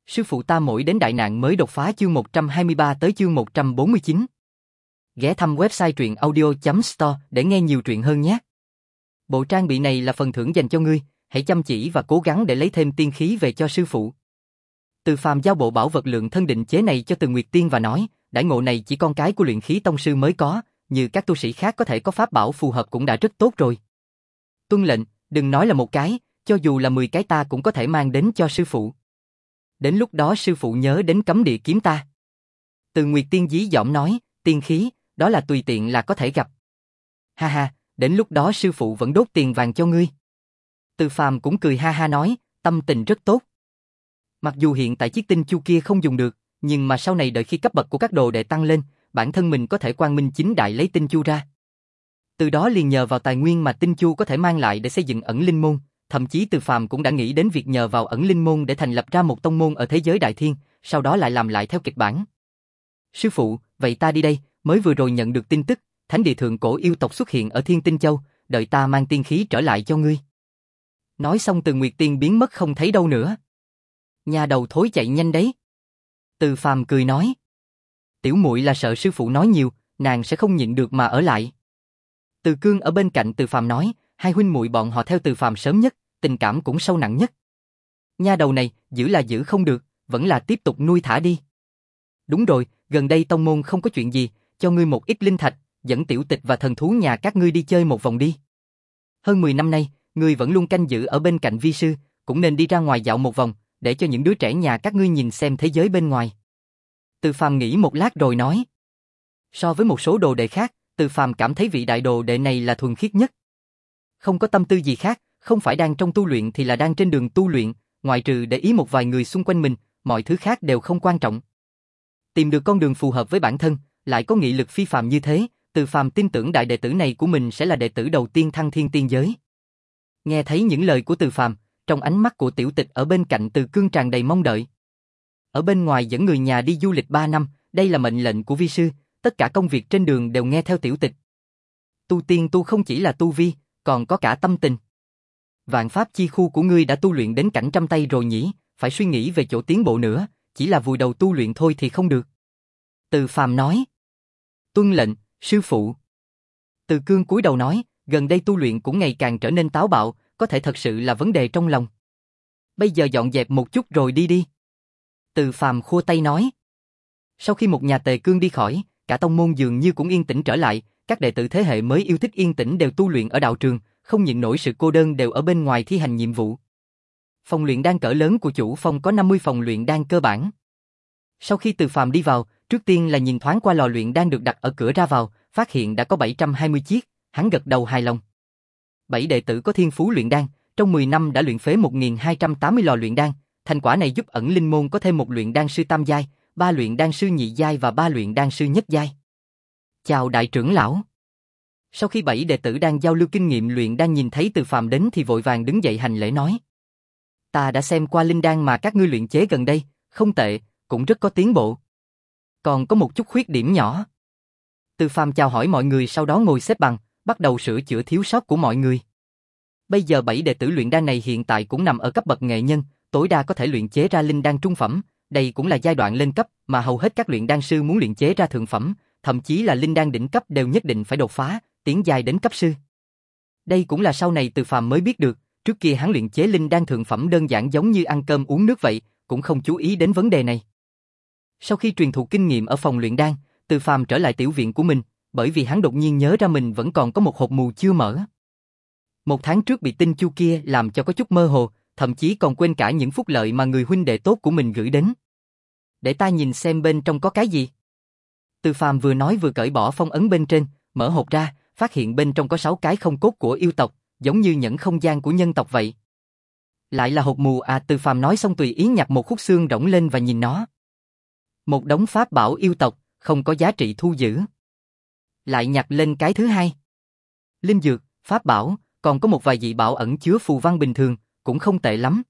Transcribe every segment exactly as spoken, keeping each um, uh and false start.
Sư phụ ta mỗi đến đại nạn mới đột phá chương một trăm hai mươi ba tới chương một trăm bốn mươi chín. Ghé thăm website truyện audio chấm store để nghe nhiều truyện hơn nhé. Bộ trang bị này là phần thưởng dành cho ngươi, hãy chăm chỉ và cố gắng để lấy thêm tiên khí về cho sư phụ. Từ Phàm giao bộ bảo vật lượng thân định chế này cho Từ Nguyệt Tiên và nói, đãi ngộ này chỉ con cái của luyện khí tông sư mới có, như các tu sĩ khác có thể có pháp bảo phù hợp cũng đã rất tốt rồi. Tuân lệnh, đừng nói là một cái, cho dù là mười cái ta cũng có thể mang đến cho sư phụ. Đến lúc đó sư phụ nhớ đến cấm địa kiếm ta. Từ Nguyệt Tiên dí dỏm nói, tiên khí, đó là tùy tiện là có thể gặp. Ha ha, đến lúc đó sư phụ vẫn đốt tiền vàng cho ngươi. Từ Phàm cũng cười ha ha nói, tâm tình rất tốt. Mặc dù hiện tại chiếc tinh chu kia không dùng được, nhưng mà sau này đợi khi cấp bậc của các đồ đệ tăng lên, bản thân mình có thể quang minh chính đại lấy tinh chu ra. Từ đó liền nhờ vào tài nguyên mà tinh chu có thể mang lại để xây dựng ẩn linh môn, thậm chí Từ Phàm cũng đã nghĩ đến việc nhờ vào ẩn linh môn để thành lập ra một tông môn ở thế giới đại thiên, sau đó lại làm lại theo kịch bản. Sư phụ, vậy ta đi đây, mới vừa rồi nhận được tin tức, thánh địa thượng cổ yêu tộc xuất hiện ở Thiên Tinh Châu, đợi ta mang tiên khí trở lại cho ngươi. Nói xong Từ Nguyệt Tiên biến mất không thấy đâu nữa. Nhà đầu thối chạy nhanh đấy. Từ Phàm cười nói. Tiểu muội là sợ sư phụ nói nhiều, nàng sẽ không nhịn được mà ở lại. Từ Cương ở bên cạnh Từ Phàm nói, hai huynh muội bọn họ theo Từ Phàm sớm nhất, tình cảm cũng sâu nặng nhất. Nha đầu này, giữ là giữ không được, vẫn là tiếp tục nuôi thả đi. Đúng rồi, gần đây tông môn không có chuyện gì, cho ngươi một ít linh thạch, dẫn tiểu tịch và thần thú nhà các ngươi đi chơi một vòng đi. Hơn mười năm nay, ngươi vẫn luôn canh giữ ở bên cạnh vi sư, cũng nên đi ra ngoài dạo một vòng, để cho những đứa trẻ nhà các ngươi nhìn xem thế giới bên ngoài. Từ Phàm nghĩ một lát rồi nói. So với một số đồ đệ khác, Từ Phàm cảm thấy vị đại đồ đệ này là thuần khiết nhất. Không có tâm tư gì khác, không phải đang trong tu luyện thì là đang trên đường tu luyện, ngoại trừ để ý một vài người xung quanh mình, mọi thứ khác đều không quan trọng. Tìm được con đường phù hợp với bản thân, lại có nghị lực phi phàm như thế, Từ Phàm tin tưởng đại đệ tử này của mình sẽ là đệ tử đầu tiên thăng thiên tiên giới. Nghe thấy những lời của Từ Phàm, trong ánh mắt của tiểu tịch ở bên cạnh Từ Cương tràn đầy mong đợi. Ở bên ngoài dẫn người nhà đi du lịch ba năm, đây là mệnh lệnh của vi sư, tất cả công việc trên đường đều nghe theo tiểu tịch. Tu tiên tu không chỉ là tu vi, còn có cả tâm tình. Vạn pháp chi khu của ngươi đã tu luyện đến cảnh trăm tay rồi nhỉ, phải suy nghĩ về chỗ tiến bộ nữa, chỉ là vùi đầu tu luyện thôi thì không được. Từ Phàm nói. Tuân lệnh, sư phụ. Từ Cương cúi đầu nói, gần đây tu luyện cũng ngày càng trở nên táo bạo, có thể thật sự là vấn đề trong lòng. Bây giờ dọn dẹp một chút rồi đi đi. Từ Phàm khua tay nói. Sau khi một nhà Tề Cương đi khỏi, cả tông môn dường như cũng yên tĩnh trở lại, các đệ tử thế hệ mới yêu thích yên tĩnh đều tu luyện ở đạo trường, không nhịn nổi sự cô đơn đều ở bên ngoài thi hành nhiệm vụ. Phòng luyện đan cỡ lớn của chủ phong có năm mươi phòng luyện đan cơ bản. Sau khi Từ Phàm đi vào, trước tiên là nhìn thoáng qua lò luyện đan được đặt ở cửa ra vào, phát hiện đã có bảy trăm hai mươi chiếc, hắn gật đầu hài lòng. Bảy đệ tử có thiên phú luyện đan, trong mười năm đã luyện phế một nghìn hai trăm tám mươi lò luyện đan, thành quả này giúp ẩn linh môn có thêm một luyện đan sư tam giai, ba luyện đan sư nhị giai và ba luyện đan sư nhất giai. Chào đại trưởng lão. Sau khi bảy đệ tử đang giao lưu kinh nghiệm luyện đan nhìn thấy Từ Phàm đến thì vội vàng đứng dậy hành lễ nói. Ta đã xem qua linh đan mà các ngươi luyện chế gần đây, không tệ, cũng rất có tiến bộ. Còn có một chút khuyết điểm nhỏ. Từ Phàm chào hỏi mọi người sau đó ngồi xếp bằng, bắt đầu sửa chữa thiếu sót của mọi người. Bây giờ bảy đệ tử luyện đan này hiện tại cũng nằm ở cấp bậc nghệ nhân, tối đa có thể luyện chế ra linh đan trung phẩm, đây cũng là giai đoạn lên cấp mà hầu hết các luyện đan sư muốn luyện chế ra thượng phẩm, thậm chí là linh đan đỉnh cấp đều nhất định phải đột phá, tiến giai đến cấp sư. Đây cũng là sau này Từ Phàm mới biết được, trước kia hắn luyện chế linh đan thượng phẩm đơn giản giống như ăn cơm uống nước vậy, cũng không chú ý đến vấn đề này. Sau khi truyền thụ kinh nghiệm ở phòng luyện đan, Từ Phàm trở lại tiểu viện của mình, bởi vì hắn đột nhiên nhớ ra mình vẫn còn có một hộp mù chưa mở. Một tháng trước bị tinh chu kia làm cho có chút mơ hồ, thậm chí còn quên cả những phúc lợi mà người huynh đệ tốt của mình gửi đến. Để ta nhìn xem bên trong có cái gì. Từ Phàm vừa nói vừa cởi bỏ phong ấn bên trên, mở hộp ra, phát hiện bên trong có sáu cái không cốt của yêu tộc, giống như nhẫn không gian của nhân tộc vậy. Lại là hộp mù à? Từ Phàm nói xong tùy ý nhặt một khúc xương rỗng lên và nhìn nó. Một đống pháp bảo yêu tộc, không có giá trị thu giữ. Lại nhặt lên cái thứ hai. Linh dược, pháp bảo, còn có một vài dị bảo ẩn chứa phù văn bình thường, cũng không tệ lắm.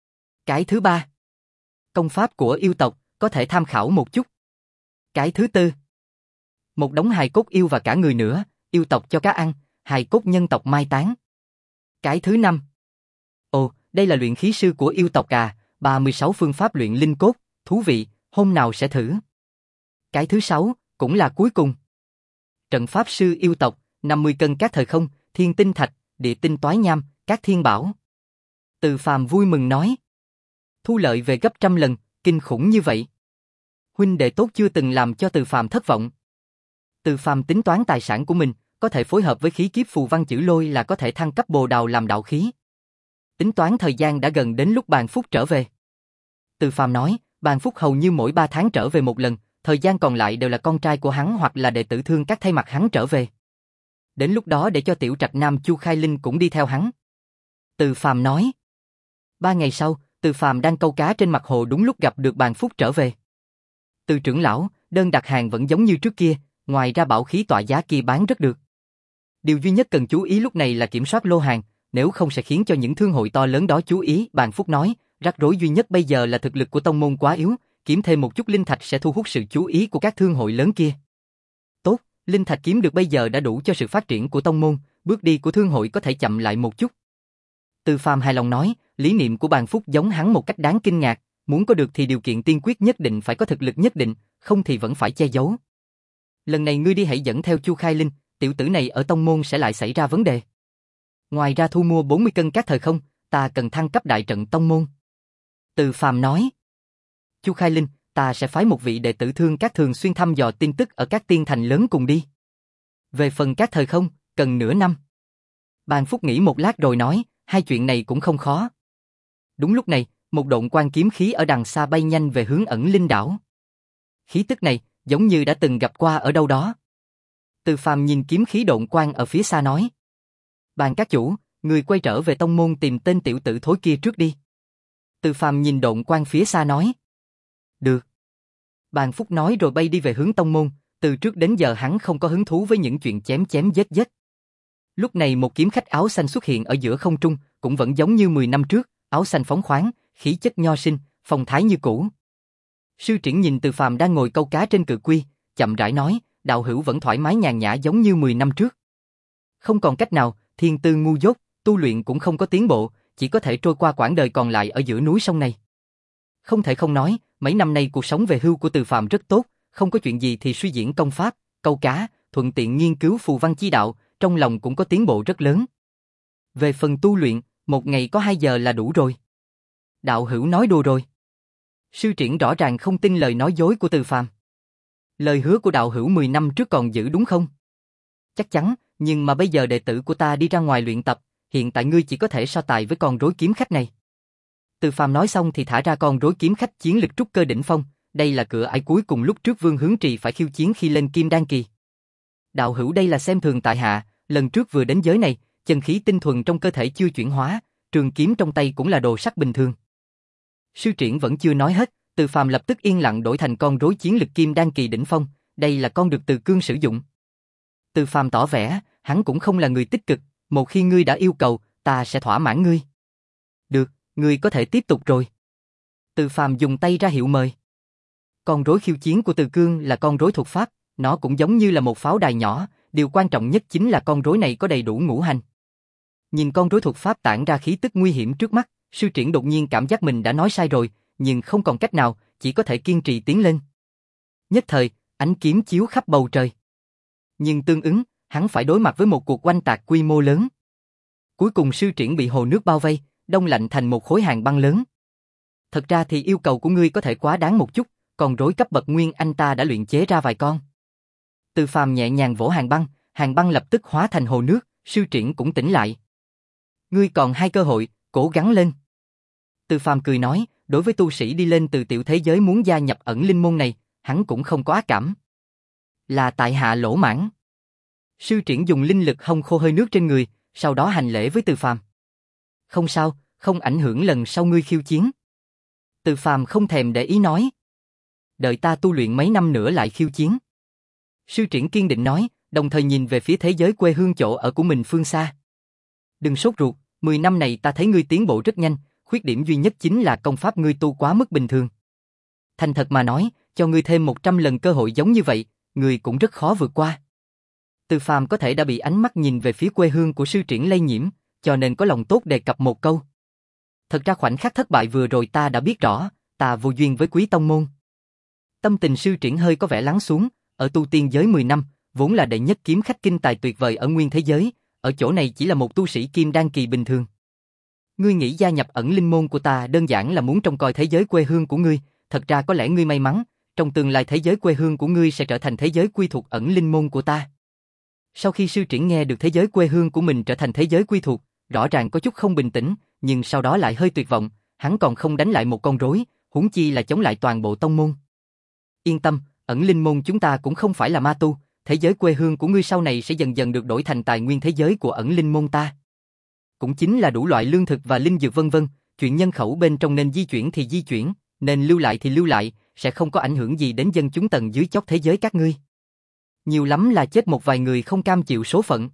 Cái thứ ba. Công pháp của yêu tộc, có thể tham khảo một chút. Cái thứ tư. Một đống hài cốt yêu và cả người nữa, yêu tộc cho cá ăn, hài cốt nhân tộc mai táng. Cái thứ năm. Ồ, đây là luyện khí sư của yêu tộc à, ba mươi sáu phương pháp luyện linh cốt, thú vị, hôm nào sẽ thử. Cái thứ sáu, cũng là cuối cùng. Trận pháp sư yêu tộc, năm mươi cân cát thời không, thiên tinh thạch, địa tinh toái nham, các thiên bảo. Từ Phàm vui mừng nói. Thu lợi về gấp trăm lần, kinh khủng như vậy. Huynh đệ tốt chưa từng làm cho Từ Phàm thất vọng. Từ Phàm tính toán tài sản của mình, có thể phối hợp với khí kiếp phù văn chữ lôi là có thể thăng cấp bồ đào làm đạo khí. Tính toán thời gian đã gần đến lúc Bàn Phúc trở về. Từ Phàm nói, Bàn Phúc hầu như mỗi ba tháng trở về một lần, thời gian còn lại đều là con trai của hắn hoặc là đệ tử Thương Các thay mặt hắn trở về. Đến lúc đó để cho tiểu trạch nam Chu Khai Linh cũng đi theo hắn. Từ Phàm nói. Ba ngày sau, Từ Phàm đang câu cá trên mặt hồ đúng lúc gặp được Bàn Phúc trở về. Từ trưởng lão, đơn đặt hàng vẫn giống như trước kia, ngoài ra bảo khí tọa giá kia bán rất được. Điều duy nhất cần chú ý lúc này là kiểm soát lô hàng, nếu không sẽ khiến cho những thương hội to lớn đó chú ý. Bàn Phúc nói, rắc rối duy nhất bây giờ là thực lực của tông môn quá yếu, kiếm thêm một chút linh thạch sẽ thu hút sự chú ý của các thương hội lớn kia. Tốt, linh thạch kiếm được bây giờ đã đủ cho sự phát triển của tông môn, bước đi của thương hội có thể chậm lại một chút. Từ Phàm hài lòng nói, lý niệm của Bàn Phúc giống hắn một cách đáng kinh ngạc, muốn có được thì điều kiện tiên quyết nhất định phải có thực lực nhất định, không thì vẫn phải che giấu. Lần này ngươi đi hãy dẫn theo Chu Khai Linh, tiểu tử này ở tông môn sẽ lại xảy ra vấn đề. Ngoài ra thu mua bốn mươi cân cát thời không, ta cần thăng cấp đại trận tông môn. Từ Phàm nói. Chu Khai Linh, ta sẽ phái một vị đệ tử Thương Các thường xuyên thăm dò tin tức ở các tiên thành lớn cùng đi. Về phần cát thời không, cần nửa năm. Bàn Phúc nghĩ một lát rồi nói, hai chuyện này cũng không khó. Đúng lúc này, một độn quang kiếm khí ở đằng xa bay nhanh về hướng Ẩn Linh đảo. Khí tức này, giống như đã từng gặp qua ở đâu đó. Từ Phàm nhìn kiếm khí độn quang ở phía xa nói. Bàn các chủ, người quay trở về tông môn tìm tên tiểu tử thối kia trước đi. Từ Phàm nhìn độn quang phía xa nói. Được. Bàn Phúc nói rồi bay đi về hướng tông môn, từ trước đến giờ hắn không có hứng thú với những chuyện chém chém giết giết. Lúc này một kiếm khách áo xanh xuất hiện ở giữa không trung, cũng vẫn giống như mười năm trước, áo xanh phóng khoáng, khí chất nho sinh, phong thái như cũ. Sư Triển nhìn Từ Phàm đang ngồi câu cá trên cự quy, chậm rãi nói, đạo hữu vẫn thoải mái nhàn nhã giống như mười năm trước. Không còn cách nào, thiên tư ngu dốt, tu luyện cũng không có tiến bộ, chỉ có thể trôi qua quãng đời còn lại ở giữa núi sông này. Không thể không nói, mấy năm nay cuộc sống về hưu của Từ Phàm rất tốt, không có chuyện gì thì suy diễn công pháp, câu cá, thuận tiện nghiên cứu phù văn chi đạo, trong lòng cũng có tiến bộ rất lớn. Về phần tu luyện, một ngày có hai giờ là đủ rồi. Đạo hữu nói đùa rồi. Sư Triển rõ ràng không tin lời nói dối của Từ Phàm. Lời hứa của đạo hữu mười năm trước còn giữ đúng không? Chắc chắn, nhưng mà bây giờ đệ tử của ta đi ra ngoài luyện tập, hiện tại ngươi chỉ có thể so tài với con rối kiếm khách này. Từ Phàm nói xong thì thả ra con rối kiếm khách chiến lực trúc cơ đỉnh phong, đây là cửa ải cuối cùng lúc trước Vương Hướng Trì phải khiêu chiến khi lên Kim Đan kỳ. Đạo hữu đây là xem thường tại hạ, lần trước vừa đến giới này, chân khí tinh thuần trong cơ thể chưa chuyển hóa, trường kiếm trong tay cũng là đồ sắt bình thường. Sư Triển vẫn chưa nói hết, Từ Phàm lập tức yên lặng đổi thành con rối chiến lực Kim Đan kỳ đỉnh phong, đây là con được Từ Cương sử dụng. Từ Phàm tỏ vẻ, hắn cũng không là người tích cực, một khi ngươi đã yêu cầu, ta sẽ thỏa mãn ngươi. Được, ngươi có thể tiếp tục rồi. Từ Phàm dùng tay ra hiệu mời. Con rối khiêu chiến của Từ Cương là con rối thuộc pháp, nó cũng giống như là một pháo đài nhỏ, điều quan trọng nhất chính là con rối này có đầy đủ ngũ hành. Nhìn con rối thuộc pháp tản ra khí tức nguy hiểm trước mắt, Sư Triển đột nhiên cảm giác mình đã nói sai rồi, nhưng không còn cách nào, chỉ có thể kiên trì tiến lên. Nhất thời, ánh kiếm chiếu khắp bầu trời. Nhưng tương ứng, hắn phải đối mặt với một cuộc oanh tạc quy mô lớn. Cuối cùng Sư Triển bị hồ nước bao vây, đông lạnh thành một khối hàng băng lớn. Thật ra thì yêu cầu của ngươi có thể quá đáng một chút, còn rối cấp bậc nguyên anh ta đã luyện chế ra vài con. Từ Phàm nhẹ nhàng vỗ hàng băng, hàng băng lập tức hóa thành hồ nước, Sư Triển cũng tỉnh lại. Ngươi còn hai cơ hội, cố gắng lên. Từ Phàm cười nói, đối với tu sĩ đi lên từ tiểu thế giới muốn gia nhập Ẩn Linh môn này, hắn cũng không có ác cảm. Là tại hạ lỗ mãn. Sư Triển dùng linh lực hong khô hơi nước trên người, sau đó hành lễ với Từ Phàm. Không sao, không ảnh hưởng lần sau ngươi khiêu chiến. Từ Phàm không thèm để ý nói. Đợi ta tu luyện mấy năm nữa lại khiêu chiến. Sư Triển kiên định nói, đồng thời nhìn về phía thế giới quê hương chỗ ở của mình phương xa. Đừng sốt ruột, mười năm này ta thấy ngươi tiến bộ rất nhanh, khuyết điểm duy nhất chính là công pháp ngươi tu quá mức bình thường. Thành thật mà nói, cho ngươi thêm một trăm lần cơ hội giống như vậy, ngươi cũng rất khó vượt qua. Từ Phàm có thể đã bị ánh mắt nhìn về phía quê hương của Sư Triển lây nhiễm, cho nên có lòng tốt đề cập một câu. Thật ra khoảnh khắc thất bại vừa rồi ta đã biết rõ, ta vô duyên với Quý tông môn. Tâm tình sư triển hơi có vẻ lắng xuống, ở tu tiên giới mười năm, vốn là đệ nhất kiếm khách kinh tài tuyệt vời ở nguyên thế giới, ở chỗ này chỉ là một tu sĩ kim đan kỳ bình thường. Ngươi nghĩ gia nhập ẩn linh môn của ta đơn giản là muốn trông coi thế giới quê hương của ngươi, thật ra có lẽ ngươi may mắn, trong tương lai thế giới quê hương của ngươi sẽ trở thành thế giới quy thuộc ẩn linh môn của ta. Sau khi sư triển nghe được thế giới quê hương của mình trở thành thế giới quy thuộc, rõ ràng có chút không bình tĩnh, nhưng sau đó lại hơi tuyệt vọng, hắn còn không đánh lại một con rối, huống chi là chống lại toàn bộ tông môn. Yên tâm, ẩn linh môn chúng ta cũng không phải là ma tu, thế giới quê hương của ngươi sau này sẽ dần dần được đổi thành tài nguyên thế giới của ẩn linh môn ta. Cũng chính là đủ loại lương thực và linh dược vân vân, chuyện nhân khẩu bên trong nên di chuyển thì di chuyển, nên lưu lại thì lưu lại, sẽ không có ảnh hưởng gì đến dân chúng tầng dưới chót thế giới các ngươi. Nhiều lắm là chết một vài người không cam chịu số phận.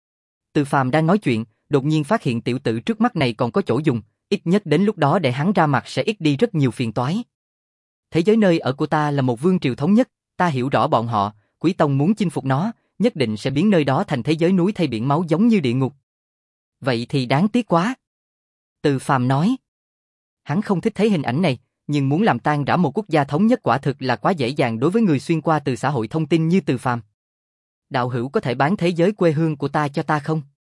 Từ Phàm đang nói chuyện, đột nhiên phát hiện tiểu tử trước mắt này còn có chỗ dùng, ít nhất đến lúc đó để hắn ra mặt sẽ ít đi rất nhiều phiền toái. Thế giới nơi ở của ta là một vương triều thống nhất, ta hiểu rõ bọn họ, Quý tông muốn chinh phục nó, nhất định sẽ biến nơi đó thành thế giới núi thay biển máu giống như địa ngục. Vậy thì đáng tiếc quá. Từ Phàm nói. Hắn không thích thấy hình ảnh này, nhưng muốn làm tan rã một quốc gia thống nhất quả thực là quá dễ dàng đối với người xuyên qua từ xã hội thông tin như Từ Phàm. Đạo hữu có thể bán thế giới quê hương của ta cho ta không?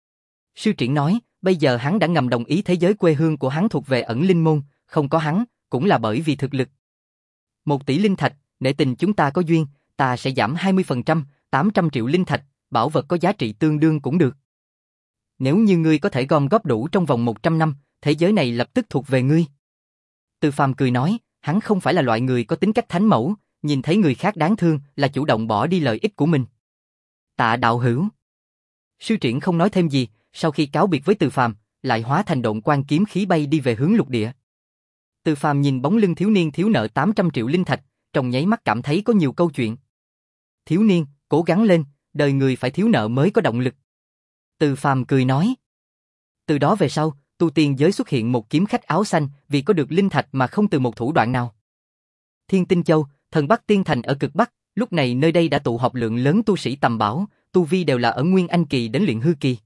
Sư triển nói, bây giờ hắn đã ngầm đồng ý thế giới quê hương của hắn thuộc về ẩn linh môn, không có hắn, cũng là bởi vì thực lực. Một tỷ linh thạch, nể tình chúng ta có duyên, ta sẽ giảm hai mươi phần trăm, tám trăm triệu linh thạch, bảo vật có giá trị tương đương cũng được. Nếu như ngươi có thể gom góp đủ trong vòng một trăm năm, thế giới này lập tức thuộc về ngươi. Từ Phàm cười nói, hắn không phải là loại người có tính cách thánh mẫu, nhìn thấy người khác đáng thương là chủ động bỏ đi lợi ích của mình. Tạ đạo hữu. Sư triển không nói thêm gì, sau khi cáo biệt với Từ Phàm, lại hóa thành độn quang kiếm khí bay đi về hướng lục địa. Từ Phàm nhìn bóng lưng thiếu niên thiếu nợ tám trăm triệu linh thạch, trong nháy mắt cảm thấy có nhiều câu chuyện. Thiếu niên, cố gắng lên, đời người phải thiếu nợ mới có động lực. Từ Phàm cười nói. Từ đó về sau, tu tiên giới xuất hiện một kiếm khách áo xanh vì có được linh thạch mà không từ một thủ đoạn nào. Thiên Tinh Châu, thần Bắc Tiên Thành ở cực Bắc, lúc này nơi đây đã tụ họp lượng lớn tu sĩ tầm bảo, tu vi đều là ở nguyên anh kỳ đến luyện hư kỳ.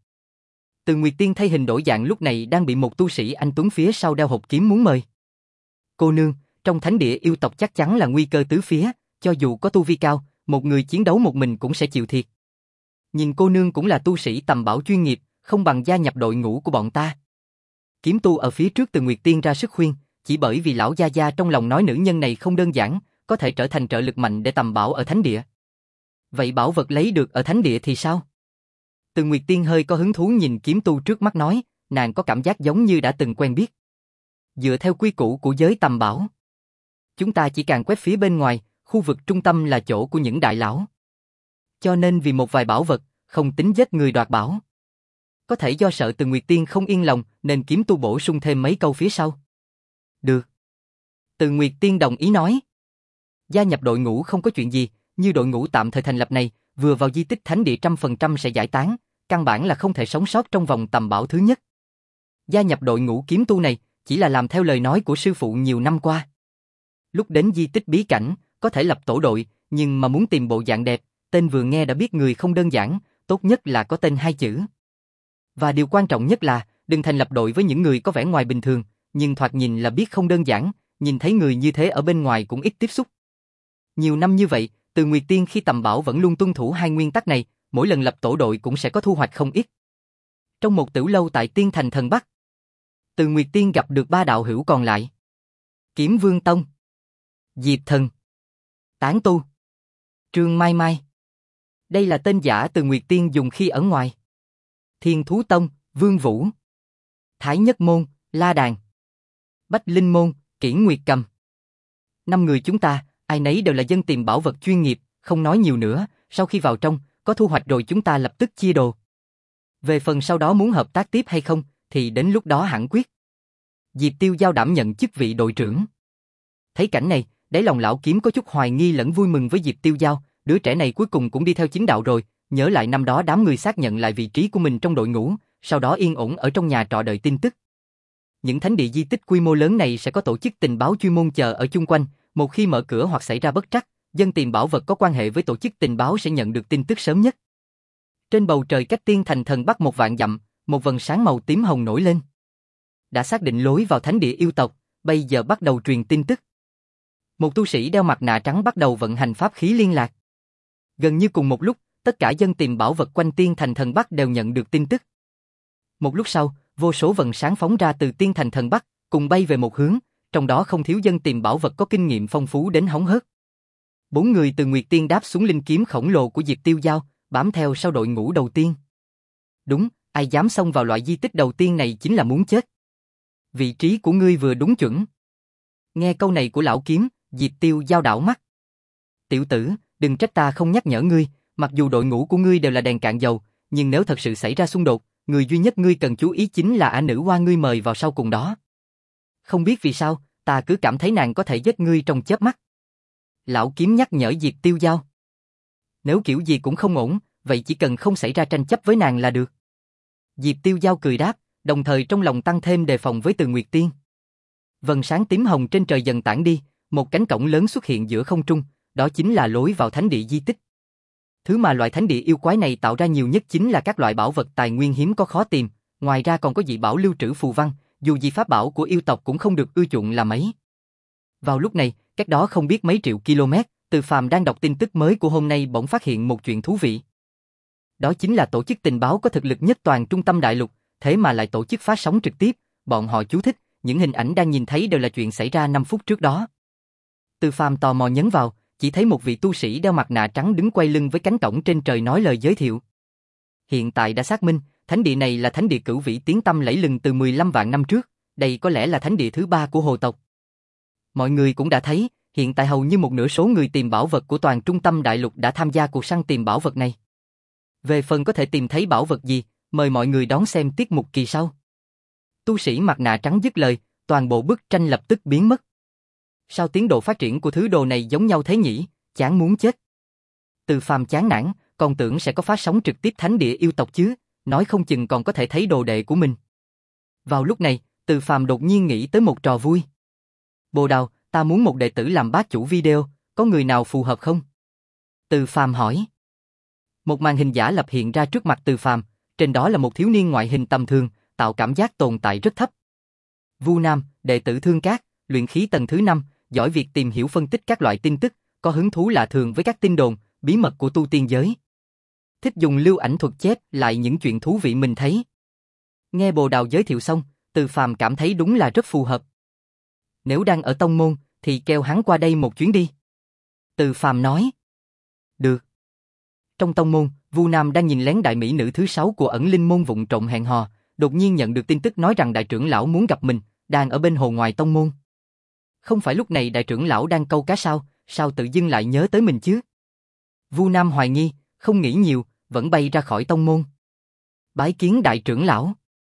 Từ Nguyệt Tiên thay hình đổi dạng lúc này đang bị một tu sĩ anh tuấn phía sau đeo hộp kiếm muốn mời. Cô nương, trong thánh địa yêu tộc chắc chắn là nguy cơ tứ phía, cho dù có tu vi cao, một người chiến đấu một mình cũng sẽ chịu thiệt. Nhìn cô nương cũng là tu sĩ tầm bảo chuyên nghiệp, không bằng gia nhập đội ngũ của bọn ta. Kiếm tu ở phía trước Từ Nguyệt Tiên ra sức khuyên, chỉ bởi vì lão gia gia trong lòng nói nữ nhân này không đơn giản, có thể trở thành trợ lực mạnh để tầm bảo ở thánh địa. Vậy bảo vật lấy được ở thánh địa thì sao? Từ Nguyệt Tiên hơi có hứng thú nhìn kiếm tu trước mắt nói, nàng có cảm giác giống như đã từng quen biết. Dựa theo quy củ của giới tầm bảo, chúng ta chỉ càng quét phía bên ngoài, khu vực trung tâm là chỗ của những đại lão. Cho nên vì một vài bảo vật, không tính giết người đoạt bảo. Có thể do sợ Từ Nguyệt Tiên không yên lòng, nên kiếm tu bổ sung thêm mấy câu phía sau. Được. Từ Nguyệt Tiên đồng ý nói. Gia nhập đội ngũ không có chuyện gì, như đội ngũ tạm thời thành lập này, vừa vào di tích thánh địa trăm phần trăm sẽ giải tán, căn bản là không thể sống sót trong vòng tầm bảo thứ nhất. Gia nhập đội ngũ kiếm tu này, chỉ là làm theo lời nói của sư phụ nhiều năm qua. Lúc đến di tích bí cảnh, có thể lập tổ đội, nhưng mà muốn tìm bộ dạng đẹp, tên vừa nghe đã biết người không đơn giản, tốt nhất là có tên hai chữ. Và điều quan trọng nhất là, đừng thành lập đội với những người có vẻ ngoài bình thường, nhưng thoạt nhìn là biết không đơn giản, nhìn thấy người như thế ở bên ngoài cũng ít tiếp xúc. Nhiều năm như vậy, Từ Nguyệt Tiên khi tầm bảo vẫn luôn tuân thủ hai nguyên tắc này, mỗi lần lập tổ đội cũng sẽ có thu hoạch không ít. Trong một tiểu lâu tại Tiên Thành Thần Bắc, Từ Nguyệt Tiên gặp được ba đạo hữu còn lại. Kiếm Vương Tông, Diệp Thần, Tán Tu, Trương Mai Mai. Đây là tên giả Từ Nguyệt Tiên dùng khi ở ngoài. Thiên Thú Tông, Vương Vũ, Thái Nhất Môn, La Đàn, Bách Linh Môn, Kiển Nguyệt Cầm. Năm người chúng ta, ai nấy đều là dân tìm bảo vật chuyên nghiệp, không nói nhiều nữa, sau khi vào trong, có thu hoạch rồi chúng ta lập tức chia đồ. Về phần sau đó muốn hợp tác tiếp hay không, thì đến lúc đó hẳn quyết. Diệp Tiêu Giao đảm nhận chức vị đội trưởng. Thấy cảnh này, đáy lòng lão kiếm có chút hoài nghi lẫn vui mừng với Diệp Tiêu Giao, đứa trẻ này cuối cùng cũng đi theo chính đạo rồi, nhớ lại năm đó đám người xác nhận lại vị trí của mình trong đội ngũ, sau đó yên ổn ở trong nhà trọ đợi tin tức. Những thánh địa di tích quy mô lớn này sẽ có tổ chức tình báo chuyên môn chờ ở chung quanh, một khi mở cửa hoặc xảy ra bất trắc, dân tìm bảo vật có quan hệ với tổ chức tình báo sẽ nhận được tin tức sớm nhất. Trên bầu trời cách Tiên Thành Thần Bắc một vạn dặm, một vầng sáng màu tím hồng nổi lên. đã xác định lối vào thánh địa yêu tộc, bây giờ bắt đầu truyền tin tức. Một tu sĩ đeo mặt nạ trắng bắt đầu vận hành pháp khí liên lạc. Gần như cùng một lúc, tất cả dân tìm bảo vật quanh Tiên Thành Thần Bắc đều nhận được tin tức. Một lúc sau, vô số vầng sáng phóng ra từ Tiên Thành Thần Bắc, cùng bay về một hướng, trong đó không thiếu dân tìm bảo vật có kinh nghiệm phong phú đến hóng hớt. Bốn người từ Nguyệt Tiên đáp xuống linh kiếm khổng lồ của Diệp Tiêu Giao, bám theo sau đội ngũ đầu tiên. Đúng, ai dám xông vào loại di tích đầu tiên này chính là muốn chết. Vị trí của ngươi vừa đúng chuẩn. Nghe câu này của lão kiếm, Diệp Tiêu Giao đảo mắt. Tiểu tử, đừng trách ta không nhắc nhở ngươi, mặc dù đội ngũ của ngươi đều là đèn cạn dầu, nhưng nếu thật sự xảy ra xung đột, người duy nhất ngươi cần chú ý chính là ả nữ hoa ngươi mời vào sau cùng đó. Không biết vì sao, ta cứ cảm thấy nàng có thể giết ngươi trong chớp mắt. Lão kiếm nhắc nhở Diệp Tiêu Giao. Nếu kiểu gì cũng không ổn, vậy chỉ cần không xảy ra tranh chấp với nàng là được. Diệp Tiêu Giao cười đáp, đồng thời trong lòng tăng thêm đề phòng với Từ Nguyệt Tiên. Vầng sáng tím hồng trên trời dần tản đi, một cánh cổng lớn xuất hiện giữa không trung, đó chính là lối vào thánh địa di tích. Thứ mà loại thánh địa yêu quái này tạo ra nhiều nhất chính là các loại bảo vật tài nguyên hiếm có khó tìm, ngoài ra còn có dị bảo lưu trữ phù văn, dù gì pháp bảo của yêu tộc cũng không được ưa chuộng là mấy. Vào lúc này, cách đó không biết mấy triệu km, Từ Phàm đang đọc tin tức mới của hôm nay bỗng phát hiện một chuyện thú vị. Đó chính là tổ chức tình báo có thực lực nhất toàn trung tâm đại lục, thế mà lại tổ chức phát sóng trực tiếp, bọn họ chú thích, những hình ảnh đang nhìn thấy đều là chuyện xảy ra năm phút trước đó. Từ Phàm tò mò nhấn vào, chỉ thấy một vị tu sĩ đeo mặt nạ trắng đứng quay lưng với cánh cổng trên trời nói lời giới thiệu. Hiện tại đã xác minh, thánh địa này là thánh địa cửu vĩ tiếng tăm lẫy lừng từ mười lăm vạn năm trước, đây có lẽ là thánh địa thứ ba của hồ tộc. Mọi người cũng đã thấy, hiện tại hầu như một nửa số người tìm bảo vật của toàn trung tâm đại lục đã tham gia cuộc săn tìm bảo vật này. Về phần có thể tìm thấy bảo vật gì, mời mọi người đón xem tiết mục kỳ sau. Tu sĩ mặt nạ trắng dứt lời, toàn bộ bức tranh lập tức biến mất. Sao tiến độ phát triển của thứ đồ này giống nhau thế nhỉ, chán muốn chết. Từ Phàm chán nản, còn tưởng sẽ có phát sóng trực tiếp thánh địa yêu tộc chứ, nói không chừng còn có thể thấy đồ đệ của mình. Vào lúc này, Từ Phàm đột nhiên nghĩ tới một trò vui. Bồ Đào, ta muốn một đệ tử làm bát chủ video, có người nào phù hợp không? Từ Phàm hỏi. Một màn hình giả lập hiện ra trước mặt Từ Phàm, trên đó là một thiếu niên ngoại hình tầm thường, tạo cảm giác tồn tại rất thấp. Vu Nam, đệ tử Thương Cát, luyện khí tầng thứ năm, giỏi việc tìm hiểu phân tích các loại tin tức, có hứng thú lạ thường với các tin đồn, bí mật của tu tiên giới. Thích dùng lưu ảnh thuật chép lại những chuyện thú vị mình thấy. Nghe Bồ Đào giới thiệu xong, Từ Phàm cảm thấy đúng là rất phù hợp. Nếu đang ở tông môn, thì kêu hắn qua đây một chuyến đi. Từ Phàm nói. Được. Trong tông môn, Vu Nam đang nhìn lén đại mỹ nữ thứ sáu của ẩn linh môn vụng trộm hẹn hò, đột nhiên nhận được tin tức nói rằng đại trưởng lão muốn gặp mình, đang ở bên hồ ngoài tông môn. Không phải lúc này đại trưởng lão đang câu cá sao, sao tự dưng lại nhớ tới mình chứ? Vu Nam hoài nghi, không nghĩ nhiều, vẫn bay ra khỏi tông môn. Bái kiến đại trưởng lão.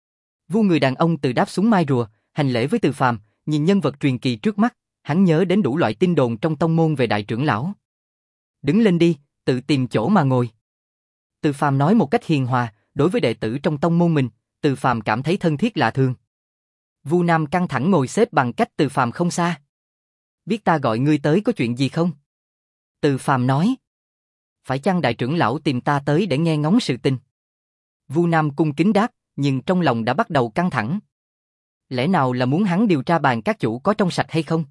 Vu người đàn ông từ đáp xuống mai rùa, hành lễ với Từ Phàm, nhìn nhân vật truyền kỳ trước mắt, hắn nhớ đến đủ loại tin đồn trong tông môn về đại trưởng lão. Đứng lên đi, tự tìm chỗ mà ngồi. Từ Phàm nói một cách hiền hòa, đối với đệ tử trong tông môn mình, Từ Phàm cảm thấy thân thiết lạ thường. Vu Nam căng thẳng ngồi xếp bằng cách Từ Phàm không xa. Biết ta gọi ngươi tới có chuyện gì không? Từ Phàm nói. Phải chăng đại trưởng lão tìm ta tới để nghe ngóng sự tình? Vu Nam cung kính đáp, nhưng trong lòng đã bắt đầu căng thẳng. Lẽ nào là muốn hắn điều tra bàn các chủ có trong sạch hay không?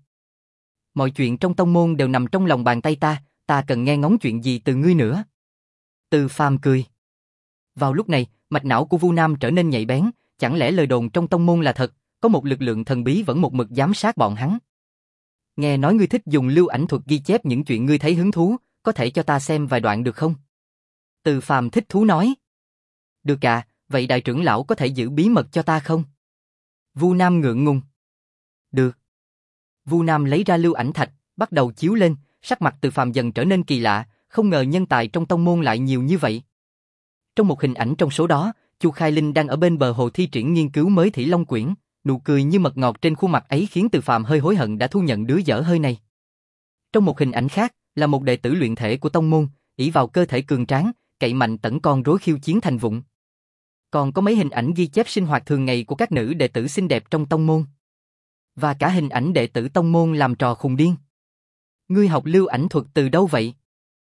Mọi chuyện trong tông môn đều nằm trong lòng bàn tay ta, ta cần nghe ngóng chuyện gì từ ngươi nữa? Từ Phàm cười. Vào lúc này, mạch não của Vu Nam trở nên nhạy bén, chẳng lẽ lời đồn trong tông môn là thật, có một lực lượng thần bí vẫn một mực giám sát bọn hắn. Nghe nói ngươi thích dùng lưu ảnh thuật ghi chép những chuyện ngươi thấy hứng thú, có thể cho ta xem vài đoạn được không? Từ Phàm thích thú nói. Được ạ, à, vậy đại trưởng lão có thể giữ bí mật cho ta không? Vu Nam ngượng ngùng. Được. Vu Nam lấy ra lưu ảnh thạch, bắt đầu chiếu lên, sắc mặt Từ Phàm dần trở nên kỳ lạ, không ngờ nhân tài trong tông môn lại nhiều như vậy. Trong một hình ảnh trong số đó, Chu Khai Linh đang ở bên bờ hồ thi triển nghiên cứu mới Thủy Long Quyển, nụ cười như mật ngọt trên khuôn mặt ấy khiến Từ Phàm hơi hối hận đã thu nhận đứa dở hơi này. Trong một hình ảnh khác, là một đệ tử luyện thể của tông môn, ỷ vào cơ thể cường tráng, cậy mạnh tẩn con rối khiêu chiến thành vụng. Còn có mấy hình ảnh ghi chép sinh hoạt thường ngày của các nữ đệ tử xinh đẹp trong tông môn. Và cả hình ảnh đệ tử tông môn làm trò khùng điên. Ngươi học lưu ảnh thuật từ đâu vậy?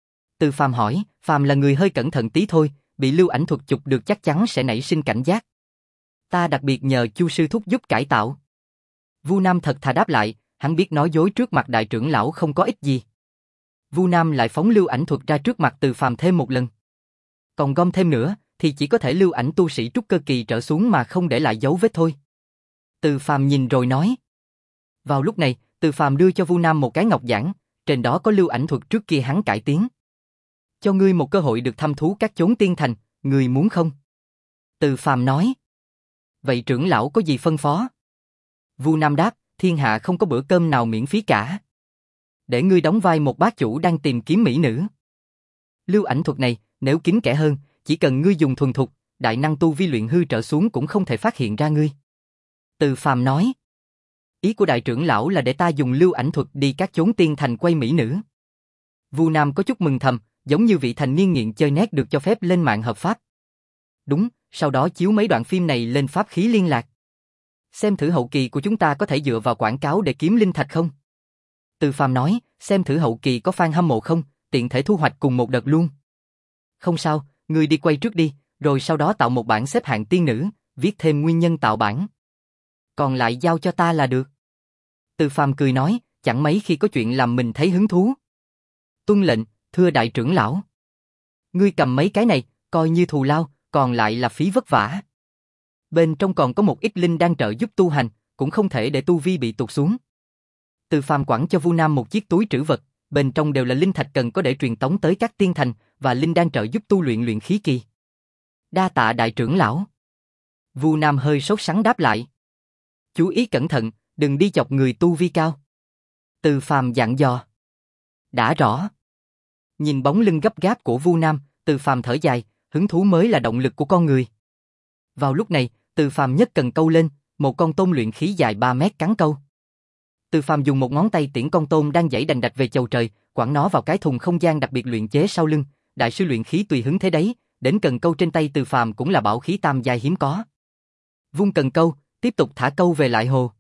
Từ Phàm hỏi, Phàm là người hơi cẩn thận tí thôi, bị lưu ảnh thuật chụp được chắc chắn sẽ nảy sinh cảnh giác. Ta đặc biệt nhờ Chu sư thúc giúp cải tạo. Vu Nam thật thà đáp lại, hắn biết nói dối trước mặt đại trưởng lão không có ích gì. Vu Nam lại phóng lưu ảnh thuật ra trước mặt Từ Phàm thêm một lần. Còn gom thêm nữa, thì chỉ có thể lưu ảnh tu sĩ trúc cơ kỳ trở xuống mà không để lại dấu vết thôi. Từ Phàm nhìn rồi nói. Vào lúc này, Từ Phàm đưa cho Vu Nam một cái ngọc giản, trên đó có lưu ảnh thuật trước kia hắn cải tiến. Cho ngươi một cơ hội được thăm thú các chốn tiên thành, ngươi muốn không? Từ Phàm nói. Vậy trưởng lão có gì phân phó? Vu Nam đáp, thiên hạ không có bữa cơm nào miễn phí cả. Để ngươi đóng vai một bác chủ đang tìm kiếm mỹ nữ. Lưu ảnh thuật này, nếu kín kẽ hơn, chỉ cần ngươi dùng thuần thục, đại năng tu vi luyện hư trở xuống cũng không thể phát hiện ra ngươi. Từ Phàm nói. Ý của đại trưởng lão là để ta dùng lưu ảnh thuật đi các chốn tiên thành quay mỹ nữ. Vu Nam có chút mừng thầm, giống như vị thành niên nghiện chơi net được cho phép lên mạng hợp pháp. Đúng, sau đó chiếu mấy đoạn phim này lên pháp khí liên lạc. Xem thử hậu kỳ của chúng ta có thể dựa vào quảng cáo để kiếm linh thạch không? Từ Phàm nói, xem thử hậu kỳ có fan hâm mộ không, tiện thể thu hoạch cùng một đợt luôn. Không sao, ngươi đi quay trước đi, rồi sau đó tạo một bảng xếp hạng tiên nữ, viết thêm nguyên nhân tạo bảng. Còn lại giao cho ta là được. Từ Phàm cười nói, chẳng mấy khi có chuyện làm mình thấy hứng thú. Tuân lệnh, thưa đại trưởng lão. Ngươi cầm mấy cái này, coi như thù lao, còn lại là phí vất vả. Bên trong còn có một ít linh đang trợ giúp tu hành, cũng không thể để tu vi bị tụt xuống. Từ Phàm quẳng cho Vu Nam một chiếc túi trữ vật, bên trong đều là linh thạch cần có để truyền tống tới các tiên thành, và linh đang trợ giúp tu luyện luyện khí kỳ. Đa tạ đại trưởng lão. Vu Nam hơi sốt sắng đáp lại. Chú ý cẩn thận, đừng đi chọc người tu vi cao. Từ Phàm dặn dò. Đã rõ. Nhìn bóng lưng gấp gáp của Vu Nam, Từ Phàm thở dài, hứng thú mới là động lực của con người. Vào lúc này, Từ Phàm nhấc cần câu lên, một con tôm luyện khí dài ba mét cắn câu. Từ Phàm dùng một ngón tay tiễn con tôm đang giãy đành đạch về chầu trời, quẳng nó vào cái thùng không gian đặc biệt luyện chế sau lưng. Đại sư luyện khí tùy hứng thế đấy, đến cần câu trên tay Từ Phàm cũng là bảo khí tam giai hiếm có. Vung cần câu, tiếp tục thả câu về lại hồ.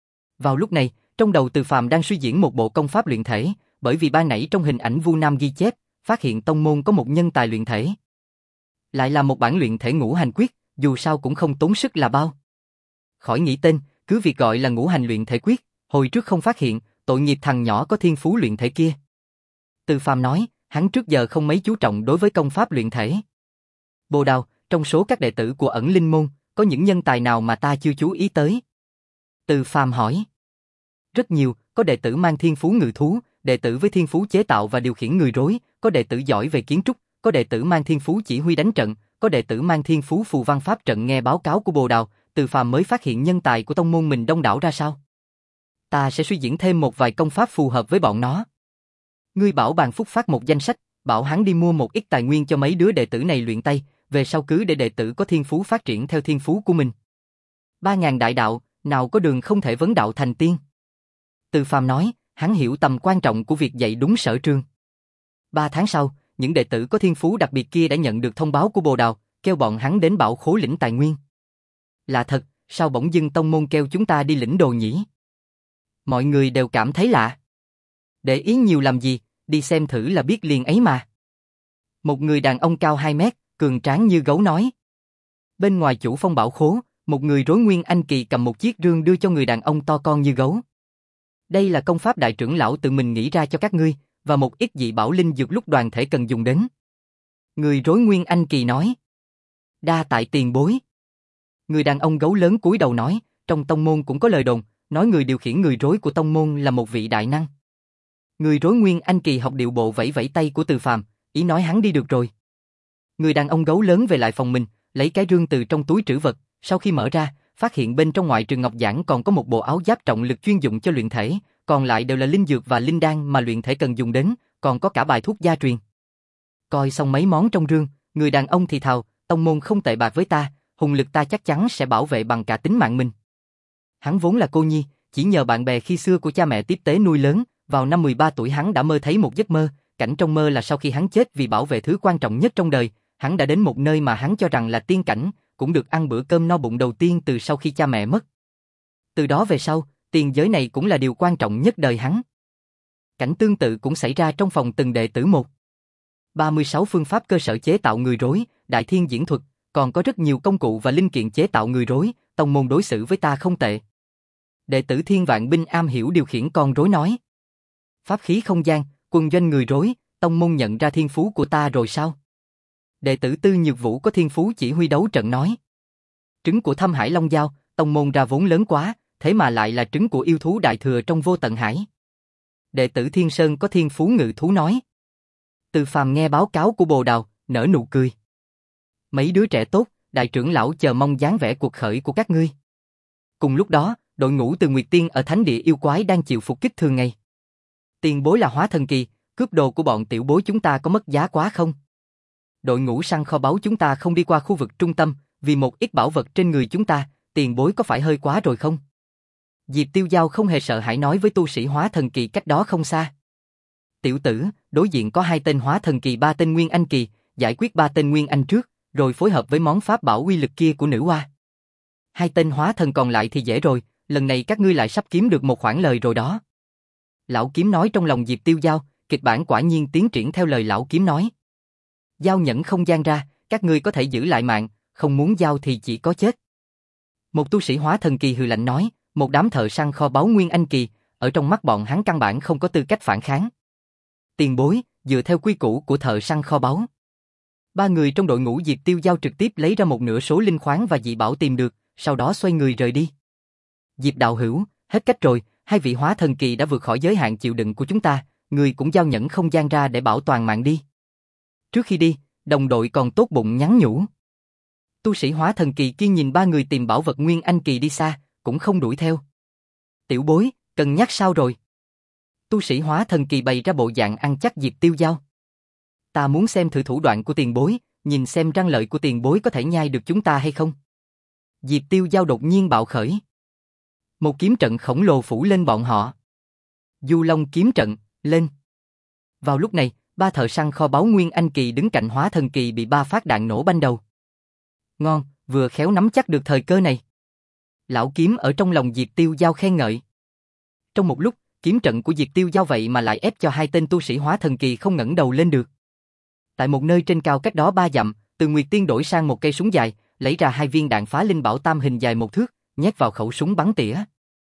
Vào lúc này, trong đầu Từ Phàm đang suy diễn một bộ công pháp luyện thể, bởi vì ban nãy trong hình ảnh Vu Nam ghi chép, phát hiện tông môn có một nhân tài luyện thể. Lại là một bản luyện thể ngũ hành quyết, dù sao cũng không tốn sức là bao. Khỏi nghĩ tên, cứ việc gọi là ngũ hành luyện thể quyết, hồi trước không phát hiện, tội nghiệp thằng nhỏ có thiên phú luyện thể kia. Từ Phàm nói, hắn trước giờ không mấy chú trọng đối với công pháp luyện thể. Bồ Đào, trong số các đệ tử của ẩn linh môn, có những nhân tài nào mà ta chưa chú ý tới? Từ Phàm hỏi. Rất nhiều, có đệ tử mang thiên phú ngự thú, đệ tử với thiên phú chế tạo và điều khiển người rối, có đệ tử giỏi về kiến trúc, có đệ tử mang thiên phú chỉ huy đánh trận, có đệ tử mang thiên phú phù văn pháp trận. Nghe báo cáo của Bồ Đào, Từ Phàm mới phát hiện nhân tài của tông môn mình đông đảo ra sao. Ta sẽ suy diễn thêm một vài công pháp phù hợp với bọn nó. Ngươi bảo Bàn Phúc phát một danh sách, bảo hắn đi mua một ít tài nguyên cho mấy đứa đệ tử này luyện tay, về sau cứ để đệ tử có thiên phú phát triển theo thiên phú của mình. Ba ngàn đại đạo, nào có đường không thể vấn đạo thành tiên. Từ Phàm nói, hắn hiểu tầm quan trọng của việc dạy đúng sở trường. Ba tháng sau, những đệ tử có thiên phú đặc biệt kia đã nhận được thông báo của Bồ Đào, kêu bọn hắn đến bảo khố lĩnh tài nguyên. Là thật, sao bỗng dưng tông môn kêu chúng ta đi lĩnh đồ nhỉ? Mọi người đều cảm thấy lạ. Để ý nhiều làm gì, đi xem thử là biết liền ấy mà. Một người đàn ông cao hai mét, cường tráng như gấu nói. Bên ngoài chủ phong bảo khố, một người rối nguyên anh kỳ cầm một chiếc rương đưa cho người đàn ông to con như gấu. Đây là công pháp đại trưởng lão tự mình nghĩ ra cho các ngươi, và một ít dị bảo linh dược lúc đoàn thể cần dùng đến. Người rối nguyên anh kỳ nói. Đa tại tiền bối. Người đàn ông gấu lớn cúi đầu nói, trong tông môn cũng có lời đồn, nói người điều khiển người rối của tông môn là một vị đại năng. Người rối nguyên anh kỳ học điệu bộ vẫy vẫy tay của Từ Phàm, ý nói hắn đi được rồi. Người đàn ông gấu lớn về lại phòng mình, lấy cái rương từ trong túi trữ vật, sau khi mở ra, phát hiện bên trong ngoại trừ ngọc giản còn có một bộ áo giáp trọng lực chuyên dụng cho luyện thể, còn lại đều là linh dược và linh đan mà luyện thể cần dùng đến, còn có cả bài thuốc gia truyền. Coi xong mấy món trong rương, người đàn ông thì thào, tông môn không tệ bạc với ta, hùng lực ta chắc chắn sẽ bảo vệ bằng cả tính mạng mình. Hắn vốn là cô nhi, chỉ nhờ bạn bè khi xưa của cha mẹ tiếp tế nuôi lớn, vào năm mười ba tuổi hắn đã mơ thấy một giấc mơ, cảnh trong mơ là sau khi hắn chết vì bảo vệ thứ quan trọng nhất trong đời, hắn đã đến một nơi mà hắn cho rằng là tiên cảnh, cũng được ăn bữa cơm no bụng đầu tiên từ sau khi cha mẹ mất. Từ đó về sau, tiền giới này cũng là điều quan trọng nhất đời hắn. Cảnh tương tự cũng xảy ra trong phòng từng đệ tử một. ba mươi sáu phương pháp cơ sở chế tạo người rối, đại thiên diễn thuật, còn có rất nhiều công cụ và linh kiện chế tạo người rối, tông môn đối xử với ta không tệ. Đệ tử Thiên Vạn Binh am hiểu điều khiển con rối nói. Pháp khí không gian, quân doanh người rối, tông môn nhận ra thiên phú của ta rồi sao? Đệ tử Tư Nhược Vũ có thiên phú chỉ huy đấu trận nói. Trứng của Thâm Hải Long Giao, tông môn ra vốn lớn quá, thế mà lại là trứng của yêu thú đại thừa trong vô tận hải. Đệ tử Thiên Sơn có thiên phú ngự thú nói. Từ Phàm nghe báo cáo của Bồ Đào, nở nụ cười. Mấy đứa trẻ tốt, đại trưởng lão chờ mong dáng vẻ cuộc khởi của các ngươi. Cùng lúc đó, đội ngũ Từ Nguyệt Tiên ở thánh địa yêu quái đang chịu phục kích thường ngày. Tiền bối là hóa thần kỳ, cướp đồ của bọn tiểu bối chúng ta có mất giá quá không? Đội ngũ săn kho báu chúng ta không đi qua khu vực trung tâm, vì một ít bảo vật trên người chúng ta, tiền bối có phải hơi quá rồi không? Diệp Tiêu Giao không hề sợ hãi nói với tu sĩ hóa thần kỳ cách đó không xa. Tiểu tử, đối diện có hai tên hóa thần kỳ ba tên nguyên anh kỳ, giải quyết ba tên nguyên anh trước, rồi phối hợp với món pháp bảo uy lực kia của nữ hoa. Hai tên hóa thần còn lại thì dễ rồi, lần này các ngươi lại sắp kiếm được một khoản lời rồi đó. Lão Kiếm nói trong lòng Diệp Tiêu Giao, kịch bản quả nhiên tiến triển theo lời Lão Kiếm nói. Giao nhẫn không gian ra, các ngươi có thể giữ lại mạng, không muốn giao thì chỉ có chết. Một tu sĩ hóa thần kỳ hừ lạnh nói, một đám thợ săn kho báu nguyên anh kỳ, ở trong mắt bọn hắn căn bản không có tư cách phản kháng. Tiền bối, dựa theo quy củ của thợ săn kho báu. Ba người trong đội ngũ Diệp Tiêu Giao trực tiếp lấy ra một nửa số linh khoáng và dị bảo tìm được, sau đó xoay người rời đi. Diệp đạo hữu, hết cách rồi, hai vị hóa thần kỳ đã vượt khỏi giới hạn chịu đựng của chúng ta, người cũng giao nhẫn không gian ra để bảo toàn mạng đi. Trước khi đi, đồng đội còn tốt bụng nhắn nhủ. Tu sĩ hóa thần kỳ kia nhìn ba người tìm bảo vật nguyên anh kỳ đi xa, cũng không đuổi theo. Tiểu bối, cân nhắc sao rồi? Tu sĩ hóa thần kỳ bày ra bộ dạng ăn chắc Diệp Tiêu Giao. Ta muốn xem thử thủ đoạn của tiền bối, nhìn xem răng lợi của tiền bối có thể nhai được chúng ta hay không. Diệp Tiêu Giao đột nhiên bạo khởi. Một kiếm trận khổng lồ phủ lên bọn họ. Du Long kiếm trận, lên. Vào lúc này, ba thợ săn kho báu nguyên anh kỳ đứng cạnh hóa thần kỳ bị ba phát đạn nổ banh đầu. Ngon, vừa khéo nắm chắc được thời cơ này. Lão Kiếm ở trong lòng Diệp Tiêu Giao khen ngợi. Trong một lúc, kiếm trận của Diệp Tiêu Giao vậy mà lại ép cho hai tên tu sĩ hóa thần kỳ không ngẩng đầu lên được. Tại một nơi trên cao cách đó ba dặm, Từ Nguyệt Tiên đổi sang một cây súng dài, lấy ra hai viên đạn phá linh bảo tam hình dài một thước, nhét vào khẩu súng bắn tỉa.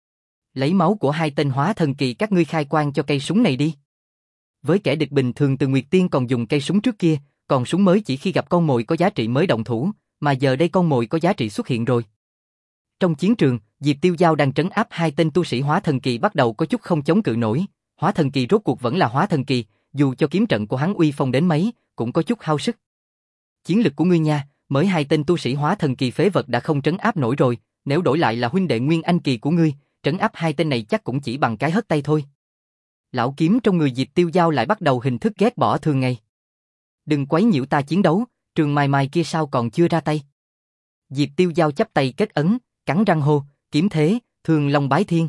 Lấy máu của hai tên hóa thần kỳ các ngươi khai quang cho cây súng này đi. Với kẻ địch bình thường Từ Nguyệt Tiên còn dùng cây súng trước kia, còn súng mới chỉ khi gặp con mồi có giá trị mới động thủ, mà giờ đây con mồi có giá trị xuất hiện rồi. Trong chiến trường, Diệp Tiêu Giao đang trấn áp hai tên tu sĩ hóa thần kỳ bắt đầu có chút không chống cự nổi. Hóa thần kỳ rốt cuộc vẫn là hóa thần kỳ, dù cho kiếm trận của hắn uy phong đến mấy, cũng có chút hao sức. Chiến lực của ngươi nha, mới hai tên tu sĩ hóa thần kỳ phế vật đã không trấn áp nổi rồi, nếu đổi lại là huynh đệ nguyên anh kỳ của ngươi, trấn áp hai tên này chắc cũng chỉ bằng cái hất tay thôi. Lão Kiếm trong người Diệp Tiêu Giao lại bắt đầu hình thức ghét bỏ thường ngày. Đừng quấy nhiễu ta chiến đấu, Trường Mai Mai kia sao còn chưa ra tay. Diệp Tiêu Giao chắp tay kết ấn, cắn răng hô, kiếm thế, thương long bái thiên.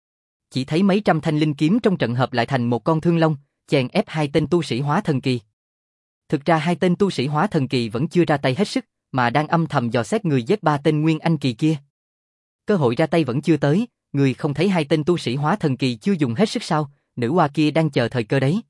Chỉ thấy mấy trăm thanh linh kiếm trong trận hợp lại thành một con thương long, chèn ép hai tên tu sĩ hóa thần kỳ. Thực ra hai tên tu sĩ hóa thần kỳ vẫn chưa ra tay hết sức, mà đang âm thầm dò xét người giết ba tên nguyên anh kỳ kia. Cơ hội ra tay vẫn chưa tới, người không thấy hai tên tu sĩ hóa thần kỳ chưa dùng hết sức sao, nữ hoa kia đang chờ thời cơ đấy.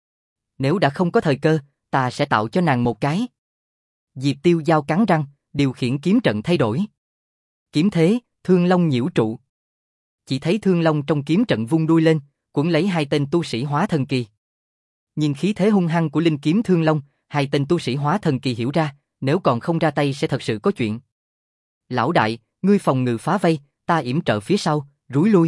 Nếu đã không có thời cơ, ta sẽ tạo cho nàng một cái. Diệp Tiêu Giao cắn răng, điều khiển kiếm trận thay đổi. Kiếm thế, thương long nhiễu trụ. Chỉ thấy thương long trong kiếm trận vung đuôi lên, cuốn lấy hai tên tu sĩ hóa thần kỳ. Nhìn khí thế hung hăng của linh kiếm thương long, hai tên tu sĩ hóa thần kỳ hiểu ra, nếu còn không ra tay sẽ thật sự có chuyện. Lão đại, ngươi phòng ngự phá vây, ta yểm trợ phía sau, rúi lui.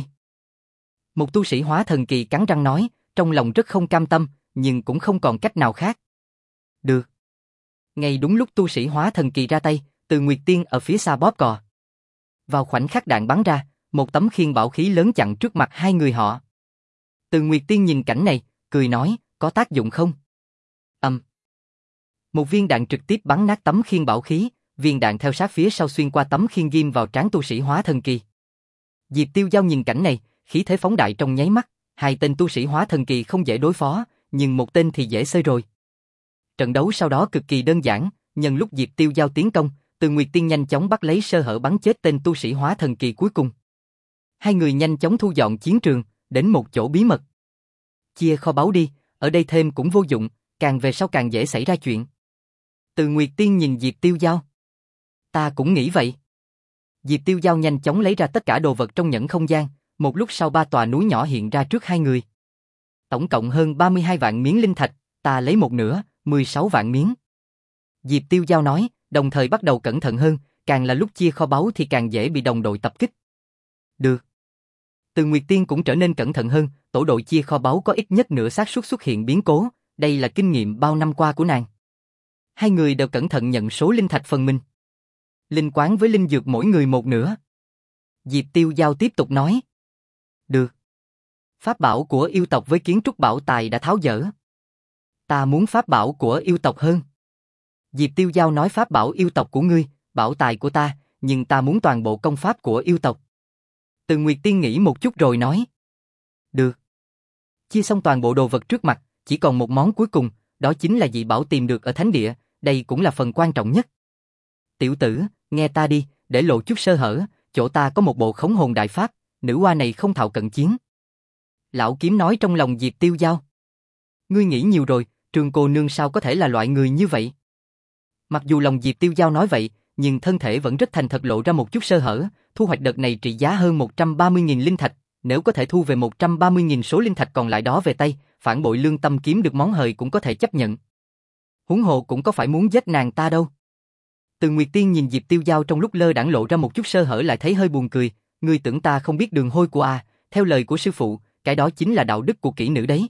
Một tu sĩ hóa thần kỳ cắn răng nói, trong lòng rất không cam tâm, nhưng cũng không còn cách nào khác. Được. Ngay đúng lúc tu sĩ hóa thần kỳ ra tay, Từ Nguyệt Tiên ở phía xa bóp cò. Vào khoảnh khắc đạn bắn ra, một tấm khiên bảo khí lớn chặn trước mặt hai người họ. Từ Nguyệt Tiên nhìn cảnh này, cười nói, có tác dụng không? Ầm. Um. Một viên đạn trực tiếp bắn nát tấm khiên bảo khí, viên đạn theo sát phía sau xuyên qua tấm khiên ghim vào trán tu sĩ hóa thần kỳ. Diệp Tiêu Giao nhìn cảnh này, khí thế phóng đại trong nháy mắt, hai tên tu sĩ hóa thần kỳ không dễ đối phó, nhưng một tên thì dễ xơi rồi. Trận đấu sau đó cực kỳ đơn giản, nhân lúc Diệp Tiêu Giao tiến công, Từ Nguyệt Tiên nhanh chóng bắt lấy sơ hở bắn chết tên tu sĩ hóa thần kỳ cuối cùng. Hai người nhanh chóng thu dọn chiến trường, đến một chỗ bí mật. Chia kho báu đi, ở đây thêm cũng vô dụng, càng về sau càng dễ xảy ra chuyện. Từ Nguyệt Tiên nhìn Diệp Tiêu Giao. Ta cũng nghĩ vậy. Diệp Tiêu Giao nhanh chóng lấy ra tất cả đồ vật trong nhẫn không gian, một lúc sau ba tòa núi nhỏ hiện ra trước hai người. Tổng cộng hơn ba mươi hai vạn miếng linh thạch, ta lấy một nửa, mười sáu vạn miếng. Diệp Tiêu Giao nói, đồng thời bắt đầu cẩn thận hơn, càng là lúc chia kho báu thì càng dễ bị đồng đội tập kích. Được. Từ Nguyệt Tiên cũng trở nên cẩn thận hơn, tổ đội chia kho báu có ít nhất nửa xác suất xuất hiện biến cố, đây là kinh nghiệm bao năm qua của nàng. Hai người đều cẩn thận nhận số linh thạch phần mình. Linh quán với linh dược mỗi người một nửa. Diệp Tiêu Giao tiếp tục nói. Được. Pháp bảo của yêu tộc với kiến trúc bảo tài đã tháo dỡ. Ta muốn pháp bảo của yêu tộc hơn. Diệp Tiêu Giao nói pháp bảo yêu tộc của ngươi, bảo tài của ta, nhưng ta muốn toàn bộ công pháp của yêu tộc. Từ Nguyệt Tiên nghĩ một chút rồi nói. Được. Chia xong toàn bộ đồ vật trước mặt, chỉ còn một món cuối cùng, đó chính là dị bảo tìm được ở thánh địa, đây cũng là phần quan trọng nhất. Tiểu tử, nghe ta đi, để lộ chút sơ hở, chỗ ta có một bộ khống hồn đại pháp, nữ hoa này không thạo cận chiến. Lão Kiếm nói trong lòng Diệp Tiêu Giao. Ngươi nghĩ nhiều rồi, Trường cô nương sao có thể là loại người như vậy? Mặc dù lòng Diệp Tiêu Giao nói vậy, nhưng thân thể vẫn rất thành thật lộ ra một chút sơ hở, thu hoạch đợt này trị giá hơn một trăm ba mươi nghìn linh thạch, nếu có thể thu về một trăm ba mươi nghìn số linh thạch còn lại đó về tay, phản bội lương tâm kiếm được món hời cũng có thể chấp nhận. Huống hồ cũng có phải muốn giết nàng ta đâu. Từ Nguyệt Tiên nhìn Diệp Tiêu Giao trong lúc lơ đãng lộ ra một chút sơ hở lại thấy hơi buồn cười, ngươi tưởng ta không biết đường hôi của a, theo lời của sư phụ, cái đó chính là đạo đức của kỹ nữ đấy.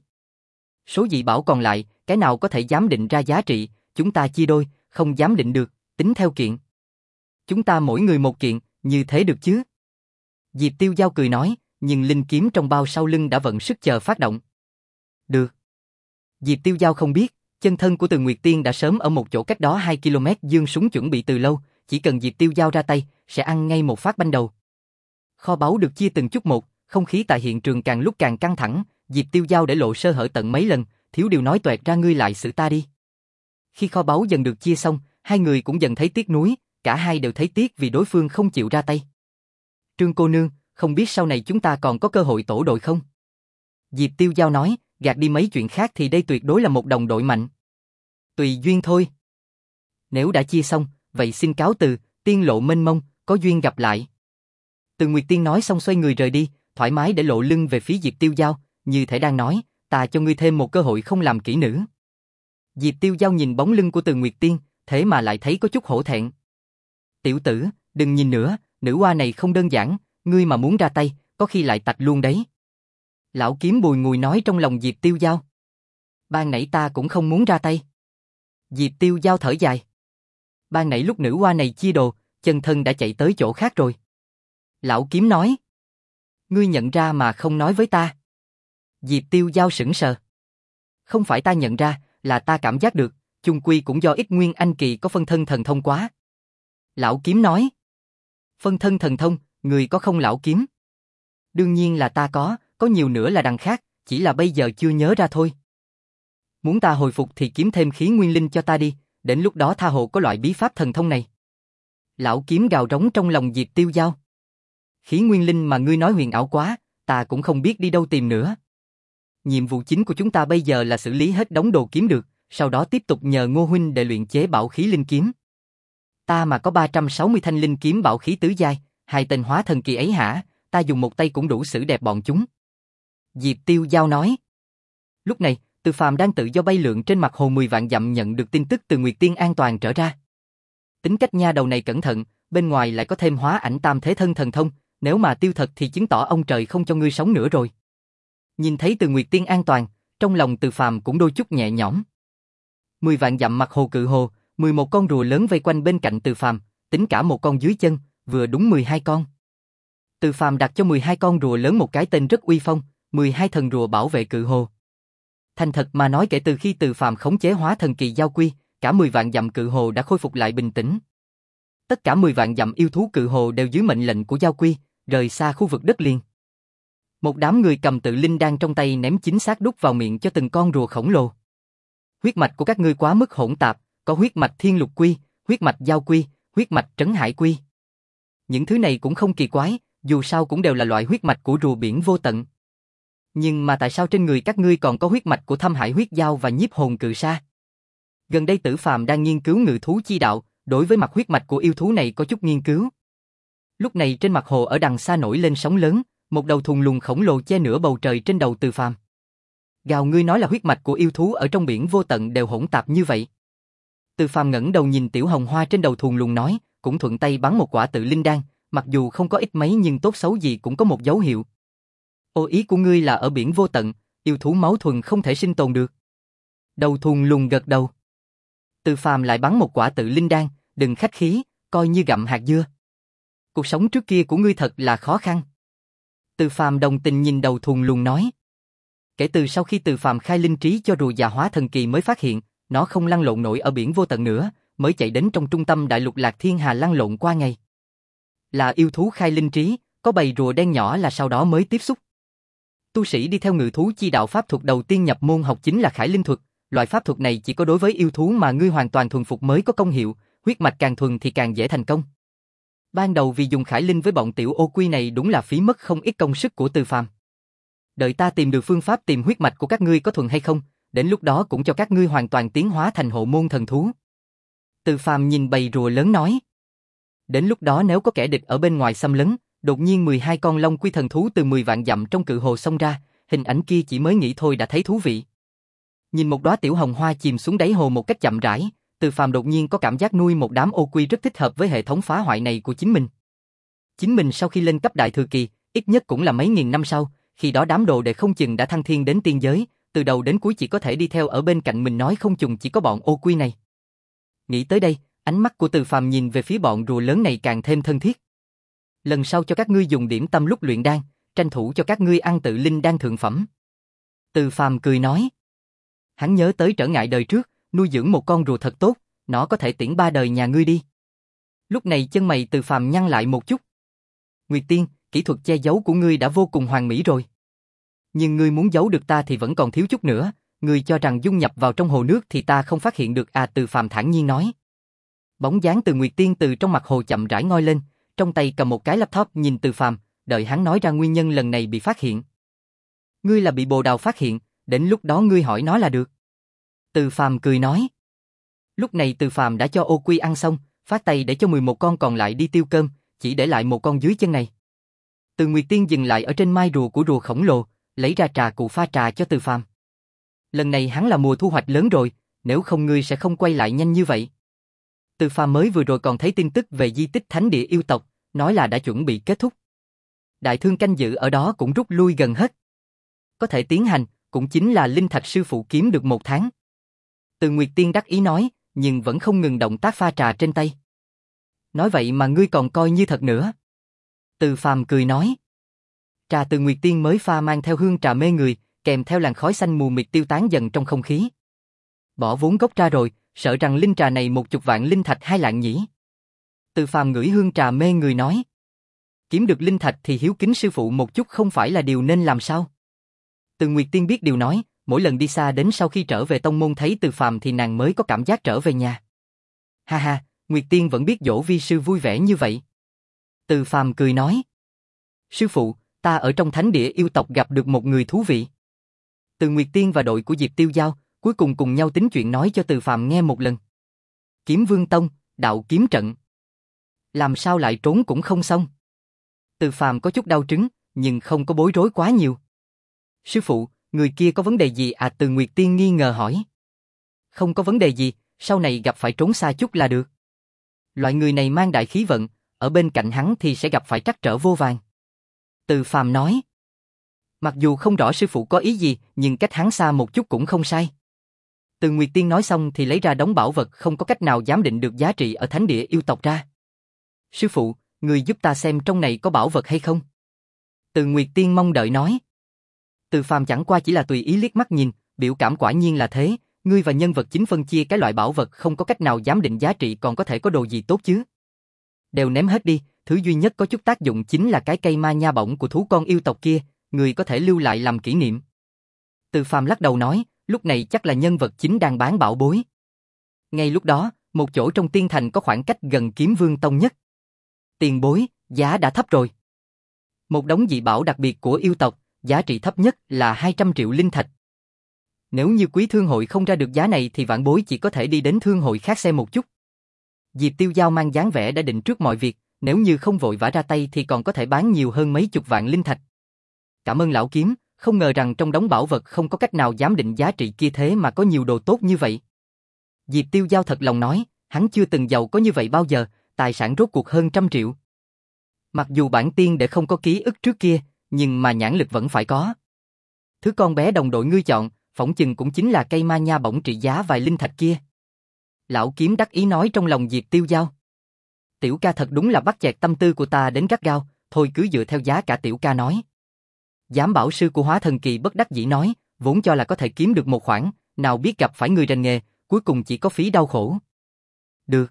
Số dị bảo còn lại, cái nào có thể giám định ra giá trị, chúng ta chia đôi, không giám định được, tính theo kiện. Chúng ta mỗi người một kiện, như thế được chứ? Diệp Tiêu Giao cười nói, nhưng linh kiếm trong bao sau lưng đã vận sức chờ phát động. Được. Diệp Tiêu Giao không biết, chân thân của Từ Nguyệt Tiên đã sớm ở một chỗ cách đó hai ki lô mét giương súng chuẩn bị từ lâu, chỉ cần Diệp Tiêu Giao ra tay, sẽ ăn ngay một phát banh đầu. Kho báu được chia từng chút một, không khí tại hiện trường càng lúc càng căng thẳng, Diệp Tiêu Giao để lộ sơ hở tận mấy lần, thiếu điều nói toẹt ra ngươi lại xử ta đi. Khi kho báu dần được chia xong, hai người cũng dần thấy tiếc nuối, cả hai đều thấy tiếc vì đối phương không chịu ra tay. Trương cô nương, không biết sau này chúng ta còn có cơ hội tổ đội không? Diệp Tiêu Giao nói, gạt đi mấy chuyện khác thì đây tuyệt đối là một đồng đội mạnh. Tùy duyên thôi. Nếu đã chia xong, vậy xin cáo từ, tiên lộ mênh mông, có duyên gặp lại. Từ Nguyệt Tiên nói xong xoay người rời đi, thoải mái để lộ lưng về phía Diệp Tiêu Giao, như thể đang nói, ta cho ngươi thêm một cơ hội không làm kỹ nữ. Diệp Tiêu Giao nhìn bóng lưng của Từ Nguyệt Tiên, thế mà lại thấy có chút hổ thẹn. Tiểu tử, đừng nhìn nữa, nữ hoa này không đơn giản, ngươi mà muốn ra tay, có khi lại tạch luôn đấy. Lão Kiếm bùi ngùi nói trong lòng Diệp Tiêu Giao. Ban nãy ta cũng không muốn ra tay. Diệp Tiêu Giao thở dài. Ban nãy lúc nữ hoa này chia đồ, chân thân đã chạy tới chỗ khác rồi. Lão Kiếm nói. Ngươi nhận ra mà không nói với ta. Diệp Tiêu Giao sững sờ. Không phải ta nhận ra, là ta cảm giác được, chung quy cũng do ít nguyên anh kỳ có phân thân thần thông quá. Lão Kiếm nói. Phân thân thần thông, người có không Lão Kiếm? Đương nhiên là ta có, có nhiều nữa là đằng khác, chỉ là bây giờ chưa nhớ ra thôi. Muốn ta hồi phục thì kiếm thêm khí nguyên linh cho ta đi, đến lúc đó tha hồ có loại bí pháp thần thông này. Lão Kiếm gào rống trong lòng Diệp Tiêu Giao. Khí nguyên linh mà ngươi nói huyền ảo quá, ta cũng không biết đi đâu tìm nữa. Nhiệm vụ chính của chúng ta bây giờ là xử lý hết đống đồ kiếm được, sau đó tiếp tục nhờ Ngô huynh để luyện chế bảo khí linh kiếm. Ta mà có ba trăm sáu mươi thanh linh kiếm bảo khí tứ giai, hai tên hóa thần kỳ ấy hả, ta dùng một tay cũng đủ xử đẹp bọn chúng. Diệp Tiêu Giao nói. Lúc này, Từ Phàm đang tự do bay lượn trên mặt hồ mười vạn dặm nhận được tin tức từ Nguyệt Tiên an toàn trở ra. Tính cách nha đầu này cẩn thận, bên ngoài lại có thêm hóa ảnh tam thế thân thần thông, nếu mà tiêu thật thì chứng tỏ ông trời không cho ngươi sống nữa rồi. Nhìn thấy Từ Nguyệt Tiên an toàn, trong lòng Từ Phàm cũng đôi chút nhẹ nhõm. Mười vạn dặm mặt hồ cự hồ, mười một con rùa lớn vây quanh bên cạnh Từ Phàm, tính cả một con dưới chân, vừa đúng mười hai con. Từ Phàm đặt cho mười hai con rùa lớn một cái tên rất uy phong, mười hai thần rùa bảo vệ cự hồ. Thành thật mà nói, kể từ khi Từ Phàm khống chế hóa thần kỳ giao quy, cả mười vạn dặm cự hồ đã khôi phục lại bình tĩnh. Tất cả mười vạn dặm yêu thú cự hồ đều dưới mệnh lệnh của giao quy, rời xa khu vực đất liền. Một đám người cầm tự linh đan trong tay ném chính xác đút vào miệng cho từng con rùa khổng lồ. Huyết mạch của các ngươi quá mức hỗn tạp, có huyết mạch thiên lục quy, huyết mạch giao quy, huyết mạch trấn hải quy. Những thứ này cũng không kỳ quái, dù sao cũng đều là loại huyết mạch của rùa biển vô tận. Nhưng mà tại sao trên người các ngươi còn có huyết mạch của Thâm Hải huyết giao và nhiếp hồn cự sa? Gần đây Tử Phàm đang nghiên cứu ngự thú chi đạo, đối với mặt huyết mạch của yêu thú này có chút nghiên cứu. Lúc này trên mặt hồ ở đằng xa nổi lên sóng lớn, một đầu thùng lùn khổng lồ che nửa bầu trời trên đầu Từ Phàm. Gào, ngươi nói là huyết mạch của yêu thú ở trong biển vô tận đều hỗn tạp như vậy? Từ Phàm ngẩng đầu nhìn tiểu hồng hoa trên đầu thùng lùn nói, cũng thuận tay bắn một quả tự linh đan, mặc dù không có ít mấy nhưng tốt xấu gì cũng có một dấu hiệu. Ô, ý của ngươi là ở biển vô tận, yêu thú máu thuần không thể sinh tồn được. Đầu thùng lùn gật đầu. Từ Phàm lại bắn một quả tự linh đan, đừng khách khí, coi như gặm hạt dưa. Cuộc sống trước kia của ngươi thật là khó khăn. Từ Phàm đồng tình nhìn đầu thùng lùn nói. Kể từ sau khi Từ Phàm khai linh trí cho rùa già hóa thần kỳ mới phát hiện, nó không lăn lộn nổi ở biển vô tận nữa, mới chạy đến trong trung tâm đại lục Lạc Thiên Hà lăn lộn qua ngày. Là yêu thú khai linh trí, có bầy rùa đen nhỏ là sau đó mới tiếp xúc. Tu sĩ đi theo ngự thú chi đạo pháp thuật đầu tiên nhập môn học chính là khải linh thuật, loại pháp thuật này chỉ có đối với yêu thú mà ngươi hoàn toàn thuần phục mới có công hiệu, huyết mạch càng thuần thì càng dễ thành công. Ban đầu vì dùng khải linh với bọn tiểu ô quy này đúng là phí mất không ít công sức của Từ Phàm. Đợi ta tìm được phương pháp tìm huyết mạch của các ngươi có thuần hay không, đến lúc đó cũng cho các ngươi hoàn toàn tiến hóa thành hộ môn thần thú. Từ Phàm nhìn bầy rùa lớn nói. Đến lúc đó nếu có kẻ địch ở bên ngoài xâm lấn, đột nhiên mười hai con long quy thần thú từ mười vạn dặm trong cự hồ xông ra, hình ảnh kia chỉ mới nghĩ thôi đã thấy thú vị. Nhìn một đóa tiểu hồng hoa chìm xuống đáy hồ một cách chậm rãi, Từ Phàm đột nhiên có cảm giác nuôi một đám ô quy rất thích hợp với hệ thống phá hoại này của chính mình. Chính mình sau khi lên cấp đại thừa kỳ, ít nhất cũng là mấy nghìn năm sau, khi đó đám đồ đệ không chừng đã thăng thiên đến tiên giới, từ đầu đến cuối chỉ có thể đi theo ở bên cạnh mình, nói không chừng chỉ có bọn ô quy này. Nghĩ tới đây, ánh mắt của Từ Phàm nhìn về phía bọn rùa lớn này càng thêm thân thiết. Lần sau cho các ngươi dùng điểm tâm lúc luyện đan, tranh thủ cho các ngươi ăn tự linh đan thượng phẩm. Từ Phàm cười nói. Hắn nhớ tới trở ngại đời trước, nuôi dưỡng một con rùa thật tốt, nó có thể tiễn ba đời nhà ngươi đi. Lúc này chân mày Từ Phàm nhăn lại một chút. Nguyệt Tiên, kỹ thuật che giấu của ngươi đã vô cùng hoàn mỹ rồi. Nhưng ngươi muốn giấu được ta thì vẫn còn thiếu chút nữa, ngươi cho rằng dung nhập vào trong hồ nước thì ta không phát hiện được à? Từ Phàm thản nhiên nói. Bóng dáng Từ Nguyệt Tiên từ trong mặt hồ chậm rãi ngoi lên, trong tay cầm một cái laptop nhìn Từ Phàm, đợi hắn nói ra nguyên nhân lần này bị phát hiện. Ngươi là bị bồ đào phát hiện, đến lúc đó ngươi hỏi nó là được. Từ Phàm cười nói. Lúc này Từ Phàm đã cho ô quy ăn xong, phát tay để cho mười một con còn lại đi tiêu cơm, chỉ để lại một con dưới chân này. Từ Nguyệt Tiên dừng lại ở trên mai rùa của rùa khổng lồ, lấy ra trà cụ pha trà cho Từ Phàm. Lần này hắn là mùa thu hoạch lớn rồi, nếu không ngươi sẽ không quay lại nhanh như vậy. Từ Phàm mới vừa rồi còn thấy tin tức về di tích thánh địa yêu tộc, nói là đã chuẩn bị kết thúc. Đại thương canh giữ ở đó cũng rút lui gần hết. Có thể tiến hành, cũng chính là linh thạch sư phụ kiếm được một tháng. Từ Nguyệt Tiên đắc ý nói, nhưng vẫn không ngừng động tác pha trà trên tay. Nói vậy mà ngươi còn coi như thật nữa. Từ Phàm cười nói. Trà Từ Nguyệt Tiên mới pha mang theo hương trà mê người, kèm theo làn khói xanh mù mịt tiêu tán dần trong không khí. Bỏ vốn gốc ra rồi, sợ rằng linh trà này một chục vạn linh thạch hai lạng nhỉ. Từ Phàm ngửi hương trà mê người nói. Kiếm được linh thạch thì hiếu kính sư phụ một chút không phải là điều nên làm sao? Từ Nguyệt Tiên biết điều nói, mỗi lần đi xa đến sau khi trở về tông môn thấy Từ Phàm thì nàng mới có cảm giác trở về nhà. Ha ha, Nguyệt Tiên vẫn biết dỗ vi sư vui vẻ như vậy. Từ Phàm cười nói. Sư phụ, ta ở trong thánh địa yêu tộc gặp được một người thú vị. Từ Nguyệt Tiên và đội của Diệp Tiêu Giao cuối cùng cùng nhau tính chuyện nói cho Từ Phàm nghe một lần. Kiếm Vương Tông, đạo kiếm trận. Làm sao lại trốn cũng không xong. Từ Phàm có chút đau trứng, nhưng không có bối rối quá nhiều. Sư phụ, người kia có vấn đề gì à? Từ Nguyệt Tiên nghi ngờ hỏi. Không có vấn đề gì, sau này gặp phải trốn xa chút là được. Loại người này mang đại khí vận, ở bên cạnh hắn thì sẽ gặp phải trắc trở vô vàn. Từ Phàm nói. Mặc dù không rõ sư phụ có ý gì, nhưng cách hắn xa một chút cũng không sai. Từ Nguyệt Tiên nói xong thì lấy ra đống bảo vật không có cách nào giám định được giá trị ở thánh địa yêu tộc ra. Sư phụ, người giúp ta xem trong này có bảo vật hay không? Từ Nguyệt Tiên mong đợi nói. Từ Phàm chẳng qua chỉ là tùy ý liếc mắt nhìn, biểu cảm quả nhiên là thế, ngươi và nhân vật chính phân chia cái loại bảo vật không có cách nào giám định giá trị còn có thể có đồ gì tốt chứ? Đều ném hết đi, thứ duy nhất có chút tác dụng chính là cái cây ma nha bổng của thú con yêu tộc kia, người có thể lưu lại làm kỷ niệm. Từ Phàm lắc đầu nói, lúc này chắc là nhân vật chính đang bán bảo bối. Ngay lúc đó, một chỗ trong tiên thành có khoảng cách gần Kiếm Vương Tông nhất. Tiền bối, giá đã thấp rồi. Một đống dị bảo đặc biệt của yêu tộc, giá trị thấp nhất là hai trăm triệu linh thạch. Nếu như quý thương hội không ra được giá này thì vãn bối chỉ có thể đi đến thương hội khác xem một chút. Diệp Tiêu Giao mang dáng vẻ đã định trước mọi việc, nếu như không vội vã ra tay thì còn có thể bán nhiều hơn mấy chục vạn linh thạch. Cảm ơn lão kiếm, không ngờ rằng trong đống bảo vật không có cách nào giám định giá trị kia thế mà có nhiều đồ tốt như vậy. Diệp Tiêu Giao thật lòng nói, hắn chưa từng giàu có như vậy bao giờ, tài sản rốt cuộc hơn trăm triệu. Mặc dù bản tiên để không có ký ức trước kia, nhưng mà nhãn lực vẫn phải có. Thứ con bé đồng đội ngươi chọn, phỏng chừng cũng chính là cây ma nha bổng trị giá vài linh thạch kia. Lão kiếm đắc ý nói trong lòng Diệp Tiêu Giao. Tiểu ca thật đúng là bắt chẹt tâm tư của ta đến gắt gao, thôi cứ dựa theo giá cả tiểu ca nói. Giám bảo sư của Hóa Thần Kỳ bất đắc dĩ nói, vốn cho là có thể kiếm được một khoản, nào biết gặp phải người rành nghề, cuối cùng chỉ có phí đau khổ. Được.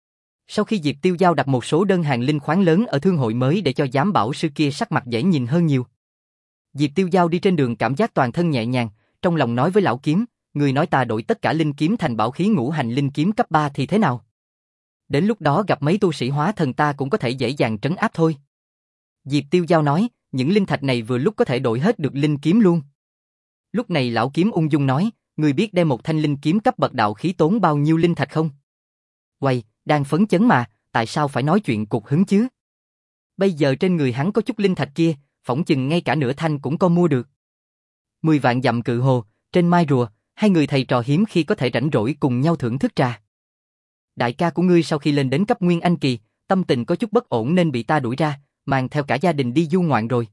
Sau khi Diệp Tiêu Giao đặt một số đơn hàng linh khoáng lớn ở thương hội mới để cho giám bảo sư kia sắc mặt dễ nhìn hơn nhiều. Diệp Tiêu Giao đi trên đường cảm giác toàn thân nhẹ nhàng, trong lòng nói với lão kiếm, người nói ta đổi tất cả linh kiếm thành bảo khí ngũ hành linh kiếm cấp ba thì thế nào? Đến lúc đó gặp mấy tu sĩ hóa thần ta cũng có thể dễ dàng trấn áp thôi. Diệp Tiêu Giao nói, những linh thạch này vừa lúc có thể đổi hết được linh kiếm luôn. Lúc này lão kiếm ung dung nói, người biết đem một thanh linh kiếm cấp bậc đạo khí tốn bao nhiêu linh thạch không? Quay, đang phấn chấn mà, tại sao phải nói chuyện cục hứng chứ? Bây giờ trên người hắn có chút linh thạch kia, phỏng chừng ngay cả nửa thanh cũng có mua được. Mười vạn dặm cự hồ, trên mai rùa, hai người thầy trò hiếm khi có thể rảnh rỗi cùng nhau thưởng thức trà. Đại ca của ngươi sau khi lên đến cấp Nguyên Anh Kỳ, tâm tình có chút bất ổn nên bị ta đuổi ra, mang theo cả gia đình đi du ngoạn rồi.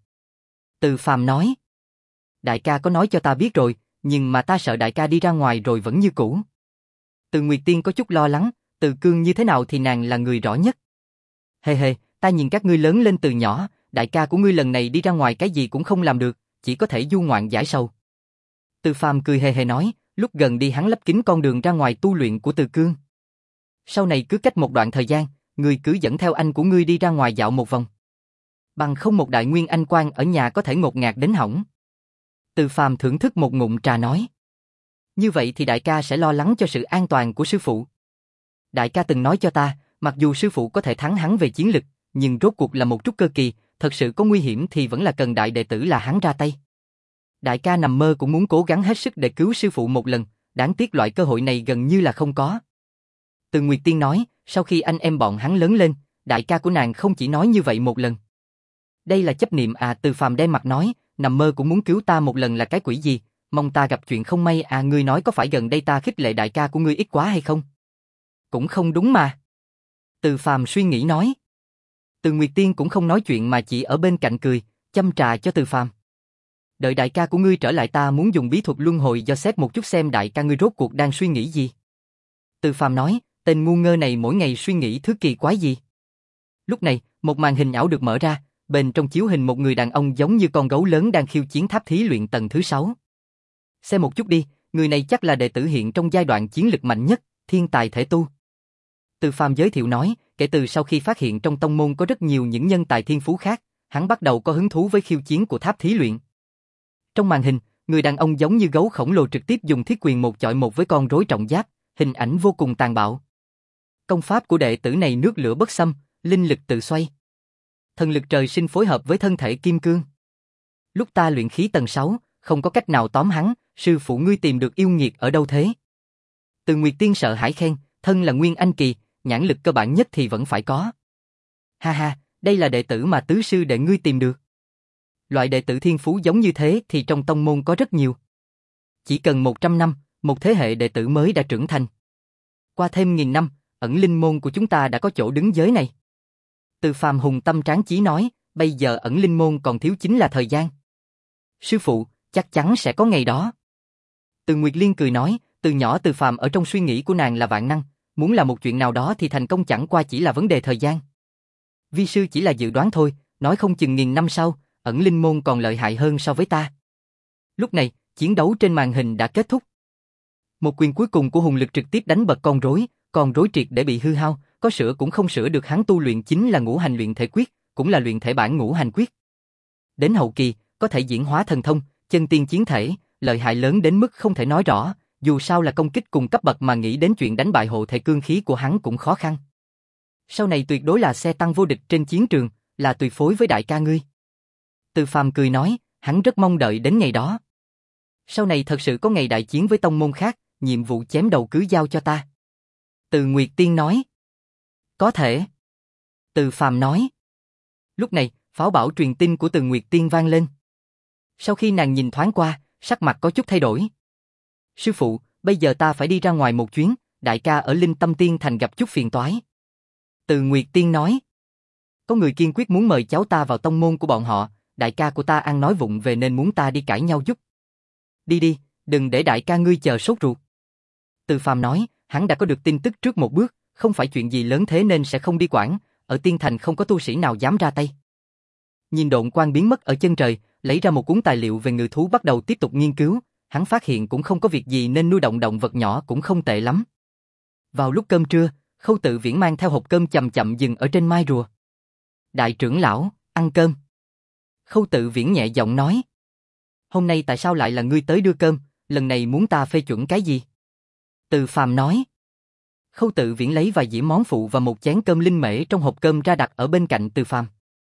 Từ Phàm nói. Đại ca có nói cho ta biết rồi, nhưng mà ta sợ đại ca đi ra ngoài rồi vẫn như cũ. Từ Nguyệt Tiên có chút lo lắng, Từ Cương như thế nào thì nàng là người rõ nhất. Hề hề, ta nhìn các ngươi lớn lên từ nhỏ, đại ca của ngươi lần này đi ra ngoài cái gì cũng không làm được, chỉ có thể du ngoạn giải sầu. Từ Phàm cười hề hề nói, lúc gần đi hắn lấp kín con đường ra ngoài tu luyện của Từ Cương. Sau này cứ cách một đoạn thời gian, ngươi cứ dẫn theo anh của ngươi đi ra ngoài dạo một vòng. Bằng không một đại nguyên anh quan ở nhà có thể ngột ngạt đến hỏng. Từ Phàm thưởng thức một ngụm trà nói. Như vậy thì đại ca sẽ lo lắng cho sự an toàn của sư phụ. Đại ca từng nói cho ta, mặc dù sư phụ có thể thắng hắn về chiến lực, nhưng rốt cuộc là một trúc cơ kỳ, thật sự có nguy hiểm thì vẫn là cần đại đệ tử là hắn ra tay. Đại ca nằm mơ cũng muốn cố gắng hết sức để cứu sư phụ một lần, đáng tiếc loại cơ hội này gần như là không có. Từ Nguyệt Tiên nói, sau khi anh em bọn hắn lớn lên, đại ca của nàng không chỉ nói như vậy một lần. Đây là chấp niệm à? Từ Phàm đen mặt nói, nằm mơ cũng muốn cứu ta một lần là cái quỷ gì, mong ta gặp chuyện không may à? Ngươi nói có phải gần đây ta khích lệ đại ca của ngươi ít quá hay không? Cũng không đúng mà. Từ Phàm suy nghĩ nói. Từ Nguyệt Tiên cũng không nói chuyện mà chỉ ở bên cạnh cười, châm trà cho Từ Phàm. Đợi đại ca của ngươi trở lại ta muốn dùng bí thuật luân hồi do xét một chút xem đại ca ngươi rốt cuộc đang suy nghĩ gì. Từ Phàm nói, tên ngu ngơ này mỗi ngày suy nghĩ thứ kỳ quái gì. Lúc này, một màn hình ảo được mở ra, bên trong chiếu hình một người đàn ông giống như con gấu lớn đang khiêu chiến tháp thí luyện tầng thứ sáu. Xem một chút đi, người này chắc là đệ tử hiện trong giai đoạn chiến lực mạnh nhất, thiên tài thể tu. Từ Phàm giới thiệu nói, kể từ sau khi phát hiện trong tông môn có rất nhiều những nhân tài thiên phú khác, hắn bắt đầu có hứng thú với khiêu chiến của tháp thí luyện. Trong màn hình, người đàn ông giống như gấu khổng lồ trực tiếp dùng thiết quyền một chọi một với con rối trọng giáp, hình ảnh vô cùng tàn bạo. Công pháp của đệ tử này nước lửa bất xâm, linh lực tự xoay. Thần lực trời sinh phối hợp với thân thể kim cương. Lúc ta luyện khí tầng sáu, không có cách nào tóm hắn, sư phụ ngươi tìm được yêu nghiệt ở đâu thế? Từ Nguyệt Tiên sợ hãi khen, thân là Nguyên Anh Kỳ, nhãn lực cơ bản nhất thì vẫn phải có. Ha ha, đây là đệ tử mà tứ sư đệ ngươi tìm được. Loại đệ tử thiên phú giống như thế thì trong tông môn có rất nhiều. Chỉ cần một trăm năm, một thế hệ đệ tử mới đã trưởng thành. Qua thêm nghìn năm, ẩn linh môn của chúng ta đã có chỗ đứng giới này. Từ Phàm hùng tâm tráng chí nói, bây giờ ẩn linh môn còn thiếu chính là thời gian. Sư phụ, chắc chắn sẽ có ngày đó. Từ Nguyệt Liên cười nói, từ nhỏ Từ Phàm ở trong suy nghĩ của nàng là vạn năng, muốn làm một chuyện nào đó thì thành công chẳng qua chỉ là vấn đề thời gian. Vi sư chỉ là dự đoán thôi, nói không chừng nghìn năm sau, ẩn linh môn còn lợi hại hơn so với ta. Lúc này, chiến đấu trên màn hình đã kết thúc. Một quyền cuối cùng của hùng lực trực tiếp đánh bật con rối, con rối triệt để bị hư hao, có sửa cũng không sửa được. Hắn tu luyện chính là ngũ hành luyện thể quyết, cũng là luyện thể bản ngũ hành quyết. Đến hậu kỳ, có thể diễn hóa thần thông, chân tiên chiến thể, lợi hại lớn đến mức không thể nói rõ, dù sao là công kích cùng cấp bậc mà nghĩ đến chuyện đánh bại hộ thể cương khí của hắn cũng khó khăn. Sau này tuyệt đối là xe tăng vô địch trên chiến trường, là tùy phối với đại ca ngươi. Từ Phàm cười nói, hắn rất mong đợi đến ngày đó. Sau này thật sự có ngày đại chiến với tông môn khác, nhiệm vụ chém đầu cứ giao cho ta. Từ Nguyệt Tiên nói. Có thể. Từ Phàm nói. Lúc này, pháo bảo truyền tin của Từ Nguyệt Tiên vang lên. Sau khi nàng nhìn thoáng qua, sắc mặt có chút thay đổi. Sư phụ, bây giờ ta phải đi ra ngoài một chuyến, đại ca ở Linh Tâm Tiên Thành gặp chút phiền toái. Từ Nguyệt Tiên nói. Có người kiên quyết muốn mời cháu ta vào tông môn của bọn họ, đại ca của ta ăn nói vụng về nên muốn ta đi cãi nhau giúp. Đi đi, đừng để đại ca ngươi chờ sốt ruột. Từ Phàm nói, hắn đã có được tin tức trước một bước, không phải chuyện gì lớn thế nên sẽ không đi quản, ở Tiên Thành không có tu sĩ nào dám ra tay. Nhìn độn quang biến mất ở chân trời, lấy ra một cuốn tài liệu về ngự thú bắt đầu tiếp tục nghiên cứu, hắn phát hiện cũng không có việc gì nên nuôi động động vật nhỏ cũng không tệ lắm. Vào lúc cơm trưa, Khâu Tự Viễn mang theo hộp cơm chậm chậm dừng ở trên mai rùa. Đại trưởng lão, ăn cơm. Khâu Tự Viễn nhẹ giọng nói. Hôm nay tại sao lại là ngươi tới đưa cơm, lần này muốn ta phê chuẩn cái gì? Từ Phàm nói. Khâu Tự Viễn lấy vài dĩa món phụ và một chén cơm linh mễ trong hộp cơm ra đặt ở bên cạnh Từ Phàm.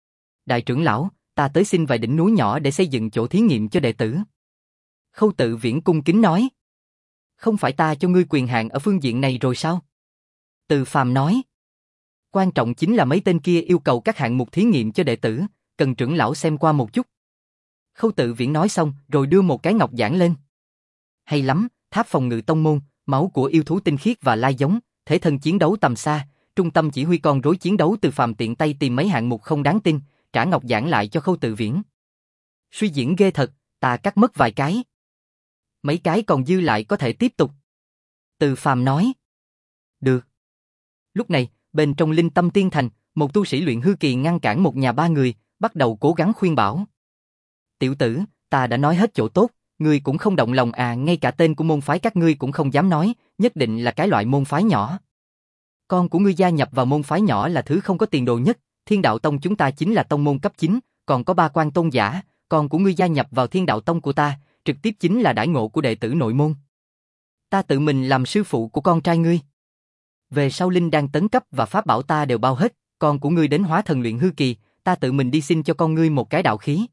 Đại trưởng lão, ta tới xin vài đỉnh núi nhỏ để xây dựng chỗ thí nghiệm cho đệ tử. Khâu Tự Viễn cung kính nói. Không phải ta cho ngươi quyền hạn ở phương diện này rồi sao? Từ Phàm nói. Quan trọng chính là mấy tên kia yêu cầu các hạng mục thí nghiệm cho đệ tử, cần trưởng lão xem qua một chút. Khâu Tự Viễn nói xong rồi đưa một cái ngọc giản lên. Hay lắm, tháp phòng ngự tông môn, máu của yêu thú tinh khiết và lai giống, thể thân chiến đấu tầm xa, trung tâm chỉ huy con rối chiến đấu. Từ Phàm tiện tay tìm mấy hạng mục không đáng tin, trả ngọc giản lại cho Khâu Tự Viễn. Suy diễn ghê thật, ta cắt mất vài cái. Mấy cái còn dư lại có thể tiếp tục. Từ Phàm nói. Được. Lúc này, bên trong Linh Tâm Tiên Thành, một tu sĩ luyện hư kỳ ngăn cản một nhà ba người, bắt đầu cố gắng khuyên bảo. Tiểu tử, ta đã nói hết chỗ tốt, ngươi cũng không động lòng à, ngay cả tên của môn phái các ngươi cũng không dám nói, nhất định là cái loại môn phái nhỏ. Con của ngươi gia nhập vào môn phái nhỏ là thứ không có tiền đồ nhất, Thiên Đạo Tông chúng ta chính là tông môn cấp chín, còn có ba quan tôn giả, con của ngươi gia nhập vào Thiên Đạo Tông của ta, trực tiếp chính là đãi ngộ của đệ tử nội môn. Ta tự mình làm sư phụ của con trai ngươi. Về sau linh đan tấn cấp và pháp bảo ta đều bao hết, con của ngươi đến hóa thần luyện hư kỳ, ta tự mình đi xin cho con ngươi một cái đạo khí.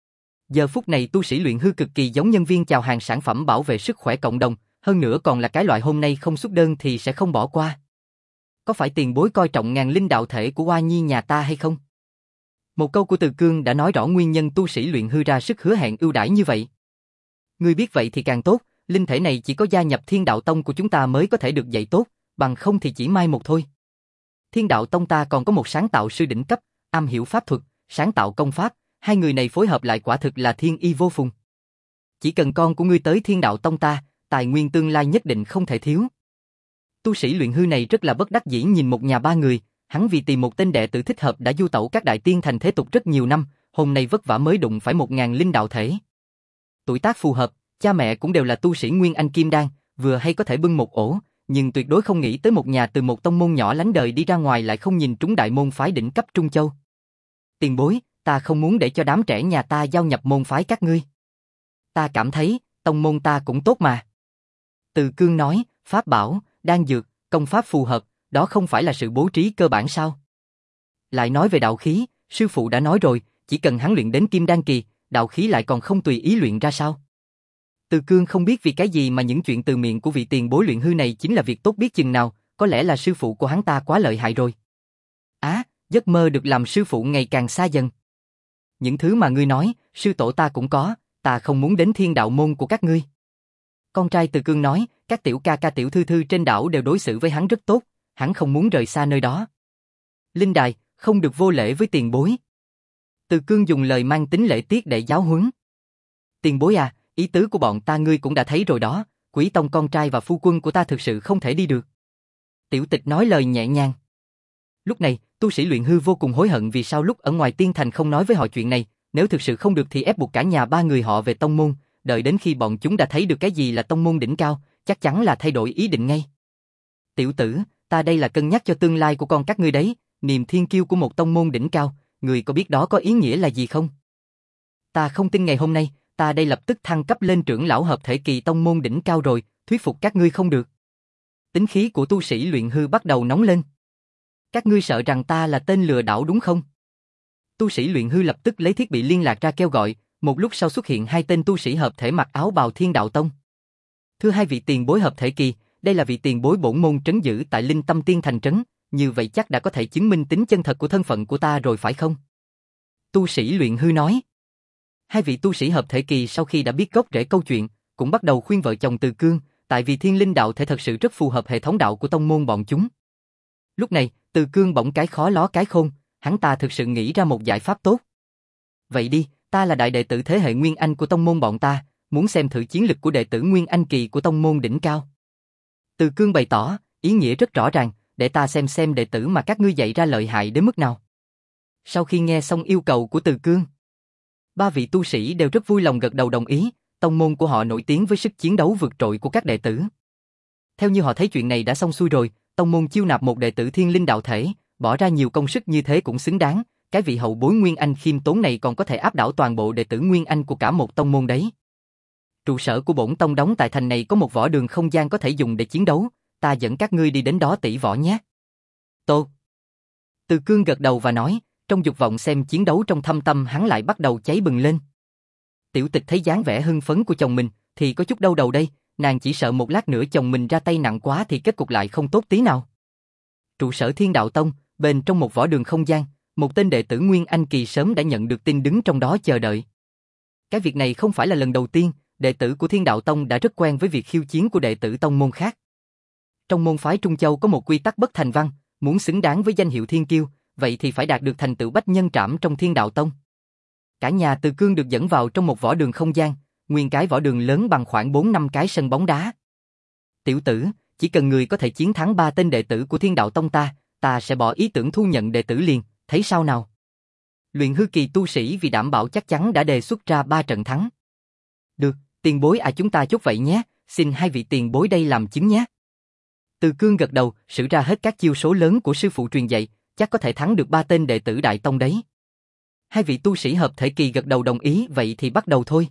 Giờ phút này tu sĩ luyện hư cực kỳ giống nhân viên chào hàng sản phẩm bảo vệ sức khỏe cộng đồng, hơn nữa còn là cái loại hôm nay không xuất đơn thì sẽ không bỏ qua. Có phải tiền bối coi trọng ngàn linh đạo thể của Hoa Nhi nhà ta hay không? Một câu của Từ Cương đã nói rõ nguyên nhân tu sĩ luyện hư ra sức hứa hẹn ưu đãi như vậy. Ngươi biết vậy thì càng tốt, linh thể này chỉ có gia nhập Thiên Đạo Tông của chúng ta mới có thể được dạy tốt, bằng không thì chỉ mai một thôi. Thiên Đạo Tông ta còn có một sáng tạo sư đỉnh cấp, am hiểu pháp thuật, sáng tạo công pháp, hai người này phối hợp lại quả thực là thiên y vô phùng. Chỉ cần con của ngươi tới Thiên Đạo Tông ta, tài nguyên tương lai nhất định không thể thiếu. Tu sĩ luyện hư này rất là bất đắc dĩ nhìn một nhà ba người, hắn vì tìm một tên đệ tử thích hợp đã du tẩu các đại tiên thành thế tục rất nhiều năm, hôm nay vất vả mới đụng phải một ngàn linh đạo thể. Tuổi tác phù hợp, cha mẹ cũng đều là tu sĩ Nguyên Anh Kim Đan, vừa hay có thể bưng một ổ, nhưng tuyệt đối không nghĩ tới một nhà từ một tông môn nhỏ lánh đời đi ra ngoài lại không nhìn trúng đại môn phái đỉnh cấp Trung Châu. Tiền bối, ta không muốn để cho đám trẻ nhà ta giao nhập môn phái các ngươi. Ta cảm thấy, tông môn ta cũng tốt mà. Từ Cương nói, pháp bảo, đan dược, công pháp phù hợp, đó không phải là sự bố trí cơ bản sao? Lại nói về đạo khí, sư phụ đã nói rồi, chỉ cần hắn luyện đến kim đan kỳ, đạo khí lại còn không tùy ý luyện ra sao? Từ Cương không biết vì cái gì mà những chuyện từ miệng của vị tiền bối luyện hư này chính là việc tốt biết chừng nào, có lẽ là sư phụ của hắn ta quá lợi hại rồi. Á, giấc mơ được làm sư phụ ngày càng xa dần. Những thứ mà ngươi nói, sư tổ ta cũng có, ta không muốn đến Thiên Đạo môn của các ngươi. Con trai Từ Cương nói, các tiểu ca ca tiểu thư thư trên đảo đều đối xử với hắn rất tốt, hắn không muốn rời xa nơi đó. Linh đài, không được vô lễ với tiền bối. Từ Cương dùng lời mang tính lễ tiết để giáo huấn. Tiền bối à, ý tứ của bọn ta ngươi cũng đã thấy rồi đó, Quỷ Tông con trai và phu quân của ta thực sự không thể đi được. Tiểu tịch nói lời nhẹ nhàng. Lúc này, tu sĩ luyện hư vô cùng hối hận vì sao lúc ở ngoài tiên thành không nói với họ chuyện này, nếu thực sự không được thì ép buộc cả nhà ba người họ về tông môn, đợi đến khi bọn chúng đã thấy được cái gì là tông môn đỉnh cao, chắc chắn là thay đổi ý định ngay. Tiểu tử, ta đây là cân nhắc cho tương lai của con các ngươi đấy, niềm thiên kiêu của một tông môn đỉnh cao, người có biết đó có ý nghĩa là gì không? Ta không tin ngày hôm nay, ta đây lập tức thăng cấp lên trưởng lão hợp thể kỳ tông môn đỉnh cao rồi, thuyết phục các ngươi không được. Tính khí của tu sĩ luyện hư bắt đầu nóng lên. Các ngươi sợ rằng ta là tên lừa đảo đúng không? Tu sĩ luyện hư lập tức lấy thiết bị liên lạc ra kêu gọi, một lúc sau xuất hiện hai tên tu sĩ hợp thể mặc áo bào Thiên Đạo Tông. Thưa hai vị tiền bối hợp thể kỳ, đây là vị tiền bối bổn môn trấn giữ tại Linh Tâm Tiên Thành trấn, như vậy chắc đã có thể chứng minh tính chân thật của thân phận của ta rồi phải không? Tu sĩ luyện hư nói. Hai vị tu sĩ hợp thể kỳ sau khi đã biết gốc rễ câu chuyện, cũng bắt đầu khuyên vợ chồng Từ Cương, tại vì thiên linh đạo thể thật sự rất phù hợp hệ thống đạo của tông môn bọn chúng. Lúc này, Từ Cương bỗng cái khó ló cái khôn, hắn ta thực sự nghĩ ra một giải pháp tốt. Vậy đi, ta là đại đệ tử thế hệ Nguyên Anh của tông môn bọn ta, muốn xem thử chiến lực của đệ tử Nguyên Anh kỳ của tông môn đỉnh cao. Từ Cương bày tỏ, ý nghĩa rất rõ ràng, để ta xem xem đệ tử mà các ngươi dạy ra lợi hại đến mức nào. Sau khi nghe xong yêu cầu của Từ Cương, ba vị tu sĩ đều rất vui lòng gật đầu đồng ý, tông môn của họ nổi tiếng với sức chiến đấu vượt trội của các đệ tử. Theo như họ thấy chuyện này đã xong xuôi rồi, tông môn chiêu nạp một đệ tử thiên linh đạo thể, bỏ ra nhiều công sức như thế cũng xứng đáng, cái vị hậu bối Nguyên Anh khiêm tốn này còn có thể áp đảo toàn bộ đệ tử Nguyên Anh của cả một tông môn đấy. Trụ sở của bổn tông đóng tại thành này có một võ đường không gian có thể dùng để chiến đấu, ta dẫn các ngươi đi đến đó tỷ võ nhé. Tốt. Từ Cương gật đầu và nói, trong dục vọng xem chiến đấu trong thâm tâm hắn lại bắt đầu cháy bừng lên. Tiểu Tịch thấy dáng vẻ hưng phấn của chồng mình, thì có chút đau đầu đây, nàng chỉ sợ một lát nữa chồng mình ra tay nặng quá thì kết cục lại không tốt tí nào. Trụ sở Thiên Đạo Tông, bên trong một võ đường không gian, một tên đệ tử Nguyên Anh kỳ sớm đã nhận được tin đứng trong đó chờ đợi. Cái việc này không phải là lần đầu tiên, đệ tử của Thiên Đạo Tông đã rất quen với việc khiêu chiến của đệ tử tông môn khác. Trong môn phái Trung Châu có một quy tắc bất thành văn, muốn xứng đáng với danh hiệu thiên kiêu, vậy thì phải đạt được thành tựu bách nhân trảm trong Thiên Đạo Tông. Cả nhà Từ Cương được dẫn vào trong một võ đường không gian, nguyên cái võ đường lớn bằng khoảng bốn năm cái sân bóng đá. Tiểu tử, chỉ cần người có thể chiến thắng ba tên đệ tử của Thiên Đạo Tông ta, ta sẽ bỏ ý tưởng thu nhận đệ tử liền, thấy sao nào? Luyện hư kỳ tu sĩ vì đảm bảo chắc chắn đã đề xuất ra ba trận thắng. Được, tiền bối à chúng ta chốt vậy nhé, xin hai vị tiền bối đây làm chứng nhé. Từ Cương gật đầu, sử ra hết các chiêu số lớn của sư phụ truyền dạy, chắc có thể thắng được ba tên đệ tử Đại Tông đấy. Hai vị tu sĩ hợp thể kỳ gật đầu đồng ý, vậy thì bắt đầu thôi.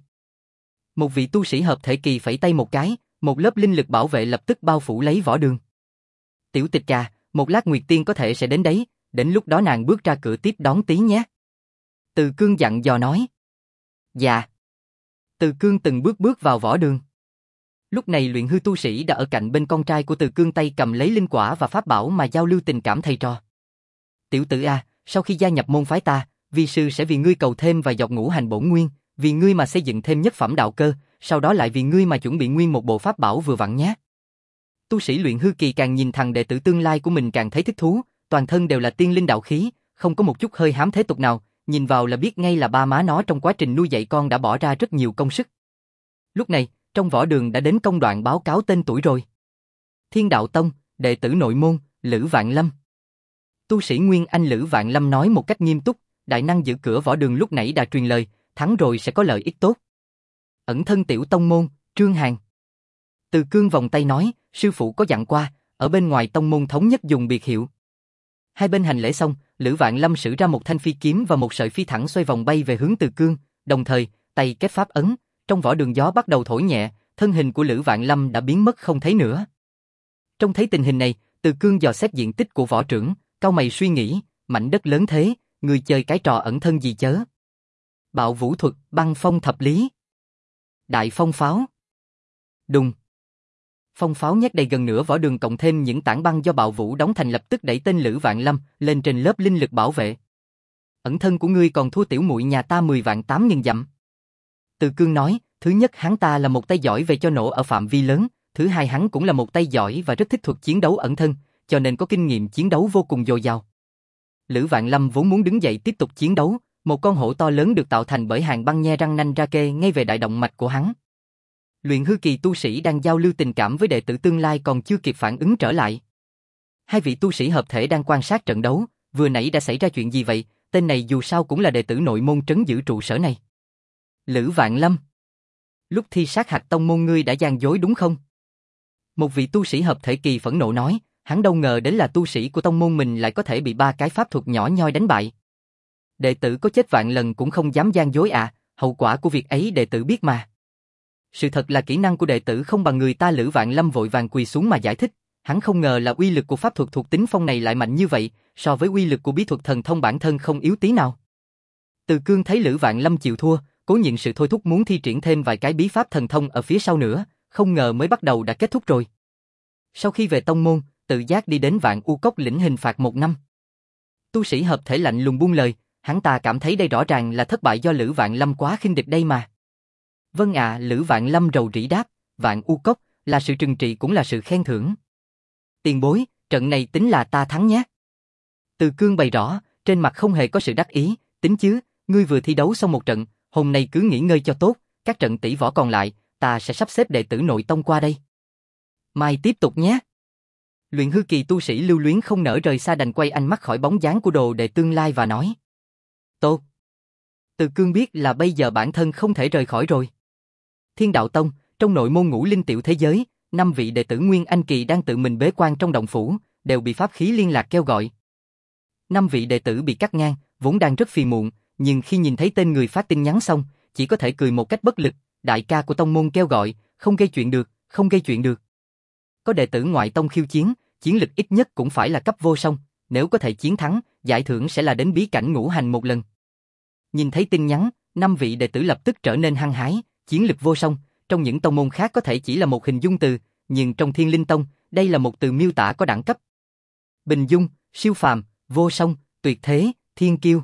Một vị tu sĩ hợp thể kỳ phẩy tay một cái, một lớp linh lực bảo vệ lập tức bao phủ lấy võ đường. Tiểu Tịch trà, một lát Nguyệt Tiên có thể sẽ đến đấy, đến lúc đó nàng bước ra cửa tiếp đón tí nhé. Từ Cương dặn dò nói. Dạ. Từ Cương từng bước bước vào võ đường. Lúc này luyện hư tu sĩ đã ở cạnh bên con trai của Từ Cương tay cầm lấy linh quả và pháp bảo mà giao lưu tình cảm thầy trò. Tiểu tử a, sau khi gia nhập môn phái ta, vi sư sẽ vì ngươi cầu thêm và dọc ngũ hành bổn nguyên, vì ngươi mà xây dựng thêm nhất phẩm đạo cơ, sau đó lại vì ngươi mà chuẩn bị nguyên một bộ pháp bảo vừa vặn nhé. Tu sĩ luyện hư kỳ càng nhìn thằng đệ tử tương lai của mình càng thấy thích thú, toàn thân đều là tiên linh đạo khí, không có một chút hơi hám thế tục nào, nhìn vào là biết ngay là ba má nó trong quá trình nuôi dạy con đã bỏ ra rất nhiều công sức. Lúc này, trong võ đường đã đến công đoạn báo cáo tên tuổi rồi. Thiên Đạo Tông, đệ tử nội môn, Lữ Vạn Lâm. Tu sĩ Nguyên Anh Lữ Vạn Lâm nói một cách nghiêm túc, đại năng giữ cửa võ đường lúc nãy đã truyền lời, thắng rồi sẽ có lợi ích tốt. Ẩn thân tiểu tông môn, Trương Hàn. Từ Cương vòng tay nói, sư phụ có dặn qua, ở bên ngoài tông môn thống nhất dùng biệt hiệu. Hai bên hành lễ xong, Lữ Vạn Lâm sử ra một thanh phi kiếm và một sợi phi thẳng xoay vòng bay về hướng Từ Cương, đồng thời, tay kết pháp ấn, trong võ đường gió bắt đầu thổi nhẹ, thân hình của Lữ Vạn Lâm đã biến mất không thấy nữa. Trông thấy tình hình này, Từ Cương dò xét diện tích của võ trưởng, cau mày suy nghĩ, mảnh đất lớn thế, người chơi cái trò ẩn thân gì chớ. Bạo vũ thuật, băng phong thập lý. Đại phong pháo. Đùng. Phong pháo nhét đầy gần nửa võ đường cộng thêm những tảng băng do bạo vũ đóng thành lập tức đẩy tên Lữ Vạn Lâm lên trên lớp linh lực bảo vệ. Ẩn thân của ngươi còn thua tiểu muội nhà ta mười vạn tám nghìn dặm. Từ Cương nói, thứ nhất hắn ta là một tay giỏi về cho nổ ở phạm vi lớn, thứ hai hắn cũng là một tay giỏi và rất thích thuật chiến đấu ẩn thân, cho nên có kinh nghiệm chiến đấu vô cùng dồi dào. Lữ Vạn Lâm vốn muốn đứng dậy tiếp tục chiến đấu, một con hổ to lớn được tạo thành bởi hàng băng nhe răng nanh ra kê ngay về đại động mạch của hắn. Luyện hư kỳ tu sĩ đang giao lưu tình cảm với đệ tử tương lai còn chưa kịp phản ứng trở lại. Hai vị tu sĩ hợp thể đang quan sát trận đấu, vừa nãy đã xảy ra chuyện gì vậy, tên này dù sao cũng là đệ tử nội môn trấn giữ trụ sở này. Lữ Vạn Lâm, lúc thi sát hạch tông môn ngươi đã gian dối đúng không? Một vị tu sĩ hợp thể kỳ phẫn nộ nói, hắn đâu ngờ đến là tu sĩ của tông môn mình lại có thể bị ba cái pháp thuật nhỏ nhoi đánh bại. Đệ tử có chết vạn lần cũng không dám gian dối à, hậu quả của việc ấy đệ tử biết mà. Sự thật là kỹ năng của đệ tử không bằng người ta. Lữ Vạn Lâm vội vàng quỳ xuống mà giải thích, hắn không ngờ là uy lực của pháp thuật thuộc tính phong này lại mạnh như vậy, so với uy lực của bí thuật thần thông bản thân không yếu tí nào. Từ Cương thấy Lữ Vạn Lâm chịu thua, cố nhịn sự thôi thúc muốn thi triển thêm vài cái bí pháp thần thông ở phía sau nữa, không ngờ mới bắt đầu đã kết thúc rồi. Sau khi về tông môn, tự giác đi đến Vạn U Cốc lĩnh hình phạt một năm. Tu sĩ hợp thể lạnh lùng buông lời, hắn ta cảm thấy đây rõ ràng là thất bại do Lữ Vạn Lâm quá khinh địch đây mà. Vâng ạ, Lữ Vạn Lâm rầu rĩ đáp, Vạn U Cốc, là sự trừng trị cũng là sự khen thưởng. Tiền bối, trận này tính là ta thắng nhé. Từ Cương bày rõ, trên mặt không hề có sự đắc ý, tính chứ, ngươi vừa thi đấu xong một trận, hôm nay cứ nghỉ ngơi cho tốt, các trận tỷ võ còn lại, ta sẽ sắp xếp đệ tử nội tông qua đây. Mai tiếp tục nhé. Luyện hư kỳ tu sĩ lưu luyến không nỡ rời xa đành quay ánh mắt khỏi bóng dáng của đồ đệ tương lai và nói. Tốt. Từ Cương biết là bây giờ bản thân không thể rời khỏi rồi. Thiên Đạo Tông, trong nội môn ngũ linh tiểu thế giới, năm vị đệ tử Nguyên Anh kỳ đang tự mình bế quan trong động phủ, đều bị pháp khí liên lạc kêu gọi. Năm vị đệ tử bị cắt ngang, vốn đang rất phiền muộn, nhưng khi nhìn thấy tên người phát tin nhắn xong, chỉ có thể cười một cách bất lực. Đại ca của tông môn kêu gọi, không gây chuyện được, không gây chuyện được. Có đệ tử ngoại tông khiêu chiến, chiến lực ít nhất cũng phải là cấp vô song, nếu có thể chiến thắng, giải thưởng sẽ là đến bí cảnh ngũ hành một lần. Nhìn thấy tin nhắn, năm vị đệ tử lập tức trở nên hăng hái, chiến lực vô song, trong những tông môn khác có thể chỉ là một hình dung từ, nhưng trong Thiên Linh Tông, đây là một từ miêu tả có đẳng cấp. Bình dung, siêu phàm, vô song, tuyệt thế, thiên kiêu.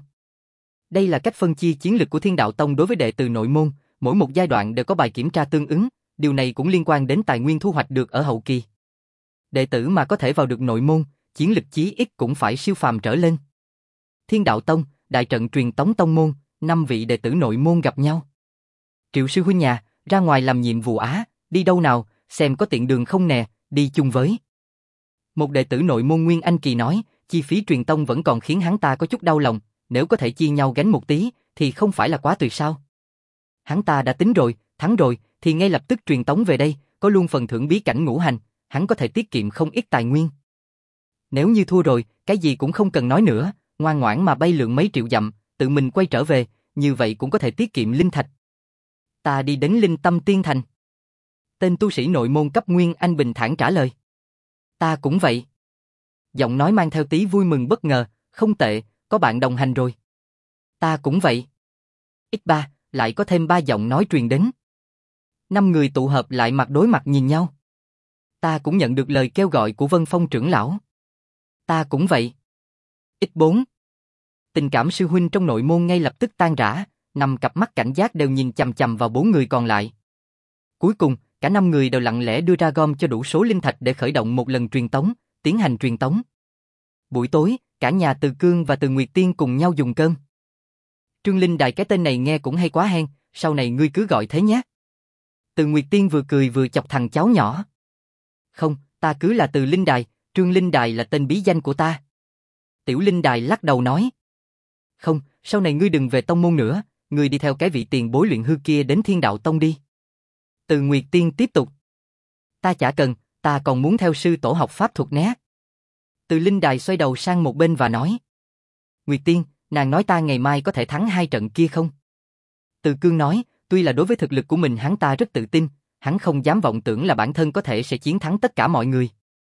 Đây là cách phân chia chiến lực của Thiên Đạo Tông đối với đệ tử nội môn, mỗi một giai đoạn đều có bài kiểm tra tương ứng, điều này cũng liên quan đến tài nguyên thu hoạch được ở hậu kỳ. Đệ tử mà có thể vào được nội môn, chiến lực chí ít cũng phải siêu phàm trở lên. Thiên Đạo Tông, đại trận truyền tống tông môn, năm vị đệ tử nội môn gặp nhau. Triệu sư huynh nhà, ra ngoài làm nhiệm vụ á, đi đâu nào, xem có tiện đường không nè, đi chung với. Một đệ tử nội môn Nguyên Anh kỳ nói, chi phí truyền tông vẫn còn khiến hắn ta có chút đau lòng, nếu có thể chia nhau gánh một tí, thì không phải là quá tuyệt sao. Hắn ta đã tính rồi, thắng rồi, thì ngay lập tức truyền tống về đây, có luôn phần thưởng bí cảnh ngũ hành, hắn có thể tiết kiệm không ít tài nguyên. Nếu như thua rồi, cái gì cũng không cần nói nữa, ngoan ngoãn mà bay lượn mấy triệu dặm, tự mình quay trở về, như vậy cũng có thể tiết kiệm linh thạch. Ta đi đến Linh Tâm Tiên Thành. Tên tu sĩ nội môn cấp Nguyên Anh bình thản trả lời. Ta cũng vậy. Giọng nói mang theo tí vui mừng bất ngờ, không tệ, có bạn đồng hành rồi. Ta cũng vậy. Ít ba, lại có thêm ba giọng nói truyền đến. Năm người tụ hợp lại mặt đối mặt nhìn nhau. Ta cũng nhận được lời kêu gọi của Vân Phong trưởng lão. Ta cũng vậy. Ít bốn. Tình cảm sư huynh trong nội môn ngay lập tức tan rã, năm cặp mắt cảnh giác đều nhìn chằm chằm vào bốn người còn lại. Cuối cùng, cả năm người đều lặng lẽ đưa ra gom cho đủ số linh thạch để khởi động một lần truyền tống, tiến hành truyền tống. Buổi tối, cả nhà Từ Cương và Từ Nguyệt Tiên cùng nhau dùng cơm. Trương Linh Đài, cái tên này nghe cũng hay quá hen, sau này ngươi cứ gọi thế nhé. Từ Nguyệt Tiên vừa cười vừa chọc thằng cháu nhỏ. Không, ta cứ là Từ Linh Đài, Trương Linh Đài là tên bí danh của ta. Tiểu Linh Đài lắc đầu nói. Không, sau này ngươi đừng về tông môn nữa, ngươi đi theo cái vị tiền bối luyện hư kia đến Thiên Đạo Tông đi. Từ Nguyệt Tiên tiếp tục. Ta chả cần, ta còn muốn theo sư tổ học pháp thuật né. Từ Linh Đài xoay đầu sang một bên và nói. Nguyệt Tiên, nàng nói ta ngày mai có thể thắng hai trận kia không? Từ Cương nói, tuy là đối với thực lực của mình hắn ta rất tự tin, hắn không dám vọng tưởng là bản thân có thể sẽ chiến thắng tất cả mọi người.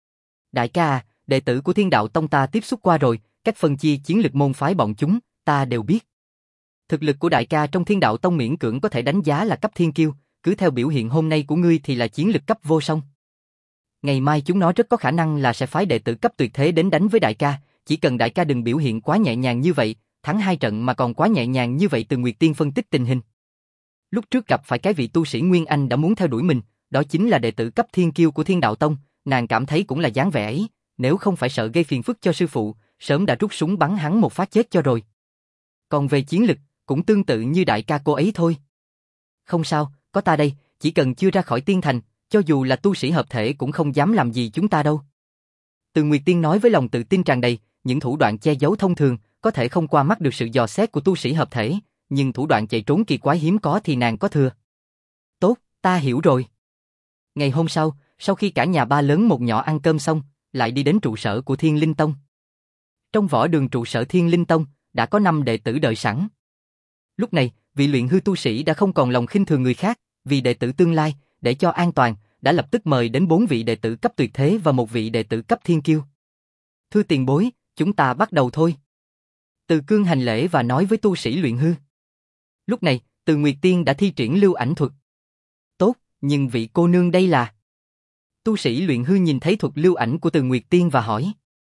Đại ca à, đệ tử của Thiên Đạo Tông ta tiếp xúc qua rồi, cách phân chia chiến lực môn phái bọn chúng, ta đều biết. Thực lực của đại ca trong Thiên Đạo Tông miễn cưỡng có thể đánh giá là cấp thiên kiêu, cứ theo biểu hiện hôm nay của ngươi thì là chiến lực cấp vô song. Ngày mai chúng nó rất có khả năng là sẽ phái đệ tử cấp tuyệt thế đến đánh với đại ca, chỉ cần đại ca đừng biểu hiện quá nhẹ nhàng như vậy, thắng hai trận mà còn quá nhẹ nhàng như vậy. Từ Nguyệt Tiên phân tích tình hình. Lúc trước gặp phải cái vị tu sĩ Nguyên Anh đã muốn theo đuổi mình, đó chính là đệ tử cấp thiên kiêu của Thiên Đạo Tông, nàng cảm thấy cũng là dáng vẻ ấy, nếu không phải sợ gây phiền phức cho sư phụ, sớm đã rút súng bắn hắn một phát chết cho rồi. Còn về chiến lực, cũng tương tự như đại ca cô ấy thôi. Không sao, có ta đây, chỉ cần chưa ra khỏi tiên thành, cho dù là tu sĩ hợp thể cũng không dám làm gì chúng ta đâu. Từ Nguyệt Tiên nói với lòng tự tin tràn đầy, những thủ đoạn che giấu thông thường, có thể không qua mắt được sự dò xét của tu sĩ hợp thể, nhưng thủ đoạn chạy trốn kỳ quái hiếm có thì nàng có thừa. Tốt, ta hiểu rồi. Ngày hôm sau, sau khi cả nhà ba lớn một nhỏ ăn cơm xong, lại đi đến trụ sở của Thiên Linh Tông. Trong võ đường trụ sở Thiên Linh Tông, đã có năm đệ tử đợi sẵn. Lúc này, vị luyện hư tu sĩ đã không còn lòng khinh thường người khác, vì đệ tử tương lai, để cho an toàn, đã lập tức mời đến bốn vị đệ tử cấp tuyệt thế và một vị đệ tử cấp thiên kiêu. Thưa tiền bối, chúng ta bắt đầu thôi. Từ Cương hành lễ và nói với tu sĩ luyện hư. Lúc này, Từ Nguyệt Tiên đã thi triển lưu ảnh thuật. Tốt, nhưng vị cô nương đây là... Tu sĩ luyện hư nhìn thấy thuật lưu ảnh của Từ Nguyệt Tiên và hỏi.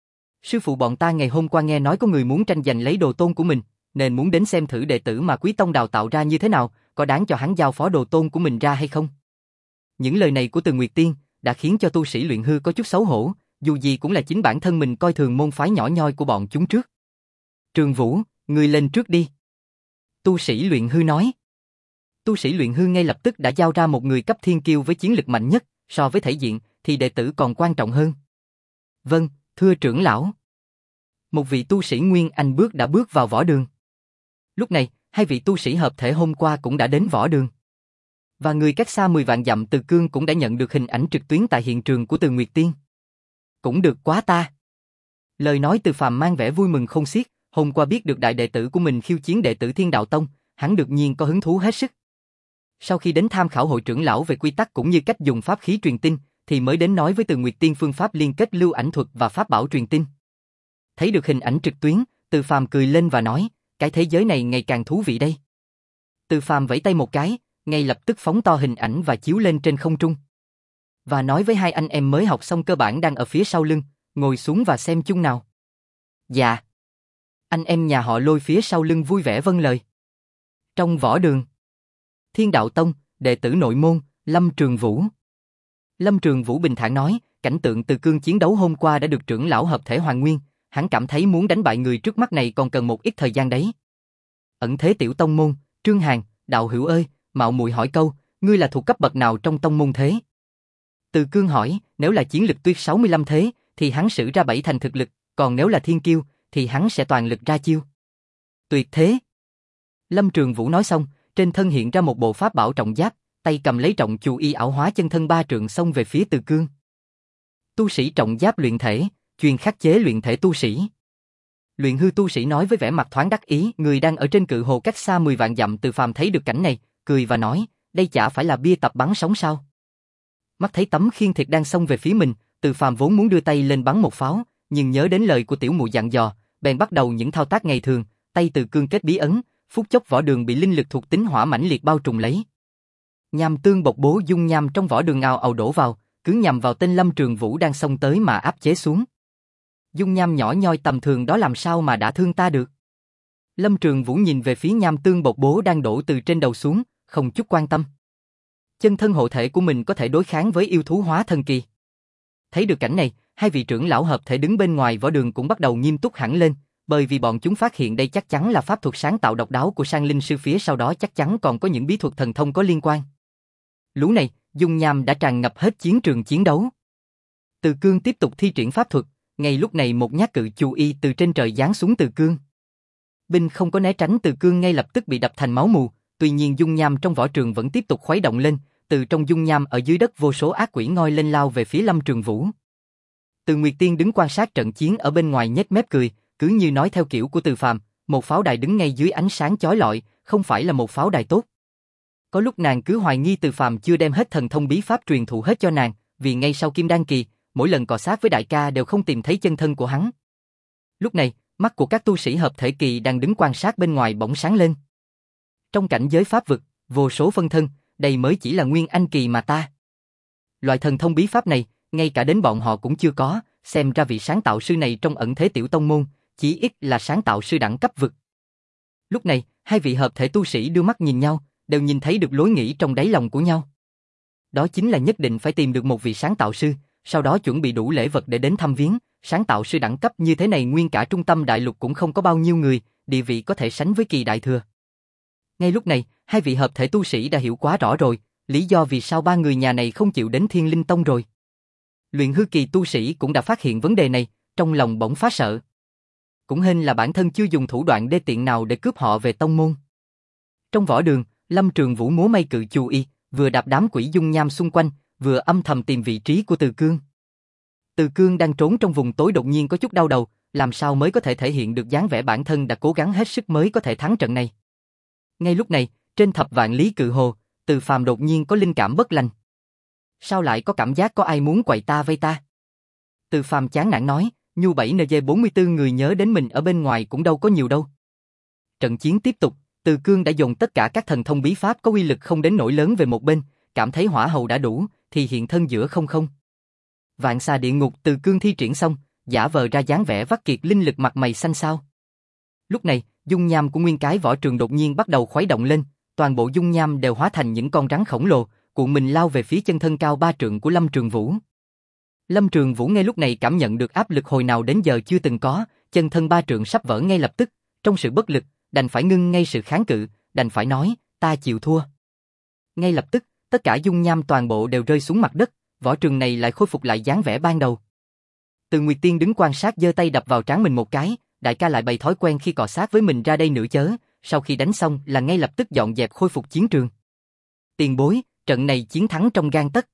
Sư phụ bọn ta ngày hôm qua nghe nói có người muốn tranh giành lấy đồ tôn của mình, nên muốn đến xem thử đệ tử mà Quý Tông đào tạo ra như thế nào, có đáng cho hắn giao phó đồ tôn của mình ra hay không. Những lời này của Từ Nguyệt Tiên đã khiến cho tu sĩ luyện hư có chút xấu hổ, dù gì cũng là chính bản thân mình coi thường môn phái nhỏ nhoi của bọn chúng trước. Trường Vũ, ngươi lên trước đi. Tu sĩ luyện hư nói. Tu sĩ luyện hư ngay lập tức đã giao ra một người cấp thiên kiêu với chiến lực mạnh nhất, so với thể diện thì đệ tử còn quan trọng hơn. Vâng, thưa trưởng lão. Một vị tu sĩ Nguyên Anh bước đã bước vào võ đường. Lúc này, hai vị tu sĩ hợp thể hôm qua cũng đã đến võ đường. Và người cách xa mười vạn dặm Từ Cương cũng đã nhận được hình ảnh trực tuyến tại hiện trường của Từ Nguyệt Tiên. Cũng được quá ta. Lời nói Từ Phàm mang vẻ vui mừng không xiết, hôm qua biết được đại đệ tử của mình khiêu chiến đệ tử Thiên Đạo Tông, hắn đương nhiên có hứng thú hết sức. Sau khi đến tham khảo hội trưởng lão về quy tắc cũng như cách dùng pháp khí truyền tin, thì mới đến nói với Từ Nguyệt Tiên phương pháp liên kết lưu ảnh thuật và pháp bảo truyền tin. Thấy được hình ảnh trực tuyến, Từ Phàm cười lên và nói, cái thế giới này ngày càng thú vị đây. Từ Phàm vẫy tay một cái, ngay lập tức phóng to hình ảnh và chiếu lên trên không trung. Và nói với hai anh em mới học xong cơ bản đang ở phía sau lưng, ngồi xuống và xem chung nào. Dạ. Anh em nhà họ Lôi phía sau lưng vui vẻ vâng lời. Trong võ đường, Thiên Đạo Tông, đệ tử nội môn, Lâm Trường Vũ. Lâm Trường Vũ bình thản nói, cảnh tượng Từ Cương chiến đấu hôm qua đã được trưởng lão hợp thể hoàn nguyên, hắn cảm thấy muốn đánh bại người trước mắt này còn cần một ít thời gian đấy. Ẩn thế tiểu tông môn, Trương Hàn, đạo hữu ơi, mạo muội hỏi câu, ngươi là thuộc cấp bậc nào trong tông môn thế? Từ Cương hỏi, nếu là chiến lực tuyệt sáu mươi lăm thế, thì hắn sử ra bảy thành thực lực, còn nếu là thiên kiêu, thì hắn sẽ toàn lực ra chiêu. Tuyệt thế. Lâm Trường Vũ nói xong, trên thân hiện ra một bộ pháp bảo trọng giáp, tay cầm lấy trọng chu y ảo hóa chân thân ba trượng xông về phía Từ Cương. Tu sĩ trọng giáp luyện thể, chuyên khắc chế luyện thể tu sĩ. Luyện hư tu sĩ nói với vẻ mặt thoáng đắc ý, người đang ở trên cự hồ cách xa mười vạn dặm. Từ Phàm thấy được cảnh này, cười và nói, đây chả phải là bia tập bắn sóng sao? Mắt thấy tấm khiên thịt đang xông về phía mình, Từ Phàm vốn muốn đưa tay lên bắn một pháo, nhưng nhớ đến lời của tiểu muội dặn dò, bèn bắt đầu những thao tác ngày thường, tay Từ Cương kết bí ấn, phút chốc võ đường bị linh lực thuộc tính hỏa mãnh liệt bao trùm lấy. Nham tương bộc bố dung nham trong võ đường ào ào đổ vào, cứ nhằm vào tên Lâm Trường Vũ đang xông tới mà áp chế xuống. Dung nham nhỏ nhoi tầm thường đó làm sao mà đã thương ta được? Lâm Trường Vũ nhìn về phía nham tương bộc bố đang đổ từ trên đầu xuống, không chút quan tâm. Chân thân hộ thể của mình có thể đối kháng với yêu thú hóa thần kỳ. Thấy được cảnh này, hai vị trưởng lão hợp thể đứng bên ngoài võ đường cũng bắt đầu nghiêm túc hẳn lên, bởi vì bọn chúng phát hiện đây chắc chắn là pháp thuật sáng tạo độc đáo của Sang Linh sư, phía sau đó chắc chắn còn có những bí thuật thần thông có liên quan. Lũ này, dung nham đã tràn ngập hết chiến trường chiến đấu. Từ Cương tiếp tục thi triển pháp thuật, ngay lúc này một nhát cự chu y từ trên trời giáng xuống Từ Cương. Binh không có né tránh, Từ Cương ngay lập tức bị đập thành máu mù, tuy nhiên dung nham trong võ trường vẫn tiếp tục khuấy động lên, từ trong dung nham ở dưới đất vô số ác quỷ ngoi lên lao về phía Lâm Trường Vũ. Từ Nguyệt Tiên đứng quan sát trận chiến ở bên ngoài nhếch mép cười, cứ như nói theo kiểu của Từ Phàm, một pháo đài đứng ngay dưới ánh sáng chói lọi, không phải là một pháo đài tốt. Có lúc nàng cứ hoài nghi Từ Phàm chưa đem hết thần thông bí pháp truyền thụ hết cho nàng, vì ngay sau Kim Đan kỳ, mỗi lần cọ sát với đại ca đều không tìm thấy chân thân của hắn. Lúc này, mắt của các tu sĩ hợp thể kỳ đang đứng quan sát bên ngoài bỗng sáng lên. Trong cảnh giới pháp vực, vô số phân thân, đây mới chỉ là nguyên anh kỳ mà ta. Loại thần thông bí pháp này, ngay cả đến bọn họ cũng chưa có, xem ra vị sáng tạo sư này trong ẩn thế tiểu tông môn, chỉ ít là sáng tạo sư đẳng cấp vực. Lúc này, hai vị hợp thể tu sĩ đưa mắt nhìn nhau, đều nhìn thấy được lối nghĩ trong đáy lòng của nhau. Đó chính là nhất định phải tìm được một vị sáng tạo sư, sau đó chuẩn bị đủ lễ vật để đến thăm viếng. Sáng tạo sư đẳng cấp như thế này nguyên cả trung tâm đại lục cũng không có bao nhiêu người, địa vị có thể sánh với Kỳ Đại Thừa. Ngay lúc này, hai vị hợp thể tu sĩ đã hiểu quá rõ rồi, lý do vì sao ba người nhà này không chịu đến Thiên Linh Tông rồi. Luyện hư kỳ tu sĩ cũng đã phát hiện vấn đề này, trong lòng bỗng phá sợ. Cũng hên là bản thân chưa dùng thủ đoạn đê tiện nào để cướp họ về tông môn. Trong võ đường, Lâm Trường Vũ múa may cự chu y, vừa đạp đám quỷ dung nham xung quanh, vừa âm thầm tìm vị trí của Từ Cương. Từ Cương đang trốn trong vùng tối đột nhiên có chút đau đầu, làm sao mới có thể thể hiện được dáng vẻ bản thân đã cố gắng hết sức mới có thể thắng trận này. Ngay lúc này, trên thập vạn lý cự hồ, Từ Phàm đột nhiên có linh cảm bất lành. Sao lại có cảm giác có ai muốn quậy ta vây ta? Từ Phàm chán nản nói, nhu bảy en giê bốn mươi tư người nhớ đến mình ở bên ngoài cũng đâu có nhiều đâu. Trận chiến tiếp tục, Từ Cương đã dồn tất cả các thần thông bí pháp có uy lực không đến nỗi lớn về một bên, cảm thấy hỏa hầu đã đủ, thì hiện thân giữa không không. Vạn xà địa ngục Từ Cương thi triển xong, giả vờ ra dáng vẻ vắt kiệt linh lực mặt mày xanh xao. Lúc này, dung nham của nguyên cái võ trường đột nhiên bắt đầu khuấy động lên, toàn bộ dung nham đều hóa thành những con rắn khổng lồ, cuộn mình lao về phía chân thân cao ba trượng của Lâm Trường Vũ. Lâm Trường Vũ ngay lúc này cảm nhận được áp lực hồi nào đến giờ chưa từng có, chân thân ba trượng sắp vỡ ngay lập tức, trong sự bất lực, đành phải ngưng ngay sự kháng cự, đành phải nói, ta chịu thua. Ngay lập tức, tất cả dung nham toàn bộ đều rơi xuống mặt đất, võ trường này lại khôi phục lại dáng vẻ ban đầu. Từ Nguyệt Tiên đứng quan sát giơ tay đập vào trán mình một cái, đại ca lại bày thói quen khi cọ sát với mình ra đây nữa chớ, sau khi đánh xong là ngay lập tức dọn dẹp khôi phục chiến trường. Tiền bối, trận này chiến thắng trong gang tấc.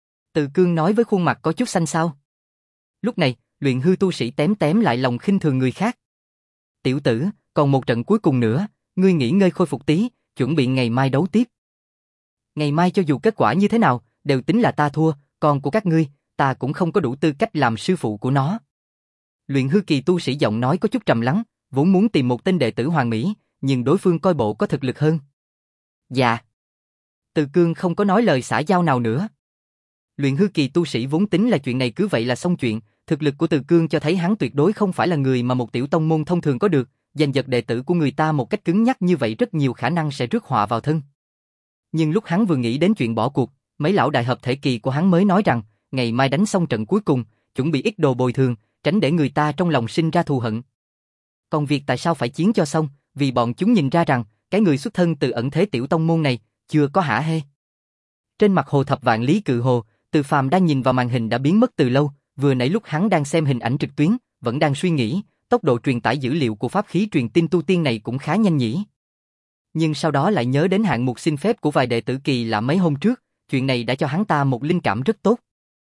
Từ Cương nói với khuôn mặt có chút xanh xao. Lúc này, luyện hư tu sĩ tém tém lại lòng khinh thường người khác. Tiểu tử, còn một trận cuối cùng nữa, ngươi nghỉ ngơi khôi phục tí, chuẩn bị ngày mai đấu tiếp. Ngày mai cho dù kết quả như thế nào, đều tính là ta thua, còn của các ngươi, ta cũng không có đủ tư cách làm sư phụ của nó. Luyện hư kỳ tu sĩ giọng nói có chút trầm lắng, vốn muốn tìm một tên đệ tử hoàn mỹ, nhưng đối phương coi bộ có thực lực hơn. Dạ. Từ Cương không có nói lời xã giao nào nữa. Luyện hư kỳ tu sĩ vốn tính là chuyện này cứ vậy là xong chuyện, thực lực của Từ Cương cho thấy hắn tuyệt đối không phải là người mà một tiểu tông môn thông thường có được, giành giật đệ tử của người ta một cách cứng nhắc như vậy rất nhiều khả năng sẽ rước họa vào thân. Nhưng lúc hắn vừa nghĩ đến chuyện bỏ cuộc, mấy lão đại hợp thể kỳ của hắn mới nói rằng, ngày mai đánh xong trận cuối cùng, chuẩn bị ít đồ bồi thường, tránh để người ta trong lòng sinh ra thù hận. Còn việc tại sao phải chiến cho xong, vì bọn chúng nhìn ra rằng, cái người xuất thân từ ẩn thế tiểu tông môn này, chưa có hả hê. Trên mặt hồ thập vạn lý cự hồ, Từ Phàm đang nhìn vào màn hình đã biến mất từ lâu, vừa nãy lúc hắn đang xem hình ảnh trực tuyến, vẫn đang suy nghĩ, tốc độ truyền tải dữ liệu của pháp khí truyền tin tu tiên này cũng khá nhanh nhỉ. Nhưng sau đó lại nhớ đến hạng mục xin phép của vài đệ tử kỳ lạ mấy hôm trước, chuyện này đã cho hắn ta một linh cảm rất tốt.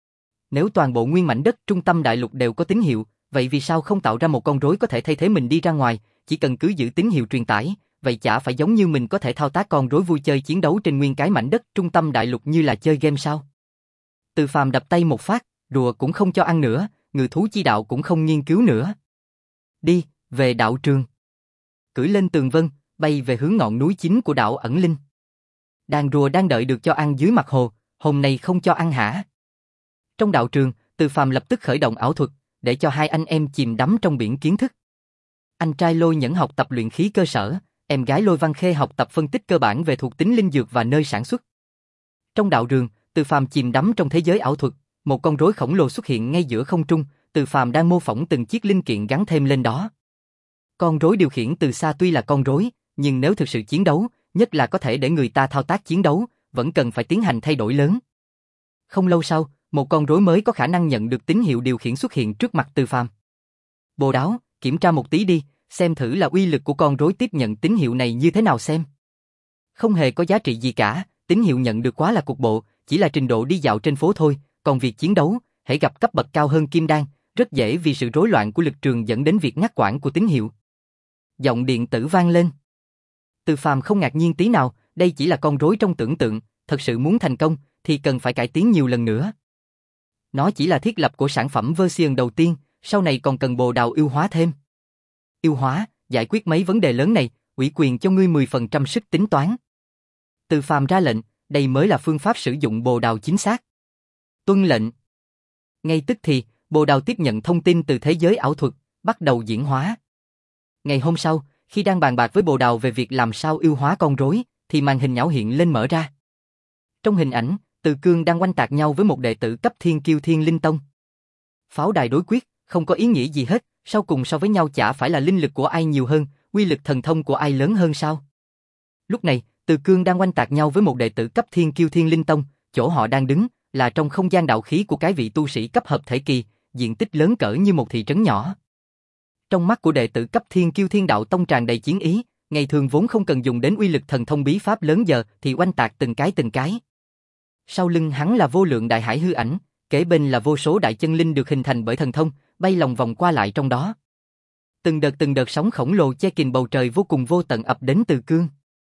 Nếu toàn bộ nguyên mảnh đất trung tâm đại lục đều có tín hiệu, vậy vì sao không tạo ra một con rối có thể thay thế mình đi ra ngoài, chỉ cần cứ giữ tín hiệu truyền tải, vậy chả phải giống như mình có thể thao tác con rối vui chơi chiến đấu trên nguyên cái mảnh đất trung tâm đại lục như là chơi game sao? Từ Phàm đập tay một phát, rùa cũng không cho ăn nữa, ngự thú chi đạo cũng không nghiên cứu nữa. Đi, về đạo trường. Cưỡi lên tường vân, bay về hướng ngọn núi chính của đảo Ẩn Linh. Đàn rùa đang đợi được cho ăn dưới mặt hồ, hôm nay không cho ăn hả? Trong đạo trường, Từ Phàm lập tức khởi động ảo thuật, để cho hai anh em chìm đắm trong biển kiến thức. Anh trai Lôi Nhẫn học tập luyện khí cơ sở, em gái Lôi Văn Khê học tập phân tích cơ bản về thuộc tính linh dược và nơi sản xuất. Trong đạo trường, Từ Phàm chìm đắm trong thế giới ảo thuật, một con rối khổng lồ xuất hiện ngay giữa không trung, Từ Phàm đang mô phỏng từng chiếc linh kiện gắn thêm lên đó. Con rối điều khiển từ xa tuy là con rối, nhưng nếu thực sự chiến đấu, nhất là có thể để người ta thao tác chiến đấu, vẫn cần phải tiến hành thay đổi lớn. Không lâu sau, một con rối mới có khả năng nhận được tín hiệu điều khiển xuất hiện trước mặt Từ Phàm. Bồ Đáo, kiểm tra một tí đi, xem thử là uy lực của con rối tiếp nhận tín hiệu này như thế nào xem. Không hề có giá trị gì cả, tín hiệu nhận được quá là cục bộ, chỉ là trình độ đi dạo trên phố thôi, còn việc chiến đấu, hãy gặp cấp bậc cao hơn kim đan, rất dễ vì sự rối loạn của lực trường dẫn đến việc ngắt quãng của tín hiệu. Giọng điện tử vang lên. Từ Phàm không ngạc nhiên tí nào, đây chỉ là con rối trong tưởng tượng, thật sự muốn thành công thì cần phải cải tiến nhiều lần nữa. Nó chỉ là thiết lập của sản phẩm version đầu tiên, sau này còn cần bồ đào ưu hóa thêm. Ưu hóa, giải quyết mấy vấn đề lớn này, ủy quyền cho ngươi mười phần trăm sức tính toán. Từ Phàm ra lệnh, đây mới là phương pháp sử dụng bồ đào chính xác. Tuân lệnh. Ngay tức thì, bồ đào tiếp nhận thông tin từ thế giới ảo thuật, bắt đầu diễn hóa. Ngày hôm sau, khi đang bàn bạc với bồ đào về việc làm sao ưu hóa con rối, thì màn hình nhão hiện lên mở ra. Trong hình ảnh, Từ Cương đang oanh tạc nhau với một đệ tử cấp Thiên Kiêu Thiên Linh Tông. Pháo đài đối quyết, không có ý nghĩa gì hết, sau cùng so với nhau chả phải là linh lực của ai nhiều hơn, uy lực thần thông của ai lớn hơn sao? Lúc này, Từ Cương đang oanh tạc nhau với một đệ tử cấp Thiên Kiêu Thiên Linh Tông, chỗ họ đang đứng là trong không gian đạo khí của cái vị tu sĩ cấp hợp thể kỳ, diện tích lớn cỡ như một thị trấn nhỏ. Trong mắt của đệ tử cấp Thiên Kiêu Thiên Đạo Tông tràn đầy chiến ý, ngày thường vốn không cần dùng đến uy lực thần thông bí pháp lớn giờ thì oanh tạc từng cái từng cái. Sau lưng hắn là vô lượng đại hải hư ảnh, kế bên là vô số đại chân linh được hình thành bởi thần thông, bay lòng vòng qua lại trong đó. Từng đợt từng đợt sóng khổng lồ che kìm bầu trời vô cùng vô tận ập đến Từ Cương.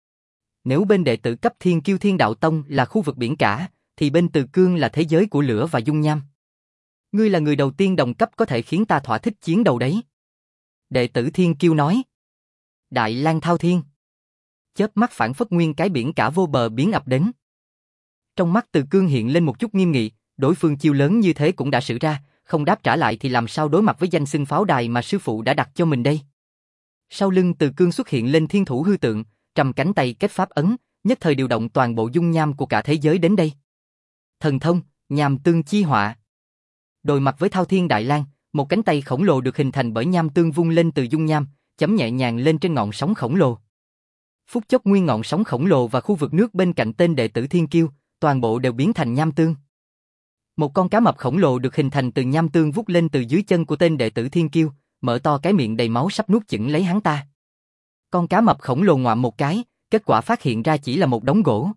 Nếu bên đệ tử cấp Thiên Kiêu Thiên Đạo Tông là khu vực biển cả, thì bên Từ Cương là thế giới của lửa và dung nham. Ngươi là người đầu tiên đồng cấp có thể khiến ta thỏa thích chiến đầu đấy. Đệ tử Thiên Kiêu nói. Đại Lang Thao Thiên. Chớp mắt phản phất nguyên cái biển cả vô bờ biến ập đến. Trong mắt Từ Cương hiện lên một chút nghiêm nghị, đối phương chiêu lớn như thế cũng đã sử ra, không đáp trả lại thì làm sao đối mặt với danh xưng pháo đài mà sư phụ đã đặt cho mình đây. Sau lưng Từ Cương xuất hiện lên thiên thủ hư tượng, trầm cánh tay kết pháp ấn, nhất thời điều động toàn bộ dung nham của cả thế giới đến đây. Thần thông, nham tương chi họa. Đối mặt với Thao Thiên Đại Lang, một cánh tay khổng lồ được hình thành bởi nham tương vung lên từ dung nham, chấm nhẹ nhàng lên trên ngọn sóng khổng lồ. Phút chốc nguyên ngọn sóng khổng lồ và khu vực nước bên cạnh tên đệ tử Thiên Kiêu, toàn bộ đều biến thành nham tương. Một con cá mập khổng lồ được hình thành từ nham tương vút lên từ dưới chân của tên đệ tử Thiên Kiêu, mở to cái miệng đầy máu sắp nuốt chửng lấy hắn ta. Con cá mập khổng lồ ngoạm một cái, kết quả phát hiện ra chỉ là một đống gỗ.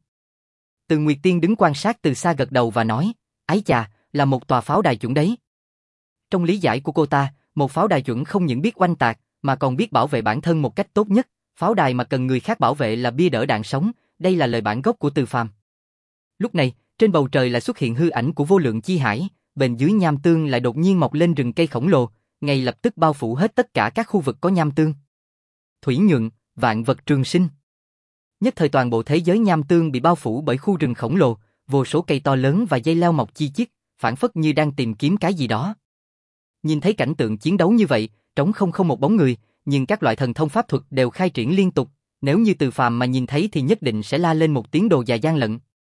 Từ Nguyệt Tiên đứng quan sát từ xa gật đầu và nói, ái chà, là một tòa pháo đài chuẩn đấy. Trong lý giải của cô ta, một pháo đài chuẩn không những biết oanh tạc, mà còn biết bảo vệ bản thân một cách tốt nhất. Pháo đài mà cần người khác bảo vệ là bia đỡ đạn sống, đây là lời bản gốc của Từ Phàm. Lúc này, trên bầu trời lại xuất hiện hư ảnh của vô lượng chi hải, bên dưới nham tương lại đột nhiên mọc lên rừng cây khổng lồ, ngay lập tức bao phủ hết tất cả các khu vực có nham tương. Thủy nhuận, vạn vật trường sinh. Nhất thời toàn bộ thế giới nham tương bị bao phủ bởi khu rừng khổng lồ, vô số cây to lớn và dây leo mọc chi chít, phảng phất như đang tìm kiếm cái gì đó. Nhìn thấy cảnh tượng chiến đấu như vậy, trống không không một bóng người, nhưng các loại thần thông pháp thuật đều khai triển liên tục, nếu như Từ Phàm mà nhìn thấy thì nhất định sẽ la lên một tiếng đồ già gian lận.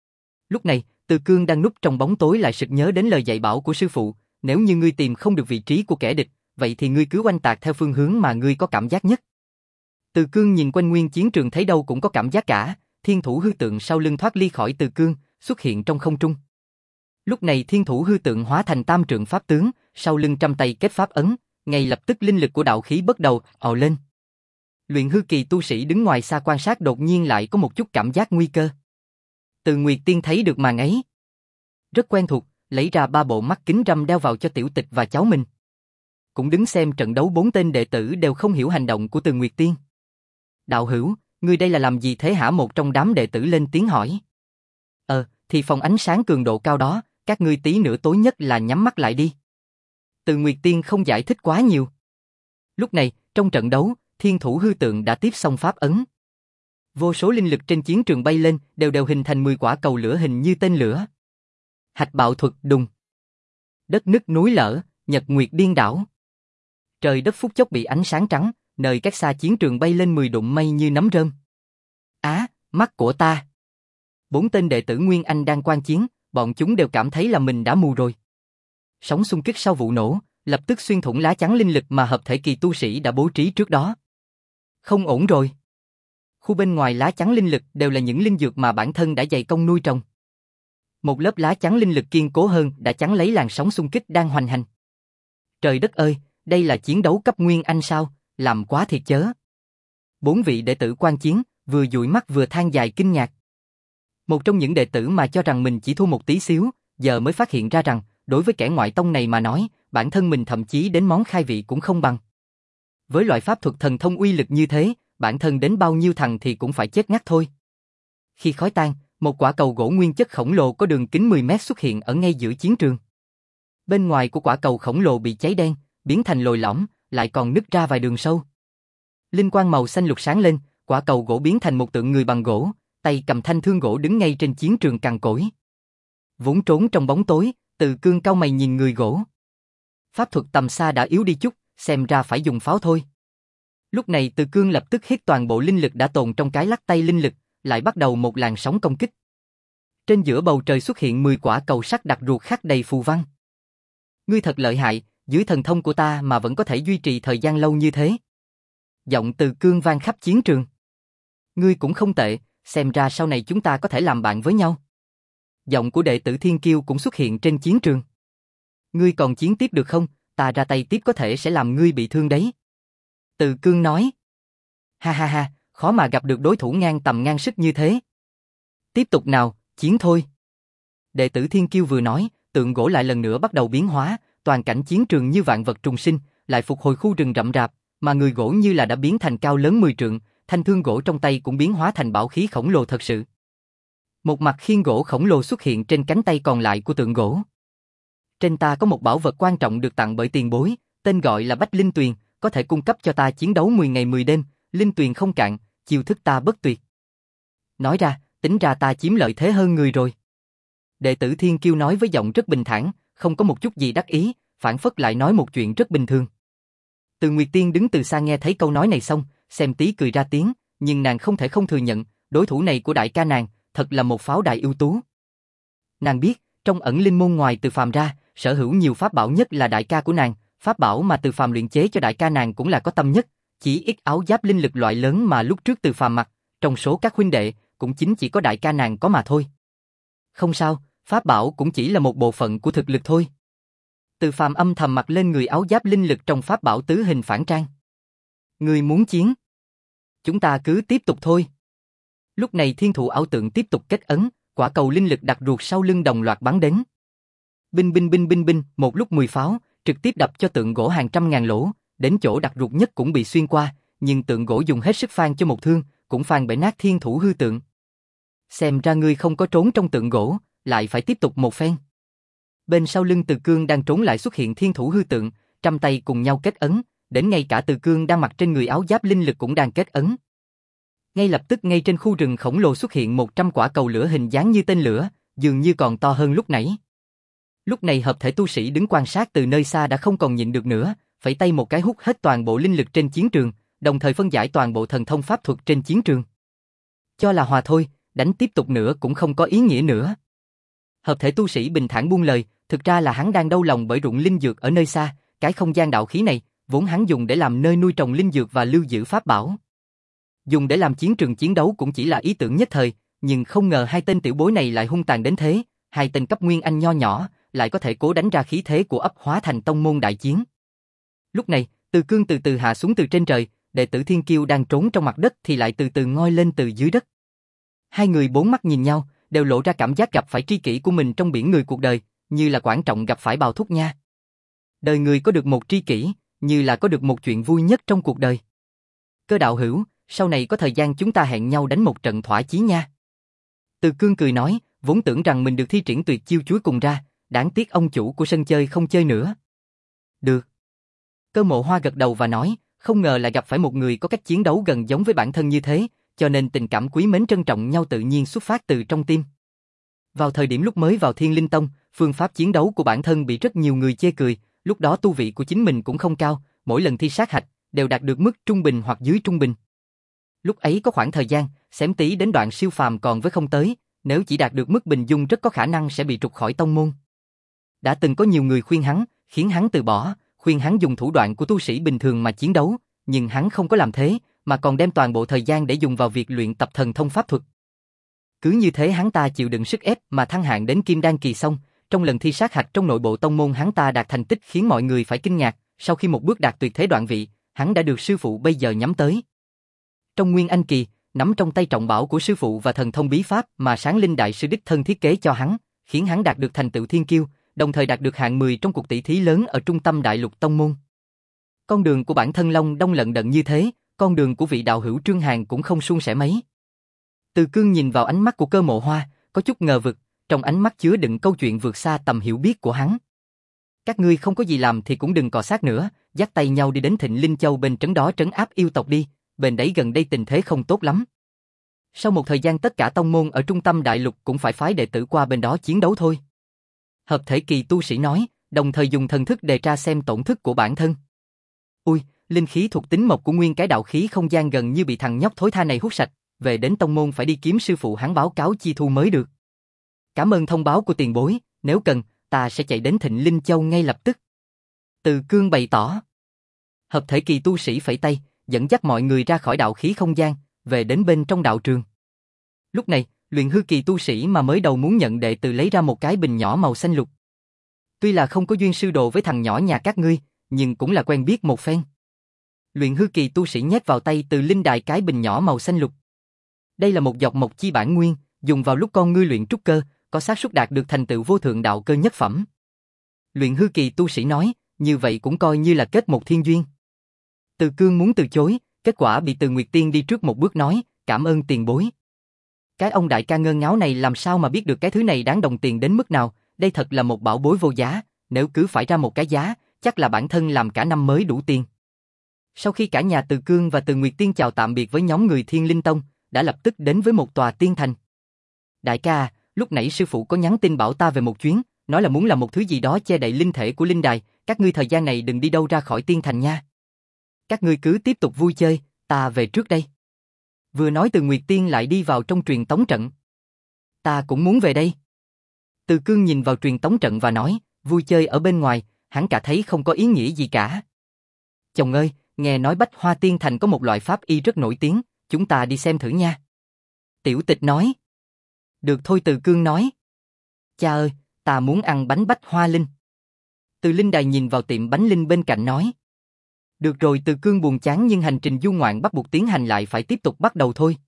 Lúc này, Từ Cương đang núp trong bóng tối lại sực nhớ đến lời dạy bảo của sư phụ, nếu như ngươi tìm không được vị trí của kẻ địch, vậy thì ngươi cứ oanh tạc theo phương hướng mà ngươi có cảm giác nhất. Từ Cương nhìn quanh nguyên chiến trường thấy đâu cũng có cảm giác cả, thiên thủ hư tượng sau lưng thoát ly khỏi Từ Cương, xuất hiện trong không trung. Lúc này thiên thủ hư tượng hóa thành tam trượng pháp tướng, sau lưng trăm tay kết pháp ấn, ngay lập tức linh lực của đạo khí bất đầu ào lên. Luyện hư kỳ tu sĩ đứng ngoài xa quan sát đột nhiên lại có một chút cảm giác nguy cơ. Từ Nguyệt Tiên thấy được màn ấy, rất quen thuộc, lấy ra ba bộ mắt kính râm đeo vào cho tiểu tịch và cháu mình. Cũng đứng xem trận đấu, bốn tên đệ tử đều không hiểu hành động của Từ Nguyệt Tiên. Đạo hữu, ngươi đây là làm gì thế hả? Một trong đám đệ tử lên tiếng hỏi. Ờ, thì phòng ánh sáng cường độ cao đó, các ngươi tí nữa tối nhất là nhắm mắt lại đi. Từ Nguyệt Tiên không giải thích quá nhiều. Lúc này, trong trận đấu, thiên thủ hư tượng đã tiếp xong pháp ấn. Vô số linh lực trên chiến trường bay lên, đều đều hình thành mười quả cầu lửa hình như tên lửa. Hạch bạo thuật đùng. Đất nứt núi lở, nhật nguyệt điên đảo. Trời đất phút chốc bị ánh sáng trắng, nơi cách xa chiến trường bay lên mười đụng mây như nấm rơm. Á, mắt của ta. Bốn tên đệ tử Nguyên Anh đang quan chiến, bọn chúng đều cảm thấy là mình đã mù rồi. Sóng xung kích sau vụ nổ, lập tức xuyên thủng lá chắn linh lực mà hợp thể kỳ tu sĩ đã bố trí trước đó. Không ổn rồi. Khu bên ngoài lá chắn linh lực đều là những linh dược mà bản thân đã dày công nuôi trồng. Một lớp lá chắn linh lực kiên cố hơn đã chắn lấy làn sóng xung kích đang hoành hành. Trời đất ơi, đây là chiến đấu cấp Nguyên Anh sao? Làm quá thiệt chớ. Bốn vị đệ tử quan chiến, vừa dụi mắt vừa than dài kinh ngạc. Một trong những đệ tử mà cho rằng mình chỉ thua một tí xíu, giờ mới phát hiện ra rằng, đối với kẻ ngoại tông này mà nói, bản thân mình thậm chí đến món khai vị cũng không bằng. Với loại pháp thuật thần thông uy lực như thế, bản thân đến bao nhiêu thằng thì cũng phải chết ngắt thôi. Khi khói tan, một quả cầu gỗ nguyên chất khổng lồ có đường kính mười mét xuất hiện ở ngay giữa chiến trường. Bên ngoài của quả cầu khổng lồ bị cháy đen, biến thành lồi lõm, lại còn nứt ra vài đường sâu. Linh quang màu xanh lục sáng lên, quả cầu gỗ biến thành một tượng người bằng gỗ, tay cầm thanh thương gỗ đứng ngay trên chiến trường cằn cỗi. Vốn trốn trong bóng tối, Từ Cương cau mày nhìn người gỗ. Pháp thuật tầm xa đã yếu đi chút, xem ra phải dùng pháo thôi. Lúc này Từ Cương lập tức hít toàn bộ linh lực đã tồn trong cái lắc tay linh lực, lại bắt đầu một làn sóng công kích. Trên giữa bầu trời xuất hiện mười quả cầu sắt đặc ruột khắc đầy phù văn. Ngươi thật lợi hại, dưới thần thông của ta mà vẫn có thể duy trì thời gian lâu như thế. Giọng Từ Cương vang khắp chiến trường. Ngươi cũng không tệ, xem ra sau này chúng ta có thể làm bạn với nhau. Giọng của đệ tử Thiên Kiêu cũng xuất hiện trên chiến trường. Ngươi còn chiến tiếp được không? Ta ra tay tiếp có thể sẽ làm ngươi bị thương đấy. Từ Cương nói. Ha ha ha, khó mà gặp được đối thủ ngang tầm ngang sức như thế. Tiếp tục nào, chiến thôi. Đệ tử Thiên Kiêu vừa nói, tượng gỗ lại lần nữa bắt đầu biến hóa, toàn cảnh chiến trường như vạn vật trùng sinh, lại phục hồi khu rừng rậm rạp, mà người gỗ như là đã biến thành cao lớn mười trượng, thanh thương gỗ trong tay cũng biến hóa thành bảo khí khổng lồ thật sự. Một mặt khiên gỗ khổng lồ xuất hiện trên cánh tay còn lại của tượng gỗ. Trên ta có một bảo vật quan trọng được tặng bởi tiền bối, tên gọi là Bách Linh Tuyền, có thể cung cấp cho ta chiến đấu mười ngày mười đêm, linh tuyền không cạn, chiêu thức ta bất tuyệt. Nói ra, tính ra ta chiếm lợi thế hơn người rồi. Đệ tử Thiên Kiêu nói với giọng rất bình thản, không có một chút gì đắc ý, phản phất lại nói một chuyện rất bình thường. Từ Nguyệt Tiên đứng từ xa nghe thấy câu nói này xong, xem tí cười ra tiếng, nhưng nàng không thể không thừa nhận, đối thủ này của đại ca nàng, thật là một pháo đài ưu tú. Nàng biết, trong ẩn linh môn ngoài Từ Phàm ra, sở hữu nhiều pháp bảo nhất là đại ca của nàng, pháp bảo mà Từ Phàm luyện chế cho đại ca nàng cũng là có tâm nhất, chỉ ít áo giáp linh lực loại lớn mà lúc trước Từ Phàm mặc, trong số các huynh đệ, cũng chính chỉ có đại ca nàng có mà thôi. Không sao, pháp bảo cũng chỉ là một bộ phận của thực lực thôi. Từ Phàm âm thầm mặc lên người áo giáp linh lực trong pháp bảo tứ hình phản trang. Người muốn chiến? Chúng ta cứ tiếp tục thôi. Lúc này thiên thủ ảo tượng tiếp tục kết ấn, quả cầu linh lực đặt ruột sau lưng đồng loạt bắn đến. Binh binh binh binh binh, một lúc mười pháo, trực tiếp đập cho tượng gỗ hàng trăm ngàn lỗ, đến chỗ đặt ruột nhất cũng bị xuyên qua, nhưng tượng gỗ dùng hết sức phang cho một thương, cũng phang bể nát thiên thủ hư tượng. Xem ra ngươi không có trốn trong tượng gỗ, lại phải tiếp tục một phen. Bên sau lưng Từ Cương đang trốn lại xuất hiện thiên thủ hư tượng, trăm tay cùng nhau kết ấn, đến ngay cả Từ Cương đang mặc trên người áo giáp linh lực cũng đang kết ấn. Ngay lập tức ngay trên khu rừng khổng lồ xuất hiện một trăm quả cầu lửa hình dáng như tên lửa, dường như còn to hơn lúc nãy. Lúc này hợp thể tu sĩ đứng quan sát từ nơi xa đã không còn nhịn được nữa, phẩy tay một cái hút hết toàn bộ linh lực trên chiến trường, đồng thời phân giải toàn bộ thần thông pháp thuật trên chiến trường. Cho là hòa thôi, đánh tiếp tục nữa cũng không có ý nghĩa nữa. Hợp thể tu sĩ bình thản buông lời, thực ra là hắn đang đau lòng bởi ruộng linh dược ở nơi xa, cái không gian đạo khí này, vốn hắn dùng để làm nơi nuôi trồng linh dược và lưu giữ pháp bảo. Dùng để làm chiến trường chiến đấu cũng chỉ là ý tưởng nhất thời, nhưng không ngờ hai tên tiểu bối này lại hung tàn đến thế, hai tên cấp nguyên anh nho nhỏ, lại có thể cố đánh ra khí thế của ấp hóa thành tông môn đại chiến. Lúc này, Từ Cương từ từ hạ xuống từ trên trời, đệ tử Thiên Kiêu đang trốn trong mặt đất thì lại từ từ ngoi lên từ dưới đất. Hai người bốn mắt nhìn nhau, đều lộ ra cảm giác gặp phải tri kỷ của mình trong biển người cuộc đời, như là Quản Trọng gặp phải Bào Thúc nha. Đời người có được một tri kỷ, như là có được một chuyện vui nhất trong cuộc đời. Cơ đạo hữu, sau này có thời gian chúng ta hẹn nhau đánh một trận thỏa chí nha. Từ Cương cười nói, vốn tưởng rằng mình được thi triển tuyệt chiêu chuối cùng ra, đáng tiếc ông chủ của sân chơi không chơi nữa. Được. Cơ Mộ Hoa gật đầu và nói, không ngờ lại gặp phải một người có cách chiến đấu gần giống với bản thân như thế, cho nên tình cảm quý mến trân trọng nhau tự nhiên xuất phát từ trong tim. Vào thời điểm lúc mới vào Thiên Linh Tông, phương pháp chiến đấu của bản thân bị rất nhiều người chê cười, lúc đó tu vị của chính mình cũng không cao, mỗi lần thi sát hạch đều đạt được mức trung bình hoặc dưới trung bình. Lúc ấy có khoảng thời gian, xém tí đến đoạn siêu phàm còn với không tới, nếu chỉ đạt được mức bình dung rất có khả năng sẽ bị trục khỏi tông môn. Đã từng có nhiều người khuyên hắn, khiến hắn từ bỏ, khuyên hắn dùng thủ đoạn của tu sĩ bình thường mà chiến đấu, nhưng hắn không có làm thế, mà còn đem toàn bộ thời gian để dùng vào việc luyện tập thần thông pháp thuật. Cứ như thế hắn ta chịu đựng sức ép mà thăng hạng đến Kim Đan kỳ xong, trong lần thi sát hạch trong nội bộ tông môn hắn ta đạt thành tích khiến mọi người phải kinh ngạc, sau khi một bước đạt tuyệt thế đoạn vị, hắn đã được sư phụ bây giờ nhắm tới. Trong Nguyên Anh kỳ, nắm trong tay trọng bảo của sư phụ và thần thông bí pháp mà Sáng Linh đại sư đích thân thiết kế cho hắn, khiến hắn đạt được thành tựu thiên kiêu, đồng thời đạt được hạng mười trong cuộc tỷ thí lớn ở trung tâm đại lục tông môn. Con đường của bản thân Long Đông lận đận như thế, con đường của vị đạo hữu Trương Hàn cũng không suôn sẻ mấy. Từ Cương nhìn vào ánh mắt của Cơ Mộ Hoa, có chút ngờ vực, trong ánh mắt chứa đựng câu chuyện vượt xa tầm hiểu biết của hắn. Các ngươi không có gì làm thì cũng đừng cọ sát nữa, dắt tay nhau đi đến Thịnh Linh Châu bên trấn đó trấn áp yêu tộc đi, bên đấy gần đây tình thế không tốt lắm. Sau một thời gian tất cả tông môn ở trung tâm đại lục cũng phải phái đệ tử qua bên đó chiến đấu thôi. Hợp thể kỳ tu sĩ nói, đồng thời dùng thần thức đề tra xem tổn thất của bản thân. Ui, linh khí thuộc tính mộc của nguyên cái đạo khí không gian gần như bị thằng nhóc thối tha này hút sạch, về đến tông môn phải đi kiếm sư phụ hắn báo cáo chi thu mới được. Cảm ơn thông báo của tiền bối, nếu cần, ta sẽ chạy đến Thịnh Linh Châu ngay lập tức. Từ Cương bày tỏ. Hợp thể kỳ tu sĩ phẩy tay, dẫn dắt mọi người ra khỏi đạo khí không gian, về đến bên trong đạo trường. Lúc này, luyện hư kỳ tu sĩ mà mới đầu muốn nhận đệ tử lấy ra một cái bình nhỏ màu xanh lục. Tuy là không có duyên sư đồ với thằng nhỏ nhà các ngươi, nhưng cũng là quen biết một phen. Luyện hư kỳ tu sĩ nhét vào tay Từ Linh Đài cái bình nhỏ màu xanh lục. Đây là một giọt mộc chi bản nguyên, dùng vào lúc con ngươi luyện trúc cơ, có xác suất đạt được thành tựu vô thượng đạo cơ nhất phẩm. Luyện hư kỳ tu sĩ nói, như vậy cũng coi như là kết một thiên duyên. Từ Cương muốn từ chối, kết quả bị Từ Nguyệt Tiên đi trước một bước nói, cảm ơn tiền bối. Cái ông đại ca ngơ ngáo này làm sao mà biết được cái thứ này đáng đồng tiền đến mức nào, đây thật là một bảo bối vô giá, nếu cứ phải ra một cái giá, chắc là bản thân làm cả năm mới đủ tiền. Sau khi cả nhà Từ Cương và Từ Nguyệt Tiên chào tạm biệt với nhóm người Thiên Linh Tông, đã lập tức đến với một tòa tiên thành. Đại ca, lúc nãy sư phụ có nhắn tin bảo ta về một chuyến, nói là muốn làm một thứ gì đó che đậy linh thể của linh đài, các ngươi thời gian này đừng đi đâu ra khỏi tiên thành nha. Các ngươi cứ tiếp tục vui chơi, ta về trước đây. Vừa nói Từ Nguyệt Tiên lại đi vào trong truyền tống trận. Ta cũng muốn về đây. Từ Cương nhìn vào truyền tống trận và nói, vui chơi ở bên ngoài, hắn cả thấy không có ý nghĩa gì cả. Chồng ơi, nghe nói Bách Hoa Tiên Thành có một loại pháp y rất nổi tiếng, chúng ta đi xem thử nha. Tiểu Tịch nói. Được thôi, Từ Cương nói. Cha ơi, ta muốn ăn bánh Bách Hoa Linh. Từ Linh Đài nhìn vào tiệm bánh linh bên cạnh nói. Được rồi, Từ Cương buồn chán nhưng hành trình du ngoạn bắt buộc tiến hành lại phải tiếp tục bắt đầu thôi.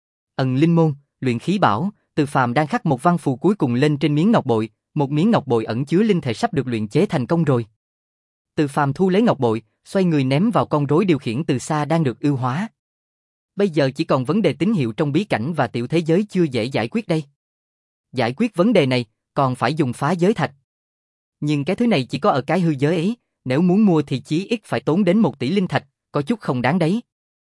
Ẩn linh môn, luyện khí bảo, Từ Phàm đang khắc một văn phù cuối cùng lên trên miếng ngọc bội, một miếng ngọc bội ẩn chứa linh thể sắp được luyện chế thành công rồi. Từ Phàm thu lấy ngọc bội, xoay người ném vào con rối điều khiển từ xa đang được ưu hóa. Bây giờ chỉ còn vấn đề tín hiệu trong bí cảnh và tiểu thế giới chưa dễ giải quyết đây. Giải quyết vấn đề này, còn phải dùng phá giới thạch. Nhưng cái thứ này chỉ có ở cái hư giới ấy, nếu muốn mua thì chí ít phải tốn đến một tỷ linh thạch, có chút không đáng đấy.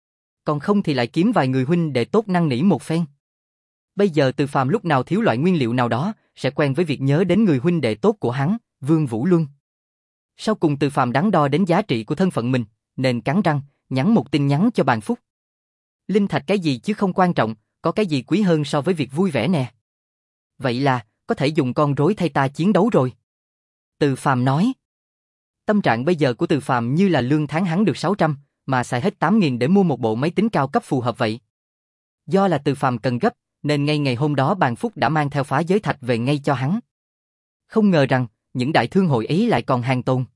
Còn không thì lại kiếm vài người huynh để tốt năn nỉ một phen. Bây giờ Từ Phàm lúc nào thiếu loại nguyên liệu nào đó, sẽ quen với việc nhớ đến người huynh đệ tốt của hắn, Vương Vũ Luân. Sau cùng Từ Phàm đắn đo đến giá trị của thân phận mình, nên cắn răng, nhắn một tin nhắn cho Bàn Phúc. Linh thạch cái gì chứ không quan trọng, có cái gì quý hơn so với việc vui vẻ nè. Vậy là, có thể dùng con rối thay ta chiến đấu rồi. Từ Phàm nói. Tâm trạng bây giờ của Từ Phàm như là lương tháng hắn được sáu trăm, mà xài hết tám nghìn để mua một bộ máy tính cao cấp phù hợp vậy. Do là Từ Phàm cần gấp, nên ngay ngày hôm đó Bàn Phúc đã mang theo phá giới thạch về ngay cho hắn. Không ngờ rằng, những đại thương hội ấy lại còn hàng tồn.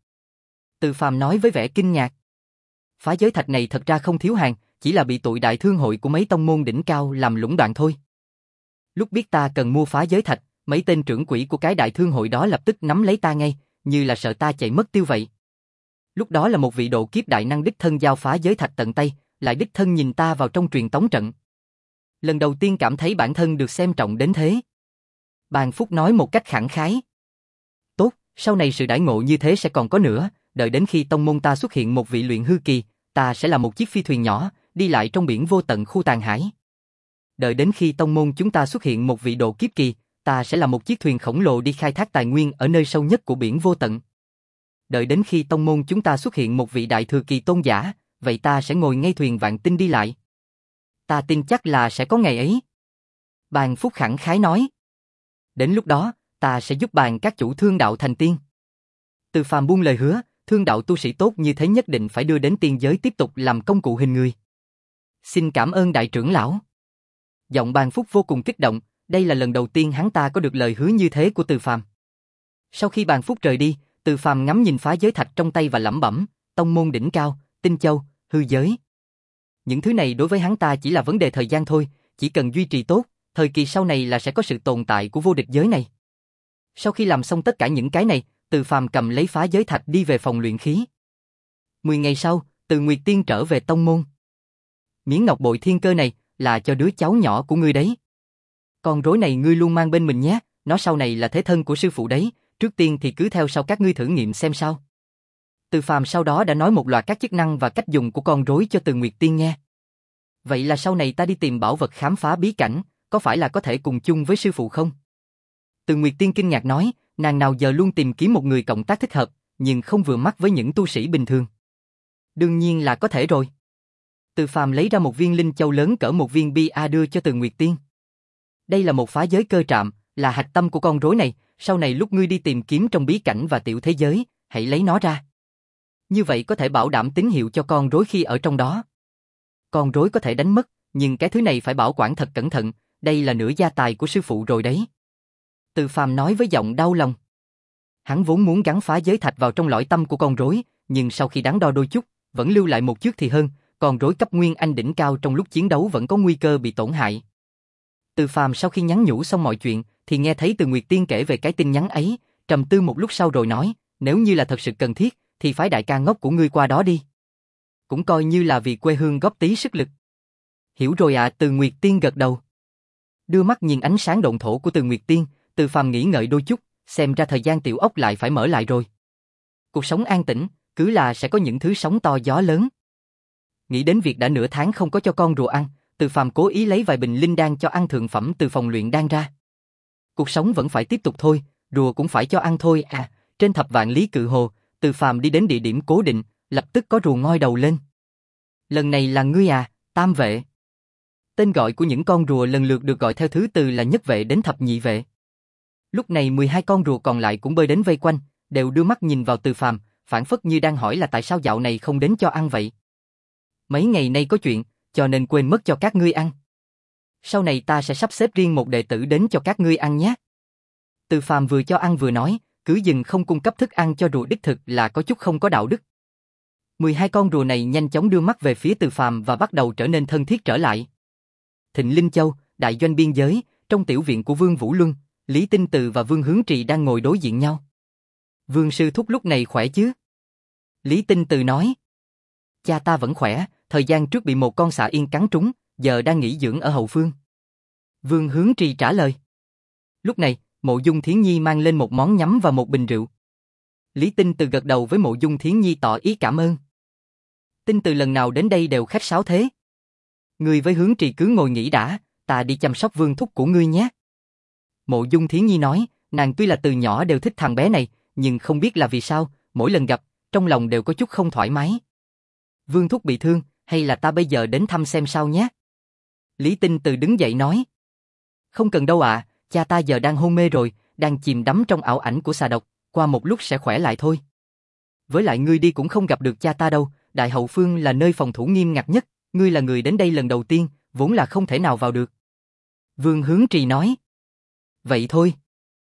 Từ Phàm nói với vẻ kinh ngạc. Phá giới thạch này thật ra không thiếu hàng, chỉ là bị tụi đại thương hội của mấy tông môn đỉnh cao làm lũng đoạn thôi. Lúc biết ta cần mua phá giới thạch, mấy tên trưởng quỹ của cái đại thương hội đó lập tức nắm lấy ta ngay, như là sợ ta chạy mất tiêu vậy. Lúc đó là một vị độ kiếp đại năng đích thân giao phá giới thạch tận tay, lại đích thân nhìn ta vào trong truyền tống trận. Lần đầu tiên cảm thấy bản thân được xem trọng đến thế. Bàn Phúc nói một cách khẳng khái. Tốt, sau này sự đãi ngộ như thế sẽ còn có nữa, đợi đến khi tông môn ta xuất hiện một vị luyện hư kỳ, ta sẽ là một chiếc phi thuyền nhỏ, đi lại trong biển vô tận khu tàn hải. Đợi đến khi tông môn chúng ta xuất hiện một vị độ kiếp kỳ, ta sẽ là một chiếc thuyền khổng lồ đi khai thác tài nguyên ở nơi sâu nhất của biển vô tận. Đợi đến khi tông môn chúng ta xuất hiện một vị đại thừa kỳ tôn giả, vậy ta sẽ ngồi ngay thuyền vạn tinh đi lại. Ta tin chắc là sẽ có ngày ấy. Bàn Phúc khẳng khái nói. Đến lúc đó, ta sẽ giúp bàn các chủ thương đạo thành tiên. Từ Phàm buông lời hứa, thương đạo tu sĩ tốt như thế nhất định phải đưa đến tiên giới tiếp tục làm công cụ hình người. Xin cảm ơn đại trưởng lão. Giọng Bàn Phúc vô cùng kích động, đây là lần đầu tiên hắn ta có được lời hứa như thế của Từ Phàm. Sau khi Bàn Phúc rời đi, Từ Phàm ngắm nhìn phá giới thạch trong tay và lẩm bẩm, tông môn đỉnh cao, tinh châu, hư giới. Những thứ này đối với hắn ta chỉ là vấn đề thời gian thôi, chỉ cần duy trì tốt, thời kỳ sau này là sẽ có sự tồn tại của vô địch giới này. Sau khi làm xong tất cả những cái này, Từ Phàm cầm lấy phá giới thạch đi về phòng luyện khí. Mười ngày sau, Từ Nguyệt Tiên trở về tông môn. Miếng ngọc bội thiên cơ này là cho đứa cháu nhỏ của ngươi đấy. Con rối này ngươi luôn mang bên mình nhé, nó sau này là thế thân của sư phụ đấy, trước tiên thì cứ theo sau các ngươi thử nghiệm xem sao. Từ Phàm sau đó đã nói một loạt các chức năng và cách dùng của con rối cho Từ Nguyệt Tiên nghe. Vậy là sau này ta đi tìm bảo vật khám phá bí cảnh, có phải là có thể cùng chung với sư phụ không? Từ Nguyệt Tiên kinh ngạc nói, nàng nào giờ luôn tìm kiếm một người cộng tác thích hợp, nhưng không vừa mắt với những tu sĩ bình thường. Đương nhiên là có thể rồi. Từ Phàm lấy ra một viên linh châu lớn cỡ một viên bia đưa cho Từ Nguyệt Tiên. Đây là một phá giới cơ trạm, là hạch tâm của con rối này, sau này lúc ngươi đi tìm kiếm trong bí cảnh và tiểu thế giới, hãy lấy nó ra. Như vậy có thể bảo đảm tín hiệu cho con rối khi ở trong đó. Con rối có thể đánh mất, nhưng cái thứ này phải bảo quản thật cẩn thận, đây là nửa gia tài của sư phụ rồi đấy. Từ Phàm nói với giọng đau lòng. Hắn vốn muốn gắn phá giới thạch vào trong lõi tâm của con rối, nhưng sau khi đắn đo đôi chút, vẫn lưu lại một chút thì hơn, con rối cấp nguyên anh đỉnh cao trong lúc chiến đấu vẫn có nguy cơ bị tổn hại. Từ Phàm sau khi nhắn nhủ xong mọi chuyện, thì nghe thấy Từ Nguyệt Tiên kể về cái tin nhắn ấy, trầm tư một lúc sau rồi nói, nếu như là thật sự cần thiết, thì phái đại ca ngốc của ngươi qua đó đi. Cũng coi như là vì quê hương góp tí sức lực. Hiểu rồi ạ, à, Từ Nguyệt Tiên gật đầu. Đưa mắt nhìn ánh sáng độn thổ của Từ Nguyệt Tiên, Từ Phàm nghĩ ngợi đôi chút, xem ra thời gian tiểu ốc lại phải mở lại rồi. Cuộc sống an tĩnh, cứ là sẽ có những thứ sóng to gió lớn. Nghĩ đến việc đã nửa tháng không có cho con rùa ăn, Từ Phàm cố ý lấy vài bình linh đan cho ăn thượng phẩm từ phòng luyện đan ra. Cuộc sống vẫn phải tiếp tục thôi, rùa cũng phải cho ăn thôi à. Trên thập vạn lý cự hồ, Từ Phàm đi đến địa điểm cố định, lập tức có rùa ngoi đầu lên. Lần này là ngươi à, tam vệ. Tên gọi của những con rùa lần lượt được gọi theo thứ từ là nhất vệ đến thập nhị vệ. Lúc này mười hai con rùa còn lại cũng bơi đến vây quanh, đều đưa mắt nhìn vào Từ Phàm, phảng phất như đang hỏi là tại sao dạo này không đến cho ăn vậy. Mấy ngày nay có chuyện, cho nên quên mất cho các ngươi ăn. Sau này ta sẽ sắp xếp riêng một đệ tử đến cho các ngươi ăn nhé. Từ Phàm vừa cho ăn vừa nói, cứ dừng không cung cấp thức ăn cho rùa đích thực là có chút không có đạo đức. mười hai con rùa này nhanh chóng đưa mắt về phía Từ Phàm và bắt đầu trở nên thân thiết trở lại. Thịnh Linh Châu, đại doanh biên giới, trong tiểu viện của Vương Vũ Luân, Lý Tinh Từ và Vương Hướng Trì đang ngồi đối diện nhau. Vương sư thúc lúc này khỏe chứ? Lý Tinh Từ nói. Cha ta vẫn khỏe, thời gian trước bị một con xà yên cắn trúng, giờ đang nghỉ dưỡng ở hậu phương. Vương Hướng Trì trả lời. Lúc này, Mộ Dung Thiến Nhi mang lên một món nhắm và một bình rượu. Lý Tinh Từ gật đầu với Mộ Dung Thiến Nhi tỏ ý cảm ơn. Tinh Từ lần nào đến đây đều khách sáo thế. Ngươi với Hướng Trì cứ ngồi nghỉ đã, ta đi chăm sóc Vương thúc của ngươi nhé. Mộ Dung Thiến Nhi nói, nàng tuy là từ nhỏ đều thích thằng bé này, nhưng không biết là vì sao, mỗi lần gặp, trong lòng đều có chút không thoải mái. Vương thúc bị thương, hay là ta bây giờ đến thăm xem sao nhé? Lý Tinh Từ đứng dậy nói. Không cần đâu ạ, à, cha ta giờ đang hôn mê rồi, đang chìm đắm trong ảo ảnh của xà độc, qua một lúc sẽ khỏe lại thôi. Với lại ngươi đi cũng không gặp được cha ta đâu, Đại Hậu Phương là nơi phòng thủ nghiêm ngặt nhất, ngươi là người đến đây lần đầu tiên, vốn là không thể nào vào được. Vương Hướng Trì nói. Vậy thôi.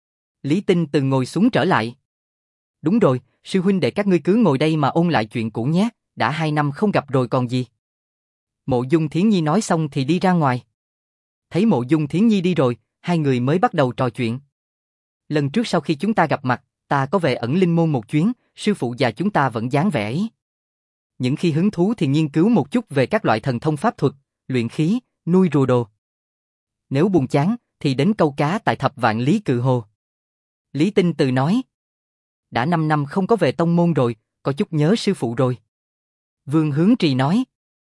Lý Tinh Từ ngồi xuống trở lại. Đúng rồi, sư huynh đệ các ngươi cứ ngồi đây mà ôn lại chuyện cũ nhé, đã hai năm không gặp rồi còn gì. Mộ Dung Thiến Nhi nói xong thì đi ra ngoài. Thấy Mộ Dung Thiến Nhi đi rồi, hai người mới bắt đầu trò chuyện. Lần trước sau khi chúng ta gặp mặt, ta có về ẩn linh môn một chuyến, sư phụ già chúng ta vẫn dáng vẻ ấy. Những khi hứng thú thì nghiên cứu một chút về các loại thần thông pháp thuật, luyện khí, nuôi rùa đồ. Nếu buồn chán, thì đến câu cá tại thập vạn lý cự hồ. Lý Tinh Từ nói. Đã năm năm không có về tông môn rồi, có chút nhớ sư phụ rồi. Vương Hướng Trì nói.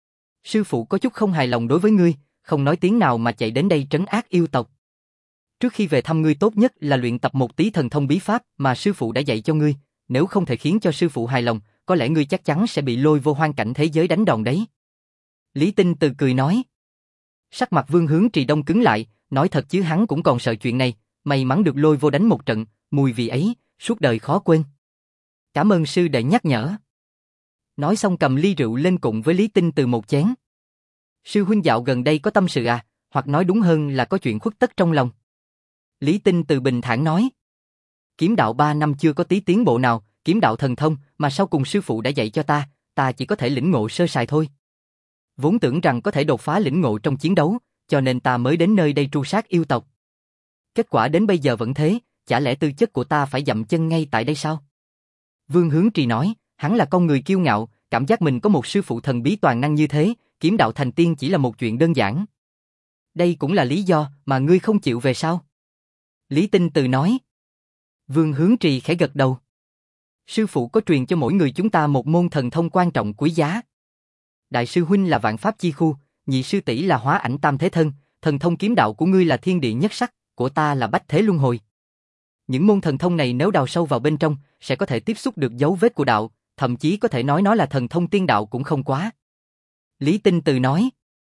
Sư phụ có chút không hài lòng đối với ngươi, không nói tiếng nào mà chạy đến đây trấn ác yêu tộc. Trước khi về thăm ngươi tốt nhất là luyện tập một tí thần thông bí pháp mà sư phụ đã dạy cho ngươi, nếu không thể khiến cho sư phụ hài lòng, có lẽ ngươi chắc chắn sẽ bị lôi vô hoang cảnh thế giới đánh đòn đấy. Lý Tinh Từ cười nói. Sắc mặt Vương Hướng Trì đông cứng lại, nói thật chứ hắn cũng còn sợ chuyện này, may mắn được lôi vô đánh một trận, mùi vị ấy, suốt đời khó quên. Cảm ơn sư đệ nhắc nhở. Nói xong cầm ly rượu lên cùng với Lý Tinh Từ một chén. Sư huynh dạo gần đây có tâm sự à, hoặc nói đúng hơn là có chuyện khuất tất trong lòng. Lý Tinh Từ bình thản nói. Kiếm đạo ba năm chưa có tí tiến bộ nào, kiếm đạo thần thông mà sau cùng sư phụ đã dạy cho ta, ta chỉ có thể lĩnh ngộ sơ sài thôi. Vốn tưởng rằng có thể đột phá lĩnh ngộ trong chiến đấu, cho nên ta mới đến nơi đây tru sát yêu tộc. Kết quả đến bây giờ vẫn thế, chả lẽ tư chất của ta phải dậm chân ngay tại đây sao? Vương Hướng Trì nói, hắn là con người kiêu ngạo, cảm giác mình có một sư phụ thần bí toàn năng như thế, kiếm đạo thành tiên chỉ là một chuyện đơn giản. Đây cũng là lý do mà ngươi không chịu về sao? Lý Tinh Từ nói. Vương Hướng Trì khẽ gật đầu. Sư phụ có truyền cho mỗi người chúng ta một môn thần thông quan trọng quý giá. Đại sư huynh là vạn pháp chi khu, nhị sư tỷ là hóa ảnh tam thế thân, thần thông kiếm đạo của ngươi là thiên địa nhất sắc, của ta là bách thế luân hồi. Những môn thần thông này nếu đào sâu vào bên trong, sẽ có thể tiếp xúc được dấu vết của đạo, thậm chí có thể nói nó là thần thông tiên đạo cũng không quá. Lý Tinh Từ nói.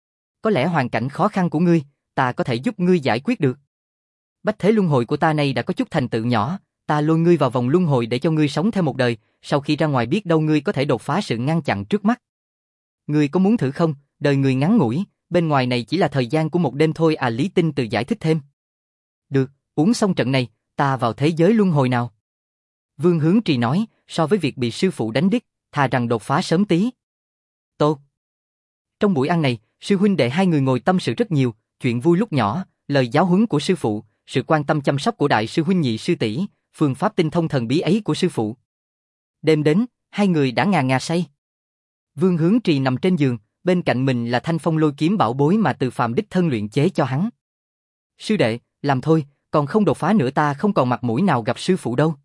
Có lẽ hoàn cảnh khó khăn của ngươi, ta có thể giúp ngươi giải quyết được. Bách thế luân hồi của ta này đã có chút thành tựu nhỏ, ta lôi ngươi vào vòng luân hồi để cho ngươi sống thêm một đời, sau khi ra ngoài biết đâu ngươi có thể đột phá sự ngăn chặn trước mắt. Ngươi có muốn thử không? Đời người ngắn ngủi, bên ngoài này chỉ là thời gian của một đêm thôi à. Lý Tinh Từ giải thích thêm. Được, uống xong trận này, ta vào thế giới luân hồi nào. Vương Hướng Trì nói, so với việc bị sư phụ đánh đít, thà rằng đột phá sớm tí. Tốt. Trong buổi ăn này, sư huynh đệ hai người ngồi tâm sự rất nhiều, chuyện vui lúc nhỏ, lời giáo huấn của sư phụ, sự quan tâm chăm sóc của đại sư huynh nhị sư tỷ, phương pháp tinh thông thần bí ấy của sư phụ. Đêm đến, hai người đã ngà ngà say. Vương Hướng Trì nằm trên giường, bên cạnh mình là thanh phong lôi kiếm bảo bối mà Từ Phàm đích thân luyện chế cho hắn. Sư đệ, làm thôi, còn không đột phá nữa ta không còn mặt mũi nào gặp sư phụ đâu.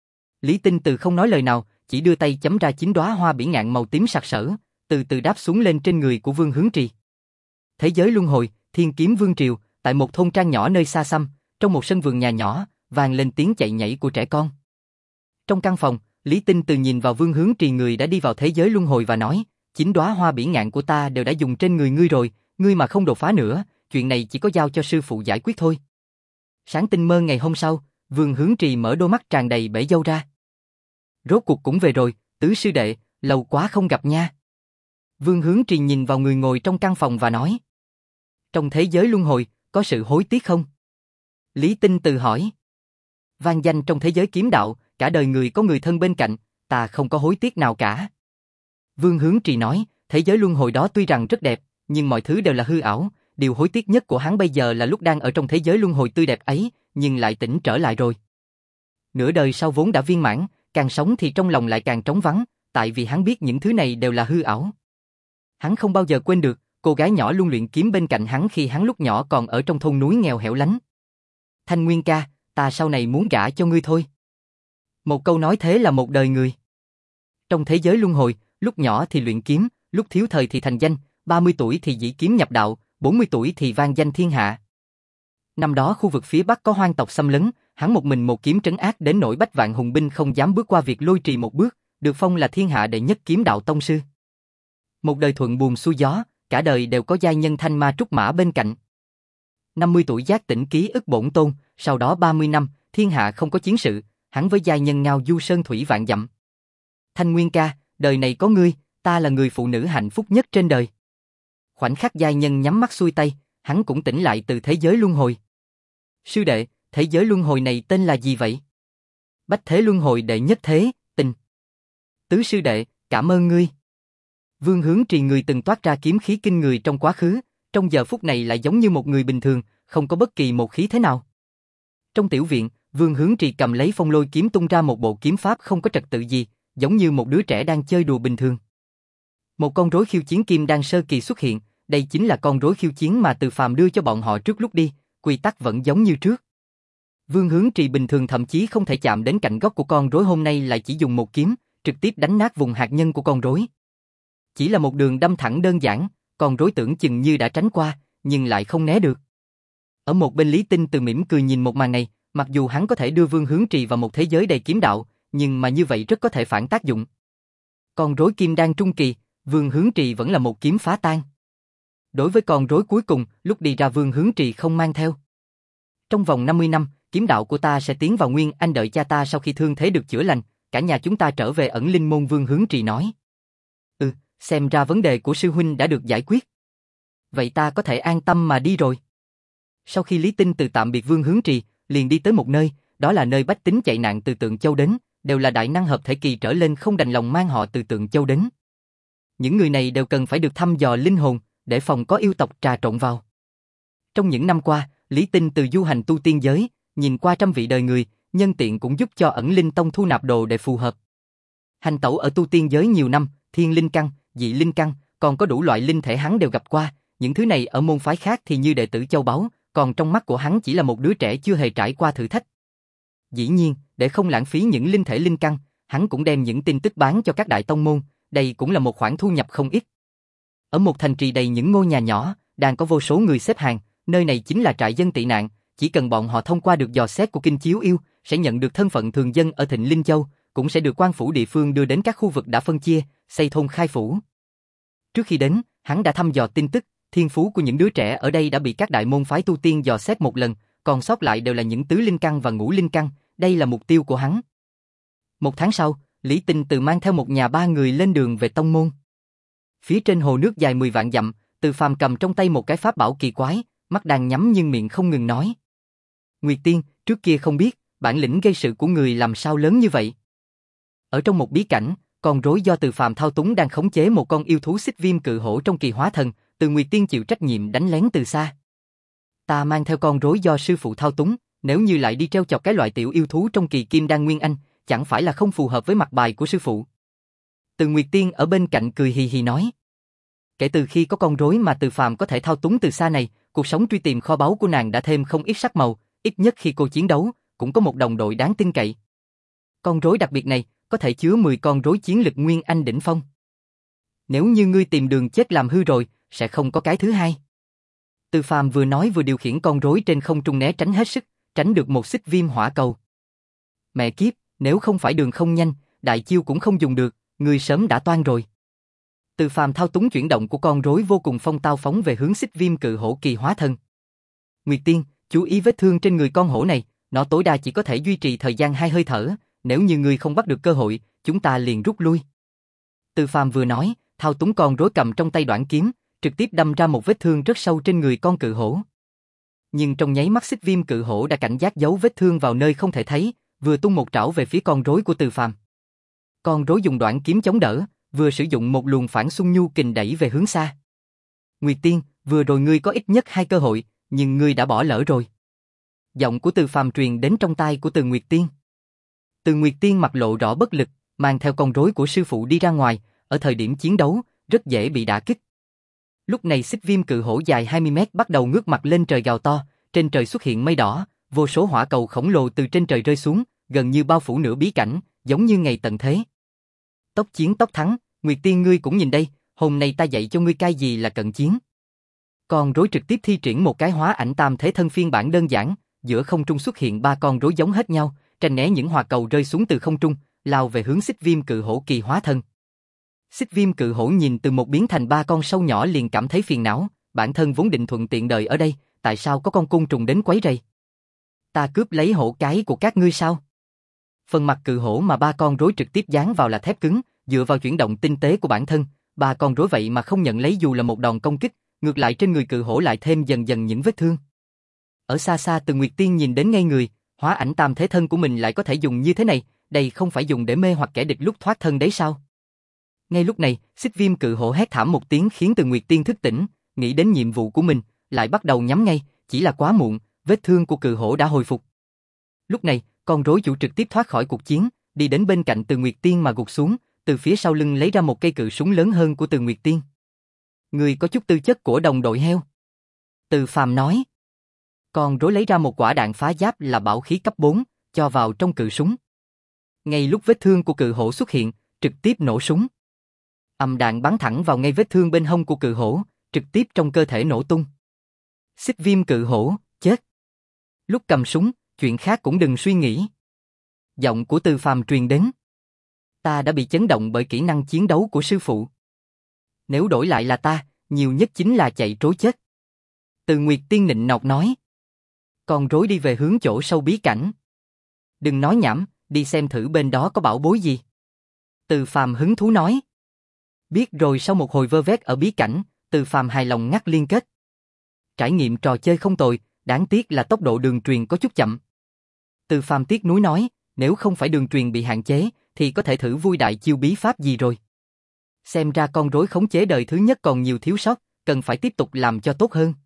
Lý Tinh Từ không nói lời nào, chỉ đưa tay chấm ra chín đóa hoa bỉ ngạn màu tím sặc sỡ, từ từ đáp xuống lên trên người của Vương Hướng Trì. Thế giới luân hồi, thiên kiếm vương triều, tại một thôn trang nhỏ nơi xa xăm, Trong một sân vườn nhà nhỏ, vang lên tiếng chạy nhảy của trẻ con. Trong căn phòng, Lý Tinh Từ nhìn vào Vương Hướng Trì, người đã đi vào thế giới luân hồi, và nói, chín đóa hoa bỉ ngạn của ta đều đã dùng trên người ngươi rồi, ngươi mà không đột phá nữa, chuyện này chỉ có giao cho sư phụ giải quyết thôi. Sáng tinh mơ ngày hôm sau, Vương Hướng Trì mở đôi mắt tràn đầy bể dâu ra. Rốt cuộc cũng về rồi, Tứ sư đệ, lâu quá không gặp nha. Vương Hướng Trì nhìn vào người ngồi trong căn phòng và nói. Trong thế giới luân hồi, có sự hối tiếc không? Lý Tinh Từ hỏi. Vang danh trong thế giới kiếm đạo, cả đời người có người thân bên cạnh, ta không có hối tiếc nào cả. Vương Hướng Trì nói, thế giới luân hồi đó tuy rằng rất đẹp, nhưng mọi thứ đều là hư ảo, điều hối tiếc nhất của hắn bây giờ là lúc đang ở trong thế giới luân hồi tươi đẹp ấy, nhưng lại tỉnh trở lại rồi. Nửa đời sau vốn đã viên mãn, càng sống thì trong lòng lại càng trống vắng, tại vì hắn biết những thứ này đều là hư ảo. Hắn không bao giờ quên được cô gái nhỏ luôn luyện kiếm bên cạnh hắn khi hắn lúc nhỏ còn ở trong thôn núi nghèo hẻo lánh. Thanh Nguyên ca, ta sau này muốn gả cho ngươi thôi. Một câu nói thế là một đời người. Trong thế giới luân hồi, lúc nhỏ thì luyện kiếm, lúc thiếu thời thì thành danh, ba mươi tuổi thì dĩ kiếm nhập đạo, bốn mươi tuổi thì vang danh thiên hạ. Năm đó khu vực phía Bắc có hoang tộc xâm lấn, hắn một mình một kiếm trấn ác đến nỗi bách vạn hùng binh không dám bước qua việc Lôi Trì một bước, được phong là thiên hạ đệ nhất kiếm đạo tông sư. Một đời thuận buồm xuôi gió, cả đời đều có giai nhân thanh ma trúc mã bên cạnh. năm mươi tuổi giác tỉnh ký ức bổn tôn, sau đó ba mươi năm, thiên hạ không có chiến sự, hắn với giai nhân ngao du sơn thủy vạn dặm. Thanh Nguyên ca, đời này có ngươi, ta là người phụ nữ hạnh phúc nhất trên đời. Khoảnh khắc giai nhân nhắm mắt xuôi tay, hắn cũng tỉnh lại từ thế giới luân hồi. Sư đệ, thế giới luân hồi này tên là gì vậy? Bách thế luân hồi đệ nhất thế, tình. Tứ sư đệ, cảm ơn ngươi. Vương Hướng Trì, người từng toát ra kiếm khí kinh người trong quá khứ, trong giờ phút này lại giống như một người bình thường, không có bất kỳ một khí thế nào. Trong tiểu viện, Vương Hướng Trì cầm lấy phong lôi kiếm tung ra một bộ kiếm pháp không có trật tự gì, giống như một đứa trẻ đang chơi đùa bình thường. Một con rối khiêu chiến kim đan sơ kỳ xuất hiện, đây chính là con rối khiêu chiến mà Từ Phàm đưa cho bọn họ trước lúc đi, quy tắc vẫn giống như trước. Vương Hướng Trì bình thường thậm chí không thể chạm đến cạnh gốc của con rối, hôm nay lại chỉ dùng một kiếm, trực tiếp đánh nát vùng hạt nhân của con rối. Chỉ là một đường đâm thẳng đơn giản, con rối tưởng chừng như đã tránh qua, nhưng lại không né được. Ở một bên Lý Tinh Từ mỉm cười nhìn một màn này, mặc dù hắn có thể đưa Vương Hướng Trì vào một thế giới đầy kiếm đạo, nhưng mà như vậy rất có thể phản tác dụng. Con rối kim đan trung kỳ, Vương Hướng Trì vẫn là một kiếm phá tan. Đối với con rối cuối cùng, lúc đi ra Vương Hướng Trì không mang theo. Trong vòng năm mươi năm, kiếm đạo của ta sẽ tiến vào nguyên anh, đợi cha ta sau khi thương thế được chữa lành, cả nhà chúng ta trở về ẩn linh môn. Vương Hướng Trì nói. Ừ, xem ra vấn đề của sư huynh đã được giải quyết. Vậy ta có thể an tâm mà đi rồi. Sau khi Lý Tinh Từ tạm biệt Vương Hướng Trì, liền đi tới một nơi, đó là nơi bách tính chạy nạn từ Tượng Châu đến, đều là đại năng hợp thể kỳ trở lên không đành lòng mang họ từ Tượng Châu đến. Những người này đều cần phải được thăm dò linh hồn, để phòng có yêu tộc trà trộn vào. Trong những năm qua, Lý Tinh Từ du hành tu tiên giới, nhìn qua trăm vị đời người, nhân tiện cũng giúp cho ẩn linh tông thu nạp đồ để phù hợp. Hành tẩu ở tu tiên giới nhiều năm, thiên linh căn, dị linh căn, còn có đủ loại linh thể hắn đều gặp qua, những thứ này ở môn phái khác thì như đệ tử châu báu, còn trong mắt của hắn chỉ là một đứa trẻ chưa hề trải qua thử thách. Dĩ nhiên, để không lãng phí những linh thể linh căn, hắn cũng đem những tin tức bán cho các đại tông môn, đây cũng là một khoản thu nhập không ít. Ở một thành trì đầy những ngôi nhà nhỏ, đang có vô số người xếp hàng, nơi này chính là trại dân tị nạn, chỉ cần bọn họ thông qua được dò xét của Kinh Chiếu Yêu, sẽ nhận được thân phận thường dân ở Thịnh Linh Châu, cũng sẽ được quan phủ địa phương đưa đến các khu vực đã phân chia, xây thôn khai phủ. Trước khi đến, hắn đã thăm dò tin tức, thiên phú của những đứa trẻ ở đây đã bị các đại môn phái tu tiên dò xét một lần, còn sót lại đều là những tứ linh căn và ngũ linh căn, đây là mục tiêu của hắn. Một tháng sau, Lý Tinh Từ mang theo một nhà ba người lên đường về tông môn. Phía trên hồ nước dài mười vạn dặm, Từ Phàm cầm trong tay một cái pháp bảo kỳ quái, mắt đang nhắm nhưng miệng không ngừng nói. Nguyệt Tiên, trước kia không biết, bản lĩnh gây sự của người làm sao lớn như vậy. Ở trong một bí cảnh, con rối do Từ Phàm thao túng đang khống chế một con yêu thú xích viêm cự hổ trong kỳ hóa thần, Từ Nguyệt Tiên chịu trách nhiệm đánh lén từ xa. Ta mang theo con rối do sư phụ thao túng, nếu như lại đi treo chọc cái loại tiểu yêu thú trong kỳ kim đan nguyên anh, chẳng phải là không phù hợp với mặt bài của sư phụ. Từ Nguyệt Tiên ở bên cạnh cười hì hì nói. Kể từ khi có con rối mà Từ Phàm có thể thao túng từ xa này, cuộc sống truy tìm kho báu của nàng đã thêm không ít sắc màu, ít nhất khi cô chiến đấu, cũng có một đồng đội đáng tin cậy. Con rối đặc biệt này, có thể chứa mười con rối chiến lực nguyên anh đỉnh phong. Nếu như ngươi tìm đường chết làm hư rồi, sẽ không có cái thứ hai. Từ Phàm vừa nói vừa điều khiển con rối trên không trung né tránh hết sức, tránh được một xích viêm hỏa cầu. Mẹ kiếp, nếu không phải đường không nhanh, đại chiêu cũng không dùng được, ngươi sớm đã toan rồi. Từ Phàm thao túng chuyển động của con rối vô cùng phong tao phóng về hướng xích viêm cự hổ kỳ hóa thân. Nguyệt Tiên, chú ý vết thương trên người con hổ này, nó tối đa chỉ có thể duy trì thời gian hai hơi thở, nếu như ngươi không bắt được cơ hội, chúng ta liền rút lui. Từ Phàm vừa nói, thao túng con rối cầm trong tay đoạn kiếm, trực tiếp đâm ra một vết thương rất sâu trên người con cự hổ. Nhưng trong nháy mắt xích viêm cự hổ đã cảnh giác giấu vết thương vào nơi không thể thấy, vừa tung một trảo về phía con rối của Từ Phàm. Con rối dùng đoạn kiếm chống đỡ, vừa sử dụng một luồng phản xung nhu kình đẩy về hướng xa. Nguyệt Tiên, vừa rồi ngươi có ít nhất hai cơ hội, nhưng ngươi đã bỏ lỡ rồi. Giọng của Từ Phàm truyền đến trong tai của Từ Nguyệt Tiên. Từ Nguyệt Tiên mặt lộ rõ bất lực, mang theo con rối của sư phụ đi ra ngoài, ở thời điểm chiến đấu, rất dễ bị đả kích. Lúc này xích viêm cự hổ dài hai mươi mét bắt đầu ngước mặt lên trời gào to, trên trời xuất hiện mây đỏ, vô số hỏa cầu khổng lồ từ trên trời rơi xuống, gần như bao phủ nửa bí cảnh, giống như ngày tận thế. Tốc chiến tốc thắng, Nguyệt Tiên ngươi cũng nhìn đây, hôm nay ta dạy cho ngươi cái gì là cận chiến. Con rối trực tiếp thi triển một cái hóa ảnh tam thế thân phiên bản đơn giản, giữa không trung xuất hiện ba con rối giống hết nhau, tránh né những hỏa cầu rơi xuống từ không trung, lao về hướng xích viêm cự hổ kỳ hóa thân. Xích viêm cự hổ nhìn từ một biến thành ba con sâu nhỏ liền cảm thấy phiền não, bản thân vốn định thuận tiện đời ở đây, tại sao có con côn trùng đến quấy rầy? Ta cướp lấy hổ cái của các ngươi sao? Phần mặt cự hổ mà ba con rối trực tiếp dán vào là thép cứng, dựa vào chuyển động tinh tế của bản thân, ba con rối vậy mà không nhận lấy dù là một đòn công kích, ngược lại trên người cự hổ lại thêm dần dần những vết thương. Ở xa xa Từ Nguyệt Tiên nhìn đến ngây người, hóa ảnh tam thế thân của mình lại có thể dùng như thế này, đây không phải dùng để mê hoặc kẻ địch lúc thoát thân đấy sao? Ngay lúc này, xích viêm cự hổ hét thảm một tiếng khiến Từ Nguyệt Tiên thức tỉnh, nghĩ đến nhiệm vụ của mình, lại bắt đầu nhắm ngay, chỉ là quá muộn, vết thương của cự hổ đã hồi phục. Lúc này, con rối chủ trực tiếp thoát khỏi cuộc chiến, đi đến bên cạnh Từ Nguyệt Tiên mà gục xuống, từ phía sau lưng lấy ra một cây cự súng lớn hơn của Từ Nguyệt Tiên. Người có chút tư chất của đồng đội heo. Từ Phàm nói. Con rối lấy ra một quả đạn phá giáp là bảo khí cấp bốn, cho vào trong cự súng. Ngay lúc vết thương của cự hổ xuất hiện, trực tiếp nổ súng. Âm đạn bắn thẳng vào ngay vết thương bên hông của cự hổ, trực tiếp trong cơ thể nổ tung. Xích viêm cự hổ, chết. Lúc cầm súng, chuyện khác cũng đừng suy nghĩ. Giọng của Từ Phàm truyền đến. Ta đã bị chấn động bởi kỹ năng chiến đấu của sư phụ. Nếu đổi lại là ta, nhiều nhất chính là chạy trối chết. Từ Nguyệt Tiên nịnh nọt nói. Con rối đi về hướng chỗ sâu bí cảnh. Đừng nói nhảm, đi xem thử bên đó có bảo bối gì. Từ Phàm hứng thú nói. Biết rồi. Sau một hồi vơ vét ở bí cảnh, Từ Phàm hài lòng ngắt liên kết. Trải nghiệm trò chơi không tồi, đáng tiếc là tốc độ đường truyền có chút chậm. Từ Phàm tiếc nuối nói, nếu không phải đường truyền bị hạn chế, thì có thể thử vui đại chiêu bí pháp gì rồi. Xem ra con rối khống chế đời thứ nhất còn nhiều thiếu sót, cần phải tiếp tục làm cho tốt hơn.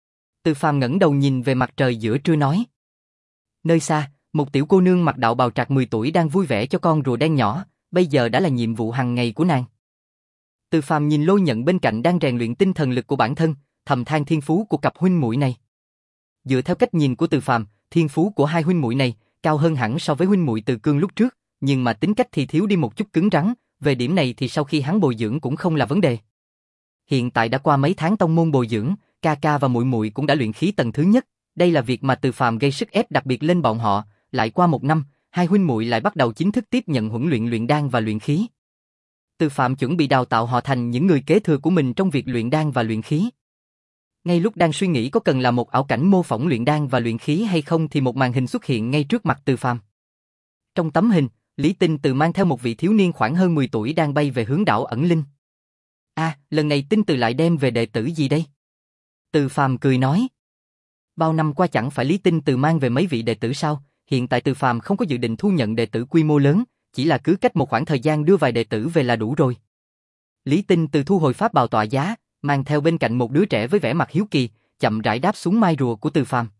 Từ Phàm ngẩng đầu nhìn về mặt trời giữa trưa nói. Nơi xa, một tiểu cô nương mặc đạo bào trạc mười tuổi đang vui vẻ cho con rùa đen nhỏ, bây giờ đã là nhiệm vụ hàng ngày của nàng. Từ Phàm nhìn Lôi Nhận bên cạnh đang rèn luyện tinh thần lực của bản thân, thầm than thiên phú của cặp huynh muội này. Dựa theo cách nhìn của Từ Phàm, thiên phú của hai huynh muội này cao hơn hẳn so với huynh muội Từ Cương lúc trước, nhưng mà tính cách thì thiếu đi một chút cứng rắn, về điểm này thì sau khi hắn bồi dưỡng cũng không là vấn đề. Hiện tại đã qua mấy tháng tông môn bồi dưỡng, ca ca và muội muội cũng đã luyện khí tầng thứ nhất, đây là việc mà Từ Phàm gây sức ép đặc biệt lên bọn họ, lại qua một năm, hai huynh muội lại bắt đầu chính thức tiếp nhận huấn luyện luyện đan và luyện khí. Từ Phàm chuẩn bị đào tạo họ thành những người kế thừa của mình trong việc luyện đan và luyện khí. Ngay lúc đang suy nghĩ có cần là một ảo cảnh mô phỏng luyện đan và luyện khí hay không thì một màn hình xuất hiện ngay trước mặt Từ Phàm. Trong tấm hình, Lý Tinh Từ mang theo một vị thiếu niên khoảng hơn mười tuổi đang bay về hướng đảo ẩn linh. A, à, lần này Tinh Từ lại đem về đệ tử gì đây? Từ Phàm cười nói. Bao năm qua chẳng phải Lý Tinh Từ mang về mấy vị đệ tử sao? Hiện tại Từ Phàm không có dự định thu nhận đệ tử quy mô lớn, chỉ là cứ cách một khoảng thời gian đưa vài đệ tử về là đủ rồi. Lý Tinh Từ thu hồi pháp bào tọa giá, mang theo bên cạnh một đứa trẻ với vẻ mặt hiếu kỳ, chậm rãi đáp xuống mai rùa của Từ Phàm.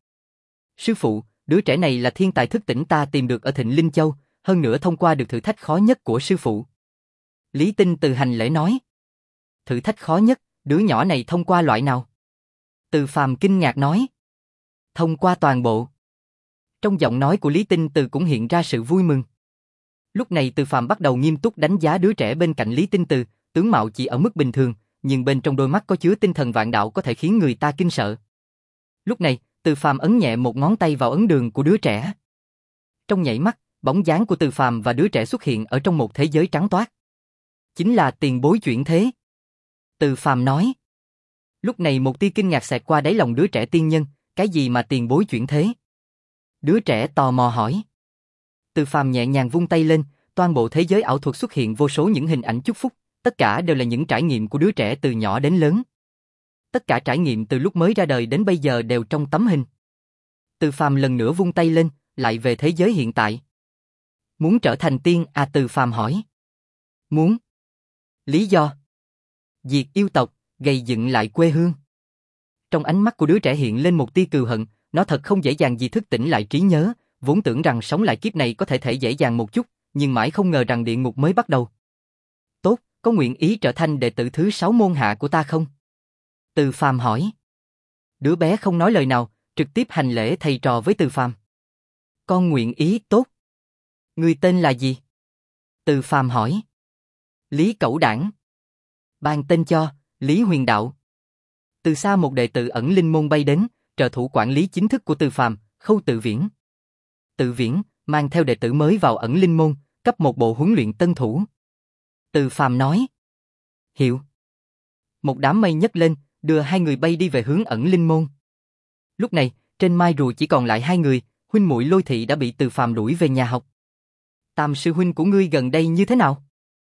Sư phụ, đứa trẻ này là thiên tài thức tỉnh ta tìm được ở Thịnh Linh Châu, hơn nữa thông qua được thử thách khó nhất của sư phụ. Lý Tinh Từ hành lễ nói. Thử thách khó nhất, đứa nhỏ này thông qua loại nào? Từ Phàm kinh ngạc nói. Thông qua toàn bộ. Trong giọng nói của Lý Tinh Từ cũng hiện ra sự vui mừng. Lúc này Từ Phàm bắt đầu nghiêm túc đánh giá đứa trẻ bên cạnh Lý Tinh Từ, tướng mạo chỉ ở mức bình thường, nhưng bên trong đôi mắt có chứa tinh thần vạn đạo có thể khiến người ta kinh sợ. Lúc này, Từ Phàm ấn nhẹ một ngón tay vào ấn đường của đứa trẻ. Trong nhảy mắt, bóng dáng của Từ Phàm và đứa trẻ xuất hiện ở trong một thế giới trắng toát. Chính là tiền bối chuyển thế. Từ Phàm nói. Lúc này một tia kinh ngạc xẹt qua đáy lòng đứa trẻ tiên nhân, cái gì mà tiền bối chuyển thế? Đứa trẻ tò mò hỏi. Từ Phàm nhẹ nhàng vung tay lên, toàn bộ thế giới ảo thuật xuất hiện vô số những hình ảnh chúc phúc, tất cả đều là những trải nghiệm của đứa trẻ từ nhỏ đến lớn. Tất cả trải nghiệm từ lúc mới ra đời đến bây giờ đều trong tấm hình. Từ Phàm lần nữa vung tay lên, lại về thế giới hiện tại. Muốn trở thành tiên à? Từ Phàm hỏi. Muốn. Lý do? Diệt yêu tộc, gây dựng lại quê hương. Trong ánh mắt của đứa trẻ hiện lên một tia cừu hận, nó thật không dễ dàng gì thức tỉnh lại trí nhớ, vốn tưởng rằng sống lại kiếp này có thể thể dễ dàng một chút, nhưng mãi không ngờ rằng địa ngục mới bắt đầu. Tốt, có nguyện ý trở thành đệ tử thứ sáu môn hạ của ta không? Từ Phàm hỏi. Đứa bé không nói lời nào, trực tiếp hành lễ thầy trò với Từ Phàm. Con nguyện ý. Tốt. Ngươi tên là gì? Từ Phàm hỏi. Lý Cẩu Đảng. Ban tên cho, Lý Huyền Đạo. Từ xa một đệ tử ẩn linh môn bay đến, trợ thủ quản lý chính thức của Từ Phàm, Khâu Tự Viễn. Tự Viễn mang theo đệ tử mới vào ẩn linh môn, cấp một bộ huấn luyện tân thủ. Từ Phàm nói. Hiệu. Một đám mây nhấc lên, đưa hai người bay đi về hướng ẩn linh môn. Lúc này, trên mai rùa chỉ còn lại hai người, huynh muội Lôi Thị đã bị Từ Phàm đuổi về nhà học. Tam sư huynh của ngươi gần đây như thế nào?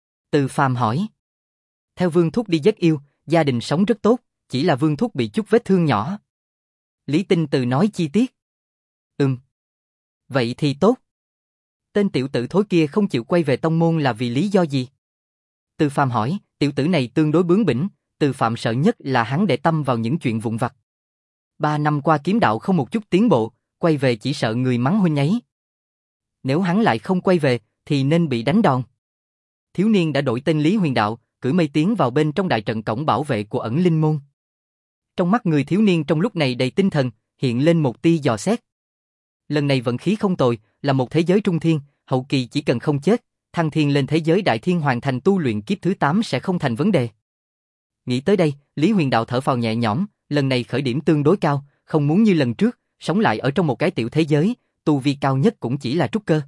Từ Phàm hỏi. Theo Vương Thúc đi giết yêu, gia đình sống rất tốt, chỉ là Vương Thúc bị chút vết thương nhỏ. Lý Tinh Từ nói chi tiết. Ừm. Vậy thì tốt. Tên tiểu tử thối kia không chịu quay về tông môn là vì lý do gì? Từ Phàm hỏi, tiểu tử này tương đối bướng bỉnh, Từ Phàm sợ nhất là hắn để tâm vào những chuyện vụn vặt. Ba năm qua kiếm đạo không một chút tiến bộ, quay về chỉ sợ người mắng huynh ấy. Nếu hắn lại không quay về, thì nên bị đánh đòn. Thiếu niên đã đổi tên Lý Huyền Đạo, cưỡi mây tiến vào bên trong đại trận cổng bảo vệ của ẩn linh môn. Trong mắt người thiếu niên trong lúc này đầy tinh thần, hiện lên một tia dò xét. Lần này vận khí không tồi, là một thế giới trung thiên, hậu kỳ chỉ cần không chết, thăng thiên lên thế giới đại thiên hoàn thành tu luyện kiếp thứ tám sẽ không thành vấn đề. Nghĩ tới đây, Lý Huyền Đạo thở phào nhẹ nhõm, lần này khởi điểm tương đối cao, không muốn như lần trước, sống lại ở trong một cái tiểu thế giới, tu vi cao nhất cũng chỉ là trúc cơ.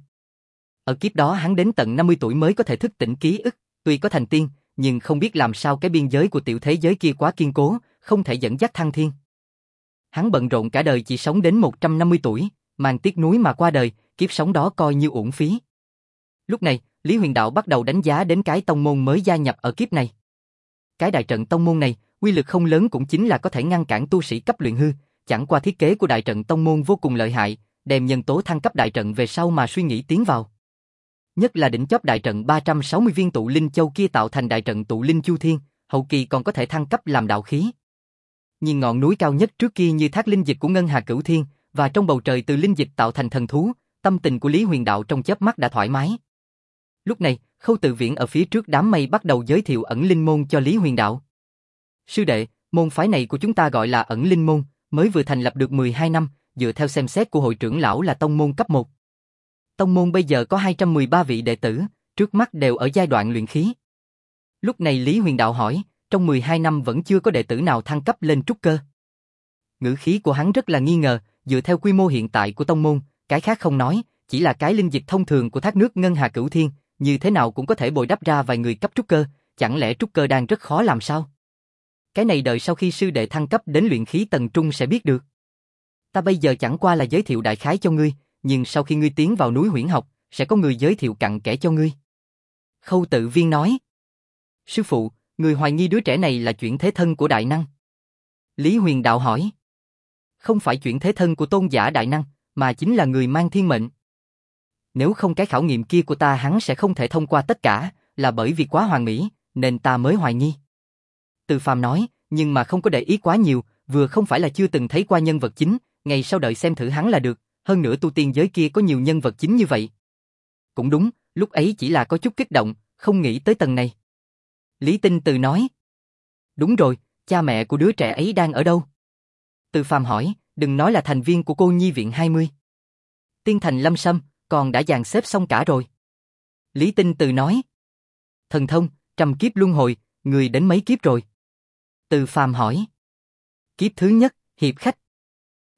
Ở kiếp đó hắn đến tận năm mươi tuổi mới có thể thức tỉnh ký ức, tuy có thành tiên, nhưng không biết làm sao cái biên giới của tiểu thế giới kia quá kiên cố, không thể dẫn dắt thăng thiên. Hắn bận rộn cả đời chỉ sống đến một trăm năm mươi tuổi, mang tiếc nuối mà qua đời, kiếp sống đó coi như uổng phí. Lúc này, Lý Huyền Đạo bắt đầu đánh giá đến cái tông môn mới gia nhập ở kiếp này. Cái đại trận tông môn này, uy lực không lớn cũng chính là có thể ngăn cản tu sĩ cấp luyện hư, chẳng qua thiết kế của đại trận tông môn vô cùng lợi hại, đem nhân tố thăng cấp đại trận về sau mà suy nghĩ tiến vào. Nhất là đỉnh chóp đại trận ba trăm sáu mươi viên tụ linh châu kia tạo thành đại trận tụ linh chu thiên, hậu kỳ còn có thể thăng cấp làm đạo khí. Nhìn ngọn núi cao nhất trước kia như thác linh dịch của Ngân Hà Cửu Thiên, và trong bầu trời từ linh dịch tạo thành thần thú, tâm tình của Lý Huyền Đạo trong chớp mắt đã thoải mái. Lúc này, Khâu Tự Viễn ở phía trước đám mây bắt đầu giới thiệu ẩn linh môn cho Lý Huyền Đạo. Sư đệ, môn phái này của chúng ta gọi là ẩn linh môn, mới vừa thành lập được mười hai năm, dựa theo xem xét của hội trưởng lão là tông môn cấp một. Tông môn bây giờ có hai trăm mười ba vị đệ tử, trước mắt đều ở giai đoạn luyện khí. Lúc này Lý Huyền Đạo hỏi, trong mười hai năm vẫn chưa có đệ tử nào thăng cấp lên trúc cơ. Ngữ khí của hắn rất là nghi ngờ, dựa theo quy mô hiện tại của tông môn, cái khác không nói, chỉ là cái linh dịch thông thường của thác nước Ngân Hà Cửu Thiên, như thế nào cũng có thể bồi đắp ra vài người cấp trúc cơ, chẳng lẽ trúc cơ đang rất khó làm sao? Cái này đợi sau khi sư đệ thăng cấp đến luyện khí tầng trung sẽ biết được. Ta bây giờ chẳng qua là giới thiệu đại khái cho ngươi, nhưng sau khi ngươi tiến vào núi huyễn học, sẽ có người giới thiệu cặn kẽ cho ngươi. Khâu Tự Viên nói. Sư phụ, người hoài nghi đứa trẻ này là chuyển thế thân của đại năng. Lý Huyền Đạo hỏi. Không phải chuyển thế thân của tôn giả đại năng, mà chính là người mang thiên mệnh. Nếu không cái khảo nghiệm kia của ta hắn sẽ không thể thông qua tất cả, là bởi vì quá hoàn mỹ, nên ta mới hoài nghi. Từ Phàm nói, nhưng mà không có để ý quá nhiều, vừa không phải là chưa từng thấy qua nhân vật chính, ngày sau đợi xem thử hắn là được, hơn nữa tu tiên giới kia có nhiều nhân vật chính như vậy. Cũng đúng, lúc ấy chỉ là có chút kích động, không nghĩ tới tầng này. Lý Tinh Từ nói. Đúng rồi, cha mẹ của đứa trẻ ấy đang ở đâu? Từ Phàm hỏi, đừng nói là thành viên của cô nhi viện hai mươi. Tiên thành Lâm Sâm, còn đã dàn xếp xong cả rồi. Lý Tinh Từ nói. Thần thông, trăm kiếp luân hồi, người đến mấy kiếp rồi? Từ Phàm hỏi. Kiếp thứ nhất, hiệp khách.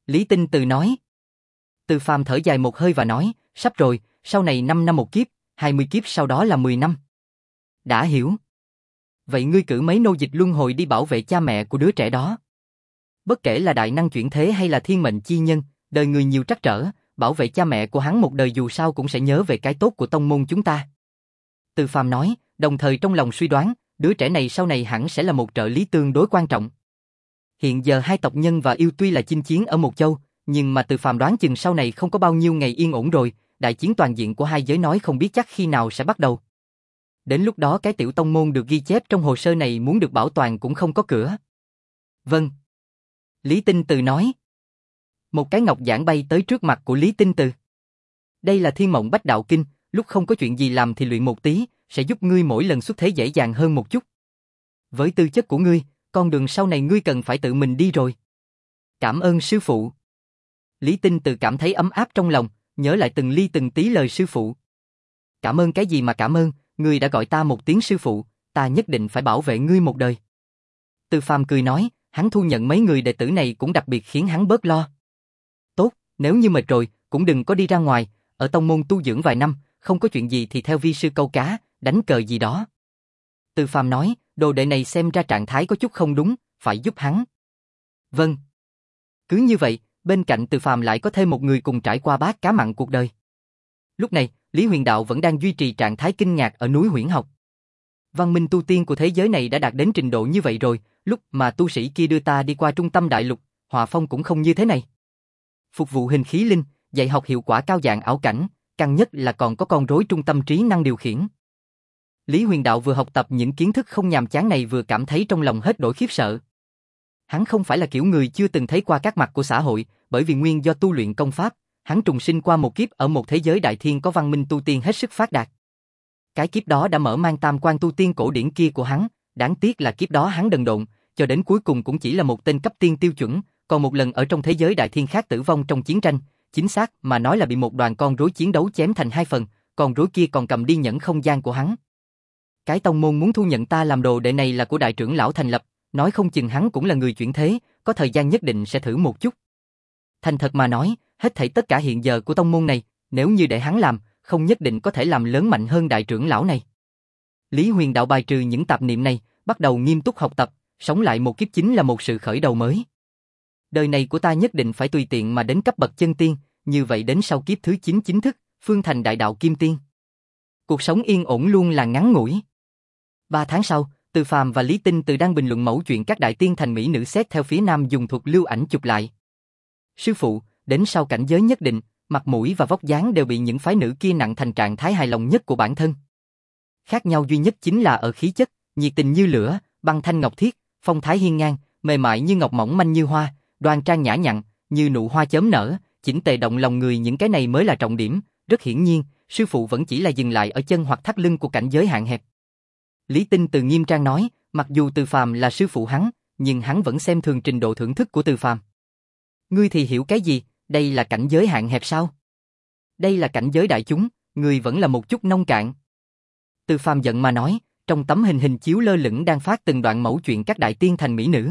Lý Tinh Từ nói. Từ Phàm thở dài một hơi và nói, sắp rồi, sau này năm năm một kiếp, hai mươi kiếp sau đó là mười năm. Đã hiểu. Vậy ngươi cử mấy nô dịch luân hồi đi bảo vệ cha mẹ của đứa trẻ đó. Bất kể là đại năng chuyển thế hay là thiên mệnh chi nhân, đời người nhiều trắc trở, bảo vệ cha mẹ của hắn một đời dù sao cũng sẽ nhớ về cái tốt của tông môn chúng ta. Từ Phàm nói, đồng thời trong lòng suy đoán, đứa trẻ này sau này hẳn sẽ là một trợ lý tương đối quan trọng. Hiện giờ hai tộc Nhân và Yêu tuy là chinh chiến ở một châu, nhưng mà Từ Phàm đoán chừng sau này không có bao nhiêu ngày yên ổn rồi, đại chiến toàn diện của hai giới nói không biết chắc khi nào sẽ bắt đầu. Đến lúc đó cái tiểu tông môn được ghi chép trong hồ sơ này muốn được bảo toàn cũng không có cửa. Vâng. Lý Tinh Từ nói. Một cái ngọc giản bay tới trước mặt của Lý Tinh Từ. Đây là Thiên Mộng Bách Đạo Kinh, lúc không có chuyện gì làm thì luyện một tí, sẽ giúp ngươi mỗi lần xuất thế dễ dàng hơn một chút. Với tư chất của ngươi, con đường sau này ngươi cần phải tự mình đi rồi. Cảm ơn sư phụ. Lý Tinh Từ cảm thấy ấm áp trong lòng, nhớ lại từng ly từng tí lời sư phụ. Cảm ơn cái gì mà cảm ơn, ngươi đã gọi ta một tiếng sư phụ, ta nhất định phải bảo vệ ngươi một đời. Từ Phàm cười nói, hắn thu nhận mấy người đệ tử này cũng đặc biệt khiến hắn bớt lo. Tốt, nếu như mệt rồi, cũng đừng có đi ra ngoài, ở tông môn tu dưỡng vài năm, không có chuyện gì thì theo vi sư câu cá, đánh cờ gì đó. Từ Phàm nói, đồ đệ này xem ra trạng thái có chút không đúng, phải giúp hắn. Vâng. Cứ như vậy, bên cạnh Từ Phàm lại có thêm một người cùng trải qua bát cá mặn cuộc đời. Lúc này, Lý Huyền Đạo vẫn đang duy trì trạng thái kinh ngạc ở núi Huyễn Học. Văn minh tu tiên của thế giới này đã đạt đến trình độ như vậy rồi, lúc mà tu sĩ kia đưa ta đi qua trung tâm đại lục, họa phong cũng không như thế này. Phục vụ hình khí linh, dạy học hiệu quả cao dạng ảo cảnh, căng nhất là còn có con rối trung tâm trí năng điều khiển. Lý Huyền Đạo vừa học tập những kiến thức không nhàm chán này vừa cảm thấy trong lòng hết đổi khiếp sợ. Hắn không phải là kiểu người chưa từng thấy qua các mặt của xã hội, bởi vì nguyên do tu luyện công pháp, hắn trùng sinh qua một kiếp ở một thế giới đại thiên có văn minh tu tiên hết sức phát đạt. Cái kiếp đó đã mở mang tam quan tu tiên cổ điển kia của hắn, đáng tiếc là kiếp đó hắn đần độn, cho đến cuối cùng cũng chỉ là một tên cấp tiên tiêu chuẩn, còn một lần ở trong thế giới đại thiên khác tử vong trong chiến tranh, chính xác mà nói là bị một đoàn con rối chiến đấu chém thành hai phần, con rối kia còn cầm đi nhẫn không gian của hắn. Cái tông môn muốn thu nhận ta làm đồ đệ này là của đại trưởng lão thành lập, nói không chừng hắn cũng là người chuyển thế, có thời gian nhất định sẽ thử một chút. Thành thật mà nói, hết thảy tất cả hiện giờ của tông môn này, nếu như để hắn làm, không nhất định có thể làm lớn mạnh hơn đại trưởng lão này. Lý Huyền Đạo bài trừ những tạp niệm này, bắt đầu nghiêm túc học tập, sống lại một kiếp chính là một sự khởi đầu mới. Đời này của ta nhất định phải tùy tiện mà đến cấp bậc chân tiên, như vậy đến sau kiếp thứ chín chính thức, phương thành đại đạo kim tiên. Cuộc sống yên ổn luôn là ngắn ngủi. Ba tháng sau, Từ Phàm và Lý Tinh Từ đang bình luận mẫu chuyện các đại tiên thành mỹ nữ xét theo phía nam dùng thuật lưu ảnh chụp lại. Sư phụ, đến sau cảnh giới nhất định, mặt mũi và vóc dáng đều bị những phái nữ kia nặng thành trạng thái hài lòng nhất của bản thân. Khác nhau duy nhất chính là ở khí chất, nhiệt tình như lửa, băng thanh ngọc thiết, phong thái hiên ngang, mềm mại như ngọc mỏng manh như hoa, đoan trang nhã nhặn, như nụ hoa chớm nở, chỉnh tề động lòng người, những cái này mới là trọng điểm. Rất hiển nhiên, sư phụ vẫn chỉ là dừng lại ở chân hoặc thắt lưng của cảnh giới hạn hẹp. Lý Tinh Từ nghiêm trang nói, mặc dù Từ Phàm là sư phụ hắn, nhưng hắn vẫn xem thường trình độ thưởng thức của Từ Phàm. Ngươi thì hiểu cái gì, đây là cảnh giới hạn hẹp sao? Đây là cảnh giới đại chúng, ngươi vẫn là một chút nông cạn. Từ Phàm giận mà nói, trong tấm hình hình chiếu lơ lửng đang phát từng đoạn mẫu chuyện các đại tiên thành mỹ nữ.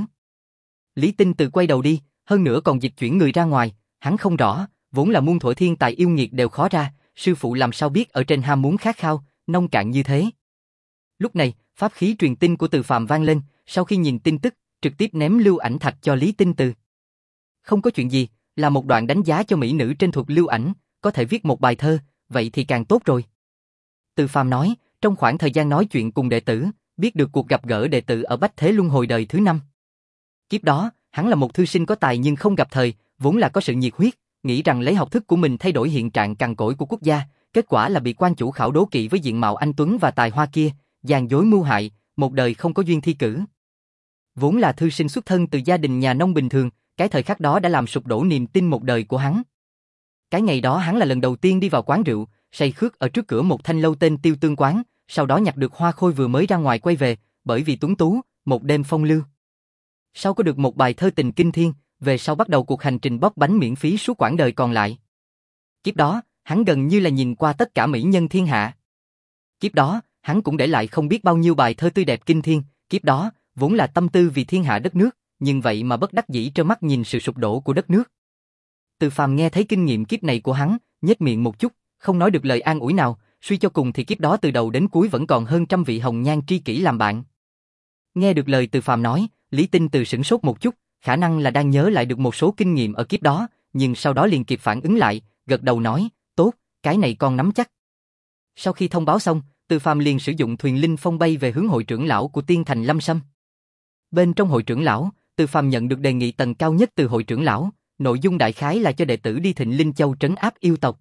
Lý Tinh Từ quay đầu đi, hơn nữa còn dịch chuyển người ra ngoài, hắn không rõ, vốn là muôn thuở thiên tài yêu nghiệt đều khó ra, sư phụ làm sao biết ở trên ham muốn khát khao, nông cạn như thế. Lúc này, pháp khí truyền tin của Từ Phàm vang lên, sau khi nhìn tin tức, trực tiếp ném lưu ảnh thạch cho Lý Tinh Từ. Không có chuyện gì, là một đoạn đánh giá cho mỹ nữ trên thuật lưu ảnh, có thể viết một bài thơ, vậy thì càng tốt rồi. Từ Phàm nói, trong khoảng thời gian nói chuyện cùng đệ tử, biết được cuộc gặp gỡ đệ tử ở Bách Thế Luân Hồi đời thứ năm. Kiếp đó, hắn là một thư sinh có tài nhưng không gặp thời, vốn là có sự nhiệt huyết, nghĩ rằng lấy học thức của mình thay đổi hiện trạng cằn cỗi của quốc gia, kết quả là bị quan chủ khảo đố kỵ với diện mạo anh tuấn và tài hoa kia, gian dối mưu hại, một đời không có duyên thi cử. Vốn là thư sinh xuất thân từ gia đình nhà nông bình thường, cái thời khắc đó đã làm sụp đổ niềm tin một đời của hắn. Cái ngày đó hắn là lần đầu tiên đi vào quán rượu, say khước ở trước cửa một thanh lâu tên Tiêu Tương quán, sau đó nhặt được hoa khôi vừa mới ra ngoài quay về, bởi vì tuấn tú, một đêm phong lưu. Sau có được một bài thơ tình kinh thiên, về sau bắt đầu cuộc hành trình bóp bánh miễn phí suốt quãng đời còn lại. Kiếp đó, hắn gần như là nhìn qua tất cả mỹ nhân thiên hạ. Kiếp đó, hắn cũng để lại không biết bao nhiêu bài thơ tươi đẹp kinh thiên, kiếp đó, vốn là tâm tư vì thiên hạ đất nước, nhưng vậy mà bất đắc dĩ trơ mắt nhìn sự sụp đổ của đất nước. Từ Phàm nghe thấy kinh nghiệm kiếp này của hắn, nhếch miệng một chút, không nói được lời an ủi nào, suy cho cùng thì kiếp đó từ đầu đến cuối vẫn còn hơn trăm vị hồng nhan tri kỷ làm bạn. Nghe được lời Từ Phàm nói, Lý Tinh Từ sửng sốt một chút, khả năng là đang nhớ lại được một số kinh nghiệm ở kiếp đó, nhưng sau đó liền kịp phản ứng lại, gật đầu nói, tốt, cái này con nắm chắc. Sau khi thông báo xong, Từ Phàm liền sử dụng thuyền linh phong bay về hướng hội trưởng lão của Tiên Thành Lâm Sâm. Bên trong hội trưởng lão, Từ Phàm nhận được đề nghị tầng cao nhất từ hội trưởng lão, nội dung đại khái là cho đệ tử đi Thịnh Linh Châu trấn áp yêu tộc.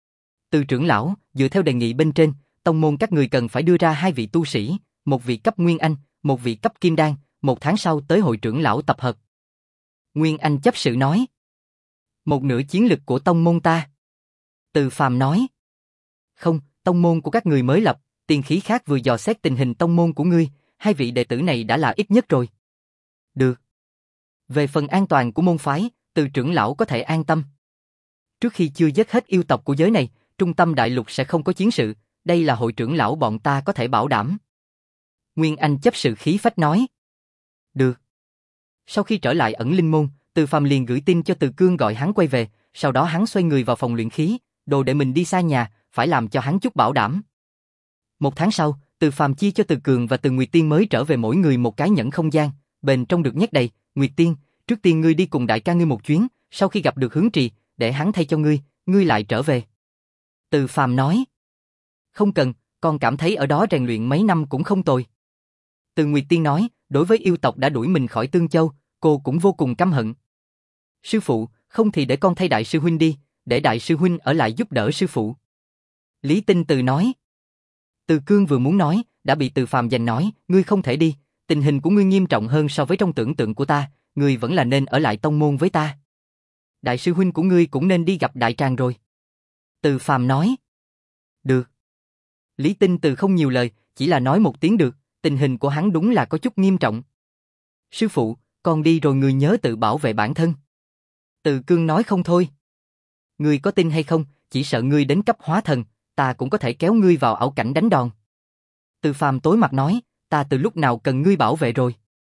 Từ trưởng lão, dựa theo đề nghị bên trên, tông môn các người cần phải đưa ra hai vị tu sĩ, một vị cấp Nguyên Anh, một vị cấp Kim Đan, một tháng sau tới hội trưởng lão tập hợp. Nguyên Anh chấp sự nói. Một nửa chiến lực của tông môn ta. Từ Phàm nói. Không, tông môn của các người mới lập, tiên khí khác vừa dò xét tình hình tông môn của ngươi, hai vị đệ tử này đã là ít nhất rồi. Được. Về phần an toàn của môn phái, Từ trưởng lão có thể an tâm. Trước khi chưa giết hết yêu tộc của giới này, trung tâm đại lục sẽ không có chiến sự, đây là hội trưởng lão bọn ta có thể bảo đảm. Nguyên Anh chấp sự khí phách nói. Được. Sau khi trở lại ẩn linh môn, Từ Phàm liền gửi tin cho Từ Cương gọi hắn quay về, sau đó hắn xoay người vào phòng luyện khí, đồ để mình đi xa nhà, phải làm cho hắn chút bảo đảm. Một tháng sau, Từ Phàm chia cho Từ Cường và Từ Nguyệt Tiên mới trở về mỗi người một cái nhẫn không gian, bên trong được nhét đầy. Nguyệt Tiên, trước tiên ngươi đi cùng đại ca ngươi một chuyến, sau khi gặp được Hướng Trì, để hắn thay cho ngươi, ngươi lại trở về. Từ Phàm nói. Không cần, con cảm thấy ở đó rèn luyện mấy năm cũng không tồi. Từ Nguyệt Tiên nói, đối với yêu tộc đã đuổi mình khỏi Tương Châu, cô cũng vô cùng căm hận. Sư phụ, không thì để con thay đại sư huynh đi, để đại sư huynh ở lại giúp đỡ sư phụ. Lý Tinh Từ nói. Từ Cương vừa muốn nói, đã bị Từ Phàm giành nói, ngươi không thể đi, tình hình của ngươi nghiêm trọng hơn so với trong tưởng tượng của ta, ngươi vẫn là nên ở lại tông môn với ta. Đại sư huynh của ngươi cũng nên đi gặp đại tràng rồi. Từ Phàm nói. Được. Lý Tinh Từ không nhiều lời, chỉ là nói một tiếng được, tình hình của hắn đúng là có chút nghiêm trọng. Sư phụ, con đi rồi ngươi nhớ tự bảo vệ bản thân. Từ Cương nói không thôi. Ngươi có tin hay không, chỉ sợ ngươi đến cấp hóa thần, ta cũng có thể kéo ngươi vào ảo cảnh đánh đòn. Từ Phàm tối mặt nói, ta từ lúc nào cần ngươi bảo vệ rồi.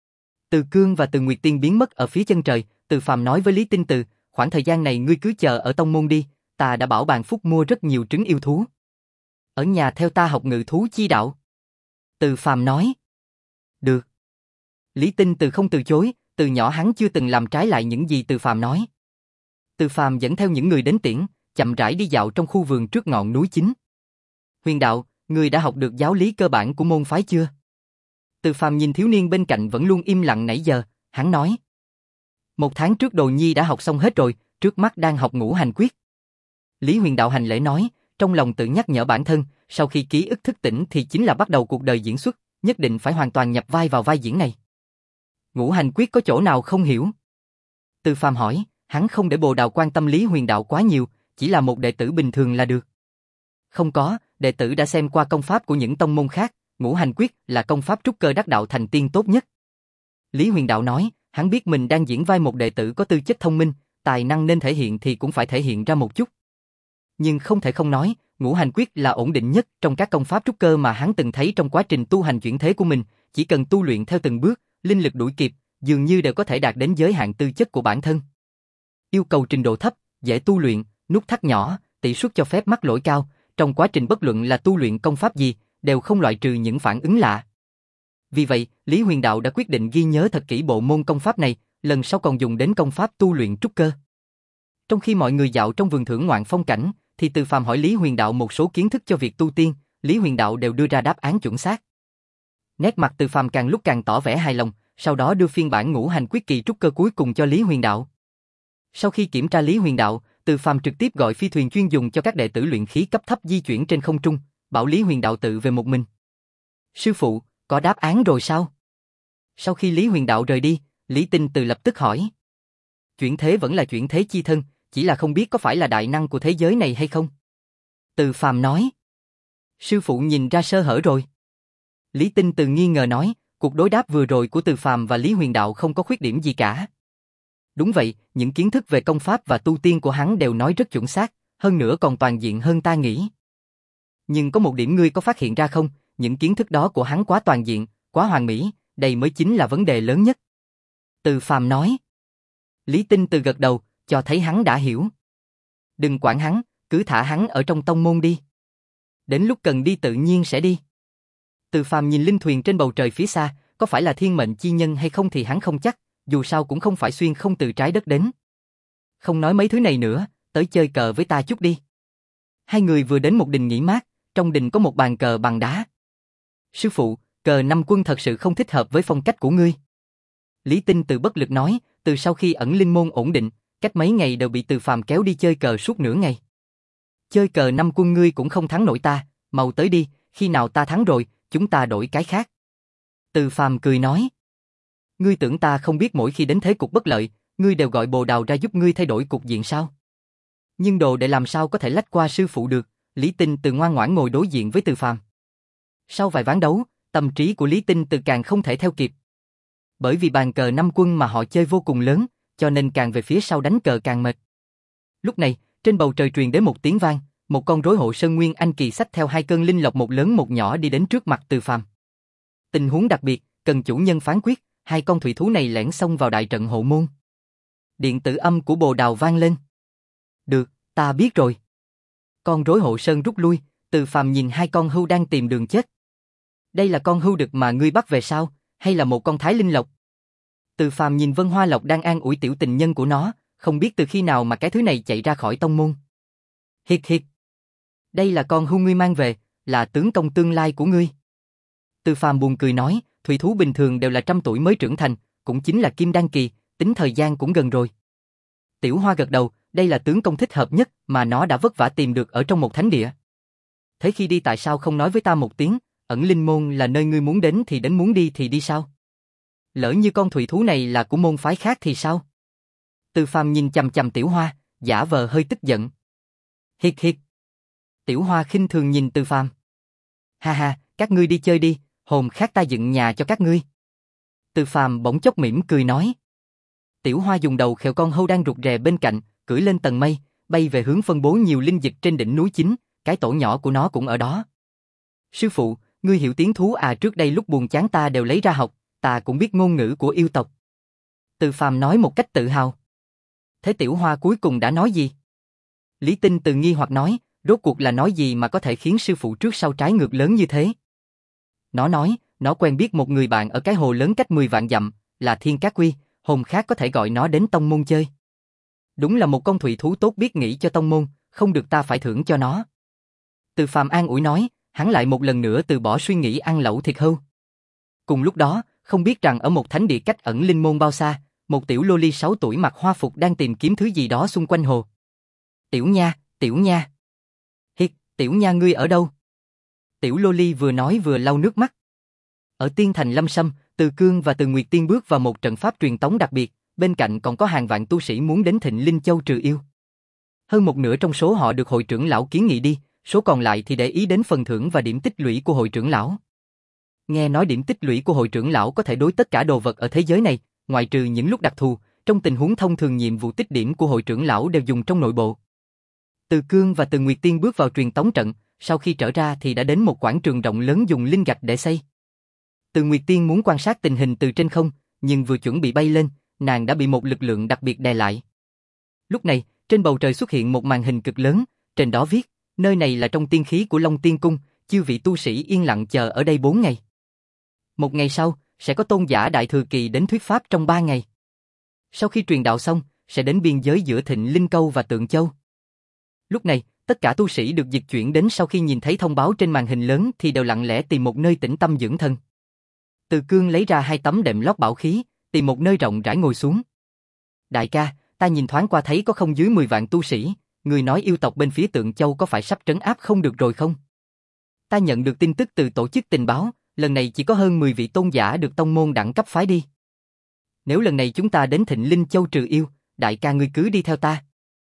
Từ Cương và Từ Nguyệt Tiên biến mất ở phía chân trời, Từ Phàm nói với Lý Tinh Từ, khoảng thời gian này ngươi cứ chờ ở tông môn đi, ta đã bảo bàn phúc mua rất nhiều trứng yêu thú. Ở nhà theo ta học ngự thú chi đạo. Từ Phàm nói. Được. Lý Tinh Từ không từ chối, từ nhỏ hắn chưa từng làm trái lại những gì Từ Phàm nói. Từ Phàm dẫn theo những người đến tiễn, chậm rãi đi dạo trong khu vườn trước ngọn núi chính. Huyền đạo, ngươi đã học được giáo lý cơ bản của môn phái chưa? Từ Phàm nhìn thiếu niên bên cạnh vẫn luôn im lặng nãy giờ, hắn nói. Một tháng trước Đồ Nhi đã học xong hết rồi, trước mắt đang học ngũ hành quyết. Lý Huyền đạo hành lễ nói, trong lòng tự nhắc nhở bản thân, sau khi ký ức thức tỉnh thì chính là bắt đầu cuộc đời diễn xuất, nhất định phải hoàn toàn nhập vai vào vai diễn này. Ngũ hành quyết có chỗ nào không hiểu? Từ Phàm hỏi, hắn không để Bồ Đào quan tâm Lý Huyền đạo quá nhiều, chỉ là một đệ tử bình thường là được. Không có, đệ tử đã xem qua công pháp của những tông môn khác, ngũ hành quyết là công pháp trúc cơ đắc đạo thành tiên tốt nhất. Lý Huyền đạo nói, hắn biết mình đang diễn vai một đệ tử có tư chất thông minh, tài năng nên thể hiện thì cũng phải thể hiện ra một chút. Nhưng không thể không nói, ngũ hành quyết là ổn định nhất trong các công pháp trúc cơ mà hắn từng thấy trong quá trình tu hành chuyển thế của mình, chỉ cần tu luyện theo từng bước, linh lực đuổi kịp, dường như đều có thể đạt đến giới hạn tư chất của bản thân. Yêu cầu trình độ thấp, dễ tu luyện, nút thắt nhỏ, tỷ suất cho phép mắc lỗi cao, trong quá trình bất luận là tu luyện công pháp gì, đều không loại trừ những phản ứng lạ. Vì vậy, Lý Huyền đạo đã quyết định ghi nhớ thật kỹ bộ môn công pháp này, lần sau còn dùng đến công pháp tu luyện trúc cơ. Trong khi mọi người dạo trong vườn thưởng ngoạn phong cảnh, thì Từ Phàm hỏi Lý Huyền đạo một số kiến thức cho việc tu tiên, Lý Huyền đạo đều đưa ra đáp án chuẩn xác. Nét mặt Từ Phàm càng lúc càng tỏ vẻ hài lòng, sau đó đưa phiên bản ngũ hành quyết kỳ trúc cơ cuối cùng cho Lý Huyền đạo. Sau khi kiểm tra Lý Huyền đạo, Từ Phàm trực tiếp gọi phi thuyền chuyên dùng cho các đệ tử luyện khí cấp thấp di chuyển trên không trung, bảo Lý Huyền đạo tự về một mình. Sư phụ, có đáp án rồi sao? Sau khi Lý Huyền đạo rời đi, Lý Tinh Từ lập tức hỏi. Chuyển thế vẫn là chuyển thế chi thân, chỉ là không biết có phải là đại năng của thế giới này hay không? Từ Phàm nói. Sư phụ nhìn ra sơ hở rồi. Lý Tinh Từ nghi ngờ nói, cuộc đối đáp vừa rồi của Từ Phàm và Lý Huyền đạo không có khuyết điểm gì cả. Đúng vậy, những kiến thức về công pháp và tu tiên của hắn đều nói rất chuẩn xác, hơn nữa còn toàn diện hơn ta nghĩ. Nhưng có một điểm ngươi có phát hiện ra không, những kiến thức đó của hắn quá toàn diện, quá hoàn mỹ, đây mới chính là vấn đề lớn nhất. Từ Phàm nói. Lý Tinh Từ gật đầu, cho thấy hắn đã hiểu. Đừng quản hắn, cứ thả hắn ở trong tông môn đi. Đến lúc cần đi tự nhiên sẽ đi. Từ Phàm nhìn linh thuyền trên bầu trời phía xa, có phải là thiên mệnh chi nhân hay không thì hắn không chắc, dù sao cũng không phải xuyên không từ trái đất đến. Không nói mấy thứ này nữa, tới chơi cờ với ta chút đi. Hai người vừa đến một đình nghỉ mát, trong đình có một bàn cờ bằng đá. Sư phụ, cờ năm quân thật sự không thích hợp với phong cách của ngươi. Lý Tinh từ bất lực nói, từ sau khi ẩn linh môn ổn định, cách mấy ngày đều bị Từ Phàm kéo đi chơi cờ suốt nửa ngày. Chơi cờ năm quân ngươi cũng không thắng nổi ta, mau tới đi, khi nào ta thắng rồi, chúng ta đổi cái khác. Từ Phàm cười nói. Ngươi tưởng ta không biết mỗi khi đến thế cục bất lợi, ngươi đều gọi Bồ Đào ra giúp ngươi thay đổi cục diện sao? Nhưng đồ để làm sao có thể lách qua sư phụ được, Lý Tinh từ ngoan ngoãn ngồi đối diện với Từ Phàm. Sau vài ván đấu, tâm trí của Lý Tinh từ càng không thể theo kịp. Bởi vì bàn cờ năm quân mà họ chơi vô cùng lớn, cho nên càng về phía sau đánh cờ càng mệt. Lúc này, trên bầu trời truyền đến một tiếng vang, một con rối hộ sơn nguyên anh kỳ xách theo hai cơn linh lộc một lớn một nhỏ đi đến trước mặt Từ Phàm. Tình huống đặc biệt, cần chủ nhân phán quyết, hai con thủy thú này lẻn xông vào đại trận hộ môn. Điện tử âm của Bồ Đào vang lên. Được, ta biết rồi. Con rối hộ sơn rút lui, Từ Phàm nhìn hai con hưu đang tìm đường chết. Đây là con hưu đực mà ngươi bắt về sao, hay là một con thái linh lộc? Từ Phàm nhìn Vân Hoa Lộc đang an ủi tiểu tình nhân của nó, không biết từ khi nào mà cái thứ này chạy ra khỏi tông môn. Hiệt hiệt. Đây là con hưu ngươi mang về, là tướng công tương lai của ngươi. Từ Phàm buồn cười nói, thủy thú bình thường đều là trăm tuổi mới trưởng thành, cũng chính là kim đan kỳ, tính thời gian cũng gần rồi. Tiểu Hoa gật đầu, đây là tướng công thích hợp nhất mà nó đã vất vả tìm được ở trong một thánh địa. Thế khi đi tại sao không nói với ta một tiếng, ẩn linh môn là nơi ngươi muốn đến thì đến, muốn đi thì đi sao? Lỡ như con thủy thú này là của môn phái khác thì sao? Từ Phàm nhìn chằm chằm Tiểu Hoa, giả vờ hơi tức giận. Hiệt hiệt. Tiểu Hoa khinh thường nhìn Từ Phàm. Ha ha, các ngươi đi chơi đi, hồn khác ta dựng nhà cho các ngươi. Từ Phàm bỗng chốc mỉm cười nói. Tiểu Hoa dùng đầu khều con hâu đang rụt rè bên cạnh, cưỡi lên tầng mây, bay về hướng phân bố nhiều linh dịch trên đỉnh núi chính, cái tổ nhỏ của nó cũng ở đó. Sư phụ, ngươi hiểu tiếng thú à? Trước đây lúc buồn chán ta đều lấy ra học, ta cũng biết ngôn ngữ của yêu tộc. Từ Phàm nói một cách tự hào. Thế Tiểu Hoa cuối cùng đã nói gì? Lý Tinh từ nghi hoặc nói, rốt cuộc là nói gì mà có thể khiến sư phụ trước sau trái ngược lớn như thế? Nó nói, nó quen biết một người bạn ở cái hồ lớn cách mười vạn dặm, là Thiên Cát Quy, hồn khác có thể gọi nó đến tông môn chơi. Đúng là một con thủy thú tốt, biết nghĩ cho tông môn, không được ta phải thưởng cho nó. Từ Phàm an ủi nói, hắn lại một lần nữa từ bỏ suy nghĩ ăn lẩu thịt hưu. Cùng lúc đó, không biết rằng ở một thánh địa cách ẩn linh môn bao xa, một tiểu lô ly sáu tuổi mặc hoa phục đang tìm kiếm thứ gì đó xung quanh hồ. Tiểu Nha, Tiểu Nha. Hiệt, Tiểu Nha ngươi ở đâu? Tiểu lô ly vừa nói vừa lau nước mắt. Ở Tiên Thành Lâm Sâm, Từ Cương và Từ Nguyệt Tiên bước vào một trận pháp truyền tống đặc biệt, bên cạnh còn có hàng vạn tu sĩ muốn đến Thịnh Linh Châu trừ yêu. Hơn một nửa trong số họ được hội trưởng lão kiến nghị đi, số còn lại thì để ý đến phần thưởng và điểm tích lũy của hội trưởng lão. Nghe nói điểm tích lũy của hội trưởng lão có thể đối tất cả đồ vật ở thế giới này, ngoại trừ những lúc đặc thù, trong tình huống thông thường nhiệm vụ tích điểm của hội trưởng lão đều dùng trong nội bộ. Từ Cương và Từ Nguyệt Tiên bước vào truyền tống trận, sau khi trở ra thì đã đến một quảng trường rộng lớn dùng linh gạch để xây. Từ Nguyệt Tiên muốn quan sát tình hình từ trên không, nhưng vừa chuẩn bị bay lên, nàng đã bị một lực lượng đặc biệt đè lại. Lúc này, trên bầu trời xuất hiện một màn hình cực lớn, trên đó viết, nơi này là trong tiên khí của Long Tiên Cung, chư vị tu sĩ yên lặng chờ ở đây bốn ngày. Một ngày sau, sẽ có tôn giả Đại Thừa Kỳ đến thuyết pháp trong ba ngày. Sau khi truyền đạo xong, sẽ đến biên giới giữa Thịnh Linh Câu và Tượng Châu. Lúc này, tất cả tu sĩ được dịch chuyển đến sau khi nhìn thấy thông báo trên màn hình lớn thì đều lặng lẽ tìm một nơi tĩnh tâm dưỡng thân. Từ Cương lấy ra hai tấm đệm lót bảo khí, tìm một nơi rộng rãi ngồi xuống. Đại ca, ta nhìn thoáng qua thấy có không dưới mười vạn tu sĩ, người nói yêu tộc bên phía Tượng Châu có phải sắp trấn áp không được rồi không? Ta nhận được tin tức từ tổ chức tình báo, lần này chỉ có hơn mười vị tôn giả được tông môn đẳng cấp phái đi. Nếu lần này chúng ta đến Thịnh Linh Châu trừ yêu, đại ca ngươi cứ đi theo ta.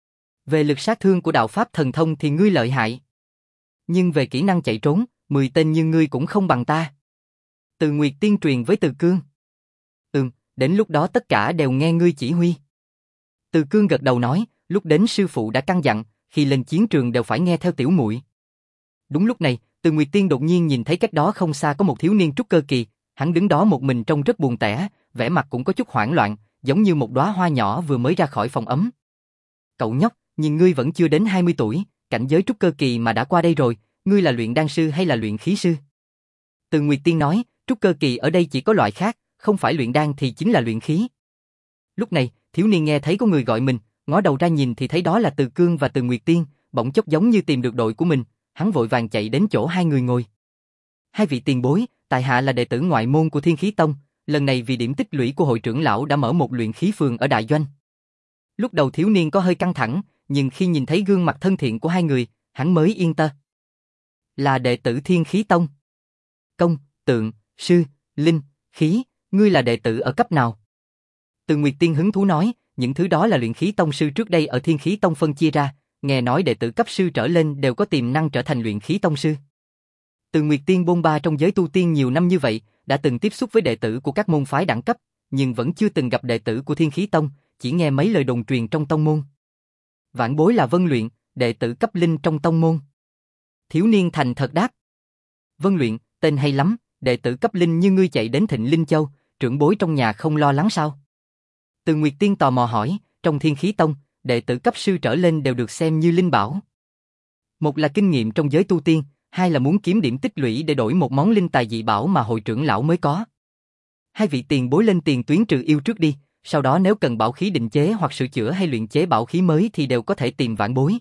Về lực sát thương của đạo pháp thần thông thì ngươi lợi hại. Nhưng về kỹ năng chạy trốn, mười tên như ngươi cũng không bằng ta. Từ Nguyệt Tiên truyền với Từ Cương. Ừm, đến lúc đó tất cả đều nghe ngươi chỉ huy. Từ Cương gật đầu nói, lúc đến sư phụ đã căn dặn, khi lên chiến trường đều phải nghe theo tiểu muội. Đúng lúc này, Từ Nguyệt Tiên đột nhiên nhìn thấy cách đó không xa có một thiếu niên trúc cơ kỳ, hắn đứng đó một mình trông rất buồn tẻ, vẻ mặt cũng có chút hoảng loạn, giống như một đóa hoa nhỏ vừa mới ra khỏi phòng ấm. Cậu nhóc, nhìn ngươi vẫn chưa đến hai mươi tuổi, cảnh giới trúc cơ kỳ mà đã qua đây rồi, ngươi là luyện đan sư hay là luyện khí sư? Từ Nguyệt Tiên nói, trúc cơ kỳ ở đây chỉ có loại khác, không phải luyện đan thì chính là luyện khí. Lúc này, thiếu niên nghe thấy có người gọi mình, ngó đầu ra nhìn thì thấy đó là Từ Cương và Từ Nguyệt Tiên, bỗng chốc giống như tìm được đội của mình, hắn vội vàng chạy đến chỗ hai người ngồi. Hai vị tiền bối, tại hạ là đệ tử ngoại môn của Thiên Khí Tông, lần này vì điểm tích lũy của hội trưởng lão đã mở một luyện khí phường ở đại doanh. Lúc đầu thiếu niên có hơi căng thẳng, nhưng khi nhìn thấy gương mặt thân thiện của hai người, hắn mới yên tâm. Là đệ tử Thiên Khí Tông. Công, tượng, sư, linh, khí, ngươi là đệ tử ở cấp nào? Từ Nguyệt Tiên hứng thú nói, những thứ đó là luyện khí tông sư trước đây ở Thiên Khí Tông phân chia ra, nghe nói đệ tử cấp sư trở lên đều có tiềm năng trở thành luyện khí tông sư. Từ Nguyệt Tiên bôn ba trong giới tu tiên nhiều năm như vậy, đã từng tiếp xúc với đệ tử của các môn phái đẳng cấp, nhưng vẫn chưa từng gặp đệ tử của Thiên Khí Tông, chỉ nghe mấy lời đồn truyền trong tông môn. Vãn bối là Vân Luyện, đệ tử cấp linh trong tông môn. Thiếu niên thành thật đáp. Vân Luyện, tên hay lắm, đệ tử cấp linh như ngươi chạy đến Thịnh Linh Châu, trưởng bối trong nhà không lo lắng sao? Từ Nguyệt Tiên tò mò hỏi, trong Thiên Khí Tông, đệ tử cấp sư trở lên đều được xem như linh bảo. Một là kinh nghiệm trong giới tu tiên, hai là muốn kiếm điểm tích lũy để đổi một món linh tài dị bảo mà hội trưởng lão mới có. Hai vị tiền bối lên tiền tuyến trừ yêu trước đi, sau đó nếu cần bảo khí định chế hoặc sửa chữa hay luyện chế bảo khí mới thì đều có thể tìm vãn bối.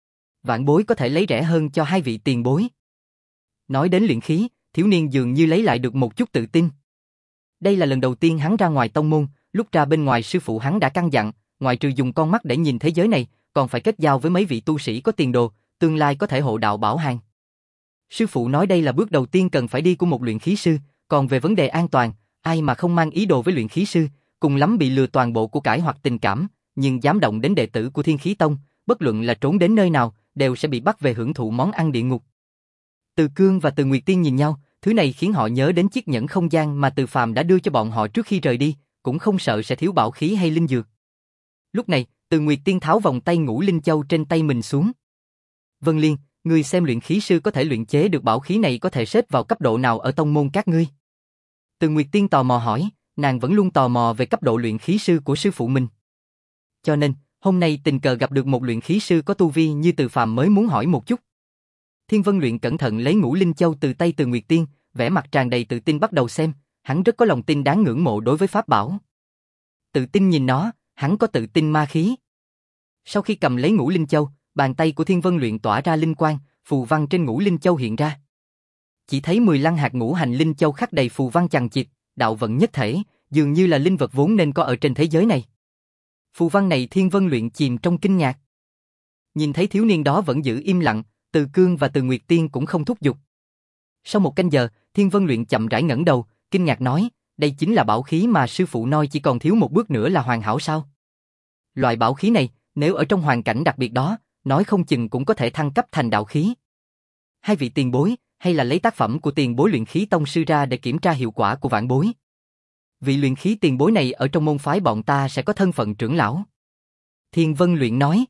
Vãn bối có thể lấy rẻ hơn cho hai vị tiền bối. Nói đến luyện khí, thiếu niên dường như lấy lại được một chút tự tin. Đây là lần đầu tiên hắn ra ngoài tông môn, lúc ra bên ngoài sư phụ hắn đã căn dặn, ngoài trừ dùng con mắt để nhìn thế giới này, còn phải kết giao với mấy vị tu sĩ có tiền đồ, tương lai có thể hộ đạo bảo hàng. Sư phụ nói đây là bước đầu tiên cần phải đi của một luyện khí sư, còn về vấn đề an toàn, ai mà không mang ý đồ với luyện khí sư, cùng lắm bị lừa toàn bộ của cải hoặc tình cảm, nhưng dám động đến đệ tử của Thiên Khí Tông, bất luận là trốn đến nơi nào, đều sẽ bị bắt về hưởng thụ món ăn địa ngục. Từ Cương và Từ Nguyệt Tiên nhìn nhau, thứ này khiến họ nhớ đến chiếc nhẫn không gian mà Từ Phàm đã đưa cho bọn họ trước khi rời đi, cũng không sợ sẽ thiếu bảo khí hay linh dược. Lúc này, Từ Nguyệt Tiên tháo vòng tay ngũ linh châu trên tay mình xuống. Vân Liên, ngươi xem luyện khí sư có thể luyện chế được bảo khí này có thể xếp vào cấp độ nào ở tông môn các ngươi? Từ Nguyệt Tiên tò mò hỏi, nàng vẫn luôn tò mò về cấp độ luyện khí sư của sư phụ mình. Cho nên, hôm nay tình cờ gặp được một luyện khí sư có tu vi như Từ Phàm mới muốn hỏi một chút. Thiên Vân Luyện cẩn thận lấy ngũ linh châu từ tay Từ Nguyệt Tiên, vẻ mặt tràn đầy tự tin bắt đầu xem, hắn rất có lòng tin đáng ngưỡng mộ đối với pháp bảo. Tự tin nhìn nó, hắn có tự tin ma khí. Sau khi cầm lấy ngũ linh châu, bàn tay của Thiên Vân Luyện tỏa ra linh quang, phù văn trên ngũ linh châu hiện ra. Chỉ thấy mười lăm hạt ngũ hành linh châu khắc đầy phù văn chằng chịt, đạo vận nhất thể, dường như là linh vật vốn nên có ở trên thế giới này. Phù văn này Thiên Vân Luyện chìm trong kinh ngạc. Nhìn thấy thiếu niên đó vẫn giữ im lặng, Từ Cương và Từ Nguyệt Tiên cũng không thúc giục. Sau một canh giờ, Thiên Vân Luyện chậm rãi ngẩng đầu, kinh ngạc nói, đây chính là bảo khí mà sư phụ nói chỉ còn thiếu một bước nữa là hoàn hảo sao? Loại bảo khí này, nếu ở trong hoàn cảnh đặc biệt đó, nói không chừng cũng có thể thăng cấp thành đạo khí. Hai vị tiền bối, hay là lấy tác phẩm của tiền bối luyện khí tông sư ra để kiểm tra hiệu quả của vãn bối. Vị luyện khí tiền bối này ở trong môn phái bọn ta sẽ có thân phận trưởng lão. Thiên Vân Luyện nói.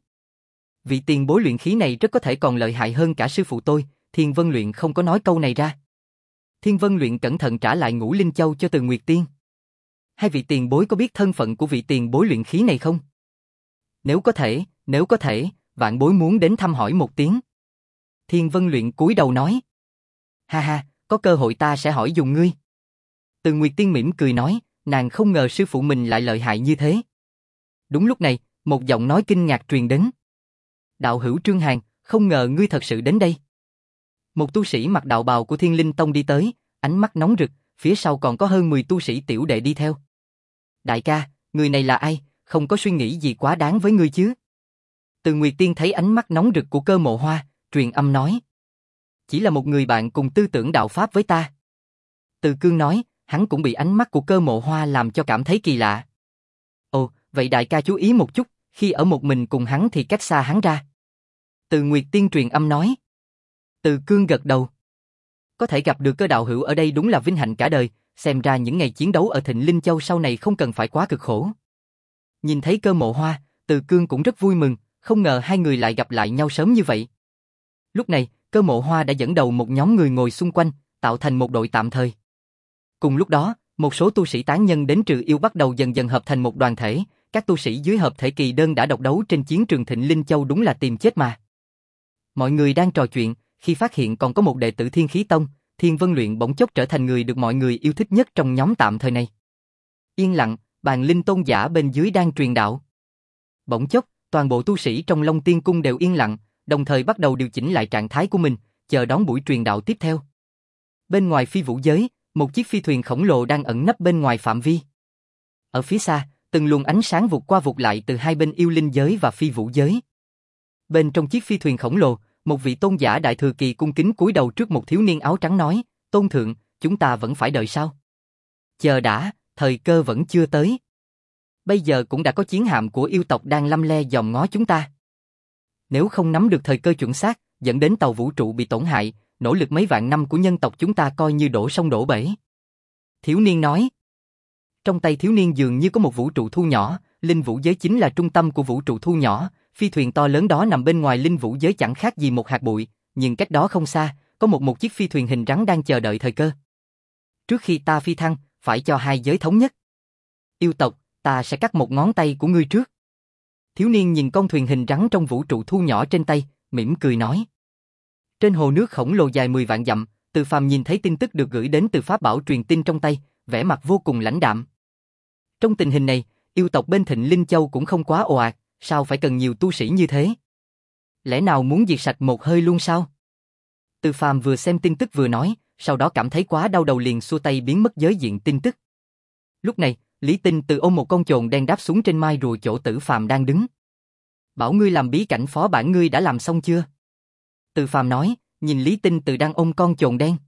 Vị tiền bối luyện khí này rất có thể còn lợi hại hơn cả sư phụ tôi, Thiên Vân Luyện không có nói câu này ra. Thiên Vân Luyện cẩn thận trả lại ngũ linh châu cho Từ Nguyệt Tiên. Hai vị tiền bối có biết thân phận của vị tiền bối luyện khí này không? Nếu có thể, nếu có thể, vạn bối muốn đến thăm hỏi một tiếng. Thiên Vân Luyện cúi đầu nói. Ha ha, có cơ hội ta sẽ hỏi dùng ngươi. Từ Nguyệt Tiên mỉm cười nói, nàng không ngờ sư phụ mình lại lợi hại như thế. Đúng lúc này, một giọng nói kinh ngạc truyền đến. Đạo hữu Trương Hàn, không ngờ ngươi thật sự đến đây. Một tu sĩ mặc đạo bào của Thiên Linh Tông đi tới, ánh mắt nóng rực, phía sau còn có hơn mười tu sĩ tiểu đệ đi theo. Đại ca, người này là ai, không có suy nghĩ gì quá đáng với ngươi chứ? Từ Nguyệt Tiên thấy ánh mắt nóng rực của Cơ Mộ Hoa, truyền âm nói. Chỉ là một người bạn cùng tư tưởng đạo pháp với ta. Từ Cương nói, hắn cũng bị ánh mắt của Cơ Mộ Hoa làm cho cảm thấy kỳ lạ. Ồ, vậy đại ca chú ý một chút, khi ở một mình cùng hắn thì cách xa hắn ra. Từ Nguyệt Tiên truyền âm nói. Từ Cương gật đầu. Có thể gặp được Cơ đạo hữu ở đây đúng là vinh hạnh cả đời, xem ra những ngày chiến đấu ở Thịnh Linh Châu sau này không cần phải quá cực khổ. Nhìn thấy Cơ Mộ Hoa, Từ Cương cũng rất vui mừng, không ngờ hai người lại gặp lại nhau sớm như vậy. Lúc này, Cơ Mộ Hoa đã dẫn đầu một nhóm người ngồi xung quanh, tạo thành một đội tạm thời. Cùng lúc đó, một số tu sĩ tán nhân đến trừ yêu bắt đầu dần dần hợp thành một đoàn thể, các tu sĩ dưới hợp thể kỳ đơn đã độc đấu trên chiến trường Thịnh Linh Châu đúng là tìm chết mà. Mọi người đang trò chuyện, khi phát hiện còn có một đệ tử Thiên Khí Tông, Thiên Vân Luyện bỗng chốc trở thành người được mọi người yêu thích nhất trong nhóm tạm thời này. Yên lặng, bàn linh tôn giả bên dưới đang truyền đạo. Bỗng chốc, toàn bộ tu sĩ trong Long Tiên Cung đều yên lặng, đồng thời bắt đầu điều chỉnh lại trạng thái của mình, chờ đón buổi truyền đạo tiếp theo. Bên ngoài phi vũ giới, một chiếc phi thuyền khổng lồ đang ẩn nấp bên ngoài phạm vi. Ở phía xa, từng luồng ánh sáng vụt qua vụt lại từ hai bên yêu linh giới và phi vũ giới. Bên trong chiếc phi thuyền khổng lồ, một vị tôn giả đại thừa kỳ cung kính cúi đầu trước một thiếu niên áo trắng nói, Tôn thượng, chúng ta vẫn phải đợi sao? Chờ đã, thời cơ vẫn chưa tới. Bây giờ cũng đã có chiến hạm của yêu tộc đang lăm le dòm ngó chúng ta. Nếu không nắm được thời cơ chuẩn xác, dẫn đến tàu vũ trụ bị tổn hại, nỗ lực mấy vạn năm của nhân tộc chúng ta coi như đổ sông đổ bể. Thiếu niên nói. Trong tay thiếu niên dường như có một vũ trụ thu nhỏ, linh vũ giới chính là trung tâm của vũ trụ thu nhỏ, phi thuyền to lớn đó nằm bên ngoài linh vũ giới chẳng khác gì một hạt bụi, nhưng cách đó không xa, có một một chiếc phi thuyền hình rắn đang chờ đợi thời cơ. Trước khi ta phi thăng, phải cho hai giới thống nhất. Yêu tộc, ta sẽ cắt một ngón tay của ngươi trước. Thiếu niên nhìn con thuyền hình rắn trong vũ trụ thu nhỏ trên tay, mỉm cười nói. Trên hồ nước khổng lồ dài mười vạn dặm, Từ Phàm nhìn thấy tin tức được gửi đến từ pháp bảo truyền tin trong tay, vẻ mặt vô cùng lãnh đạm. Trong tình hình này, yêu tộc bên Thịnh Linh Châu cũng không quá ồ ạt, sao phải cần nhiều tu sĩ như thế? Lẽ nào muốn diệt sạch một hơi luôn sao? Từ Phàm vừa xem tin tức vừa nói, sau đó cảm thấy quá đau đầu liền xua tay biến mất giới diện tin tức. Lúc này, Lý Tinh từ ôm một con chồn đen đáp xuống trên mai rùa chỗ Tử Phàm đang đứng. Bảo ngươi làm bí cảnh phó bản ngươi đã làm xong chưa? Từ Phàm nói, nhìn Lý Tinh từ đang ôm con chồn đen.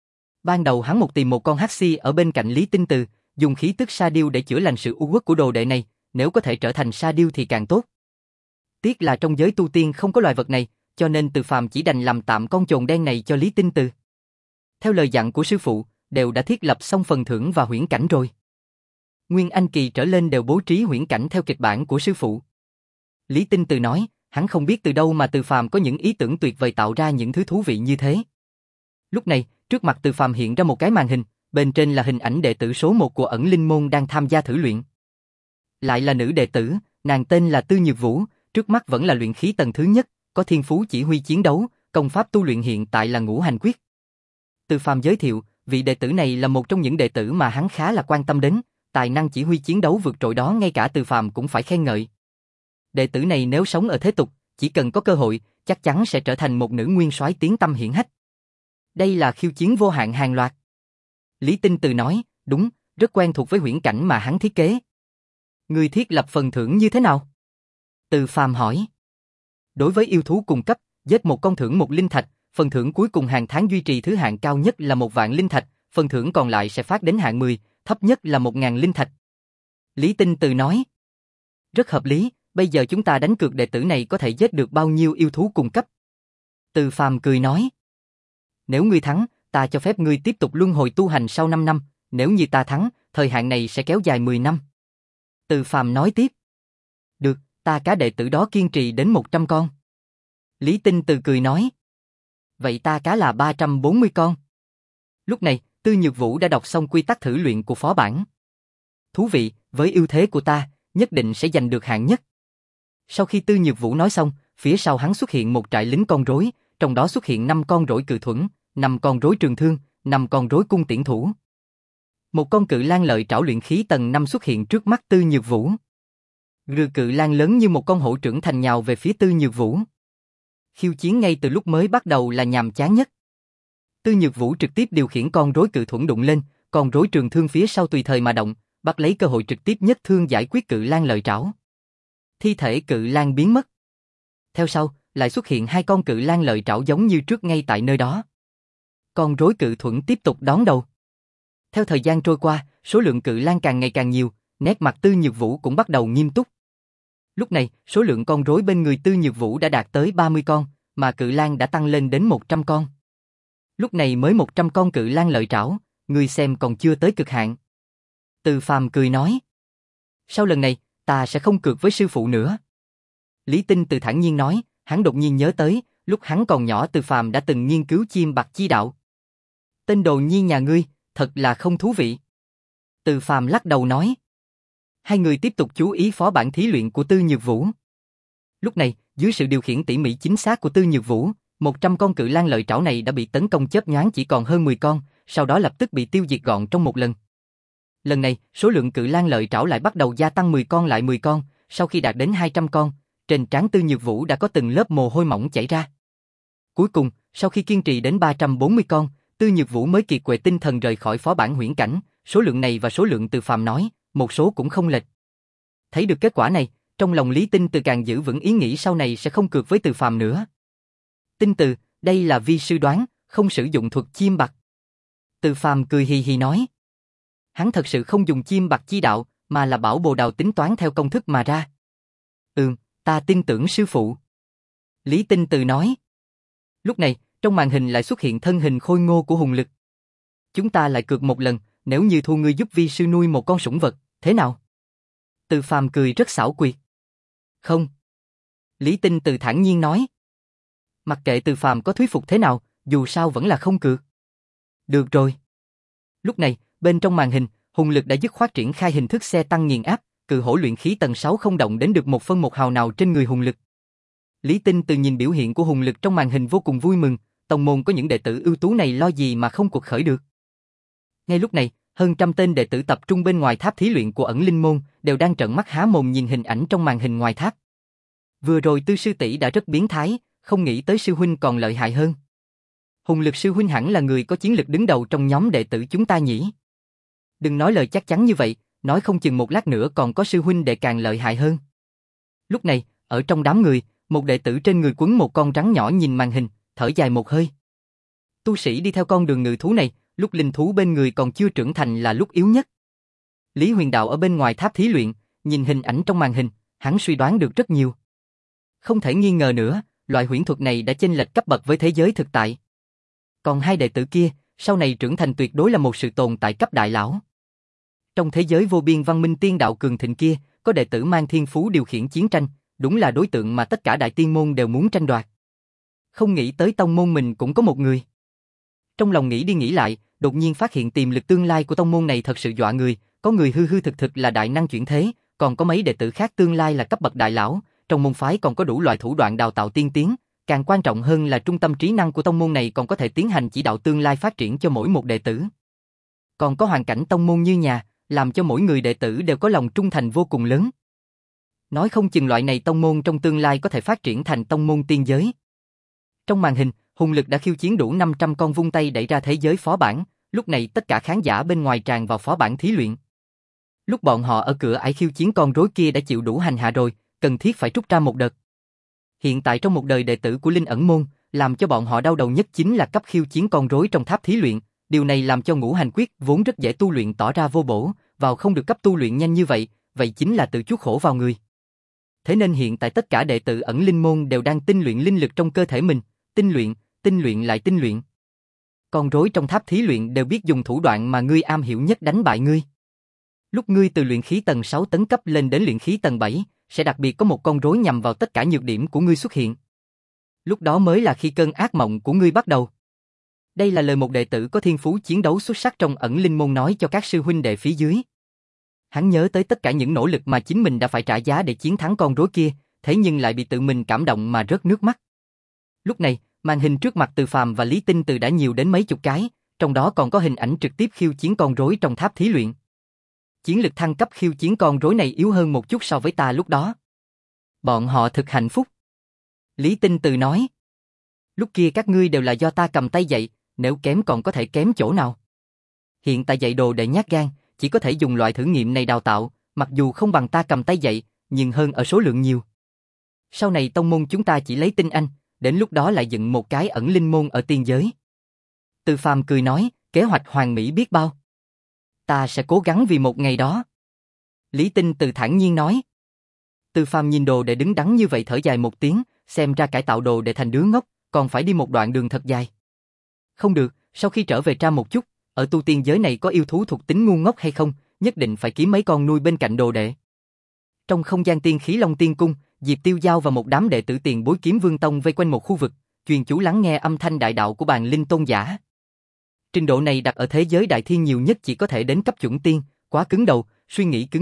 Ban đầu hắn một tìm một con hắc xi ở bên cạnh Lý Tinh từ, dùng khí tức sa điêu để chữa lành sự u uất của đồ đệ này, nếu có thể trở thành sa điêu thì càng tốt. Tiếc là trong giới tu tiên không có loài vật này, cho nên Từ Phàm chỉ đành làm tạm con chồn đen này cho Lý Tinh từ. Theo lời dặn của sư phụ, đều đã thiết lập xong phần thưởng và huyễn cảnh rồi. Nguyên Anh kỳ trở lên đều bố trí huyễn cảnh theo kịch bản của sư phụ. Lý Tinh từ nói, hắn không biết từ đâu mà Từ Phàm có những ý tưởng tuyệt vời tạo ra những thứ thú vị như thế. Lúc này, trước mặt Từ Phàm hiện ra một cái màn hình, bên trên là hình ảnh đệ tử số một của ẩn linh môn đang tham gia thử luyện. Lại là nữ đệ tử, nàng tên là Tư Nhược Vũ, trước mắt vẫn là luyện khí tầng thứ nhất, có thiên phú chỉ huy chiến đấu, công pháp tu luyện hiện tại là Ngũ Hành Quyết. Từ Phàm giới thiệu, vị đệ tử này là một trong những đệ tử mà hắn khá là quan tâm đến, tài năng chỉ huy chiến đấu vượt trội đó ngay cả Từ Phàm cũng phải khen ngợi. Đệ tử này nếu sống ở thế tục, chỉ cần có cơ hội, chắc chắn sẽ trở thành một nữ nguyên soái tiếng tăm hiển hách. Đây là khiêu chiến vô hạn hàng loạt. Lý Tinh từ nói, đúng, rất quen thuộc với huyễn cảnh mà hắn thiết kế. Ngươi thiết lập phần thưởng như thế nào? Từ Phàm hỏi. Đối với yêu thú cùng cấp, giết một con thưởng một linh thạch, phần thưởng cuối cùng hàng tháng duy trì thứ hạng cao nhất là một vạn linh thạch, phần thưởng còn lại sẽ phát đến hạng mười, thấp nhất là một ngàn linh thạch. Lý Tinh từ nói. Rất hợp lý, bây giờ chúng ta đánh cược đệ tử này có thể giết được bao nhiêu yêu thú cùng cấp. Từ Phàm cười nói. Nếu ngươi thắng, ta cho phép ngươi tiếp tục luân hồi tu hành sau năm năm, nếu như ta thắng, thời hạn này sẽ kéo dài mười năm. Từ Phàm nói tiếp. Được, ta cá đệ tử đó kiên trì đến một trăm con. Lý Tinh từ cười nói. Vậy ta cá là ba trăm bốn mươi con. Lúc này, Tư Nhược Vũ đã đọc xong quy tắc thử luyện của phó bản. Thú vị, với ưu thế của ta, nhất định sẽ giành được hạng nhất. Sau khi Tư Nhược Vũ nói xong, phía sau hắn xuất hiện một trại lính con rối, trong đó xuất hiện năm con rỗi cự thuẫn, năm con rối trường thương, năm con rối cung tiễn thủ. Một con cự lang lợi trảo luyện khí tầng năm xuất hiện trước mắt Tư Nhược Vũ. Rừ cự lang lớn như một con hổ trưởng thành nhào về phía Tư Nhược Vũ. Khiêu chiến ngay từ lúc mới bắt đầu là nhàm chán nhất. Tư Nhược Vũ trực tiếp điều khiển con rối cự thuẫn đụng lên, con rối trường thương phía sau tùy thời mà động, bắt lấy cơ hội trực tiếp nhất thương giải quyết cự lang lợi trảo. Thi thể cự lang biến mất. Theo sau, lại xuất hiện hai con cự lang lợi trảo giống như trước ngay tại nơi đó. Con rối cự thuẫn tiếp tục đón đầu. Theo thời gian trôi qua, số lượng cự lang càng ngày càng nhiều, nét mặt Tư Nhược Vũ cũng bắt đầu nghiêm túc. Lúc này, số lượng con rối bên người Tư Nhược Vũ đã đạt tới ba mươi con, mà cự lang đã tăng lên đến một trăm con. Lúc này mới một trăm con cự lang lợi trảo, ngươi xem còn chưa tới cực hạn. Từ Phàm cười nói. Sau lần này, ta sẽ không cược với sư phụ nữa. Lý Tinh từ thản nhiên nói, hắn đột nhiên nhớ tới, lúc hắn còn nhỏ Từ Phàm đã từng nghiên cứu chim bạc chi đạo. Tên đồ nhi nhà ngươi, thật là không thú vị. Từ Phàm lắc đầu nói. Hai người tiếp tục chú ý phó bản thí luyện của Tư Nhược Vũ. Lúc này, dưới sự điều khiển tỉ mỉ chính xác của Tư Nhược Vũ, một trăm con cự lang lợi trảo này đã bị tấn công chớp nhoáng chỉ còn hơn mười con, sau đó lập tức bị tiêu diệt gọn trong một lần. Lần này, số lượng cự lang lợi trảo lại bắt đầu gia tăng mười con lại mười con, sau khi đạt đến hai trăm con, trên trán Tư Nhược Vũ đã có từng lớp mồ hôi mỏng chảy ra. Cuối cùng, sau khi kiên trì đến ba trăm bốn mươi con, Tư Nhược Vũ mới kiệt quệ tinh thần rời khỏi phó bản huyễn cảnh, số lượng này và số lượng Từ Phàm nói, một số cũng không lệch. Thấy được kết quả này, trong lòng Lý Tinh Từ càng giữ vững ý nghĩ sau này sẽ không cược với Từ Phàm nữa. Tinh Từ, đây là vi sư đoán, không sử dụng thuật chim bạc. Từ Phàm cười hì hì nói. Hắn thật sự không dùng chim bạc chi đạo, mà là bảo bồ đào tính toán theo công thức mà ra. Ừm, ta tin tưởng sư phụ. Lý Tinh Từ nói. Lúc này, trong màn hình lại xuất hiện thân hình khôi ngô của Hùng Lực. Chúng ta lại cược một lần, nếu như thu ngươi giúp vi sư nuôi một con sủng vật, thế nào? Từ Phàm cười rất xảo quyệt. Không. Lý Tinh Từ thản nhiên nói. Mặc kệ Từ Phàm có thuyết phục thế nào, dù sao vẫn là không cược. Được rồi. Lúc này, bên trong màn hình, Hùng Lực đã dứt khoát triển khai hình thức xe tăng nghiền áp, cự hổ luyện khí tầng sáu không động đến được một phân một hào nào trên người Hùng Lực. Lý Tinh Từ nhìn biểu hiện của Hùng Lực trong màn hình vô cùng vui mừng, tông môn có những đệ tử ưu tú này lo gì mà không cuộc khởi được. Ngay lúc này, hơn trăm tên đệ tử tập trung bên ngoài tháp thí luyện của Ẩn Linh môn, đều đang trợn mắt há mồm nhìn hình ảnh trong màn hình ngoài tháp. Vừa rồi Tư sư tỷ đã rất biến thái, không nghĩ tới sư huynh còn lợi hại hơn. Hùng Lực sư huynh hẳn là người có chiến lực đứng đầu trong nhóm đệ tử chúng ta nhỉ? Đừng nói lời chắc chắn như vậy, nói không chừng một lát nữa còn có sư huynh đệ càng lợi hại hơn. Lúc này, ở trong đám người, một đệ tử trên người quấn một con rắn nhỏ nhìn màn hình, thở dài một hơi. Tu sĩ đi theo con đường ngự thú này, lúc linh thú bên người còn chưa trưởng thành là lúc yếu nhất. Lý Huyền Đạo ở bên ngoài tháp thí luyện, nhìn hình ảnh trong màn hình, hắn suy đoán được rất nhiều. Không thể nghi ngờ nữa, loại huyễn thuật này đã chênh lệch cấp bậc với thế giới thực tại. Còn hai đệ tử kia, sau này trưởng thành tuyệt đối là một sự tồn tại cấp đại lão. Trong thế giới vô biên văn minh tiên đạo cường thịnh kia, có đệ tử mang thiên phú điều khiển chiến tranh, đúng là đối tượng mà tất cả đại tiên môn đều muốn tranh đoạt. Không nghĩ tới tông môn mình cũng có một người. Trong lòng nghĩ đi nghĩ lại, đột nhiên phát hiện tiềm lực tương lai của tông môn này thật sự dọa người, có người hư hư thực thực là đại năng chuyển thế, còn có mấy đệ tử khác tương lai là cấp bậc đại lão, trong môn phái còn có đủ loại thủ đoạn đào tạo tiên tiến, càng quan trọng hơn là trung tâm trí năng của tông môn này còn có thể tiến hành chỉ đạo tương lai phát triển cho mỗi một đệ tử. Còn có hoàn cảnh tông môn như nhà, làm cho mỗi người đệ tử đều có lòng trung thành vô cùng lớn. Nói không chừng loại này tông môn trong tương lai có thể phát triển thành tông môn tiên giới. Trong màn hình, Hùng Lực đã khiêu chiến đủ năm trăm con vung tay đẩy ra thế giới phó bản, lúc này tất cả khán giả bên ngoài tràn vào phó bản thí luyện. Lúc bọn họ ở cửa ải khiêu chiến con rối kia đã chịu đủ hành hạ rồi, cần thiết phải trút ra một đợt. Hiện tại trong một đời đệ tử của Linh Ẩn môn, làm cho bọn họ đau đầu nhất chính là cấp khiêu chiến con rối trong tháp thí luyện, điều này làm cho Ngũ Hành Quyết vốn rất dễ tu luyện tỏ ra vô bổ, vào không được cấp tu luyện nhanh như vậy, vậy chính là tự chuốc khổ vào người. Thế nên hiện tại tất cả đệ tử Ẩn Linh môn đều đang tinh luyện linh lực trong cơ thể mình, tinh luyện, tinh luyện lại tinh luyện. Con rối trong tháp thí luyện đều biết dùng thủ đoạn mà ngươi am hiểu nhất đánh bại ngươi. Lúc ngươi từ luyện khí tầng sáu tấn cấp lên đến luyện khí tầng bảy, sẽ đặc biệt có một con rối nhằm vào tất cả nhược điểm của ngươi xuất hiện. Lúc đó mới là khi cơn ác mộng của ngươi bắt đầu. Đây là lời một đệ tử có thiên phú chiến đấu xuất sắc trong Ẩn Linh môn nói cho các sư huynh đệ phía dưới. Hắn nhớ tới tất cả những nỗ lực mà chính mình đã phải trả giá để chiến thắng con rối kia, thế nhưng lại bị tự mình cảm động mà rớt nước mắt. Lúc này, màn hình trước mặt Từ Phàm và Lý Tinh Từ đã nhiều đến mấy chục cái, trong đó còn có hình ảnh trực tiếp khiêu chiến con rối trong tháp thí luyện. Chiến lực thăng cấp khiêu chiến con rối này yếu hơn một chút so với ta lúc đó. Bọn họ thực hạnh phúc. Lý Tinh Từ nói. Lúc kia các ngươi đều là do ta cầm tay dạy, nếu kém còn có thể kém chỗ nào. Hiện tại dạy đồ để nhát gan, chỉ có thể dùng loại thử nghiệm này đào tạo, mặc dù không bằng ta cầm tay dạy, nhưng hơn ở số lượng nhiều. Sau này tông môn chúng ta chỉ lấy tinh anh, đến lúc đó lại dựng một cái Ẩn Linh môn ở tiên giới. Từ Phàm cười nói, kế hoạch hoàn mỹ biết bao. Ta sẽ cố gắng vì một ngày đó. Lý Tinh Từ thản nhiên nói. Từ Phàm nhìn đồ để đứng đắn như vậy thở dài một tiếng, xem ra cải tạo đồ để thành đứa ngốc, còn phải đi một đoạn đường thật dài. Không được, sau khi trở về tra một chút, ở tu tiên giới này có yêu thú thuộc tính ngu ngốc hay không, nhất định phải kiếm mấy con nuôi bên cạnh đồ đệ. Trong không gian tiên khí Long Tiên Cung, Diệp Tiêu Giao và một đám đệ tử Tiền Bối Kiếm Vương Tông vây quanh một khu vực, chuyên chú lắng nghe âm thanh đại đạo của bàn linh tôn giả. Trình độ này đặt ở thế giới đại thiên nhiều nhất chỉ có thể đến cấp chuẩn tiên, quá cứng đầu, suy nghĩ cứng nhắc,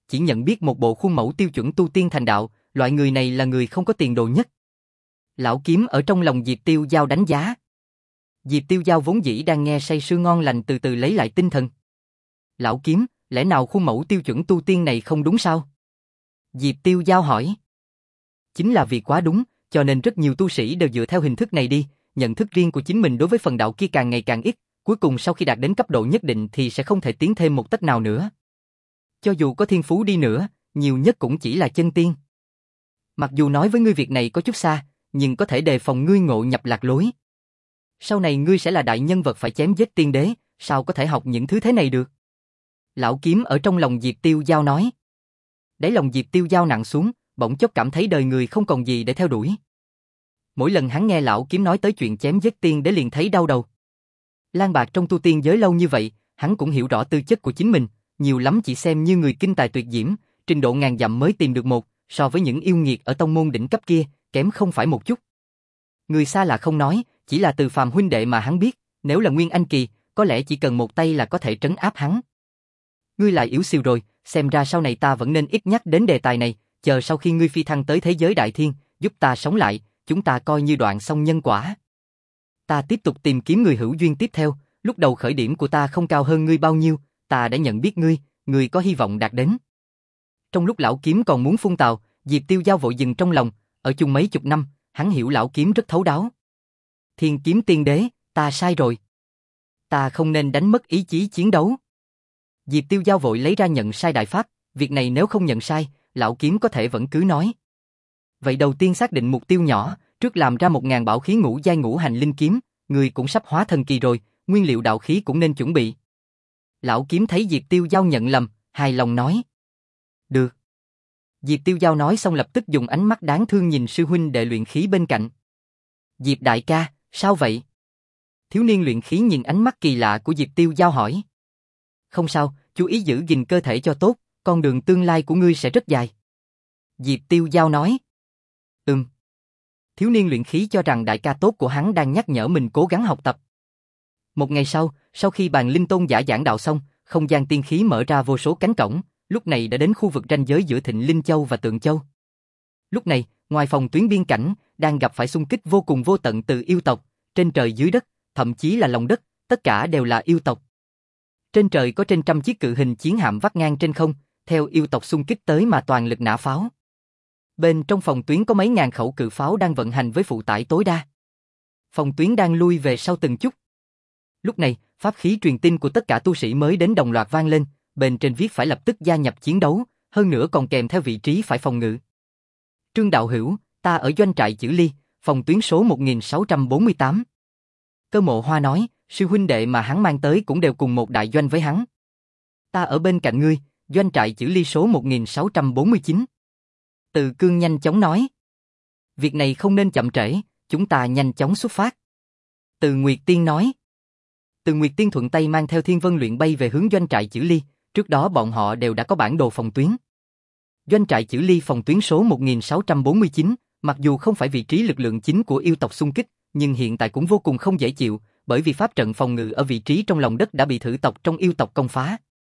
chỉ nhận biết một bộ khuôn mẫu tiêu chuẩn tu tiên thành đạo, loại người này là người không có tiền đồ nhất. Lão kiếm ở trong lòng Diệp Tiêu Giao đánh giá. Diệp Tiêu Giao vốn dĩ đang nghe say sưa ngon lành từ từ lấy lại tinh thần. Lão kiếm, lẽ nào khuôn mẫu tiêu chuẩn tu tiên này không đúng sao? Diệp Tiêu Giao hỏi. Chính là vì quá đúng, cho nên rất nhiều tu sĩ đều dựa theo hình thức này đi, nhận thức riêng của chính mình đối với phần đạo kia càng ngày càng ít, cuối cùng sau khi đạt đến cấp độ nhất định thì sẽ không thể tiến thêm một tấc nào nữa. Cho dù có thiên phú đi nữa, nhiều nhất cũng chỉ là chân tiên. Mặc dù nói với ngươi việc này có chút xa, nhưng có thể đề phòng ngươi ngộ nhập lạc lối. Sau này ngươi sẽ là đại nhân vật phải chém giết tiên đế, sao có thể học những thứ thế này được? Lão kiếm ở trong lòng Diệp Tiêu Giao nói. Đáy lòng Diệp Tiêu Giao nặng xuống, bỗng chốc cảm thấy đời người không còn gì để theo đuổi. Mỗi lần hắn nghe lão kiếm nói tới chuyện chém giết tiên đế liền thấy đau đầu. Lang bạc trong tu tiên giới lâu như vậy, hắn cũng hiểu rõ tư chất của chính mình, nhiều lắm chỉ xem như người kinh tài tuyệt diễm, trình độ ngàn dặm mới tìm được một, so với những yêu nghiệt ở tông môn đỉnh cấp kia, kém không phải một chút. Người xa lạ không nói, chỉ là Từ Phàm huynh đệ mà hắn biết, nếu là Nguyên Anh kỳ, có lẽ chỉ cần một tay là có thể trấn áp hắn. Ngươi lại yếu xìu rồi, xem ra sau này ta vẫn nên ít nhắc đến đề tài này, chờ sau khi ngươi phi thăng tới thế giới đại thiên, giúp ta sống lại, chúng ta coi như đoạn xong nhân quả. Ta tiếp tục tìm kiếm người hữu duyên tiếp theo, lúc đầu khởi điểm của ta không cao hơn ngươi bao nhiêu, ta đã nhận biết ngươi, ngươi có hy vọng đạt đến. Trong lúc lão kiếm còn muốn phun tào, Diệp Tiêu Giao vội dừng trong lòng, ở chung mấy chục năm, hắn hiểu lão kiếm rất thấu đáo. Thiên kiếm tiên đế, ta sai rồi. Ta không nên đánh mất ý chí chiến đấu. Diệp Tiêu Giao vội lấy ra nhận sai đại pháp, việc này nếu không nhận sai, lão kiếm có thể vẫn cứ nói. Vậy đầu tiên xác định mục tiêu nhỏ, trước làm ra một ngàn bảo khí ngũ giai ngũ hành linh kiếm, người cũng sắp hóa thần kỳ rồi, nguyên liệu đạo khí cũng nên chuẩn bị. Lão kiếm thấy Diệp Tiêu Giao nhận lầm, hài lòng nói. Được. Diệp Tiêu Giao nói xong lập tức dùng ánh mắt đáng thương nhìn sư huynh đệ luyện khí bên cạnh. Diệp đại ca, sao vậy? Thiếu niên luyện khí nhìn ánh mắt kỳ lạ của Diệp Tiêu Giao hỏi. Không sao, chú ý giữ gìn cơ thể cho tốt, con đường tương lai của ngươi sẽ rất dài. Diệp Tiêu Giao nói. Ừm. Thiếu niên luyện khí cho rằng đại ca tốt của hắn đang nhắc nhở mình cố gắng học tập. Một ngày sau, sau khi bàn linh tôn giả giảng đạo xong, không gian tiên khí mở ra vô số cánh cổng, lúc này đã đến khu vực ranh giới giữa Thịnh Linh Châu và Tượng Châu. Lúc này, ngoài phòng tuyến biên cảnh, đang gặp phải xung kích vô cùng vô tận từ yêu tộc, trên trời dưới đất, thậm chí là lòng đất, tất cả đều là yêu tộc. Trên trời có trên trăm chiếc cự hình chiến hạm vắt ngang trên không, theo yêu tộc xung kích tới mà toàn lực nã pháo. Bên trong phòng tuyến có mấy ngàn khẩu cự pháo đang vận hành với phụ tải tối đa. Phòng tuyến đang lui về sau từng chút. Lúc này, pháp khí truyền tin của tất cả tu sĩ mới đến đồng loạt vang lên, bên trên viết phải lập tức gia nhập chiến đấu, hơn nữa còn kèm theo vị trí phải phòng ngự. Trương đạo hữu, ta ở doanh trại Chữ Ly, phòng tuyến số một nghìn sáu trăm bốn mươi tám. Cơ Mộ Hoa nói, sư huynh đệ mà hắn mang tới cũng đều cùng một đại doanh với hắn. Ta ở bên cạnh ngươi, doanh trại Chữ Ly số một nghìn sáu trăm bốn mươi chín. Từ Cương nhanh chóng nói. Việc này không nên chậm trễ, chúng ta nhanh chóng xuất phát. Từ Nguyệt Tiên nói. Từ Nguyệt Tiên thuận tay mang theo Thiên Vân Luyện bay về hướng doanh trại Chữ Ly, trước đó bọn họ đều đã có bản đồ phòng tuyến. Doanh trại Chữ Ly phòng tuyến số một nghìn sáu trăm bốn mươi chín, mặc dù không phải vị trí lực lượng chính của yêu tộc xung kích, nhưng hiện tại cũng vô cùng không dễ chịu, bởi vì pháp trận phòng ngự ở vị trí trong lòng đất đã bị thử tộc trong yêu tộc công phá.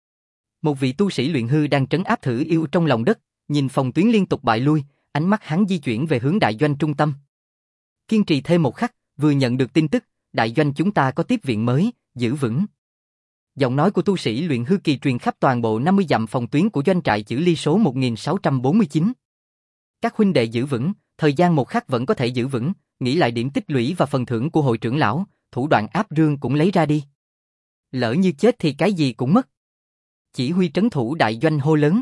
Một vị tu sĩ luyện hư đang trấn áp thử yêu trong lòng đất, nhìn phòng tuyến liên tục bại lui, ánh mắt hắn di chuyển về hướng đại doanh trung tâm. Kiên trì thêm một khắc, vừa nhận được tin tức, đại doanh chúng ta có tiếp viện mới, giữ vững. Giọng nói của tu sĩ luyện hư kỳ truyền khắp toàn bộ năm mươi dặm phòng tuyến của doanh trại Chữ Ly số một nghìn sáu trăm bốn mươi chín. Các huynh đệ giữ vững, thời gian một khắc vẫn có thể giữ vững, nghĩ lại điểm tích lũy và phần thưởng của hội trưởng lão, thủ đoạn áp rương cũng lấy ra đi. Lỡ như chết thì cái gì cũng mất. Chỉ huy trấn thủ đại doanh hô lớn.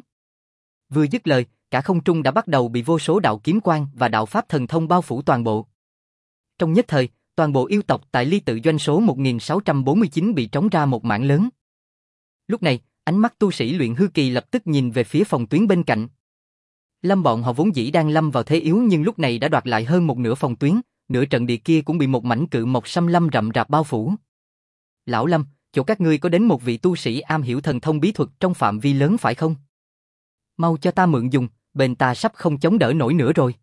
Vừa dứt lời, cả không trung đã bắt đầu bị vô số đạo kiếm quang và đạo pháp thần thông bao phủ toàn bộ. Trong nhất thời, toàn bộ yêu tộc tại Ly Tự doanh số một nghìn sáu trăm bốn mươi chín bị trống ra một mảng lớn. Lúc này, ánh mắt tu sĩ luyện hư kỳ lập tức nhìn về phía phòng tuyến bên cạnh. Lâm bọn họ vốn dĩ đang lâm vào thế yếu nhưng lúc này đã đoạt lại hơn một nửa phòng tuyến, nửa trận địa kia cũng bị một mảnh cự mộc xâm lâm rậm rạp bao phủ. Lão Lâm, chỗ các ngươi có đến một vị tu sĩ am hiểu thần thông bí thuật trong phạm vi lớn phải không? Mau cho ta mượn dùng, bên ta sắp không chống đỡ nổi nữa rồi.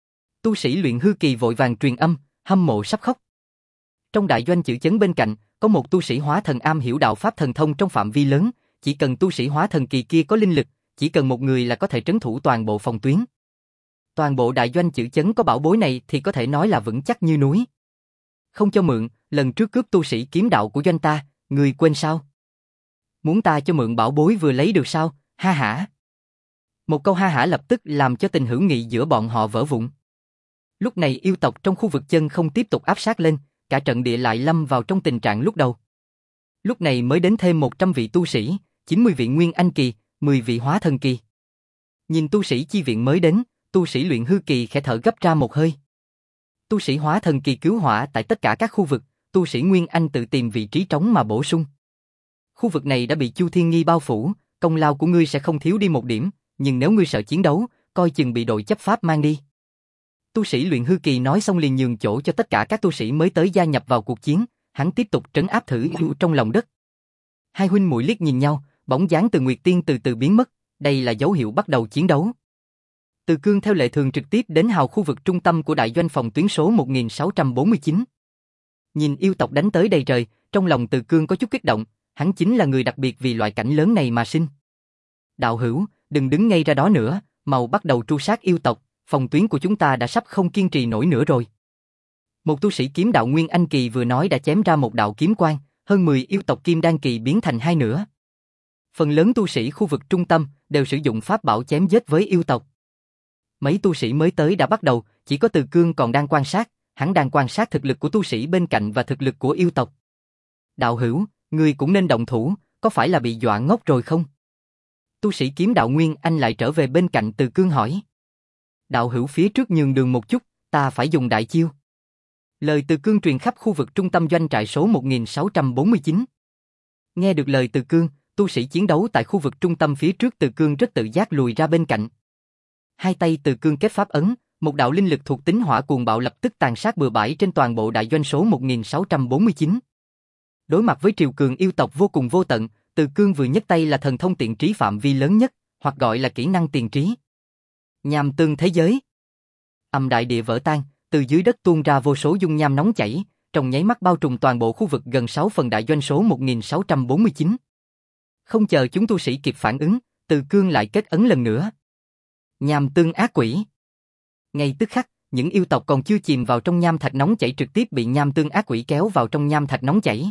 Tu sĩ luyện hư kỳ vội vàng truyền âm, hâm mộ sắp khóc. Trong đại doanh Chữ Chấn bên cạnh, có một tu sĩ hóa thần am hiểu đạo pháp thần thông trong phạm vi lớn, chỉ cần tu sĩ hóa thần kỳ kia có linh lực, chỉ cần một người là có thể trấn thủ toàn bộ phòng tuyến. Toàn bộ đại doanh Chữ Chấn có bảo bối này thì có thể nói là vững chắc như núi. Không cho mượn, lần trước cướp tu sĩ kiếm đạo của doanh ta, người quên sao? Muốn ta cho mượn bảo bối vừa lấy được sao, ha hả? Một câu ha hả lập tức làm cho tình hữu nghị giữa bọn họ vỡ vụn. Lúc này yêu tộc trong khu vực chân không tiếp tục áp sát lên, cả trận địa lại lâm vào trong tình trạng lúc đầu. Lúc này mới đến thêm một trăm vị tu sĩ, chín mươi vị Nguyên Anh Kỳ, mười vị Hóa Thần Kỳ. Nhìn tu sĩ chi viện mới đến, tu sĩ luyện hư kỳ khẽ thở gấp ra một hơi. Tu sĩ Hóa Thần Kỳ cứu hỏa tại tất cả các khu vực, tu sĩ Nguyên Anh tự tìm vị trí trống mà bổ sung. Khu vực này đã bị Chu Thiên Nghi bao phủ, công lao của ngươi sẽ không thiếu đi một điểm, nhưng nếu ngươi sợ chiến đấu, coi chừng bị đội chấp pháp mang đi. Tu sĩ luyện hư kỳ nói xong liền nhường chỗ cho tất cả các tu sĩ mới tới gia nhập vào cuộc chiến, hắn tiếp tục trấn áp thử yêu trong lòng đất. Hai huynh muội liếc nhìn nhau, bóng dáng Từ Nguyệt Tiên từ từ biến mất, đây là dấu hiệu bắt đầu chiến đấu. Từ Cương theo lệ thường trực tiếp đến hào khu vực trung tâm của đại doanh phòng tuyến số một nghìn sáu trăm bốn mươi chín. Nhìn yêu tộc đánh tới đầy trời, trong lòng Từ Cương có chút kích động, hắn chính là người đặc biệt vì loại cảnh lớn này mà sinh. Đạo hữu, đừng đứng ngay ra đó nữa, mau bắt đầu tru sát yêu tộc, phòng tuyến của chúng ta đã sắp không kiên trì nổi nữa rồi. Một tu sĩ kiếm đạo Nguyên Anh Kỳ vừa nói đã chém ra một đạo kiếm quang, hơn mười yêu tộc Kim Đan Kỳ biến thành hai nửa. Phần lớn tu sĩ khu vực trung tâm đều sử dụng pháp bảo chém giết với yêu tộc. Mấy tu sĩ mới tới đã bắt đầu, chỉ có Từ Cương còn đang quan sát, hắn đang quan sát thực lực của tu sĩ bên cạnh và thực lực của yêu tộc. Đạo hữu, ngươi cũng nên động thủ, có phải là bị dọa ngốc rồi không? Tu sĩ kiếm đạo Nguyên Anh lại trở về bên cạnh Từ Cương hỏi. Đạo hữu phía trước nhường đường một chút, ta phải dùng đại chiêu. Lời Từ Cương truyền khắp khu vực trung tâm doanh trại số một nghìn sáu trăm bốn mươi chín. Nghe được lời Từ Cương, tu sĩ chiến đấu tại khu vực trung tâm phía trước Từ Cương rất tự giác lùi ra bên cạnh. Hai tay Từ Cương kết pháp ấn, một đạo linh lực thuộc tính hỏa cuồng bạo lập tức tàn sát bừa bãi trên toàn bộ đại doanh số một nghìn sáu trăm bốn mươi chín. Đối mặt với triều cường yêu tộc vô cùng vô tận, Từ Cương vừa nhấc tay là thần thông tiện trí phạm vi lớn nhất, hoặc gọi là kỹ năng tiền trí. Nham tương thế giới. Âm đại địa vỡ tan, từ dưới đất tuôn ra vô số dung nham nóng chảy, trong nháy mắt bao trùm toàn bộ khu vực gần sáu phần đại doanh số một nghìn sáu trăm bốn mươi chín. Không chờ chúng tu sĩ kịp phản ứng, Từ Cương lại kết ấn lần nữa. Nham tương ác quỷ. Ngay tức khắc, những yêu tộc còn chưa chìm vào trong nham thạch nóng chảy trực tiếp bị nham tương ác quỷ kéo vào trong nham thạch nóng chảy.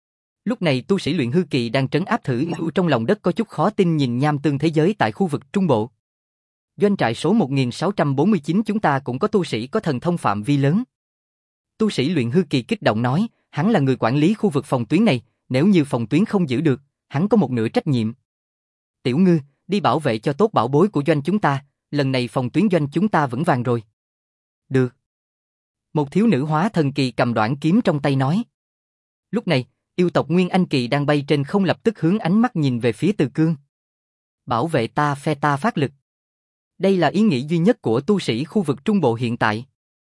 Lúc này tu sĩ luyện hư kỳ đang trấn áp thử yêu trong lòng đất có chút khó tin nhìn nham tương thế giới tại khu vực trung bộ. Doanh trại số một nghìn sáu trăm bốn mươi chín chúng ta cũng có tu sĩ có thần thông phạm vi lớn. Tu sĩ luyện hư kỳ kích động nói, hắn là người quản lý khu vực phòng tuyến này, nếu như phòng tuyến không giữ được, hắn có một nửa trách nhiệm. Tiểu Ngư, đi bảo vệ cho tốt bảo bối của doanh chúng ta, lần này phòng tuyến doanh chúng ta vững vàng rồi. Được. Một thiếu nữ hóa thần kỳ cầm đoạn kiếm trong tay nói. Lúc này, yêu tộc Nguyên Anh Kỳ đang bay trên không lập tức hướng ánh mắt nhìn về phía Từ Cương. Bảo vệ ta phe ta phát lực. Đây là ý nghĩ duy nhất của tu sĩ khu vực trung bộ hiện tại.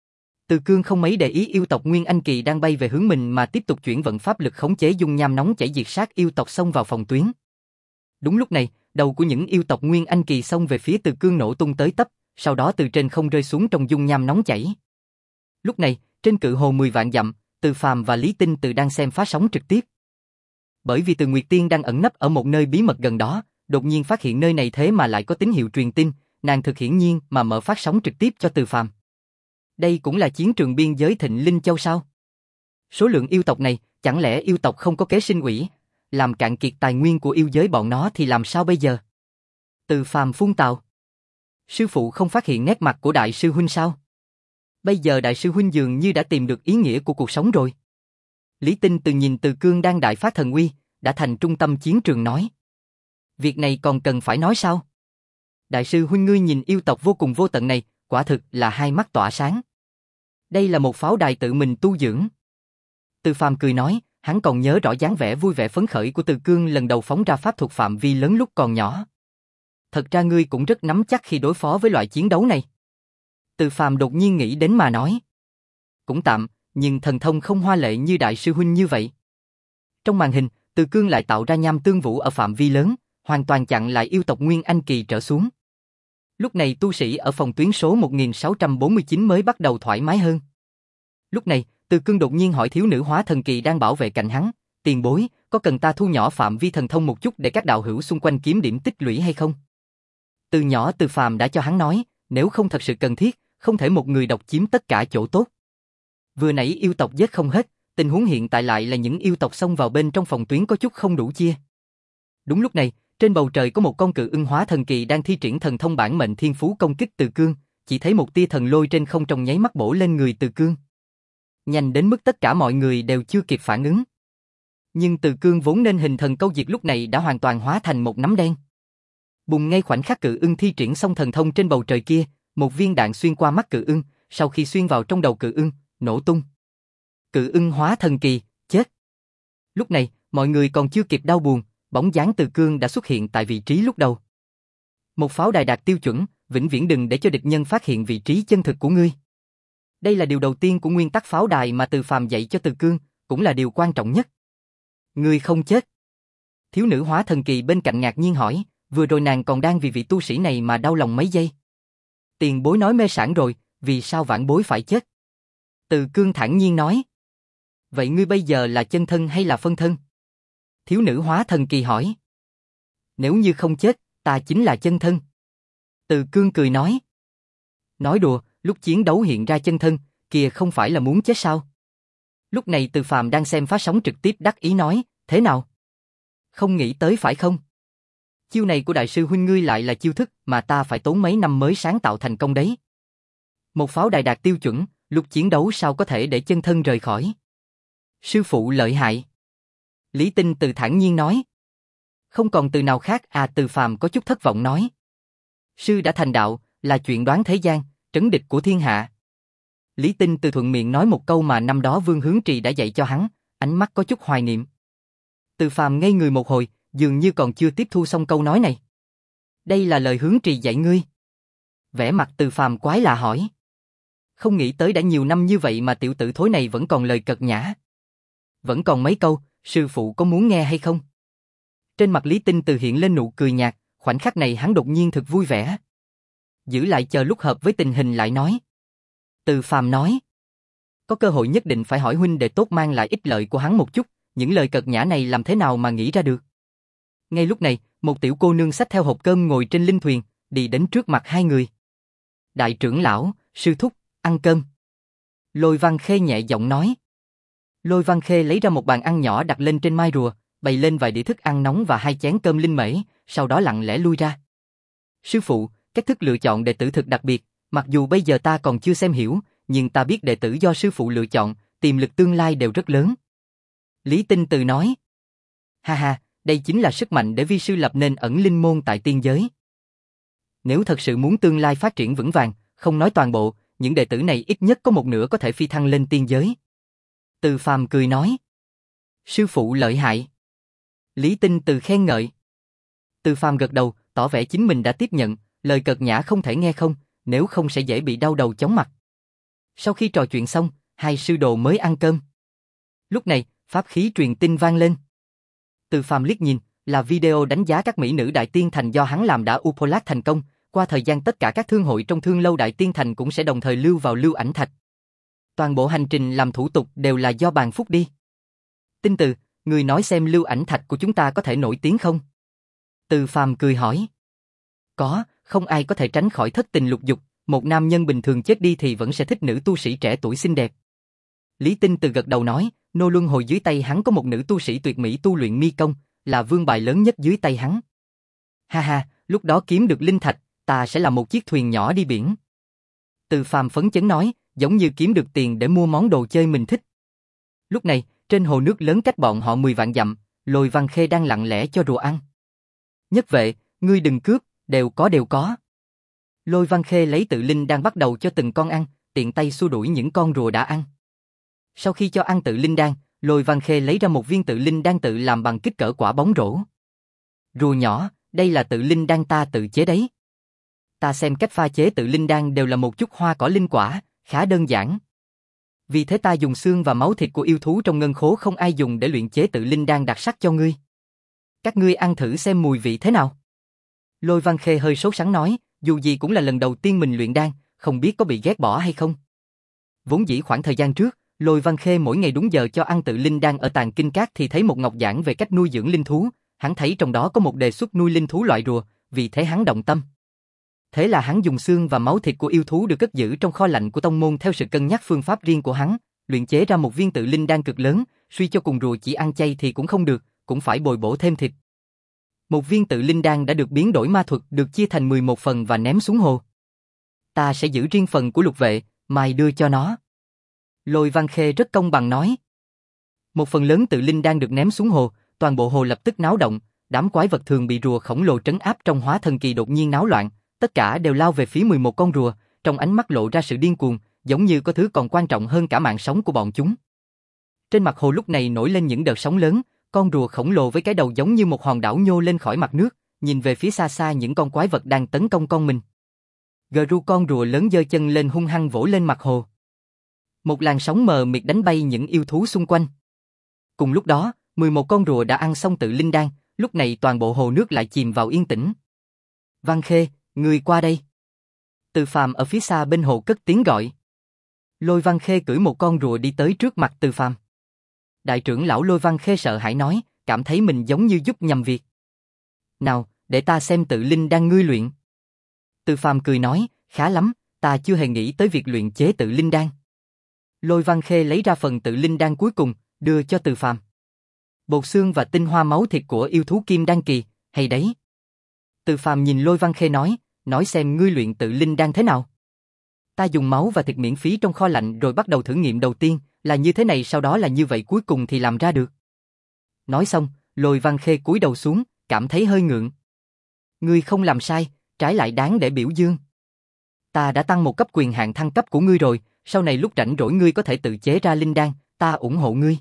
Từ Cương không mấy để ý yêu tộc Nguyên Anh Kỳ đang bay về hướng mình mà tiếp tục chuyển vận pháp lực khống chế dung nham nóng chảy diệt sát yêu tộc xông vào phòng tuyến. Đúng lúc này, đầu của những yêu tộc Nguyên Anh Kỳ xông về phía Từ Cương nổ tung tới tấp, sau đó từ trên không rơi xuống trong dung nham nóng chảy. Lúc này, trên cự hồ mười vạn dặm, Từ Phàm và Lý Tinh Từ đang xem phá sóng trực tiếp. Bởi vì Từ Nguyệt Tiên đang ẩn nấp ở một nơi bí mật gần đó, đột nhiên phát hiện nơi này thế mà lại có tín hiệu truyền tin, nàng thực hiển nhiên mà mở phát sóng trực tiếp cho Từ Phàm. Đây cũng là chiến trường biên giới Thịnh Linh Châu sao? Số lượng yêu tộc này, chẳng lẽ yêu tộc không có kế sinh ủy, làm cạn kiệt tài nguyên của yêu giới bọn nó thì làm sao bây giờ? Từ Phàm phun tào. Sư phụ không phát hiện nét mặt của đại sư huynh sao? Bây giờ đại sư huynh dường như đã tìm được ý nghĩa của cuộc sống rồi. Lý Tinh Từ nhìn Từ Cương đang đại phát thần uy, đã thành trung tâm chiến trường nói. Việc này còn cần phải nói sao? Đại sư huynh ngươi nhìn yêu tộc vô cùng vô tận này, quả thực là hai mắt tỏa sáng. Đây là một pháo đài tự mình tu dưỡng. Từ Phàm cười nói, hắn còn nhớ rõ dáng vẻ vui vẻ phấn khởi của Từ Cương lần đầu phóng ra pháp thuật phạm vi lớn lúc còn nhỏ. Thật ra ngươi cũng rất nắm chắc khi đối phó với loại chiến đấu này. Từ Phàm đột nhiên nghĩ đến mà nói. Cũng tạm, nhưng thần thông không hoa lệ như đại sư huynh như vậy. Trong màn hình, Từ Cương lại tạo ra nham tương vũ ở phạm vi lớn, hoàn toàn chặn lại yêu tộc Nguyên Anh Kỳ trở xuống. Lúc này tu sĩ ở phòng tuyến số một nghìn sáu trăm bốn mươi chín mới bắt đầu thoải mái hơn. Lúc này, Từ Cương đột nhiên hỏi thiếu nữ hóa thần kỳ đang bảo vệ cạnh hắn, tiền bối, có cần ta thu nhỏ phạm vi thần thông một chút để các đạo hữu xung quanh kiếm điểm tích lũy hay không? Từ nhỏ Từ Phàm đã cho hắn nói, nếu không thật sự cần thiết, không thể một người độc chiếm tất cả chỗ tốt. Vừa nãy yêu tộc giết không hết, tình huống hiện tại lại là những yêu tộc xông vào bên trong phòng tuyến có chút không đủ chia. Đúng lúc này, trên bầu trời có một con cự ưng hóa thần kỳ đang thi triển thần thông bản mệnh thiên phú công kích Từ Cương, chỉ thấy một tia thần lôi trên không trong nháy mắt bổ lên người Từ Cương. Nhanh đến mức tất cả mọi người đều chưa kịp phản ứng. Nhưng Từ Cương vốn nên hình thần câu diệt lúc này đã hoàn toàn hóa thành một nắm đen. Bùng ngay khoảnh khắc cự ưng thi triển xong thần thông trên bầu trời kia, một viên đạn xuyên qua mắt cự ưng, sau khi xuyên vào trong đầu cự ưng, nổ tung. Cự ưng hóa thần kỳ, chết. Lúc này, mọi người còn chưa kịp đau buồn, bóng dáng Từ Cương đã xuất hiện tại vị trí lúc đầu. Một pháo đài đạt tiêu chuẩn, vĩnh viễn đừng để cho địch nhân phát hiện vị trí chân thực của ngươi. Đây là điều đầu tiên của nguyên tắc pháo đài mà Từ Phàm dạy cho Từ Cương, cũng là điều quan trọng nhất. Ngươi không chết. Thiếu nữ hóa thần kỳ bên cạnh ngạc nhiên hỏi, vừa rồi nàng còn đang vì vị tu sĩ này mà đau lòng mấy giây. Tiền bối nói mê sản rồi, vì sao vãn bối phải chết? Từ Cương thản nhiên nói. Vậy ngươi bây giờ là chân thân hay là phân thân? Thiếu nữ hóa thần kỳ hỏi. Nếu như không chết, ta chính là chân thân. Từ Cương cười nói. Nói đùa, lúc chiến đấu hiện ra chân thân, kìa không phải là muốn chết sao? Lúc này Từ Phàm đang xem phát sóng trực tiếp đắc ý nói, thế nào? Không nghĩ tới phải không? Chiêu này của đại sư huynh ngươi lại là chiêu thức mà ta phải tốn mấy năm mới sáng tạo thành công đấy. Một pháo đài đạt tiêu chuẩn, lúc chiến đấu sao có thể để chân thân rời khỏi? Sư phụ lợi hại. Lý Tinh Từ thản nhiên nói. Không còn từ nào khác à? Từ Phàm có chút thất vọng nói. Sư đã thành đạo, là chuyện đoán thế gian, trấn địch của thiên hạ. Lý Tinh Từ thuận miệng nói một câu mà năm đó Vương Hướng Trì đã dạy cho hắn, ánh mắt có chút hoài niệm. Từ Phàm ngây người một hồi, dường như còn chưa tiếp thu xong câu nói này. Đây là lời Hướng Trì dạy ngươi. Vẻ mặt Từ Phàm quái lạ hỏi. Không nghĩ tới đã nhiều năm như vậy mà tiểu tử thối này vẫn còn lời cợt nhã. Vẫn còn mấy câu, sư phụ có muốn nghe hay không? Trên mặt Lý Tinh Từ hiện lên nụ cười nhạt, khoảnh khắc này hắn đột nhiên thực vui vẻ. Giữ lại chờ lúc hợp với tình hình lại nói. Từ Phàm nói. Có cơ hội nhất định phải hỏi huynh đệ tốt mang lại ích lợi của hắn một chút, những lời cợt nhã này làm thế nào mà nghĩ ra được. Ngay lúc này, một tiểu cô nương xách theo hộp cơm ngồi trên linh thuyền, đi đến trước mặt hai người. Đại trưởng lão, sư thúc, ăn cơm. Lôi Văn Khê nhẹ giọng nói. Lôi Văn Khê lấy ra một bàn ăn nhỏ đặt lên trên mai rùa, bày lên vài đĩa thức ăn nóng và hai chén cơm linh mễ, sau đó lặng lẽ lui ra. Sư phụ, cách thức lựa chọn đệ tử thực đặc biệt, mặc dù bây giờ ta còn chưa xem hiểu, nhưng ta biết đệ tử do sư phụ lựa chọn, tiềm lực tương lai đều rất lớn. Lý Tinh Từ nói. Ha ha, đây chính là sức mạnh để vi sư lập nên ẩn linh môn tại tiên giới. Nếu thật sự muốn tương lai phát triển vững vàng, không nói toàn bộ, những đệ tử này ít nhất có một nửa có thể phi thăng lên tiên giới. Từ Phàm cười nói. Sư phụ lợi hại. Lý Tinh Từ khen ngợi. Từ Phàm gật đầu, tỏ vẻ chính mình đã tiếp nhận, lời cợt nhã không thể nghe không, nếu không sẽ dễ bị đau đầu chóng mặt. Sau khi trò chuyện xong, hai sư đồ mới ăn cơm. Lúc này, pháp khí truyền tin vang lên. Từ Phàm liếc nhìn, là video đánh giá các mỹ nữ Đại Tiên Thành do hắn làm đã upload thành công, qua thời gian tất cả các thương hội trong Thương Lâu Đại Tiên Thành cũng sẽ đồng thời lưu vào lưu ảnh thạch. Toàn bộ hành trình làm thủ tục đều là do bàn phúc đi. Tinh Từ, người nói xem lưu ảnh thạch của chúng ta có thể nổi tiếng không? Từ Phàm cười hỏi. Có, không ai có thể tránh khỏi thất tình lục dục, một nam nhân bình thường chết đi thì vẫn sẽ thích nữ tu sĩ trẻ tuổi xinh đẹp. Lý Tinh Từ gật đầu nói, nô luân hồi dưới tay hắn có một nữ tu sĩ tuyệt mỹ tu luyện mi công, là vương bài lớn nhất dưới tay hắn. Ha ha, lúc đó kiếm được linh thạch, ta sẽ làm một chiếc thuyền nhỏ đi biển. Từ Phàm phấn chấn nói, giống như kiếm được tiền để mua món đồ chơi mình thích. Lúc này, trên hồ nước lớn cách bọn họ mười vạn dặm, Lôi Văn Khê đang lặng lẽ cho rùa ăn. Nhất vệ, ngươi đừng cướp, đều có đều có. Lôi Văn Khê lấy tự linh đan bắt đầu cho từng con ăn, tiện tay xua đuổi những con rùa đã ăn. Sau khi cho ăn tự linh đan, Lôi Văn Khê lấy ra một viên tự linh đan tự làm bằng kích cỡ quả bóng rổ. Rùa nhỏ, đây là tự linh đan ta tự chế đấy. Ta xem cách pha chế tự linh đan đều là một chút hoa cỏ linh quả, khá đơn giản. Vì thế ta dùng xương và máu thịt của yêu thú trong ngân khố không ai dùng để luyện chế tự linh đan đặc sắc cho ngươi. Các ngươi ăn thử xem mùi vị thế nào. Lôi Văn Khê hơi sốt sắng nói, dù gì cũng là lần đầu tiên mình luyện đan, không biết có bị ghét bỏ hay không. Vốn dĩ khoảng thời gian trước, Lôi Văn Khê mỗi ngày đúng giờ cho ăn tự linh đan ở Tàng Kinh Các thì thấy một ngọc giảng về cách nuôi dưỡng linh thú, hắn thấy trong đó có một đề xuất nuôi linh thú loại rùa, vì thế hắn động tâm. Thế là hắn dùng xương và máu thịt của yêu thú được cất giữ trong kho lạnh của tông môn theo sự cân nhắc phương pháp riêng của hắn, luyện chế ra một viên tự linh đan cực lớn, suy cho cùng rùa chỉ ăn chay thì cũng không được, cũng phải bồi bổ thêm thịt. Một viên tự linh đan đã được biến đổi ma thuật, được chia thành mười một phần và ném xuống hồ. Ta sẽ giữ riêng phần của Lục vệ, mai đưa cho nó. Lôi Văn Khê rất công bằng nói. Một phần lớn tự linh đan được ném xuống hồ, toàn bộ hồ lập tức náo động, đám quái vật thường bị rùa khổng lồ trấn áp trong hóa thần kỳ đột nhiên náo loạn, tất cả đều lao về phía mười một con rùa, trong ánh mắt lộ ra sự điên cuồng, giống như có thứ còn quan trọng hơn cả mạng sống của bọn chúng. Trên mặt hồ lúc này nổi lên những đợt sóng lớn, con rùa khổng lồ với cái đầu giống như một hòn đảo nhô lên khỏi mặt nước, nhìn về phía xa xa những con quái vật đang tấn công con mình. Gru con rùa lớn giơ chân lên hung hăng vỗ lên mặt hồ. Một làn sóng mờ mịt đánh bay những yêu thú xung quanh. Cùng lúc đó, mười một con rùa đã ăn xong tự linh đan, lúc này toàn bộ hồ nước lại chìm vào yên tĩnh. Văn Khê, ngươi qua đây. Từ Phàm ở phía xa bên hồ cất tiếng gọi. Lôi Văn Khê cưỡi một con rùa đi tới trước mặt Từ Phàm. Đại trưởng lão Lôi Văn Khê sợ hãi nói, cảm thấy mình giống như giúp nhầm việc. Nào, để ta xem tự linh đan ngươi luyện. Từ Phàm cười nói, khá lắm, ta chưa hề nghĩ tới việc luyện chế tự linh đan. Lôi Văn Khê lấy ra phần tự linh đan cuối cùng, đưa cho Từ Phàm. Bột xương và tinh hoa máu thịt của yêu thú kim đan kỳ, hay đấy. Từ Phàm nhìn Lôi Văn Khê nói, nói xem ngươi luyện tự linh đan thế nào. Ta dùng máu và thịt miễn phí trong kho lạnh rồi bắt đầu thử nghiệm đầu tiên, là như thế này sau đó là như vậy cuối cùng thì làm ra được. Nói xong, Lôi Văn Khê cúi đầu xuống, cảm thấy hơi ngượng. Ngươi không làm sai, trái lại đáng để biểu dương. Ta đã tăng một cấp quyền hạn thăng cấp của ngươi rồi, sau này lúc rảnh rỗi ngươi có thể tự chế ra linh đan, ta ủng hộ ngươi.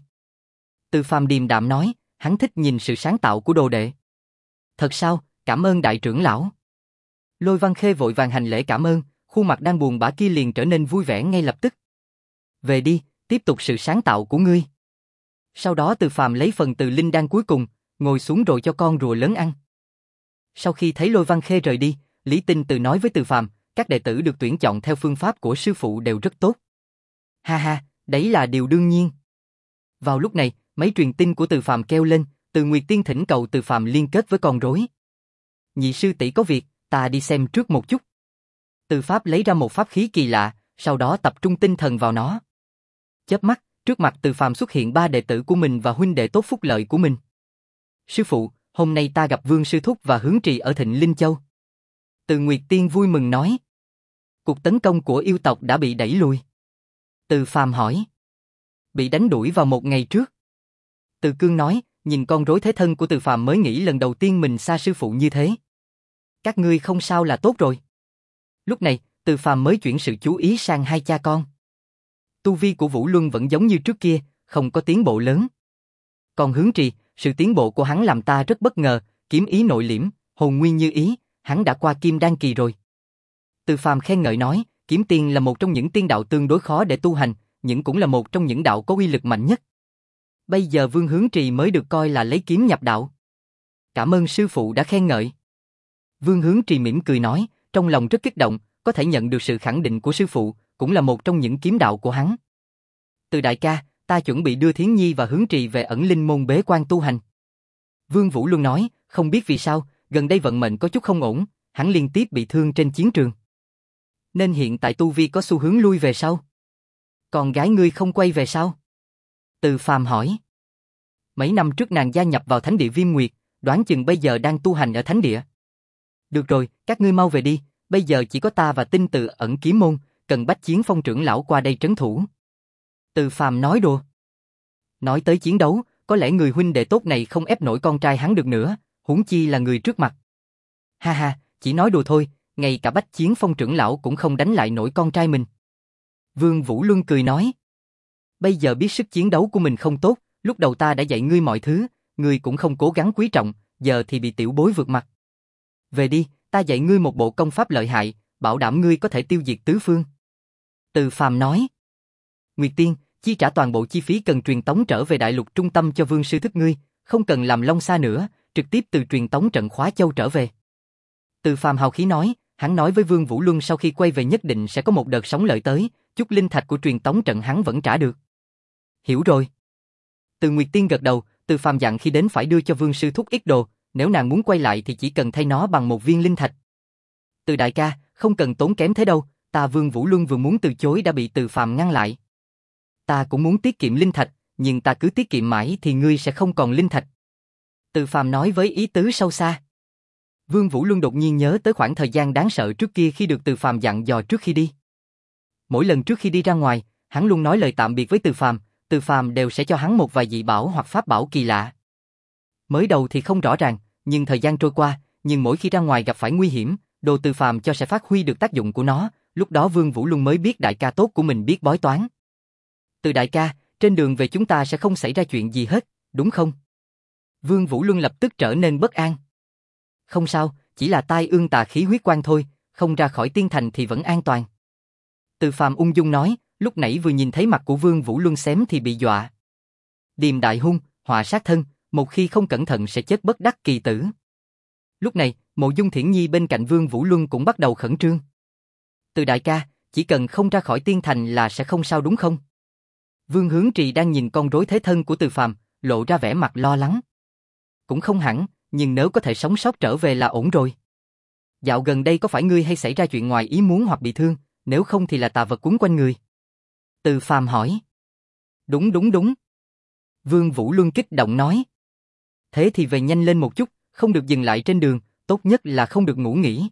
Từ Phàm điềm đạm nói, hắn thích nhìn sự sáng tạo của đồ đệ. Thật sao, cảm ơn đại trưởng lão. Lôi Văn Khê vội vàng hành lễ cảm ơn, khuôn mặt đang buồn bã kia liền trở nên vui vẻ ngay lập tức. Về đi, tiếp tục sự sáng tạo của ngươi. Sau đó Từ Phàm lấy phần tự linh đan cuối cùng, ngồi xuống rồi cho con rùa lớn ăn. Sau khi thấy Lôi Văn Khê rời đi, Lý Tinh Từ nói với Từ Phàm, các đệ tử được tuyển chọn theo phương pháp của sư phụ đều rất tốt. Ha ha, đấy là điều đương nhiên. Vào lúc này, mấy truyền tin của Từ Phàm kêu lên, Từ Nguyệt Tiên thỉnh cầu Từ Phàm liên kết với con rối. Nhị sư tỷ có việc, ta đi xem trước một chút. Từ Pháp lấy ra một pháp khí kỳ lạ, sau đó tập trung tinh thần vào nó. Chớp mắt, trước mặt Từ Phàm xuất hiện ba đệ tử của mình và huynh đệ tốt phúc lợi của mình. Sư phụ, hôm nay ta gặp Vương Sư Thúc và Hướng Trì ở Thịnh Linh Châu. Từ Nguyệt Tiên vui mừng nói. Cuộc tấn công của yêu tộc đã bị đẩy lùi. Từ Phàm hỏi. Bị đánh đuổi vào một ngày trước. Từ Cương nói, nhìn con rối thế thân của Từ Phàm mới nghĩ lần đầu tiên mình xa sư phụ như thế. Các ngươi không sao là tốt rồi. Lúc này, Từ Phàm mới chuyển sự chú ý sang hai cha con. Tu vi của Vũ Luân vẫn giống như trước kia, không có tiến bộ lớn. Còn Hướng Trì, sự tiến bộ của hắn làm ta rất bất ngờ, kiếm ý nội liễm, hồn nguyên như ý, hắn đã qua kim đan kỳ rồi. Từ Phàm khen ngợi nói, kiếm tiên là một trong những tiên đạo tương đối khó để tu hành, nhưng cũng là một trong những đạo có uy lực mạnh nhất. Bây giờ Vương Hướng Trì mới được coi là lấy kiếm nhập đạo. Cảm ơn sư phụ đã khen ngợi. Vương Hướng Trì mỉm cười nói, trong lòng rất kích động, có thể nhận được sự khẳng định của sư phụ, cũng là một trong những kiếm đạo của hắn. Từ đại ca, ta chuẩn bị đưa Thiến Nhi và Hướng Trì về ẩn linh môn bế quan tu hành. Vương Vũ Luân nói, không biết vì sao, gần đây vận mệnh có chút không ổn, hắn liên tiếp bị thương trên chiến trường. Nên hiện tại tu vi có xu hướng lui về sau. Còn gái ngươi không quay về sao? Từ Phàm hỏi. Mấy năm trước nàng gia nhập vào thánh địa Viêm Nguyệt, đoán chừng bây giờ đang tu hành ở thánh địa. Được rồi, các ngươi mau về đi, bây giờ chỉ có ta và Tinh Từ ẩn kiếm môn, cần Bách Chiến Phong trưởng lão qua đây trấn thủ. Từ Phàm nói đùa. Nói tới chiến đấu, có lẽ người huynh đệ tốt này không ép nổi con trai hắn được nữa, huống chi là người trước mặt. Ha ha, chỉ nói đùa thôi, ngay cả Bách Chiến Phong trưởng lão cũng không đánh lại nổi con trai mình. Vương Vũ Luân cười nói. Bây giờ biết sức chiến đấu của mình không tốt, lúc đầu ta đã dạy ngươi mọi thứ, ngươi cũng không cố gắng quý trọng, giờ thì bị tiểu bối vượt mặt. Về đi, ta dạy ngươi một bộ công pháp lợi hại, bảo đảm ngươi có thể tiêu diệt tứ phương. Từ Phàm nói. Nguyệt Tiên, chi trả toàn bộ chi phí cần truyền tống trở về đại lục trung tâm cho Vương sư thúc ngươi, không cần làm long xa nữa, trực tiếp từ truyền tống trận Khóa Châu trở về. Từ Phàm hào khí nói, hắn nói với Vương Vũ Luân sau khi quay về nhất định sẽ có một đợt sóng lợi tới, chút linh thạch của truyền tống trận hắn vẫn trả được. Hiểu rồi. Từ Nguyệt Tiên gật đầu, Từ Phàm dặn khi đến phải đưa cho Vương sư thúc ít đồ, nếu nàng muốn quay lại thì chỉ cần thay nó bằng một viên linh thạch. Từ đại ca, không cần tốn kém thế đâu, ta Vương Vũ Luân vừa muốn từ chối đã bị Từ Phàm ngăn lại. Ta cũng muốn tiết kiệm linh thạch, nhưng ta cứ tiết kiệm mãi thì ngươi sẽ không còn linh thạch. Từ Phàm nói với ý tứ sâu xa. Vương Vũ Luân đột nhiên nhớ tới khoảng thời gian đáng sợ trước kia khi được Từ Phàm dặn dò trước khi đi. Mỗi lần trước khi đi ra ngoài, hắn luôn nói lời tạm biệt với Từ Phàm, Từ Phàm đều sẽ cho hắn một vài dị bảo hoặc pháp bảo kỳ lạ. Mới đầu thì không rõ ràng, nhưng thời gian trôi qua, nhưng mỗi khi ra ngoài gặp phải nguy hiểm, đồ Từ Phàm cho sẽ phát huy được tác dụng của nó, lúc đó Vương Vũ Luân mới biết đại ca tốt của mình biết bói toán. Từ đại ca, trên đường về chúng ta sẽ không xảy ra chuyện gì hết, đúng không? Vương Vũ Luân lập tức trở nên bất an. Không sao, chỉ là tai ương tà khí huyết quan thôi, không ra khỏi tiên thành thì vẫn an toàn. Từ Phàm ung dung nói, lúc nãy vừa nhìn thấy mặt của Vương Vũ Luân xém thì bị dọa. Điềm đại hung, họa sát thân, một khi không cẩn thận sẽ chết bất đắc kỳ tử. Lúc này, Mộ Dung Thiển Nhi bên cạnh Vương Vũ Luân cũng bắt đầu khẩn trương. Từ đại ca, chỉ cần không ra khỏi tiên thành là sẽ không sao đúng không? Vương Hướng Trì đang nhìn con rối thế thân của Từ Phàm, lộ ra vẻ mặt lo lắng. Cũng không hẳn, nhưng nếu có thể sống sót trở về là ổn rồi. Dạo gần đây có phải ngươi hay xảy ra chuyện ngoài ý muốn hoặc bị thương, nếu không thì là tà vật quấn quanh người? Từ Phàm hỏi. Đúng đúng đúng. Vương Vũ Luân kích động nói. Thế thì về nhanh lên một chút, không được dừng lại trên đường, tốt nhất là không được ngủ nghỉ.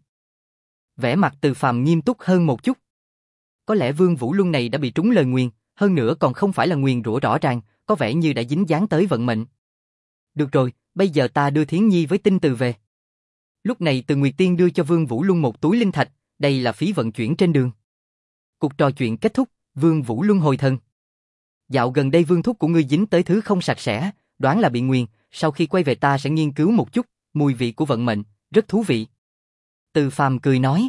Vẻ mặt Từ Phàm nghiêm túc hơn một chút. Có lẽ Vương Vũ Luân này đã bị trúng lời nguyền, hơn nữa còn không phải là nguyền rủa rõ ràng, có vẻ như đã dính dáng tới vận mệnh. Được rồi, bây giờ ta đưa Thiến Nhi với Tinh Từ về. Lúc này Từ Nguyệt Tiên đưa cho Vương Vũ Luân một túi linh thạch, đây là phí vận chuyển trên đường. Cuộc trò chuyện kết thúc, Vương Vũ Luân hồi thần. Dạo gần đây vương thúc của ngươi dính tới thứ không sạch sẽ, đoán là bị nguyền, sau khi quay về ta sẽ nghiên cứu một chút, mùi vị của vận mệnh, rất thú vị. Từ Phàm cười nói.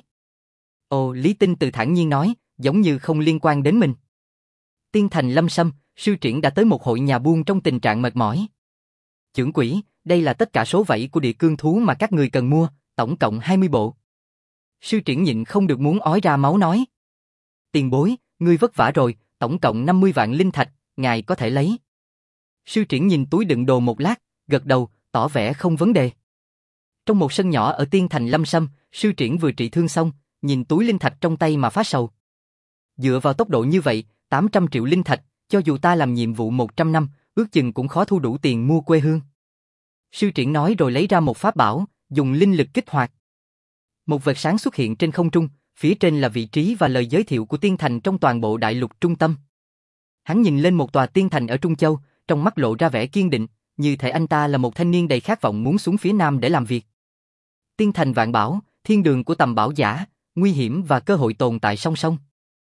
Ồ, Lý Tinh Từ thản nhiên nói, giống như không liên quan đến mình. Tiên thành Lâm Sâm, sư triển đã tới một hội nhà buôn trong tình trạng mệt mỏi. Chưởng quỷ, đây là tất cả số vảy của địa cương thú mà các người cần mua, tổng cộng hai mươi bộ. Sư triển nhịn không được muốn ói ra máu nói. Tiền bối, ngươi vất vả rồi, tổng cộng năm mươi vạn linh thạch, ngài có thể lấy. Sư triển nhìn túi đựng đồ một lát, gật đầu, tỏ vẻ không vấn đề. Trong một sân nhỏ ở tiên thành Lâm Sâm, sư triển vừa trị thương xong, nhìn túi linh thạch trong tay mà phát sầu. Dựa vào tốc độ như vậy, tám trăm triệu linh thạch, cho dù ta làm nhiệm vụ một trăm năm, ước chừng cũng khó thu đủ tiền mua quê hương. Sư triển nói rồi lấy ra một pháp bảo, dùng linh lực kích hoạt. Một vệt sáng xuất hiện trên không trung, phía trên là vị trí và lời giới thiệu của tiên thành trong toàn bộ đại lục trung tâm. Hắn nhìn lên một tòa tiên thành ở Trung Châu, trong mắt lộ ra vẻ kiên định, như thể anh ta là một thanh niên đầy khát vọng muốn xuống phía Nam để làm việc. Tiên thành vạn bảo, thiên đường của tầm bảo giả, nguy hiểm và cơ hội tồn tại song song.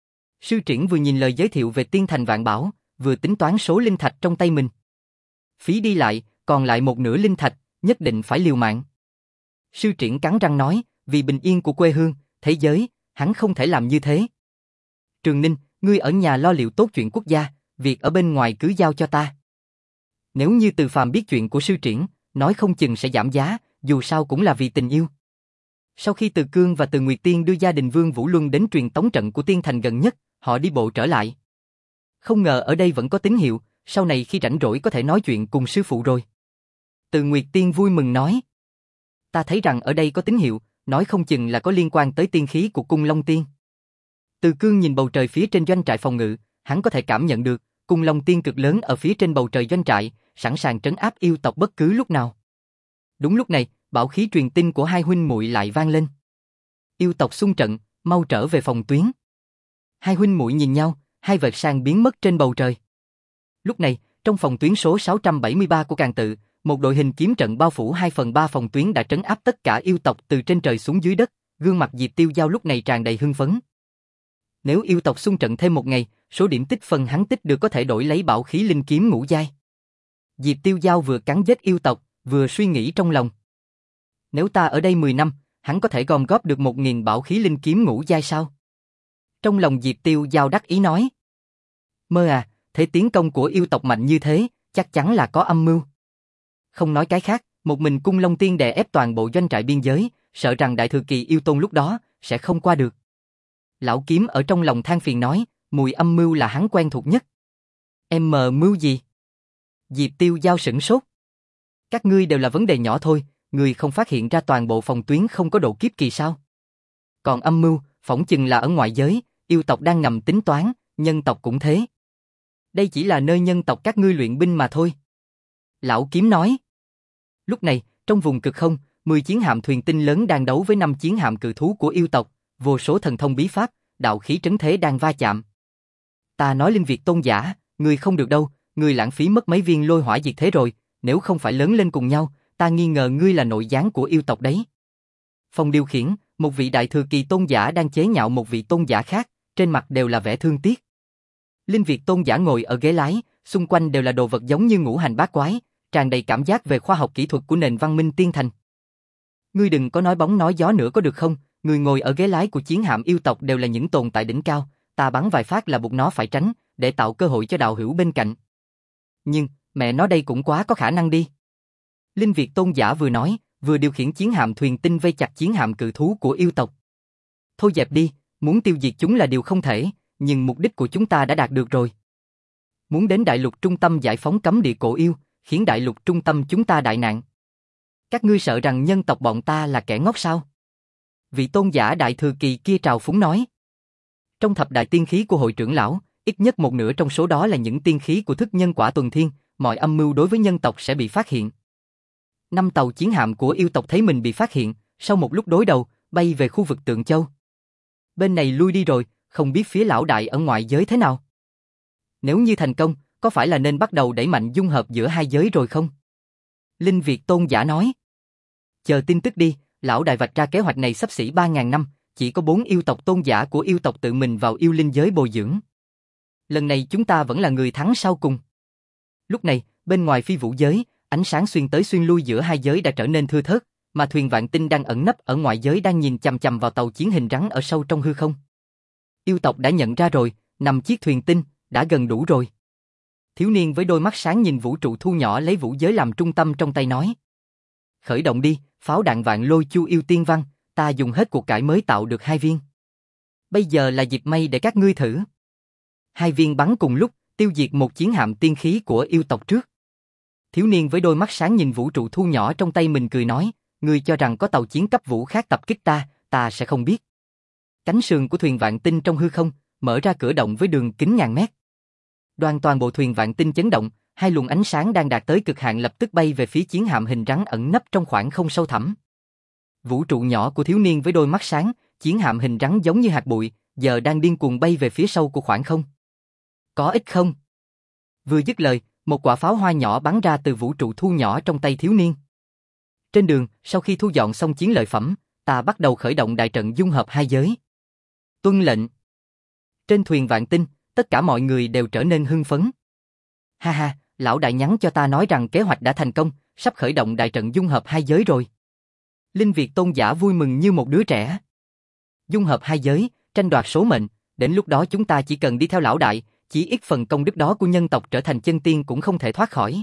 Sư triển vừa nhìn lời giới thiệu về tiên thành vạn bảo, vừa tính toán số linh thạch trong tay mình. Phí đi lại, còn lại một nửa linh thạch, nhất định phải liều mạng. Sư triển cắn răng nói, vì bình yên của quê hương, thế giới, hắn không thể làm như thế. Trường Ninh, ngươi ở nhà lo liệu tốt chuyện quốc gia, việc ở bên ngoài cứ giao cho ta. Nếu như Từ Phàm biết chuyện của sư triển, nói không chừng sẽ giảm giá, dù sao cũng là vì tình yêu. Sau khi Từ Cương và Từ Nguyệt Tiên đưa gia đình Vương Vũ Luân đến truyền tống trận của tiên thành gần nhất, họ đi bộ trở lại. Không ngờ ở đây vẫn có tín hiệu, sau này khi rảnh rỗi có thể nói chuyện cùng sư phụ rồi. Từ Nguyệt Tiên vui mừng nói. Ta thấy rằng ở đây có tín hiệu, nói không chừng là có liên quan tới tiên khí của cung Long Tiên. Từ Cương nhìn bầu trời phía trên doanh trại phòng ngự, hắn có thể cảm nhận được, cung Long Tiên cực lớn ở phía trên bầu trời doanh trại, sẵn sàng trấn áp yêu tộc bất cứ lúc nào. Đúng lúc này, bảo khí truyền tin của hai huynh muội lại vang lên. Yêu tộc xung trận, mau trở về phòng tuyến. Hai huynh muội nhìn nhau, hai vệt sáng biến mất trên bầu trời. Lúc này, trong phòng tuyến số sáu trăm bảy mươi ba của Càn Tự, một đội hình kiếm trận bao phủ hai phần ba phòng tuyến đã trấn áp tất cả yêu tộc từ trên trời xuống dưới đất, gương mặt Diệp Tiêu Giao lúc này tràn đầy hưng phấn. Nếu yêu tộc xung trận thêm một ngày, số điểm tích phần hắn tích được có thể đổi lấy bảo khí linh kiếm ngũ giai. Diệp Tiêu Giao vừa cắn giết yêu tộc, vừa suy nghĩ trong lòng. Nếu ta ở đây mười năm, hắn có thể gom góp được một nghìn bảo khí linh kiếm ngũ giai sao? Trong lòng Diệp Tiêu Giao đắc ý nói. Mơ à, thế tiến công của yêu tộc mạnh như thế, chắc chắn là có âm mưu. Không nói cái khác, một mình cung Long Tiên đè ép toàn bộ doanh trại biên giới, sợ rằng đại thừa kỳ yêu tôn lúc đó sẽ không qua được. Lão Kiếm ở trong lòng than phiền nói, mùi âm mưu là hắn quen thuộc nhất. Em mờ mưu gì? Diệp Tiêu Giao sửng sốt. Các ngươi đều là vấn đề nhỏ thôi, ngươi không phát hiện ra toàn bộ phòng tuyến không có độ kiếp kỳ sao? Còn âm mưu, phỏng chừng là ở ngoại giới, yêu tộc đang ngầm tính toán, nhân tộc cũng thế. Đây chỉ là nơi nhân tộc các ngươi luyện binh mà thôi. Lão kiếm nói. Lúc này, trong vùng cực không, mười chiến hạm thuyền tinh lớn đang đấu với năm chiến hạm cự thú của yêu tộc, vô số thần thông bí pháp, đạo khí trấn thế đang va chạm. Ta nói Linh Việt tôn giả, ngươi không được đâu, ngươi lãng phí mất mấy viên lôi hỏa diệt thế rồi, nếu không phải lớn lên cùng nhau, ta nghi ngờ ngươi là nội gián của yêu tộc đấy. Phòng điều khiển, một vị đại thừa kỳ tôn giả đang chế nhạo một vị tôn giả khác, trên mặt đều là vẻ thương tiếc. Linh Việt tôn giả ngồi ở ghế lái, xung quanh đều là đồ vật giống như ngũ hành bát quái, tràn đầy cảm giác về khoa học kỹ thuật của nền văn minh tiên thành. Ngươi đừng có nói bóng nói gió nữa có được không, người ngồi ở ghế lái của chiến hạm yêu tộc đều là những tồn tại đỉnh cao, ta bắn vài phát là buộc nó phải tránh, để tạo cơ hội cho đạo hữu bên cạnh. Nhưng, mẹ nó đây cũng quá có khả năng đi. Linh Việt tôn giả vừa nói, vừa điều khiển chiến hạm thuyền tinh vây chặt chiến hạm cự thú của yêu tộc. Thôi dẹp đi, muốn tiêu diệt chúng là điều không thể, nhưng mục đích của chúng ta đã đạt được rồi. Muốn đến đại lục trung tâm giải phóng cấm địa cổ yêu, khiến đại lục trung tâm chúng ta đại nạn. Các ngươi sợ rằng nhân tộc bọn ta là kẻ ngốc sao? Vị tôn giả đại thừa kỳ kia trào phúng nói. Trong thập đại tiên khí của hội trưởng lão, ít nhất một nửa trong số đó là những tiên khí của thức nhân quả tuần thiên, mọi âm mưu đối với nhân tộc sẽ bị phát hiện. Năm tàu chiến hạm của yêu tộc thấy mình bị phát hiện, sau một lúc đối đầu, bay về khu vực Tượng Châu. Bên này lui đi rồi, không biết phía lão đại ở ngoại giới thế nào. Nếu như thành công, có phải là nên bắt đầu đẩy mạnh dung hợp giữa hai giới rồi không? Linh Việt tôn giả nói. Chờ tin tức đi, lão đại vạch ra kế hoạch này sắp xỉ ba ngàn năm, chỉ có bốn yêu tộc tôn giả của yêu tộc tự mình vào yêu linh giới bồi dưỡng. Lần này chúng ta vẫn là người thắng sau cùng. Lúc này, bên ngoài phi vũ giới, ánh sáng xuyên tới xuyên lui giữa hai giới đã trở nên thưa thớt, mà thuyền vạn tinh đang ẩn nấp ở ngoại giới đang nhìn chằm chằm vào tàu chiến hình rắn ở sâu trong hư không. Yêu tộc đã nhận ra rồi, năm chiếc thuyền tinh, đã gần đủ rồi. Thiếu niên với đôi mắt sáng nhìn vũ trụ thu nhỏ lấy vũ giới làm trung tâm trong tay nói. Khởi động đi, pháo đạn vạn lôi chu yêu tiên văn, ta dùng hết cuộc cải mới tạo được hai viên. Bây giờ là dịp may để các ngươi thử. Hai viên bắn cùng lúc, tiêu diệt một chiến hạm tiên khí của yêu tộc trước. Thiếu niên với đôi mắt sáng nhìn vũ trụ thu nhỏ trong tay mình cười nói, ngươi cho rằng có tàu chiến cấp vũ khác tập kích ta, ta sẽ không biết. Cánh sườn của thuyền vạn tinh trong hư không, mở ra cửa động với đường kính ngàn mét. Đoàn toàn bộ thuyền vạn tinh chấn động, hai luồng ánh sáng đang đạt tới cực hạn lập tức bay về phía chiến hạm hình rắn ẩn nấp trong khoảng không sâu thẳm. Vũ trụ nhỏ của thiếu niên với đôi mắt sáng, chiến hạm hình rắn giống như hạt bụi, giờ đang điên cuồng bay về phía sâu của khoảng không. Có ích không? Vừa dứt lời, một quả pháo hoa nhỏ bắn ra từ vũ trụ thu nhỏ trong tay thiếu niên. Trên đường, sau khi thu dọn xong chiến lợi phẩm, ta bắt đầu khởi động đại trận dung hợp hai giới. Tuân lệnh. Trên thuyền vạn tinh, tất cả mọi người đều trở nên hưng phấn. Ha ha, lão đại nhắn cho ta nói rằng kế hoạch đã thành công, sắp khởi động đại trận dung hợp hai giới rồi. Linh Việt tôn giả vui mừng như một đứa trẻ. Dung hợp hai giới, tranh đoạt số mệnh, đến lúc đó chúng ta chỉ cần đi theo lão đại, chỉ ít phần công đức đó của nhân tộc trở thành chân tiên cũng không thể thoát khỏi.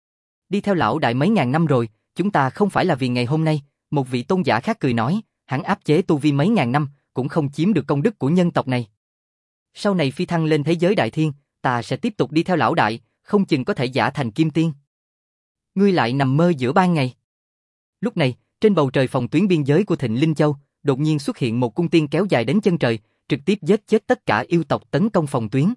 Đi theo lão đại mấy ngàn năm rồi, chúng ta không phải là vì ngày hôm nay, một vị tôn giả khác cười nói, hắn áp chế tu vi mấy ngàn năm, cũng không chiếm được công đức của nhân tộc này. Sau này phi thăng lên thế giới đại thiên, ta sẽ tiếp tục đi theo lão đại, không chừng có thể giả thành kim tiên. Ngươi lại nằm mơ giữa ban ngày. Lúc này, trên bầu trời phòng tuyến biên giới của Thịnh Linh Châu, đột nhiên xuất hiện một cung tiên kéo dài đến chân trời, trực tiếp giết chết tất cả yêu tộc tấn công phòng tuyến.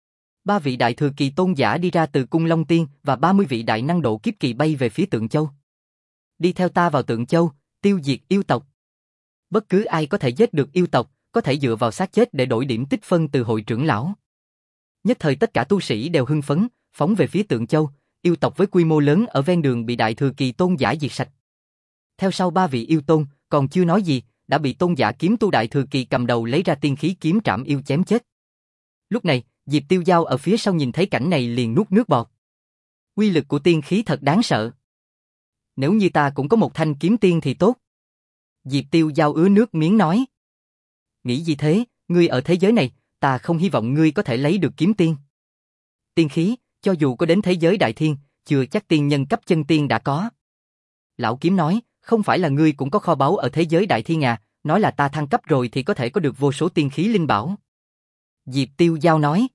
Ba vị đại thừa kỳ tôn giả đi ra từ cung Long Tiên và ba mươi vị đại năng độ kiếp kỳ bay về phía Tượng Châu. Đi theo ta vào Tượng Châu, tiêu diệt yêu tộc. Bất cứ ai có thể giết được yêu tộc, có thể dựa vào xác chết để đổi điểm tích phân từ hội trưởng lão. Nhất thời tất cả tu sĩ đều hưng phấn, phóng về phía Tượng Châu, yêu tộc với quy mô lớn ở ven đường bị đại thừa kỳ tôn giả diệt sạch. Theo sau ba vị yêu tôn, còn chưa nói gì, đã bị tôn giả kiếm tu đại thừa kỳ cầm đầu lấy ra tiên khí kiếm trảm yêu chém chết. Lúc này, Diệp Tiêu Giao ở phía sau nhìn thấy cảnh này liền nuốt nước bọt. Uy lực của tiên khí thật đáng sợ. Nếu như ta cũng có một thanh kiếm tiên thì tốt. Diệp Tiêu Giao ứa nước miếng nói. Nghĩ gì thế, ngươi ở thế giới này, ta không hy vọng ngươi có thể lấy được kiếm tiên. Tiên khí, cho dù có đến thế giới đại thiên, chưa chắc tiên nhân cấp chân tiên đã có. Lão kiếm nói, không phải là ngươi cũng có kho báu ở thế giới đại thiên à, nói là ta thăng cấp rồi thì có thể có được vô số tiên khí linh bảo. Diệp Tiêu Giao nói.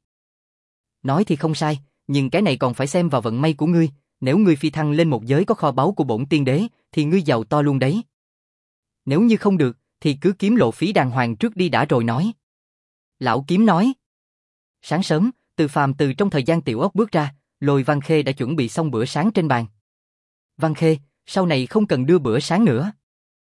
Nói thì không sai, nhưng cái này còn phải xem vào vận may của ngươi, nếu ngươi phi thăng lên một giới có kho báu của bổn tiên đế, thì ngươi giàu to luôn đấy. Nếu như không được, thì cứ kiếm lộ phí đàng hoàng trước đi đã rồi nói. Lão Kiếm nói. Sáng sớm, Từ Phàm từ trong thời gian tiểu ốc bước ra, Lôi Văn Khê đã chuẩn bị xong bữa sáng trên bàn. Văn Khê, sau này không cần đưa bữa sáng nữa.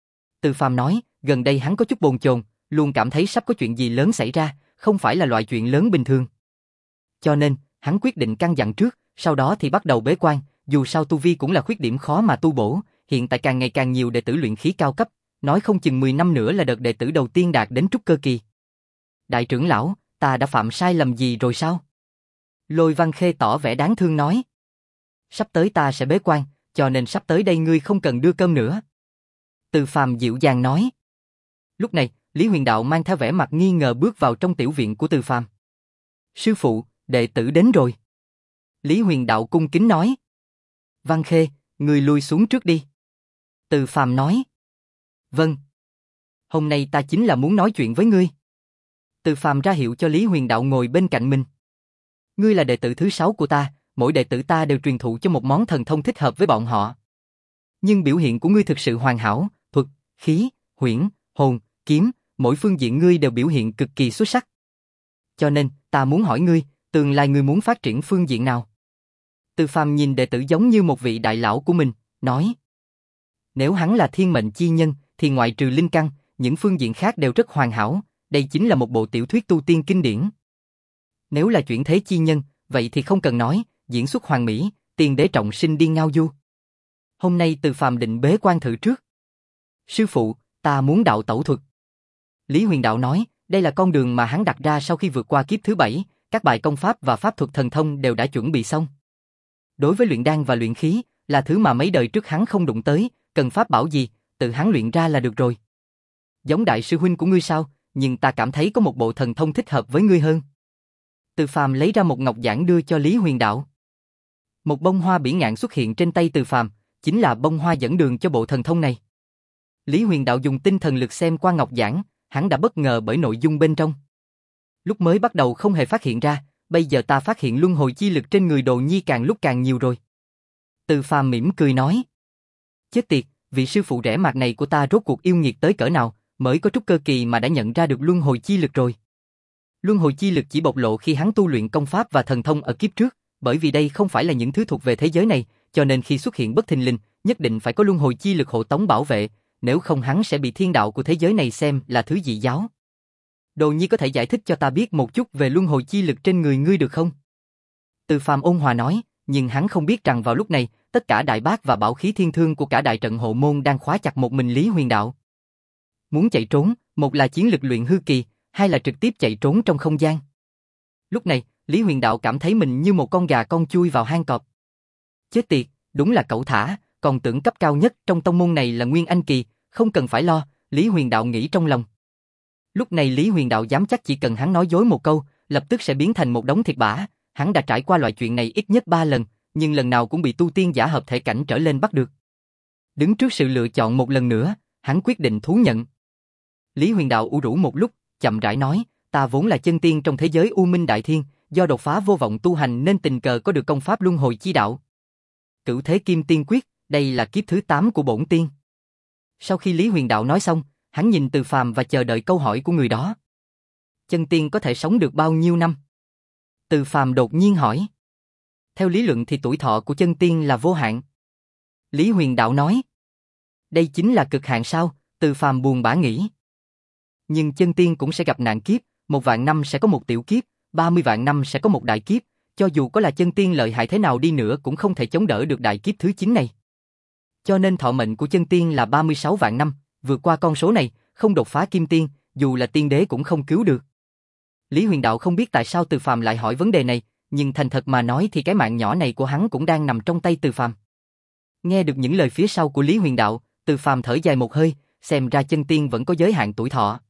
Từ Phàm nói, gần đây hắn có chút bồn chồn, luôn cảm thấy sắp có chuyện gì lớn xảy ra, không phải là loại chuyện lớn bình thường. Cho nên, hắn quyết định căn dặn trước, sau đó thì bắt đầu bế quan, dù sao tu vi cũng là khuyết điểm khó mà tu bổ, hiện tại càng ngày càng nhiều đệ tử luyện khí cao cấp, nói không chừng mười năm nữa là đợt đệ tử đầu tiên đạt đến trúc cơ kỳ. Đại trưởng lão, ta đã phạm sai lầm gì rồi sao? Lôi Văn Khê tỏ vẻ đáng thương nói. Sắp tới ta sẽ bế quan, cho nên sắp tới đây ngươi không cần đưa cơm nữa. Từ Phàm dịu dàng nói. Lúc này, Lý Huyền Đạo mang theo vẻ mặt nghi ngờ bước vào trong tiểu viện của Từ Phàm. Sư phụ, đệ tử đến rồi. Lý Huyền Đạo cung kính nói. Văn Khê, ngươi lui xuống trước đi. Từ Phàm nói. Vâng. Hôm nay ta chính là muốn nói chuyện với ngươi. Từ Phàm ra hiệu cho Lý Huyền Đạo ngồi bên cạnh mình. Ngươi là đệ tử thứ sáu của ta, mỗi đệ tử ta đều truyền thụ cho một món thần thông thích hợp với bọn họ. Nhưng biểu hiện của ngươi thực sự hoàn hảo, thuật, khí, huyễn, hồn, kiếm, mỗi phương diện ngươi đều biểu hiện cực kỳ xuất sắc. Cho nên, ta muốn hỏi ngươi, tương lai ngươi muốn phát triển phương diện nào? Từ Phàm nhìn đệ tử giống như một vị đại lão của mình, nói. Nếu hắn là thiên mệnh chi nhân, thì ngoại trừ linh căn, những phương diện khác đều rất hoàn hảo, đây chính là một bộ tiểu thuyết tu tiên kinh điển. Nếu là chuyển thế chi nhân, vậy thì không cần nói, diễn xuất hoàn mỹ, tiền đế trọng sinh điên ngao du. Hôm nay Từ Phàm định bế quan thử trước. Sư phụ, ta muốn đạo tẩu thuật. Lý Huyền Đạo nói, đây là con đường mà hắn đặt ra sau khi vượt qua kiếp thứ bảy, các bài công pháp và pháp thuật thần thông đều đã chuẩn bị xong. Đối với luyện đan và luyện khí, là thứ mà mấy đời trước hắn không đụng tới, cần pháp bảo gì, tự hắn luyện ra là được rồi. Giống đại sư huynh của ngươi sao, nhưng ta cảm thấy có một bộ thần thông thích hợp với ngươi hơn. Từ Phàm lấy ra một ngọc giản đưa cho Lý Huyền Đạo. Một bông hoa bỉ ngạn xuất hiện trên tay Từ Phàm, chính là bông hoa dẫn đường cho bộ thần thông này. Lý Huyền Đạo dùng tinh thần lực xem qua ngọc giản, hắn đã bất ngờ bởi nội dung bên trong. Lúc mới bắt đầu không hề phát hiện ra, bây giờ ta phát hiện luân hồi chi lực trên người Đồ Nhi càng lúc càng nhiều rồi. Từ Phàm mỉm cười nói. Chết tiệt, vị sư phụ rẻ mạt này của ta rốt cuộc yêu nghiệt tới cỡ nào, mới có trúc cơ kỳ mà đã nhận ra được luân hồi chi lực rồi. Luân hồi chi lực chỉ bộc lộ khi hắn tu luyện công pháp và thần thông ở kiếp trước, bởi vì đây không phải là những thứ thuộc về thế giới này, cho nên khi xuất hiện bất thình lình, nhất định phải có luân hồi chi lực hộ tống bảo vệ, nếu không hắn sẽ bị thiên đạo của thế giới này xem là thứ dị giáo. Đồ Nhi có thể giải thích cho ta biết một chút về luân hồi chi lực trên người ngươi được không? Từ Phàm ôn hòa nói, nhưng hắn không biết rằng vào lúc này, tất cả đại bác và bảo khí thiên thương của cả đại trận hộ môn đang khóa chặt một mình Lý Huyền Đạo. Muốn chạy trốn, một là chiến lực luyện hư kỳ, hai là trực tiếp chạy trốn trong không gian. Lúc này, Lý Huyền Đạo cảm thấy mình như một con gà con chui vào hang cọp. Chết tiệt, đúng là cẩu thả, còn tưởng cấp cao nhất trong tông môn này là Nguyên Anh kỳ, không cần phải lo, Lý Huyền Đạo nghĩ trong lòng. Lúc này Lý Huyền Đạo dám chắc chỉ cần hắn nói dối một câu, lập tức sẽ biến thành một đống thịt bã, hắn đã trải qua loại chuyện này ít nhất ba lần, nhưng lần nào cũng bị tu tiên giả hợp thể cảnh trở lên bắt được. Đứng trước sự lựa chọn một lần nữa, hắn quyết định thú nhận. Lý Huyền Đạo ủ rũ một lúc, chậm rãi nói, ta vốn là chân tiên trong thế giới U Minh Đại Thiên, do đột phá vô vọng tu hành nên tình cờ có được công pháp luân hồi chi đạo. Cửu Thế Kim Tiên Quyết, đây là kiếp thứ tám của bổn tiên. Sau khi Lý Huyền Đạo nói xong, hắn nhìn Từ Phàm và chờ đợi câu hỏi của người đó. Chân tiên có thể sống được bao nhiêu năm? Từ Phàm đột nhiên hỏi. Theo lý luận thì tuổi thọ của chân tiên là vô hạn. Lý Huyền Đạo nói. Đây chính là cực hạn sao? Từ Phàm buồn bã nghĩ. Nhưng chân tiên cũng sẽ gặp nạn kiếp, một vạn năm sẽ có một tiểu kiếp, ba mươi vạn năm sẽ có một đại kiếp, cho dù có là chân tiên lợi hại thế nào đi nữa cũng không thể chống đỡ được đại kiếp thứ chín này. Cho nên thọ mệnh của chân tiên là ba mươi sáu vạn năm, vượt qua con số này, không đột phá kim tiên, dù là tiên đế cũng không cứu được. Lý Huyền Đạo không biết tại sao Từ Phàm lại hỏi vấn đề này, nhưng thành thật mà nói thì cái mạng nhỏ này của hắn cũng đang nằm trong tay Từ Phàm. Nghe được những lời phía sau của Lý Huyền Đạo, Từ Phàm thở dài một hơi, xem ra chân tiên vẫn có giới hạn tuổi thọ.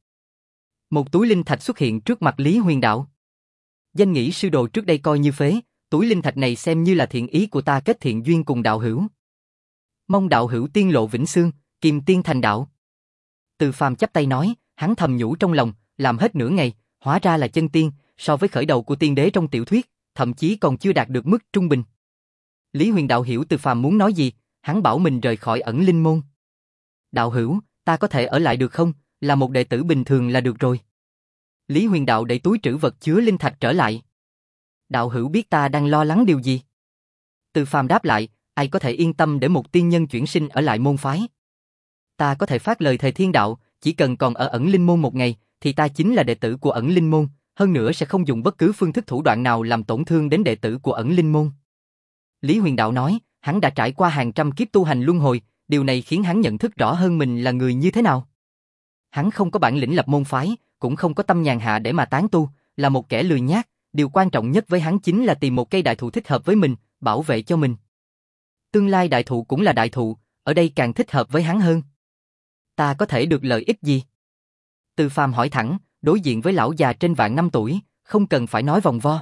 Một túi linh thạch xuất hiện trước mặt Lý Huyền Đạo. Danh nghĩ sư đồ trước đây coi như phế, túi linh thạch này xem như là thiện ý của ta kết thiện duyên cùng đạo hữu. Mong đạo hữu tiên lộ vĩnh xương, kim tiên thành đạo. Từ Phàm chắp tay nói, hắn thầm nhủ trong lòng, làm hết nửa ngày, hóa ra là chân tiên, so với khởi đầu của tiên đế trong tiểu thuyết, thậm chí còn chưa đạt được mức trung bình. Lý Huyền Đạo hiểu Từ Phàm muốn nói gì, hắn bảo mình rời khỏi ẩn linh môn. Đạo hữu, ta có thể ở lại được không? là một đệ tử bình thường là được rồi. Lý Huyền Đạo đẩy túi trữ vật chứa linh thạch trở lại. Đạo hữu biết ta đang lo lắng điều gì? Từ Phàm đáp lại, ai có thể yên tâm để một tiên nhân chuyển sinh ở lại môn phái. Ta có thể phát lời thề thiên đạo, chỉ cần còn ở ẩn linh môn một ngày, thì ta chính là đệ tử của ẩn linh môn, hơn nữa sẽ không dùng bất cứ phương thức thủ đoạn nào làm tổn thương đến đệ tử của ẩn linh môn. Lý Huyền Đạo nói, hắn đã trải qua hàng trăm kiếp tu hành luân hồi, điều này khiến hắn nhận thức rõ hơn mình là người như thế nào. Hắn không có bản lĩnh lập môn phái, cũng không có tâm nhàn hạ để mà tán tu, là một kẻ lười nhác, điều quan trọng nhất với hắn chính là tìm một cây đại thụ thích hợp với mình, bảo vệ cho mình. Tương lai đại thụ cũng là đại thụ, ở đây càng thích hợp với hắn hơn. Ta có thể được lợi ích gì? Từ Phàm hỏi thẳng, đối diện với lão già trên vạn năm tuổi, không cần phải nói vòng vo.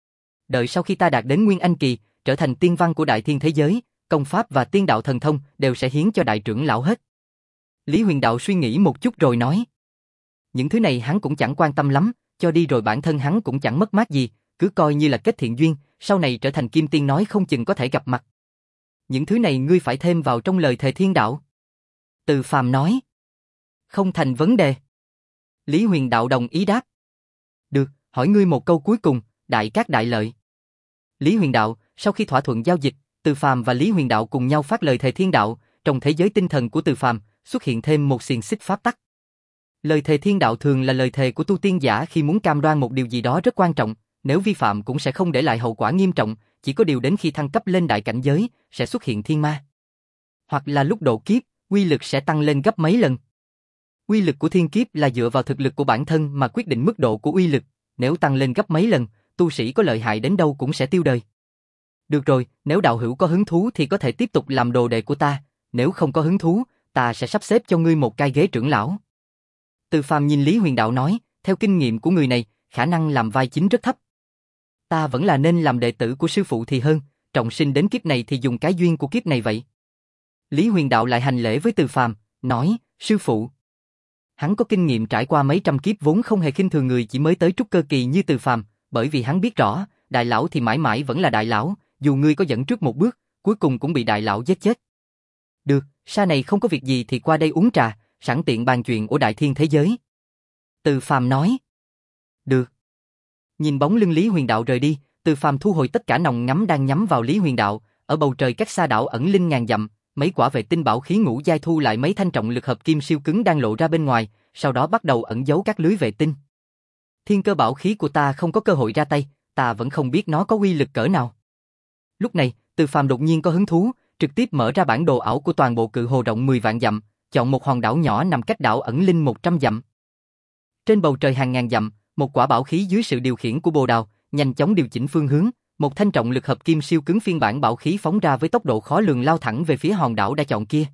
Đợi sau khi ta đạt đến Nguyên Anh Kỳ, trở thành tiên văn của đại thiên thế giới, công pháp và tiên đạo thần thông đều sẽ hiến cho đại trưởng lão hết. Lý Huyền Đạo suy nghĩ một chút rồi nói. Những thứ này hắn cũng chẳng quan tâm lắm, cho đi rồi bản thân hắn cũng chẳng mất mát gì, cứ coi như là kết thiện duyên, sau này trở thành kim tiên nói không chừng có thể gặp mặt. Những thứ này ngươi phải thêm vào trong lời thề thiên đạo. Từ Phàm nói. Không thành vấn đề. Lý Huyền Đạo đồng ý đáp. Được, hỏi ngươi một câu cuối cùng, đại cát đại lợi. Lý Huyền Đạo, sau khi thỏa thuận giao dịch, Từ Phàm và Lý Huyền Đạo cùng nhau phát lời thề thiên đạo, trong thế giới tinh thần của Từ Phàm xuất hiện thêm một xiềng xích pháp tắc. Lời thề thiên đạo thường là lời thề của tu tiên giả khi muốn cam đoan một điều gì đó rất quan trọng, nếu vi phạm cũng sẽ không để lại hậu quả nghiêm trọng, chỉ có điều đến khi thăng cấp lên đại cảnh giới, sẽ xuất hiện thiên ma. Hoặc là lúc độ kiếp, uy lực sẽ tăng lên gấp mấy lần. Uy lực của thiên kiếp là dựa vào thực lực của bản thân mà quyết định mức độ của uy lực, nếu tăng lên gấp mấy lần, tu sĩ có lợi hại đến đâu cũng sẽ tiêu đời. Được rồi, nếu đạo hữu có hứng thú thì có thể tiếp tục làm đồ đệ của ta, nếu không có hứng thú, ta sẽ sắp xếp cho ngươi một cái ghế trưởng lão. Từ Phàm nhìn Lý Huyền Đạo nói, theo kinh nghiệm của người này, khả năng làm vai chính rất thấp. Ta vẫn là nên làm đệ tử của sư phụ thì hơn, trọng sinh đến kiếp này thì dùng cái duyên của kiếp này vậy. Lý Huyền Đạo lại hành lễ với Từ Phàm, nói, sư phụ. Hắn có kinh nghiệm trải qua mấy trăm kiếp vốn không hề khinh thường người chỉ mới tới trúc cơ kỳ như Từ Phàm, bởi vì hắn biết rõ, đại lão thì mãi mãi vẫn là đại lão, dù ngươi có dẫn trước một bước, cuối cùng cũng bị đại lão giết chết. Được, sau này không có việc gì thì qua đây uống trà, sẵn tiện bàn chuyện của đại thiên thế giới. Từ Phàm nói. Được. Nhìn bóng lưng Lý Huyền Đạo rời đi, Từ Phàm thu hồi tất cả nòng ngắm đang nhắm vào Lý Huyền Đạo, ở bầu trời cách xa đảo ẩn linh ngàn dặm, mấy quả vệ tinh bảo khí ngũ giai thu lại mấy thanh trọng lực hợp kim siêu cứng đang lộ ra bên ngoài, sau đó bắt đầu ẩn giấu các lưới vệ tinh. Thiên cơ bảo khí của ta không có cơ hội ra tay, ta vẫn không biết nó có uy lực cỡ nào. Lúc này, Từ Phàm đột nhiên có hứng thú, trực tiếp mở ra bản đồ ảo của toàn bộ cự hồ rộng mười vạn dặm, chọn một hòn đảo nhỏ nằm cách đảo ẩn linh một trăm dặm. Trên bầu trời hàng ngàn dặm, một quả bảo khí dưới sự điều khiển của Bồ Đào, nhanh chóng điều chỉnh phương hướng, một thanh trọng lực hợp kim siêu cứng phiên bản bảo khí phóng ra với tốc độ khó lường lao thẳng về phía hòn đảo đã chọn kia.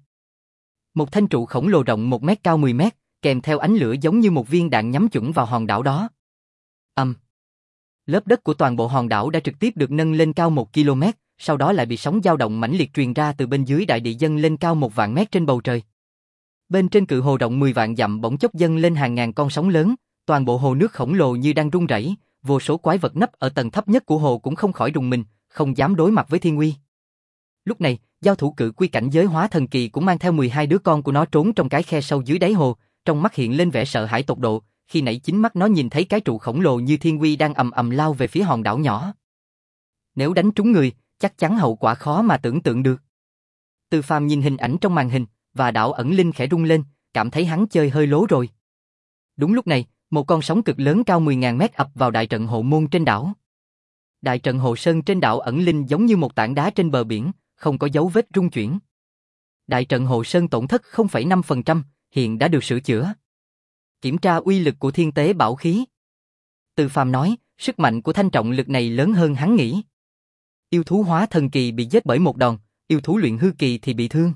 Một thanh trụ khổng lồ rộng một mét cao mười mét, kèm theo ánh lửa giống như một viên đạn nhắm chuẩn vào hòn đảo đó. Âm. Um. Lớp đất của toàn bộ hòn đảo đã trực tiếp được nâng lên cao một ki lô mét, sau đó lại bị sóng dao động mãnh liệt truyền ra từ bên dưới đại địa dâng lên cao một vạn mét trên bầu trời. Bên trên cự hồ rộng mười vạn dặm bỗng chốc dâng lên hàng ngàn con sóng lớn, toàn bộ hồ nước khổng lồ như đang rung rẩy, vô số quái vật nấp ở tầng thấp nhất của hồ cũng không khỏi rùng mình, không dám đối mặt với thiên uy. Lúc này, giao thủ cự quy cảnh giới hóa thần kỳ cũng mang theo mười hai đứa con của nó trốn trong cái khe sâu dưới đáy hồ, trong mắt hiện lên vẻ sợ hãi tột độ, khi nãy chính mắt nó nhìn thấy cái trụ khổng lồ như thiên uy đang ầm ầm lao về phía hòn đảo nhỏ. Nếu đánh trúng người, chắc chắn hậu quả khó mà tưởng tượng được. Từ Phàm nhìn hình ảnh trong màn hình, và đảo ẩn linh khẽ rung lên, cảm thấy hắn chơi hơi lố rồi. Đúng lúc này, một con sóng cực lớn cao mười nghìn mét ập vào đại trận hộ môn trên đảo. Đại trận hộ sơn trên đảo ẩn linh giống như một tảng đá trên bờ biển, không có dấu vết rung chuyển. Đại trận hộ sơn tổn thất không phẩy năm phần trăm, hiện đã được sửa chữa. Kiểm tra uy lực của thiên tế bảo khí. Từ Phàm nói, sức mạnh của thanh trọng lực này lớn hơn hắn nghĩ. Yêu thú hóa thần kỳ bị giết bởi một đòn, yêu thú luyện hư kỳ thì bị thương.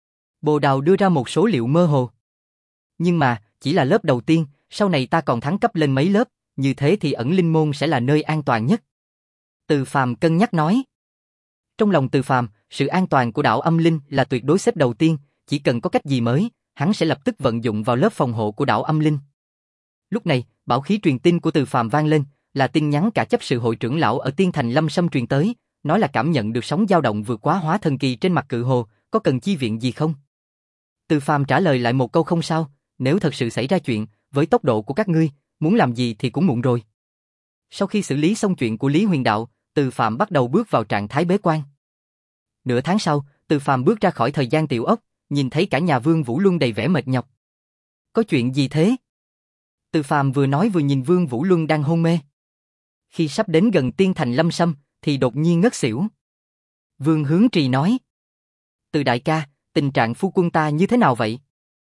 Bồ Đào đưa ra một số liệu mơ hồ. Nhưng mà, chỉ là lớp đầu tiên, sau này ta còn thăng cấp lên mấy lớp, như thế thì ẩn linh môn sẽ là nơi an toàn nhất. Từ Phàm cân nhắc nói. Trong lòng Từ Phàm, sự an toàn của đảo âm linh là tuyệt đối xếp đầu tiên, chỉ cần có cách gì mới, hắn sẽ lập tức vận dụng vào lớp phòng hộ của đảo âm linh. Lúc này, bảo khí truyền tin của Từ Phàm vang lên, là tin nhắn cả chấp sự hội trưởng lão ở Tiên Thành Lâm Sâm truyền tới, nói là cảm nhận được sóng dao động vượt quá hóa thần kỳ trên mặt cự hồ, có cần chi viện gì không? Từ Phàm trả lời lại một câu không sao, Nếu thật sự xảy ra chuyện, với tốc độ của các ngươi, muốn làm gì thì cũng muộn rồi. Sau khi xử lý xong chuyện của Lý Huyền Đạo, Từ Phàm bắt đầu bước vào trạng thái bế quan. Nửa tháng sau, Từ Phàm bước ra khỏi thời gian tiểu ốc, nhìn thấy cả nhà Vương Vũ Luân đầy vẻ mệt nhọc. Có chuyện gì thế? Từ Phàm vừa nói vừa nhìn Vương Vũ Luân đang hôn mê. Khi sắp đến gần Tiên Thành Lâm Sâm, thì đột nhiên ngất xỉu. Vương Hướng Trì nói: Từ đại ca, tình trạng phu quân ta như thế nào vậy?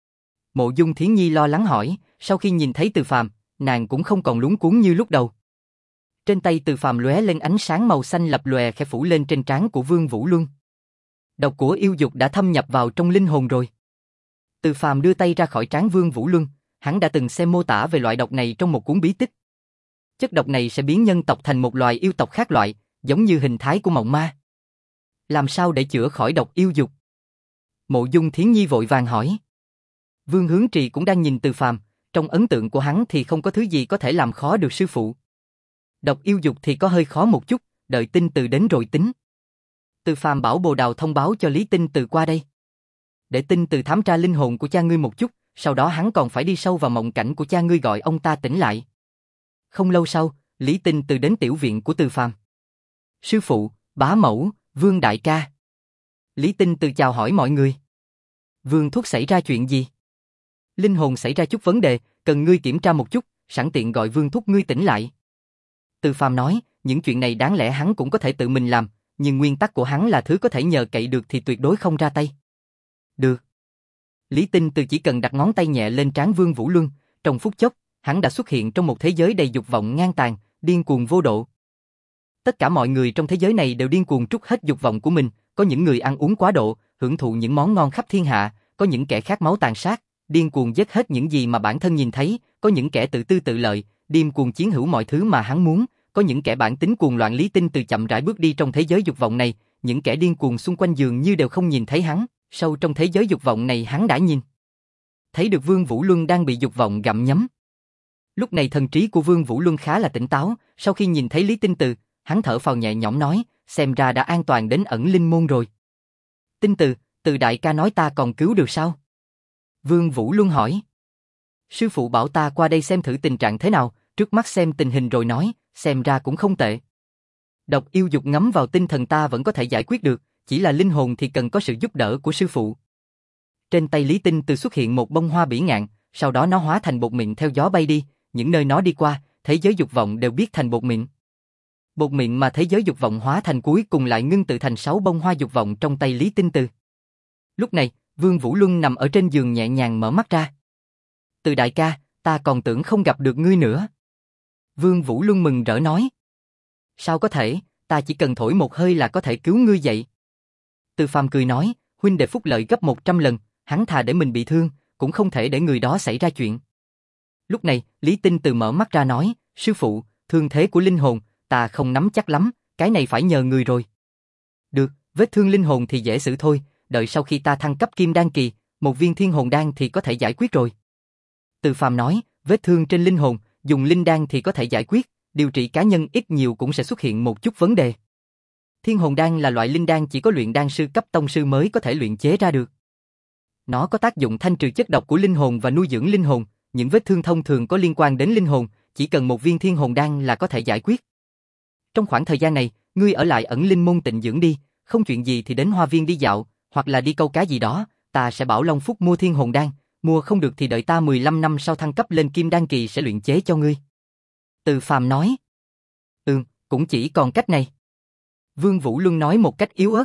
Mộ Dung Thiến Nhi lo lắng hỏi, sau khi nhìn thấy Từ Phàm, nàng cũng không còn luống cuống như lúc đầu. Trên tay Từ Phàm lóe lên ánh sáng màu xanh lập lòe khẽ phủ lên trên trán của Vương Vũ Luân. Độc của yêu dục đã thâm nhập vào trong linh hồn rồi. Từ Phàm đưa tay ra khỏi trán Vương Vũ Luân, hắn đã từng xem mô tả về loại độc này trong một cuốn bí tích. Chất độc này sẽ biến nhân tộc thành một loài yêu tộc khác loại, giống như hình thái của mộng ma. Làm sao để chữa khỏi độc yêu dục? Mộ Dung Thiến Nhi vội vàng hỏi. Vương Hướng Trì cũng đang nhìn Từ Phàm, trong ấn tượng của hắn thì không có thứ gì có thể làm khó được sư phụ. Độc yêu dục thì có hơi khó một chút, đợi Tinh Từ đến rồi tính. Từ Phàm bảo Bồ Đào thông báo cho Lý Tinh Từ qua đây. Để Tinh Từ thám tra linh hồn của cha ngươi một chút, sau đó hắn còn phải đi sâu vào mộng cảnh của cha ngươi gọi ông ta tỉnh lại. Không lâu sau, Lý Tinh Từ đến tiểu viện của Từ Phàm. Sư phụ, bá mẫu, Vương đại ca. Lý Tinh Từ chào hỏi mọi người. Vương thúc xảy ra chuyện gì? Linh hồn xảy ra chút vấn đề, cần ngươi kiểm tra một chút, sẵn tiện gọi Vương thúc ngươi tỉnh lại. Từ Phàm nói, những chuyện này đáng lẽ hắn cũng có thể tự mình làm, nhưng nguyên tắc của hắn là thứ có thể nhờ cậy được thì tuyệt đối không ra tay. Được. Lý Tinh Từ chỉ cần đặt ngón tay nhẹ lên trán Vương Vũ Luân, trong phút chốc, hắn đã xuất hiện trong một thế giới đầy dục vọng ngang tàn, điên cuồng vô độ. Tất cả mọi người trong thế giới này đều điên cuồng trút hết dục vọng của mình, có những người ăn uống quá độ, hưởng thụ những món ngon khắp thiên hạ, có những kẻ khát máu tàn sát, điên cuồng giết hết những gì mà bản thân nhìn thấy, có những kẻ tự tư tự lợi, điên cuồng chiếm hữu mọi thứ mà hắn muốn, có những kẻ bản tính cuồng loạn. Lý Tinh Từ chậm rãi bước đi trong thế giới dục vọng này, những kẻ điên cuồng xung quanh dường như đều không nhìn thấy hắn, sâu trong thế giới dục vọng này hắn đã nhìn. Thấy được Vương Vũ Luân đang bị dục vọng gặm nhấm. Lúc này thần trí của Vương Vũ Luân khá là tỉnh táo, sau khi nhìn thấy Lý Tinh Từ, hắn thở phào nhẹ nhõm nói, xem ra đã an toàn đến ẩn linh môn rồi. Tinh Từ, Từ đại ca nói ta còn cứu được sao? Vương Vũ Luân hỏi. Sư phụ bảo ta qua đây xem thử tình trạng thế nào, trước mắt xem tình hình rồi nói, xem ra cũng không tệ. Độc yêu dục ngấm vào tinh thần ta vẫn có thể giải quyết được, chỉ là linh hồn thì cần có sự giúp đỡ của sư phụ. Trên tay Lý Tinh Từ xuất hiện một bông hoa bỉ ngạn, sau đó nó hóa thành bột mịn theo gió bay đi, những nơi nó đi qua, thế giới dục vọng đều biến thành bột mịn. Bột mịn mà thế giới dục vọng hóa thành cuối cùng lại ngưng tụ thành sáu bông hoa dục vọng trong tay Lý Tinh Từ. Lúc này, Vương Vũ Luân nằm ở trên giường nhẹ nhàng mở mắt ra. Từ đại ca, ta còn tưởng không gặp được ngươi nữa. Vương Vũ Luân mừng rỡ nói. Sao có thể, ta chỉ cần thổi một hơi là có thể cứu ngươi dậy. Từ Phàm cười nói, huynh đệ phúc lợi gấp một trăm lần, hắn thà để mình bị thương, cũng không thể để người đó xảy ra chuyện. Lúc này, Lý Tinh Từ mở mắt ra nói, sư phụ, thương thế của linh hồn, ta không nắm chắc lắm, cái này phải nhờ người rồi. Được, vết thương linh hồn thì dễ xử thôi, đợi sau khi ta thăng cấp kim đan kỳ, một viên thiên hồn đan thì có thể giải quyết rồi. Từ Phàm nói, vết thương trên linh hồn, dùng linh đan thì có thể giải quyết, điều trị cá nhân ít nhiều cũng sẽ xuất hiện một chút vấn đề. Thiên hồn đan là loại linh đan chỉ có luyện đan sư cấp tông sư mới có thể luyện chế ra được. Nó có tác dụng thanh trừ chất độc của linh hồn và nuôi dưỡng linh hồn, những vết thương thông thường có liên quan đến linh hồn, chỉ cần một viên thiên hồn đan là có thể giải quyết. Trong khoảng thời gian này, ngươi ở lại ẩn linh môn tịnh dưỡng đi, không chuyện gì thì đến hoa viên đi dạo, hoặc là đi câu cá gì đó, ta sẽ bảo Long Phúc mua thiên hồn đan, mua không được thì đợi ta mười lăm năm sau thăng cấp lên kim đan kỳ sẽ luyện chế cho ngươi. Từ Phàm nói. Ừm, cũng chỉ còn cách này. Vương Vũ Luân nói một cách yếu ớt.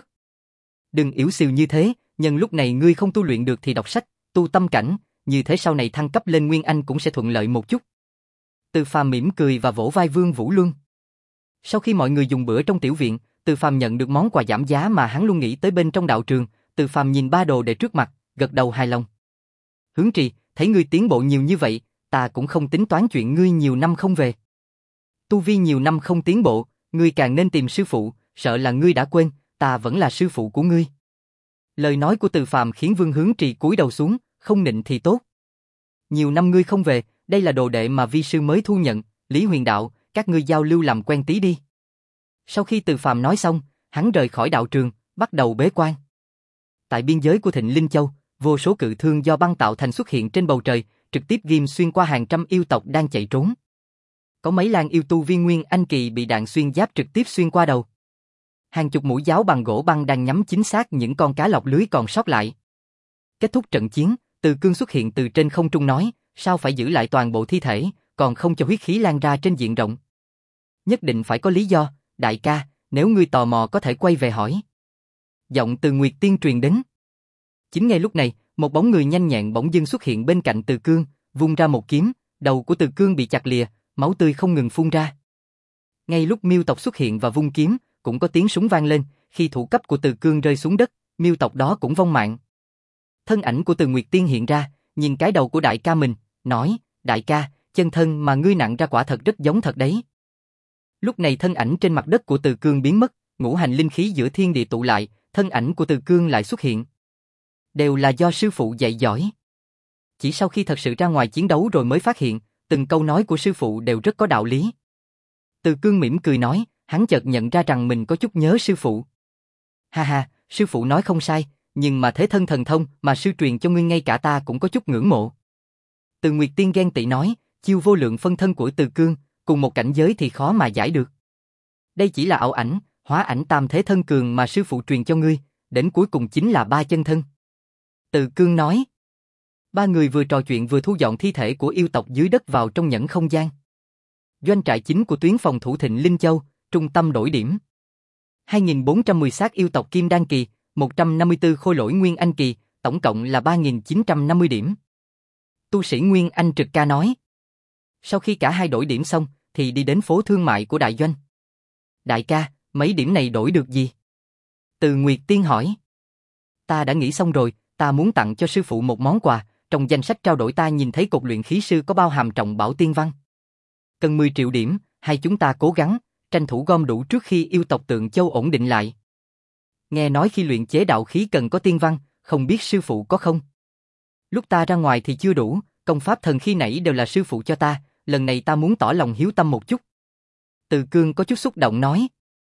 Đừng yếu xìu như thế, nhân lúc này ngươi không tu luyện được thì đọc sách, tu tâm cảnh, như thế sau này thăng cấp lên Nguyên Anh cũng sẽ thuận lợi một chút. Từ Phàm mỉm cười và vỗ vai Vương Vũ Luân. Sau khi mọi người dùng bữa trong tiểu viện, Từ Phàm nhận được món quà giảm giá mà hắn luôn nghĩ tới bên trong đạo trường, Từ Phàm nhìn ba đồ đệ trước mặt, gật đầu hài lòng. Hướng Trì, thấy ngươi tiến bộ nhiều như vậy, ta cũng không tính toán chuyện ngươi nhiều năm không về. Tu vi nhiều năm không tiến bộ, ngươi càng nên tìm sư phụ, sợ là ngươi đã quên, ta vẫn là sư phụ của ngươi. Lời nói của Từ Phàm khiến Vương Hướng Trì cúi đầu xuống, không nịnh thì tốt. Nhiều năm ngươi không về, đây là đồ đệ mà vi sư mới thu nhận, Lý Huyền Đạo, các ngươi giao lưu làm quen tí đi. Sau khi Từ Phàm nói xong, hắn rời khỏi đạo trường, bắt đầu bế quan. Tại biên giới của Thịnh Linh Châu, vô số cự thương do băng tạo thành xuất hiện trên bầu trời, trực tiếp ghim xuyên qua hàng trăm yêu tộc đang chạy trốn. Có mấy lang yêu tu viên Nguyên Anh kỳ bị đạn xuyên giáp trực tiếp xuyên qua đầu. Hàng chục mũi giáo bằng gỗ băng đang nhắm chính xác những con cá lọc lưới còn sót lại. Kết thúc trận chiến, Từ Cương xuất hiện từ trên không trung nói, sao phải giữ lại toàn bộ thi thể, còn không cho huyết khí lan ra trên diện rộng. Nhất định phải có lý do, đại ca, nếu ngươi tò mò có thể quay về hỏi. Giọng Từ Nguyệt Tiên truyền đến. Chính ngay lúc này, một bóng người nhanh nhẹn bỗng dưng xuất hiện bên cạnh Từ Cương, vung ra một kiếm, đầu của Từ Cương bị chặt lìa, máu tươi không ngừng phun ra. Ngay lúc Miêu tộc xuất hiện và vung kiếm, cũng có tiếng súng vang lên, khi thủ cấp của Từ Cương rơi xuống đất, Miêu tộc đó cũng vong mạng. Thân ảnh của Từ Nguyệt Tiên hiện ra, nhìn cái đầu của đại ca mình, nói, đại ca, chân thân mà ngươi nặng ra quả thật rất giống thật đấy. Lúc này thân ảnh trên mặt đất của Từ Cương biến mất, ngũ hành linh khí giữa thiên địa tụ lại, thân ảnh của Từ Cương lại xuất hiện. Đều là do sư phụ dạy dõi. Chỉ sau khi thật sự ra ngoài chiến đấu rồi mới phát hiện, từng câu nói của sư phụ đều rất có đạo lý. Từ Cương mỉm cười nói, hắn chợt nhận ra rằng mình có chút nhớ sư phụ. Ha ha, sư phụ nói không sai, nhưng mà thế thân thần thông mà sư truyền cho ngươi ngay cả ta cũng có chút ngưỡng mộ. Từ Nguyệt Tiên ghen tị nói, chiêu vô lượng phân thân của Từ Cương, cùng một cảnh giới thì khó mà giải được. Đây chỉ là ảo ảnh, hóa ảnh tam thế thân cường mà sư phụ truyền cho ngươi, đến cuối cùng chính là ba chân thân. Từ Cương nói. Ba người vừa trò chuyện vừa thu dọn thi thể của yêu tộc dưới đất vào trong nhẫn không gian. Doanh trại chính của tuyến phòng thủ Thịnh Linh Châu, trung tâm đổi điểm. hai nghìn bốn trăm mười xác yêu tộc Kim Đan kỳ, một trăm năm mươi tư khôi lỗi Nguyên Anh kỳ, tổng cộng là ba nghìn chín trăm năm mươi điểm. Tu sĩ Nguyên Anh Trực Ca nói. Sau khi cả hai đổi điểm xong, thì đi đến phố thương mại của đại doanh. Đại ca, mấy điểm này đổi được gì? Từ Nguyệt Tiên hỏi. Ta đã nghĩ xong rồi, ta muốn tặng cho sư phụ một món quà, trong danh sách trao đổi ta nhìn thấy cột luyện khí sư có bao hàm trọng bảo tiên văn. Cần mười triệu điểm, hay chúng ta cố gắng, tranh thủ gom đủ trước khi yêu tộc Tượng Châu ổn định lại. Nghe nói khi luyện chế đạo khí cần có tiên văn, không biết sư phụ có không? Lúc ta ra ngoài thì chưa đủ, công pháp thần khí nãy đều là sư phụ cho ta, lần này ta muốn tỏ lòng hiếu tâm một chút. Từ Cương có chút xúc động nói.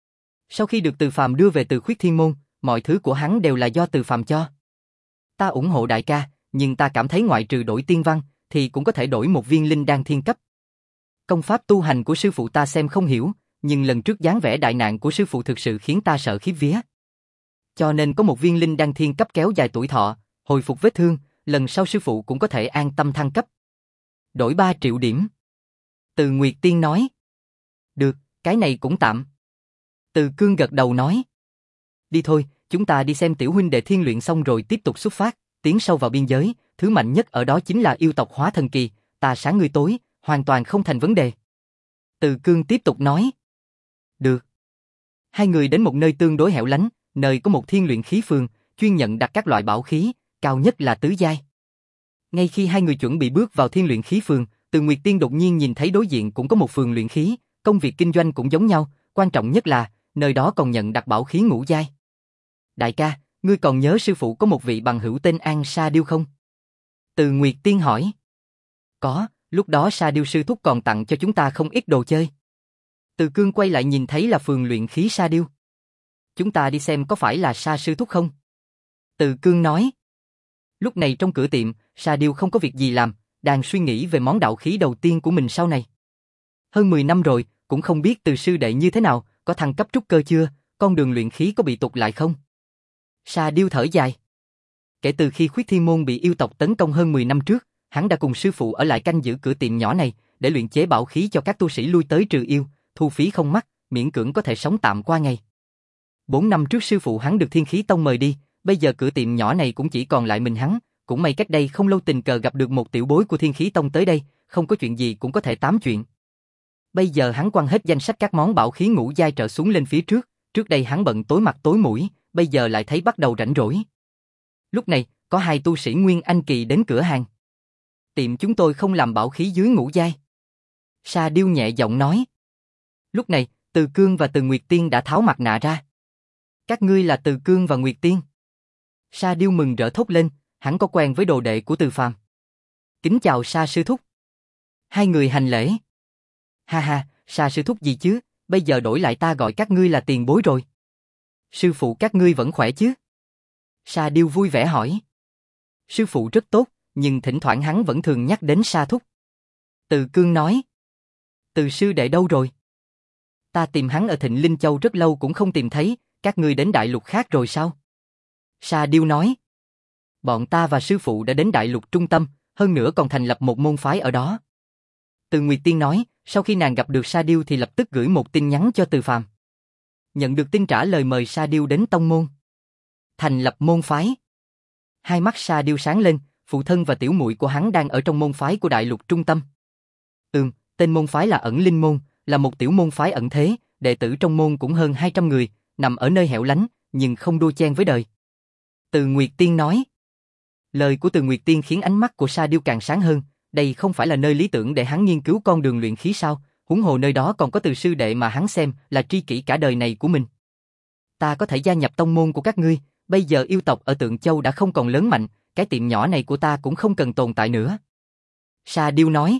Sau khi được Từ Phàm đưa về Từ Khuyết Thiên Môn, mọi thứ của hắn đều là do Từ Phàm cho. Ta ủng hộ đại ca, nhưng ta cảm thấy ngoại trừ đổi tiên văn, thì cũng có thể đổi một viên linh đan thiên cấp. Công pháp tu hành của sư phụ ta xem không hiểu, nhưng lần trước dáng vẻ đại nạn của sư phụ thực sự khiến ta sợ khiếp vía. Cho nên có một viên linh đan thiên cấp kéo dài tuổi thọ, hồi phục vết thương, lần sau sư phụ cũng có thể an tâm thăng cấp. Đổi ba triệu điểm. Từ Nguyệt Tiên nói. Được, cái này cũng tạm. Từ Cương gật đầu nói. Đi thôi, chúng ta đi xem tiểu huynh đệ thiên luyện xong rồi tiếp tục xuất phát, tiến sâu vào biên giới, thứ mạnh nhất ở đó chính là yêu tộc hóa thần kỳ, ta sáng ngươi tối, hoàn toàn không thành vấn đề. Từ Cương tiếp tục nói. Được. Hai người đến một nơi tương đối hẻo lánh, nơi có một thiên luyện khí phường, chuyên nhận đặt các loại bảo khí, cao nhất là tứ giai. Ngay khi hai người chuẩn bị bước vào thiên luyện khí phường, Từ Nguyệt Tiên đột nhiên nhìn thấy đối diện cũng có một phường luyện khí, công việc kinh doanh cũng giống nhau, quan trọng nhất là, nơi đó còn nhận đặt bảo khí ngũ giai. Đại ca, ngươi còn nhớ sư phụ có một vị bằng hữu tên An Sa Điêu không? Từ Nguyệt Tiên hỏi. Có, lúc đó Sa Điêu sư thúc còn tặng cho chúng ta không ít đồ chơi. Từ Cương quay lại nhìn thấy là phường luyện khí Sa Điêu. Chúng ta đi xem có phải là Sa sư thúc không? Từ Cương nói. Lúc này trong cửa tiệm, Sa Điêu không có việc gì làm, đang suy nghĩ về món đạo khí đầu tiên của mình sau này. Hơn mười năm rồi, cũng không biết Từ sư đệ như thế nào, có thăng cấp trúc cơ chưa, con đường luyện khí có bị tụt lại không? Sa Điêu thở dài. Kể từ khi Khuyết Thiên Môn bị yêu tộc tấn công hơn mười năm trước, hắn đã cùng sư phụ ở lại canh giữ cửa tiệm nhỏ này, để luyện chế bảo khí cho các tu sĩ lui tới trừ yêu, thu phí không mắc, miễn cưỡng có thể sống tạm qua ngày. Bốn năm trước sư phụ hắn được Thiên Khí Tông mời đi, bây giờ cửa tiệm nhỏ này cũng chỉ còn lại mình hắn, cũng may cách đây không lâu tình cờ gặp được một tiểu bối của Thiên Khí Tông tới đây, không có chuyện gì cũng có thể tám chuyện. Bây giờ hắn quăng hết danh sách các món bảo khí ngũ giai trở xuống lên phía trước, trước đây hắn bận tối mặt tối mũi, bây giờ lại thấy bắt đầu rảnh rỗi. Lúc này, có hai tu sĩ Nguyên Anh kỳ đến cửa hàng. Tiệm chúng tôi không làm bảo khí dưới ngũ giai. Sa Điêu nhẹ giọng nói. Lúc này, Từ Cương và Từ Nguyệt Tiên đã tháo mặt nạ ra. Các ngươi là Từ Cương và Nguyệt Tiên. Sa Điêu mừng rỡ thốt lên, hắn có quen với đồ đệ của Từ Phàm. Kính chào Sa sư thúc. Hai người hành lễ. Ha ha, Sa sư thúc gì chứ, bây giờ đổi lại ta gọi các ngươi là tiền bối rồi. Sư phụ các ngươi vẫn khỏe chứ? Sa Điêu vui vẻ hỏi. Sư phụ rất tốt, nhưng thỉnh thoảng hắn vẫn thường nhắc đến Sa thúc. Từ Cương nói. Từ sư đệ đâu rồi? Ta tìm hắn ở Thịnh Linh Châu rất lâu cũng không tìm thấy, các ngươi đến đại lục khác rồi sao? Sa Điêu nói. Bọn ta và sư phụ đã đến đại lục trung tâm, hơn nữa còn thành lập một môn phái ở đó. Từ Nguyệt Tiên nói, sau khi nàng gặp được Sa Điêu thì lập tức gửi một tin nhắn cho Từ Phàm. Nhận được tin trả lời mời Sa Điêu đến tông môn. Thành lập môn phái. Hai mắt Sa Điêu sáng lên, phụ thân và tiểu muội của hắn đang ở trong môn phái của đại lục trung tâm. Ừm, tên môn phái là Ẩn Linh Môn, là một tiểu môn phái ẩn thế, đệ tử trong môn cũng hơn hai trăm người, nằm ở nơi hẻo lánh, nhưng không đua chen với đời. Từ Nguyệt Tiên nói. Lời của Từ Nguyệt Tiên khiến ánh mắt của Sa Điêu càng sáng hơn, đây không phải là nơi lý tưởng để hắn nghiên cứu con đường luyện khí sao, huống hồ nơi đó còn có Từ sư đệ mà hắn xem là tri kỷ cả đời này của mình. Ta có thể gia nhập tông môn của các ngươi, bây giờ yêu tộc ở Tượng Châu đã không còn lớn mạnh, cái tiệm nhỏ này của ta cũng không cần tồn tại nữa. Sa Điêu nói.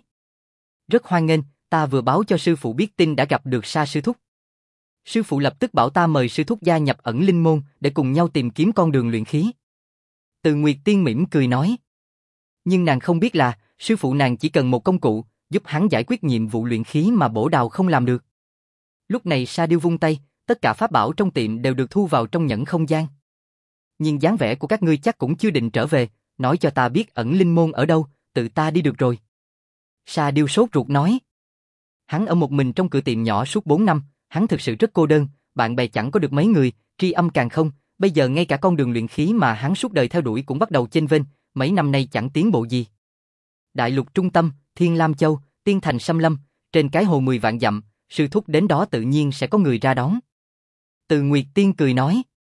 Rất hoan nghênh, ta vừa báo cho sư phụ biết tin đã gặp được Sa sư thúc. Sư phụ lập tức bảo ta mời sư thúc gia nhập Ẩn Linh Môn để cùng nhau tìm kiếm con đường luyện khí. Từ Nguyệt Tiên mỉm cười nói. Nhưng nàng không biết là, sư phụ nàng chỉ cần một công cụ, giúp hắn giải quyết nhiệm vụ luyện khí mà bổ đào không làm được. Lúc này Sa Điêu vung tay, tất cả pháp bảo trong tiệm đều được thu vào trong nhẫn không gian. Nhưng dáng vẻ của các ngươi chắc cũng chưa định trở về, nói cho ta biết Ẩn Linh Môn ở đâu, tự ta đi được rồi. Sa Điêu sốt ruột nói. Hắn ở một mình trong cửa tiệm nhỏ suốt bốn năm, hắn thực sự rất cô đơn, bạn bè chẳng có được mấy người, tri âm càng không, bây giờ ngay cả con đường luyện khí mà hắn suốt đời theo đuổi cũng bắt đầu chênh vênh, mấy năm nay chẳng tiến bộ gì. Đại lục trung tâm, Thiên Lam Châu, Tiên Thành Xâm Lâm, trên cái hồ mười vạn dặm, sư thúc đến đó tự nhiên sẽ có người ra đón. Từ Nguyệt Tiên cười nói.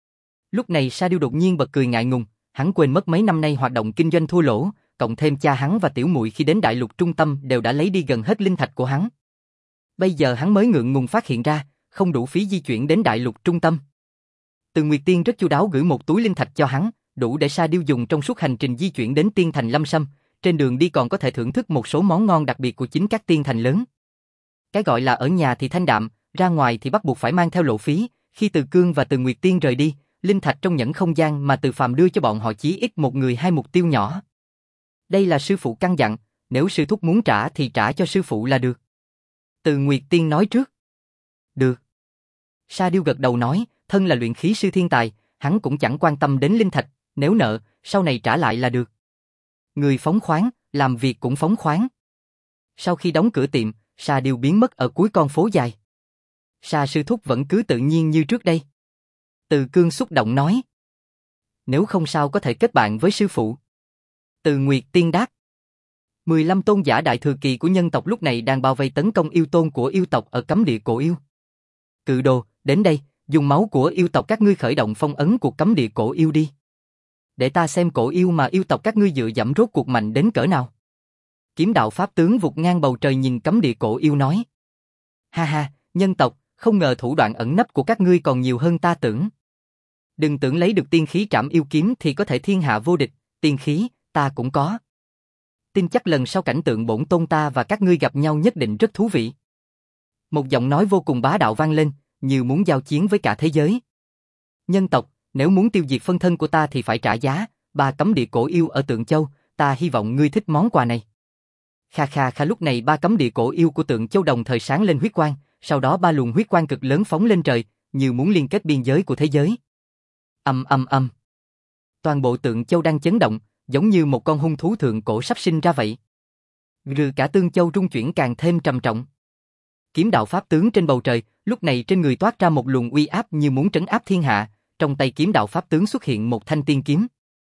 Lúc này Sa Điêu đột nhiên bật cười ngại ngùng, hắn quên mất mấy năm nay hoạt động kinh doanh thua lỗ, cộng thêm cha hắn và tiểu muội khi đến đại lục trung tâm đều đã lấy đi gần hết linh thạch của hắn. Bây giờ hắn mới ngượng ngùng phát hiện ra, không đủ phí di chuyển đến đại lục trung tâm. Từ Nguyệt Tiên rất chu đáo gửi một túi linh thạch cho hắn, đủ để Sa Điêu dùng trong suốt hành trình di chuyển đến Tiên Thành Lâm Sâm, trên đường đi còn có thể thưởng thức một số món ngon đặc biệt của chính các tiên thành lớn. Cái gọi là ở nhà thì thanh đạm, ra ngoài thì bắt buộc phải mang theo lộ phí, khi Từ Cương và Từ Nguyệt Tiên rời đi, linh thạch trong nhẫn không gian mà Từ Phàm đưa cho bọn họ chí ít một người hai mục tiêu nhỏ. Đây là sư phụ căn dặn, nếu sư thúc muốn trả thì trả cho sư phụ là được. Từ Nguyệt Tiên nói trước. Được. Sa Điêu gật đầu nói, thân là luyện khí sư thiên tài, hắn cũng chẳng quan tâm đến linh thạch, nếu nợ, sau này trả lại là được. Người phóng khoáng, làm việc cũng phóng khoáng. Sau khi đóng cửa tiệm, Sa Điêu biến mất ở cuối con phố dài. Sa sư thúc vẫn cứ tự nhiên như trước đây. Từ Cương xúc động nói. Nếu không sao có thể kết bạn với sư phụ. Từ Nguyệt Tiên đáp. mười lăm tôn giả đại thừa kỳ của nhân tộc lúc này đang bao vây tấn công yêu tôn của yêu tộc ở cấm địa cổ yêu. Cự đồ, đến đây, dùng máu của yêu tộc các ngươi khởi động phong ấn cuộc cấm địa cổ yêu đi. Để ta xem cổ yêu mà yêu tộc các ngươi dựa dẫm rốt cuộc mạnh đến cỡ nào. Kiếm đạo pháp tướng vụt ngang bầu trời nhìn cấm địa cổ yêu nói. Ha ha, nhân tộc, không ngờ thủ đoạn ẩn nấp của các ngươi còn nhiều hơn ta tưởng. Đừng tưởng lấy được tiên khí trảm yêu kiếm thì có thể thiên hạ vô địch, tiên khí, ta cũng có. Tin chắc lần sau cảnh tượng bổn tôn ta và các ngươi gặp nhau nhất định rất thú vị. Một giọng nói vô cùng bá đạo vang lên, như muốn giao chiến với cả thế giới. Nhân tộc, nếu muốn tiêu diệt phân thân của ta thì phải trả giá, ba cấm địa cổ yêu ở Tượng Châu, ta hy vọng ngươi thích món quà này. Kha kha kha lúc này ba cấm địa cổ yêu của Tượng Châu đồng thời sáng lên huyết quang, sau đó ba luồng huyết quang cực lớn phóng lên trời, như muốn liên kết biên giới của thế giới. Ầm ầm ầm. Toàn bộ Tượng Châu đang chấn động, giống như một con hung thú thượng cổ sắp sinh ra vậy. Rừ cả Tương Châu rung chuyển càng thêm trầm trọng. Kiếm đạo pháp tướng trên bầu trời, lúc này trên người toát ra một luồng uy áp như muốn trấn áp thiên hạ, trong tay kiếm đạo pháp tướng xuất hiện một thanh tiên kiếm.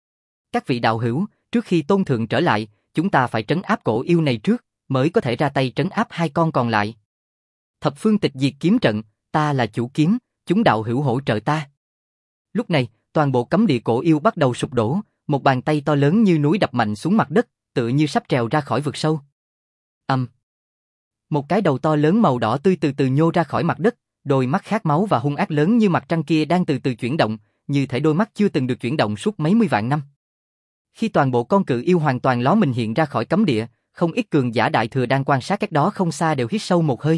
Các vị đạo hữu, trước khi tôn thượng trở lại, chúng ta phải trấn áp cổ yêu này trước, mới có thể ra tay trấn áp hai con còn lại. Thập phương tịch diệt kiếm trận, ta là chủ kiếm, chúng đạo hữu hỗ trợ ta. Lúc này, toàn bộ cấm địa cổ yêu bắt đầu sụp đổ, một bàn tay to lớn như núi đập mạnh xuống mặt đất, tựa như sắp trèo ra khỏi vực sâu. Ầm. Um. Một cái đầu to lớn màu đỏ tươi từ từ nhô ra khỏi mặt đất, đôi mắt khát máu và hung ác lớn như mặt trăng kia đang từ từ chuyển động, như thể đôi mắt chưa từng được chuyển động suốt mấy mươi vạn năm. Khi toàn bộ con cự yêu hoàn toàn ló mình hiện ra khỏi cấm địa, không ít cường giả đại thừa đang quan sát cách đó không xa đều hít sâu một hơi.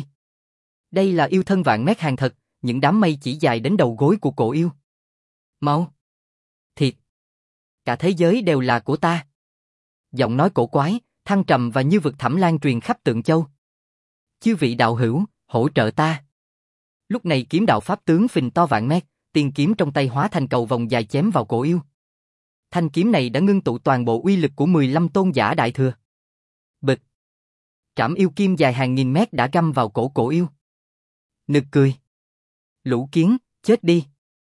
Đây là yêu thân vạn mét hàng thật, những đám mây chỉ dài đến đầu gối của cổ yêu. Máu. Thịt. Cả thế giới đều là của ta. Giọng nói cổ quái, thăng trầm và như vực thẳm lan truyền khắp Tượng Châu. Chư vị đạo hữu, hỗ trợ ta. Lúc này kiếm đạo pháp tướng phình to vạn mét, tiên kiếm trong tay hóa thành cầu vòng dài chém vào cổ yêu. Thanh kiếm này đã ngưng tụ toàn bộ uy lực của mười lăm tôn giả đại thừa. Bịch. Trảm yêu kim dài hàng nghìn mét đã găm vào cổ cổ yêu. Nực cười. Lũ kiến, chết đi.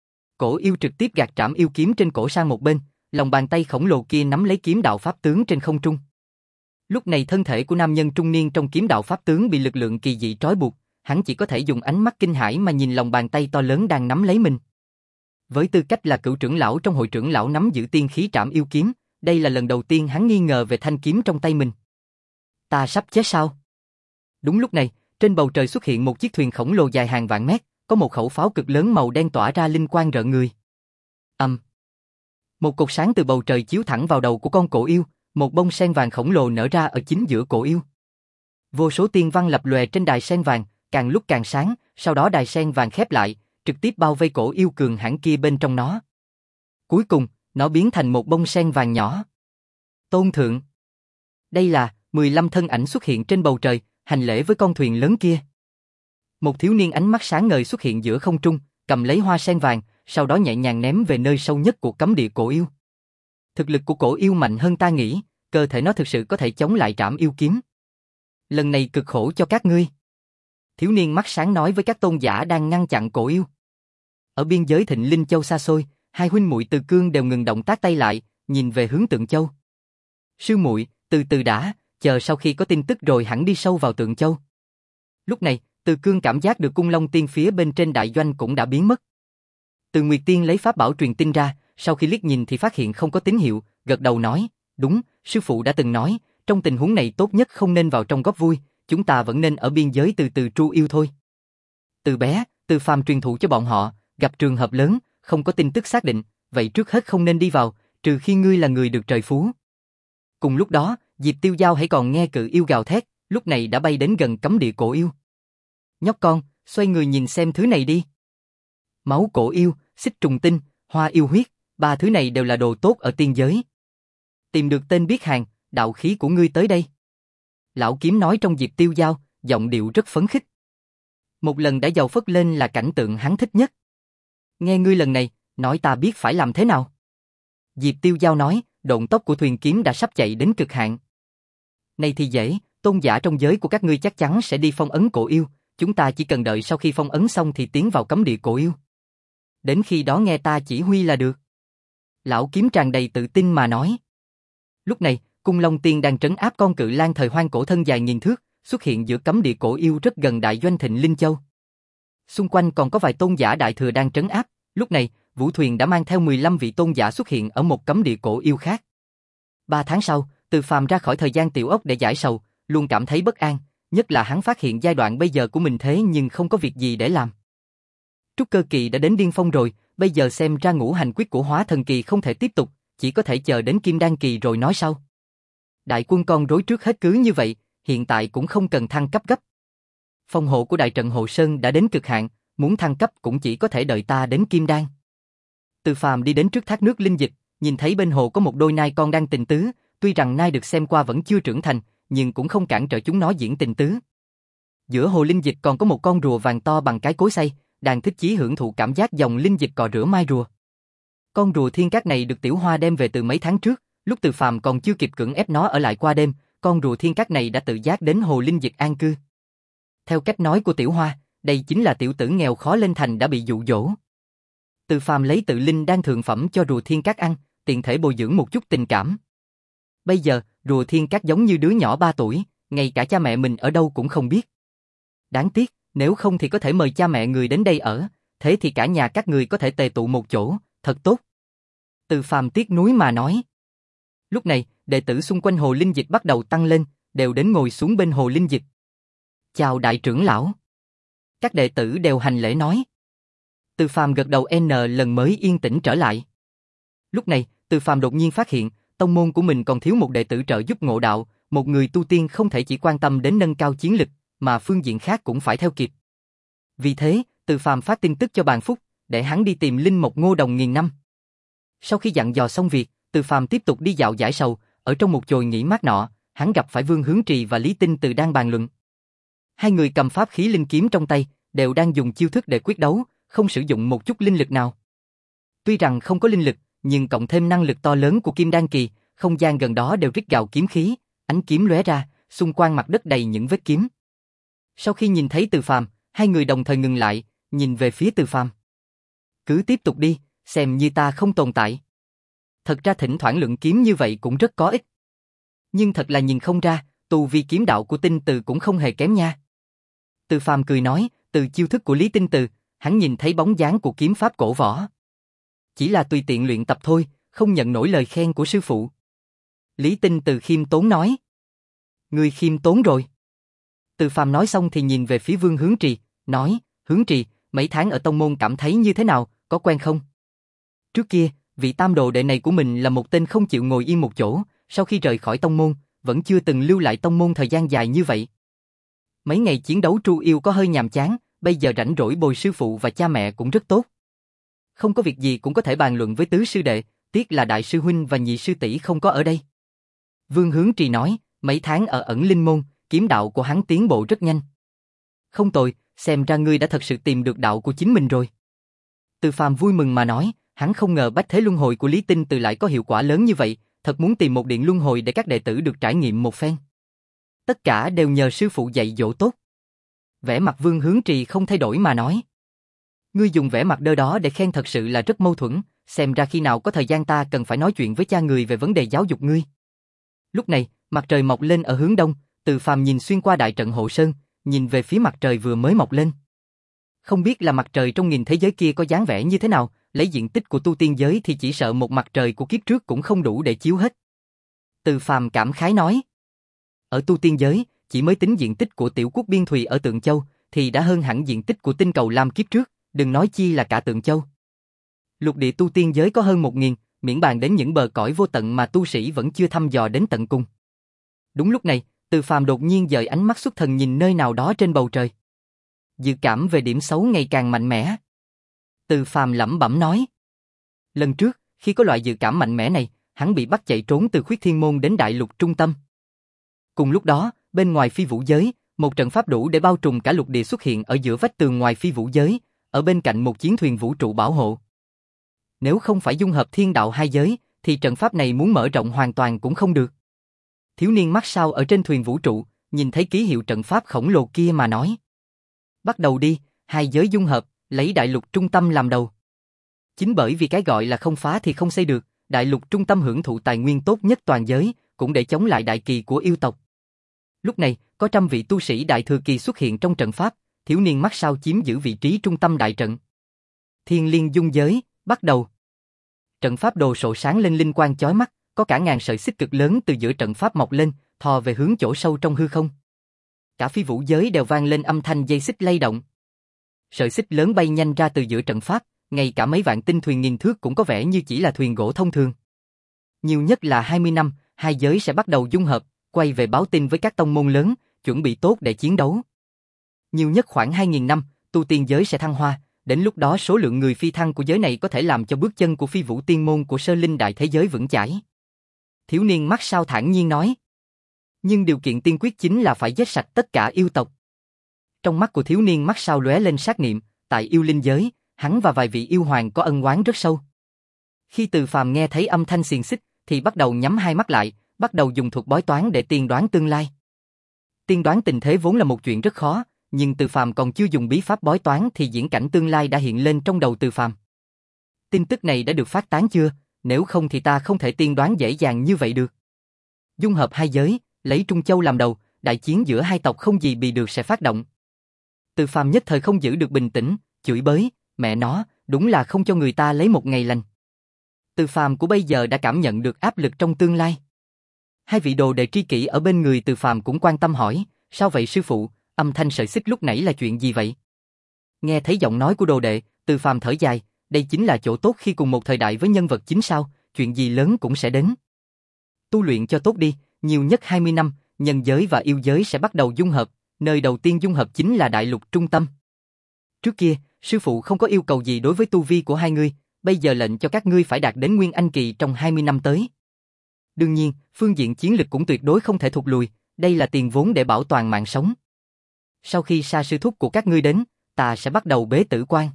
Cổ yêu trực tiếp gạt trảm yêu kiếm trên cổ sang một bên, lòng bàn tay khổng lồ kia nắm lấy kiếm đạo pháp tướng trên không trung. Lúc này thân thể của nam nhân trung niên trong kiếm đạo pháp tướng bị lực lượng kỳ dị trói buộc, hắn chỉ có thể dùng ánh mắt kinh hãi mà nhìn lòng bàn tay to lớn đang nắm lấy mình. Với tư cách là cựu trưởng lão trong hội trưởng lão nắm giữ tiên khí trảm yêu kiếm, đây là lần đầu tiên hắn nghi ngờ về thanh kiếm trong tay mình. Ta sắp chết sao? Đúng lúc này, trên bầu trời xuất hiện một chiếc thuyền khổng lồ dài hàng vạn mét, có một khẩu pháo cực lớn màu đen tỏa ra linh quang rợn người. Ầm. Um. Một cột sáng từ bầu trời chiếu thẳng vào đầu của con cổ yêu, một bông sen vàng khổng lồ nở ra ở chính giữa cổ yêu. Vô số tiên văn lập lòe trên đài sen vàng, càng lúc càng sáng, sau đó đài sen vàng khép lại, trực tiếp bao vây cổ yêu cường hãn kia bên trong nó. Cuối cùng, nó biến thành một bông sen vàng nhỏ. Tôn thượng. Đây là mười lăm thân ảnh xuất hiện trên bầu trời, hành lễ với con thuyền lớn kia. Một thiếu niên ánh mắt sáng ngời xuất hiện giữa không trung, cầm lấy hoa sen vàng, sau đó nhẹ nhàng ném về nơi sâu nhất của cấm địa cổ yêu. Thực lực của cổ yêu mạnh hơn ta nghĩ, cơ thể nó thực sự có thể chống lại trảm yêu kiếm. Lần này cực khổ cho các ngươi. Thiếu niên mắt sáng nói với các tôn giả đang ngăn chặn cổ yêu. Ở biên giới Thịnh Linh Châu xa xôi, hai huynh muội Từ Cương đều ngừng động tác tay lại, nhìn về hướng Tượng Châu. Sư muội, từ từ đã, chờ sau khi có tin tức rồi hẳn đi sâu vào Tượng Châu. Lúc này, Từ Cương cảm giác được cung long tiên phía bên trên đại doanh cũng đã biến mất. Từ Nguyệt Tiên lấy pháp bảo truyền tin ra, sau khi liếc nhìn thì phát hiện không có tín hiệu, gật đầu nói, đúng, sư phụ đã từng nói, trong tình huống này tốt nhất không nên vào trong góp vui, chúng ta vẫn nên ở biên giới từ từ tru yêu thôi. Từ bé, Từ Phàm truyền thụ cho bọn họ, gặp trường hợp lớn, không có tin tức xác định, vậy trước hết không nên đi vào, trừ khi ngươi là người được trời phú. Cùng lúc đó, Diệp Tiêu Giao hãy còn nghe cự yêu gào thét, lúc này đã bay đến gần cấm địa cổ yêu. Nhóc con, xoay người nhìn xem thứ này đi. Máu cổ yêu, xích trùng tinh, hoa yêu huyết, ba thứ này đều là đồ tốt ở tiên giới. Tìm được tên biết hàng, đạo khí của ngươi tới đây. Lão kiếm nói trong Diệp Tiêu Giao, giọng điệu rất phấn khích. Một lần đã giàu phất lên là cảnh tượng hắn thích nhất. Nghe ngươi lần này, nói ta biết phải làm thế nào. Diệp Tiêu Giao nói, độn tốc của thuyền kiếm đã sắp chạy đến cực hạn. Này thì dễ, tôn giả trong giới của các ngươi chắc chắn sẽ đi phong ấn cổ yêu, chúng ta chỉ cần đợi sau khi phong ấn xong thì tiến vào cấm địa cổ yêu. Đến khi đó nghe ta chỉ huy là được. Lão kiếm tràn đầy tự tin mà nói. Lúc này, Cung Long Tiên đang trấn áp con cự lang thời hoang cổ thân dài nghìn thước, xuất hiện giữa cấm địa cổ yêu rất gần đại doanh Thịnh Linh Châu. Xung quanh còn có vài tôn giả đại thừa đang trấn áp, lúc này, vũ thuyền đã mang theo mười lăm vị tôn giả xuất hiện ở một cấm địa cổ yêu khác. Ba tháng sau, Từ Phàm ra khỏi thời gian tiểu ốc để giải sầu, luôn cảm thấy bất an, nhất là hắn phát hiện giai đoạn bây giờ của mình thế nhưng không có việc gì để làm. Trúc cơ kỳ đã đến điên phong rồi, bây giờ xem ra ngũ hành quyết của hóa thần kỳ không thể tiếp tục, chỉ có thể chờ đến kim đan kỳ rồi nói sau. Đại quân con rối trước hết cứ như vậy, hiện tại cũng không cần thăng cấp gấp. Phòng hộ của đại trận Hộ Sơn đã đến cực hạn, muốn thăng cấp cũng chỉ có thể đợi ta đến kim đan. Từ Phàm đi đến trước thác nước linh dịch, nhìn thấy bên hồ có một đôi nai con đang tình tứ, tuy rằng nai được xem qua vẫn chưa trưởng thành, nhưng cũng không cản trở chúng nó diễn tình tứ. Giữa hồ linh dịch còn có một con rùa vàng to bằng cái cối xay, đang thích chí hưởng thụ cảm giác dòng linh dịch cọ rửa mai rùa. Con rùa thiên cát này được Tiểu Hoa đem về từ mấy tháng trước, lúc Từ Phàm còn chưa kịp cưỡng ép nó ở lại qua đêm, con rùa thiên cát này đã tự giác đến hồ linh dịch an cư. Theo cách nói của Tiểu Hoa, đây chính là tiểu tử nghèo khó lên thành đã bị dụ dỗ. Từ Phàm lấy tự linh đan thượng phẩm cho rùa thiên cát ăn, tiện thể bồi dưỡng một chút tình cảm. Bây giờ, rùa thiên cát giống như đứa nhỏ ba tuổi, ngay cả cha mẹ mình ở đâu cũng không biết. Đáng tiếc, nếu không thì có thể mời cha mẹ người đến đây ở, thế thì cả nhà các người có thể tề tụ một chỗ, thật tốt. Từ Phàm tiếc nuối mà nói. Lúc này, đệ tử xung quanh hồ linh dịch bắt đầu tăng lên, đều đến ngồi xuống bên hồ linh dịch. Chào đại trưởng lão. Các đệ tử đều hành lễ nói. Từ Phàm gật đầu N lần mới yên tĩnh trở lại. Lúc này, Từ Phàm đột nhiên phát hiện, tông môn của mình còn thiếu một đệ tử trợ giúp ngộ đạo, một người tu tiên không thể chỉ quan tâm đến nâng cao chiến lực, mà phương diện khác cũng phải theo kịp. Vì thế, Từ Phàm phát tin tức cho Bàn Phúc, để hắn đi tìm linh mộc ngô đồng nghìn năm. Sau khi dặn dò xong việc, Từ Phàm tiếp tục đi dạo giải sầu, ở trong một chòi nghỉ mát nọ, hắn gặp phải Vương Hướng Trì và Lý Tinh Từ đang bàn luận. Hai người cầm pháp khí linh kiếm trong tay, đều đang dùng chiêu thức để quyết đấu, không sử dụng một chút linh lực nào. Tuy rằng không có linh lực, nhưng cộng thêm năng lực to lớn của Kim Đan Kỳ, không gian gần đó đều rít gào kiếm khí, ánh kiếm lóe ra, xung quanh mặt đất đầy những vết kiếm. Sau khi nhìn thấy Từ Phàm, hai người đồng thời ngừng lại, nhìn về phía Từ Phàm. Cứ tiếp tục đi, xem như ta không tồn tại. Thật ra thỉnh thoảng luận kiếm như vậy cũng rất có ích. Nhưng thật là nhìn không ra, tu vi kiếm đạo của Tinh Từ cũng không hề kém nha. Từ Phàm cười nói, từ chiêu thức của Lý Tinh Từ, hắn nhìn thấy bóng dáng của kiếm pháp cổ võ. Chỉ là tùy tiện luyện tập thôi, không nhận nổi lời khen của sư phụ. Lý Tinh Từ khiêm tốn nói. Ngươi khiêm tốn rồi. Từ Phàm nói xong thì nhìn về phía Vương Hướng Trì, nói, Hướng Trì, mấy tháng ở tông môn cảm thấy như thế nào, có quen không? Trước kia, vị tam đồ đệ này của mình là một tên không chịu ngồi yên một chỗ, sau khi rời khỏi tông môn, vẫn chưa từng lưu lại tông môn thời gian dài như vậy. Mấy ngày chiến đấu tru yêu có hơi nhàm chán, bây giờ rảnh rỗi bồi sư phụ và cha mẹ cũng rất tốt. Không có việc gì cũng có thể bàn luận với tứ sư đệ, tiếc là đại sư huynh và nhị sư tỷ không có ở đây. Vương Hướng Trì nói, mấy tháng ở ẩn linh môn, kiếm đạo của hắn tiến bộ rất nhanh. Không tồi, xem ra ngươi đã thật sự tìm được đạo của chính mình rồi. Từ Phàm vui mừng mà nói, hắn không ngờ bách thế luân hồi của Lý Tinh Từ lại có hiệu quả lớn như vậy, thật muốn tìm một điện luân hồi để các đệ tử được trải nghiệm một phen. Tất cả đều nhờ sư phụ dạy dỗ tốt. Vẻ mặt Vương Hướng Trì không thay đổi mà nói. Ngươi dùng vẻ mặt đơ đó để khen thật sự là rất mâu thuẫn, xem ra khi nào có thời gian ta cần phải nói chuyện với cha người về vấn đề giáo dục ngươi. Lúc này, mặt trời mọc lên ở hướng đông, Từ Phàm nhìn xuyên qua đại trận hộ sơn, nhìn về phía mặt trời vừa mới mọc lên. Không biết là mặt trời trong nghìn thế giới kia có dáng vẻ như thế nào, lấy diện tích của tu tiên giới thì chỉ sợ một mặt trời của kiếp trước cũng không đủ để chiếu hết. Từ Phàm cảm khái nói. Ở tu tiên giới, chỉ mới tính diện tích của tiểu quốc Biên Thùy ở Tượng Châu, thì đã hơn hẳn diện tích của tinh cầu Lam kiếp trước, đừng nói chi là cả Tượng Châu. Lục địa tu tiên giới có hơn một nghìn, miễn bàn đến những bờ cõi vô tận mà tu sĩ vẫn chưa thăm dò đến tận cùng. Đúng lúc này, Từ Phàm đột nhiên dời ánh mắt xuất thần nhìn nơi nào đó trên bầu trời. Dự cảm về điểm xấu ngày càng mạnh mẽ. Từ Phàm lẩm bẩm nói. Lần trước, khi có loại dự cảm mạnh mẽ này, hắn bị bắt chạy trốn từ Khuyết Thiên Môn đến Đại Lục trung tâm. Cùng lúc đó, bên ngoài phi vũ giới, một trận pháp đủ để bao trùm cả lục địa xuất hiện ở giữa vách tường ngoài phi vũ giới, ở bên cạnh một chiến thuyền vũ trụ bảo hộ. Nếu không phải dung hợp thiên đạo hai giới, thì trận pháp này muốn mở rộng hoàn toàn cũng không được. Thiếu niên mắt sao ở trên thuyền vũ trụ, nhìn thấy ký hiệu trận pháp khổng lồ kia mà nói. Bắt đầu đi, hai giới dung hợp, lấy đại lục trung tâm làm đầu. Chính bởi vì cái gọi là không phá thì không xây được, đại lục trung tâm hưởng thụ tài nguyên tốt nhất toàn giới, cũng để chống lại đại kỳ của yêu tộc. Lúc này, có trăm vị tu sĩ đại thừa kỳ xuất hiện trong trận pháp, thiếu niên mắt sao chiếm giữ vị trí trung tâm đại trận. Thiên liên dung giới, bắt đầu. Trận pháp đồ sộ sáng lên linh quang chói mắt, có cả ngàn sợi xích cực lớn từ giữa trận pháp mọc lên, thò về hướng chỗ sâu trong hư không. Cả phi vũ giới đều vang lên âm thanh dây xích lay động. Sợi xích lớn bay nhanh ra từ giữa trận pháp, ngay cả mấy vạn tinh thuyền nghìn thước cũng có vẻ như chỉ là thuyền gỗ thông thường. Nhiều nhất là hai mươi năm, hai giới sẽ bắt đầu dung hợp, quay về báo tin với các tông môn lớn, chuẩn bị tốt để chiến đấu. Nhiều nhất khoảng hai nghìn năm, tu tiên giới sẽ thăng hoa, đến lúc đó số lượng người phi thăng của giới này có thể làm cho bước chân của phi vũ tiên môn của sơ linh đại thế giới vững chãi. Thiếu niên mắt sao thản nhiên nói. Nhưng điều kiện tiên quyết chính là phải giết sạch tất cả yêu tộc. Trong mắt của thiếu niên mắt sao lóe lên sát niệm, tại yêu linh giới, hắn và vài vị yêu hoàng có ân oán rất sâu. Khi Từ Phàm nghe thấy âm thanh xiềng xích, thì bắt đầu nhắm hai mắt lại, bắt đầu dùng thuật bói toán để tiên đoán tương lai. Tiên đoán tình thế vốn là một chuyện rất khó, nhưng Từ Phàm còn chưa dùng bí pháp bói toán thì diễn cảnh tương lai đã hiện lên trong đầu Từ Phàm. Tin tức này đã được phát tán chưa? Nếu không thì ta không thể tiên đoán dễ dàng như vậy được. Dung hợp hai giới, lấy Trung Châu làm đầu, đại chiến giữa hai tộc không gì bì được sẽ phát động. Từ Phàm nhất thời không giữ được bình tĩnh, chửi bới, mẹ nó, đúng là không cho người ta lấy một ngày lành. Từ Phàm của bây giờ đã cảm nhận được áp lực trong tương lai. Hai vị đồ đệ tri kỷ ở bên người Từ Phàm cũng quan tâm hỏi, sao vậy sư phụ, âm thanh sợi xích lúc nãy là chuyện gì vậy? Nghe thấy giọng nói của đồ đệ, Từ Phàm thở dài, đây chính là chỗ tốt khi cùng một thời đại với nhân vật chính sao, chuyện gì lớn cũng sẽ đến. Tu luyện cho tốt đi, nhiều nhất hai mươi năm, nhân giới và yêu giới sẽ bắt đầu dung hợp, nơi đầu tiên dung hợp chính là đại lục trung tâm. Trước kia, sư phụ không có yêu cầu gì đối với tu vi của hai ngươi, bây giờ lệnh cho các ngươi phải đạt đến Nguyên Anh kỳ trong hai mươi năm tới. Đương nhiên, phương diện chiến lực cũng tuyệt đối không thể thụt lùi, đây là tiền vốn để bảo toàn mạng sống. Sau khi Sa sư thúc của các ngươi đến, ta sẽ bắt đầu bế tử quan.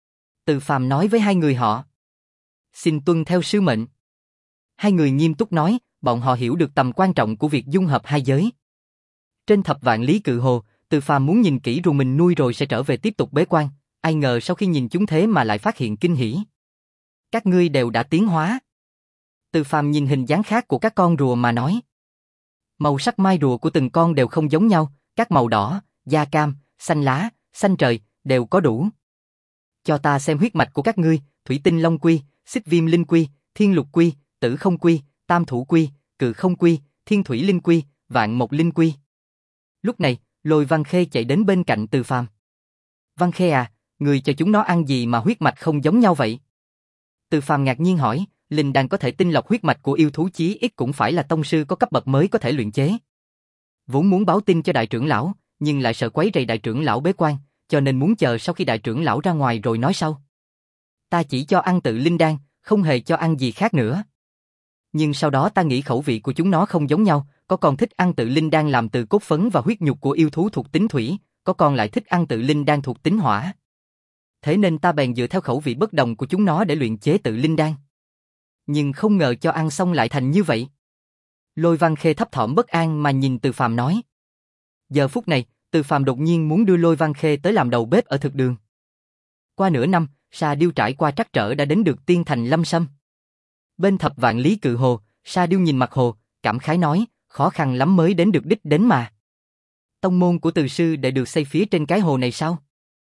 Từ Phàm nói với hai người họ. Xin tuân theo sư mệnh. Hai người nghiêm túc nói, bọn họ hiểu được tầm quan trọng của việc dung hợp hai giới. Trên thập vạn lý cự hồ, Từ Phàm muốn nhìn kỹ rùa mình nuôi rồi sẽ trở về tiếp tục bế quan, ai ngờ sau khi nhìn chúng thế mà lại phát hiện kinh hỉ. Các ngươi đều đã tiến hóa. Từ Phàm nhìn hình dáng khác của các con rùa mà nói. Màu sắc mai rùa của từng con đều không giống nhau, các màu đỏ, da cam, xanh lá, xanh trời, đều có đủ. Cho ta xem huyết mạch của các ngươi, thủy tinh long quy, xích viêm linh quy, thiên lục quy, tử không quy, tam thủ quy, cự không quy, thiên thủy linh quy, vạn mộc linh quy. Lúc này, Lôi Văn Khê chạy đến bên cạnh Từ Phàm. Văn Khê à, người cho chúng nó ăn gì mà huyết mạch không giống nhau vậy? Từ Phàm ngạc nhiên hỏi, linh đan có thể tinh lọc huyết mạch của yêu thú chí ít cũng phải là tông sư có cấp bậc mới có thể luyện chế. Vốn muốn báo tin cho đại trưởng lão, nhưng lại sợ quấy rầy đại trưởng lão bế quan, cho nên muốn chờ sau khi đại trưởng lão ra ngoài rồi nói sau. Ta chỉ cho ăn tự linh đan, không hề cho ăn gì khác nữa. Nhưng sau đó ta nghĩ khẩu vị của chúng nó không giống nhau, có con thích ăn tự linh đan làm từ cốt phấn và huyết nhục của yêu thú thuộc tính thủy, có con lại thích ăn tự linh đan thuộc tính hỏa. Thế nên ta bèn dựa theo khẩu vị bất đồng của chúng nó để luyện chế tự linh đan. Nhưng không ngờ cho ăn xong lại thành như vậy. Lôi Văn Khê thấp thỏm bất an mà nhìn Từ Phàm nói. Giờ phút này, Từ Phàm đột nhiên muốn đưa Lôi Văn Khê tới làm đầu bếp ở thực đường. Qua nửa năm, Sa Điêu trải qua trắc trở đã đến được Tiên Thành Lâm Sâm. Bên thập vạn lý cự hồ, Sa Điêu nhìn mặt hồ, cảm khái nói, khó khăn lắm mới đến được đích đến mà. Tông môn của Từ sư để được xây phía trên cái hồ này sao?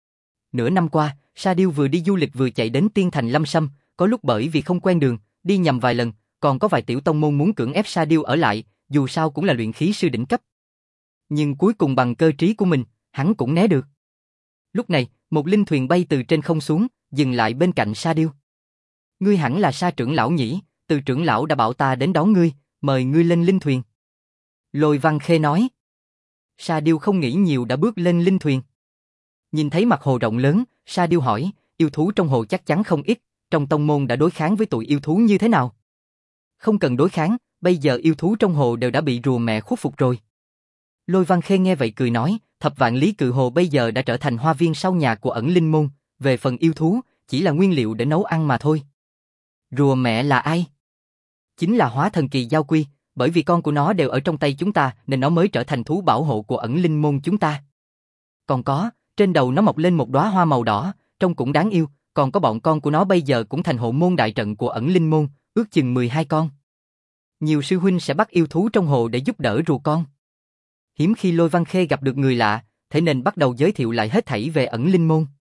Nửa năm qua, Sa Điêu vừa đi du lịch vừa chạy đến Tiên Thành Lâm Sâm, có lúc bởi vì không quen đường, đi nhầm vài lần, còn có vài tiểu tông môn muốn cưỡng ép Sa Điêu ở lại, dù sao cũng là luyện khí sư đỉnh cấp. Nhưng cuối cùng bằng cơ trí của mình, hắn cũng né được. Lúc này, một linh thuyền bay từ trên không xuống, dừng lại bên cạnh Sa Điêu. Ngươi hẳn là Sa trưởng lão nhỉ, Từ trưởng lão đã bảo ta đến đón ngươi, mời ngươi lên linh thuyền. Lôi Văn Khê nói. Sa Điêu không nghĩ nhiều đã bước lên linh thuyền. Nhìn thấy mặt hồ rộng lớn, Sa Điêu hỏi, yêu thú trong hồ chắc chắn không ít, trong tông môn đã đối kháng với tụi yêu thú như thế nào? Không cần đối kháng, bây giờ yêu thú trong hồ đều đã bị rùa mẹ khuất phục rồi. Lôi Văn Khê nghe vậy cười nói, thập vạn lý cự hồ bây giờ đã trở thành hoa viên sau nhà của ẩn linh môn, về phần yêu thú, chỉ là nguyên liệu để nấu ăn mà thôi. Rùa mẹ là ai? Chính là hóa thần kỳ giao quy, bởi vì con của nó đều ở trong tay chúng ta nên nó mới trở thành thú bảo hộ của ẩn linh môn chúng ta. Còn có, trên đầu nó mọc lên một đóa hoa màu đỏ, trông cũng đáng yêu, còn có bọn con của nó bây giờ cũng thành hộ môn đại trận của ẩn linh môn, ước chừng mười hai con. Nhiều sư huynh sẽ bắt yêu thú trong hồ để giúp đỡ rùa con. Hiếm khi Lôi Văn Khê gặp được người lạ, thế nên bắt đầu giới thiệu lại hết thảy về ẩn linh môn.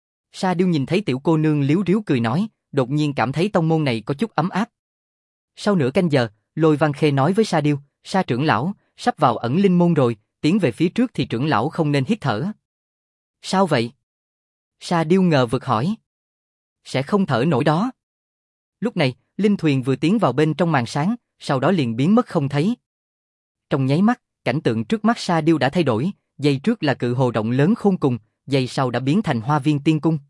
Sa Điêu nhìn thấy tiểu cô nương liếu riếu cười nói, đột nhiên cảm thấy tông môn này có chút ấm áp. Sau nửa canh giờ, Lôi Văn Khê nói với Sa Điêu, Sa trưởng lão, sắp vào ẩn linh môn rồi, tiến về phía trước thì trưởng lão không nên hít thở. Sao vậy? Sa Điêu ngờ vực hỏi. Sẽ không thở nổi đó. Lúc này, linh thuyền vừa tiến vào bên trong màn sáng, sau đó liền biến mất không thấy. Trong nháy mắt, cảnh tượng trước mắt Sa Điêu đã thay đổi, giây trước là cự hồ rộng lớn khôn cùng, giây sau đã biến thành hoa viên tiên cung.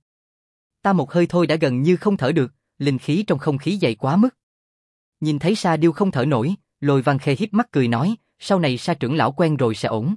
Ta một hơi thôi đã gần như không thở được, linh khí trong không khí dày quá mức. Nhìn thấy Sa Điêu không thở nổi, Lôi Văn Khê híp mắt cười nói, sau này Sa trưởng lão quen rồi sẽ ổn.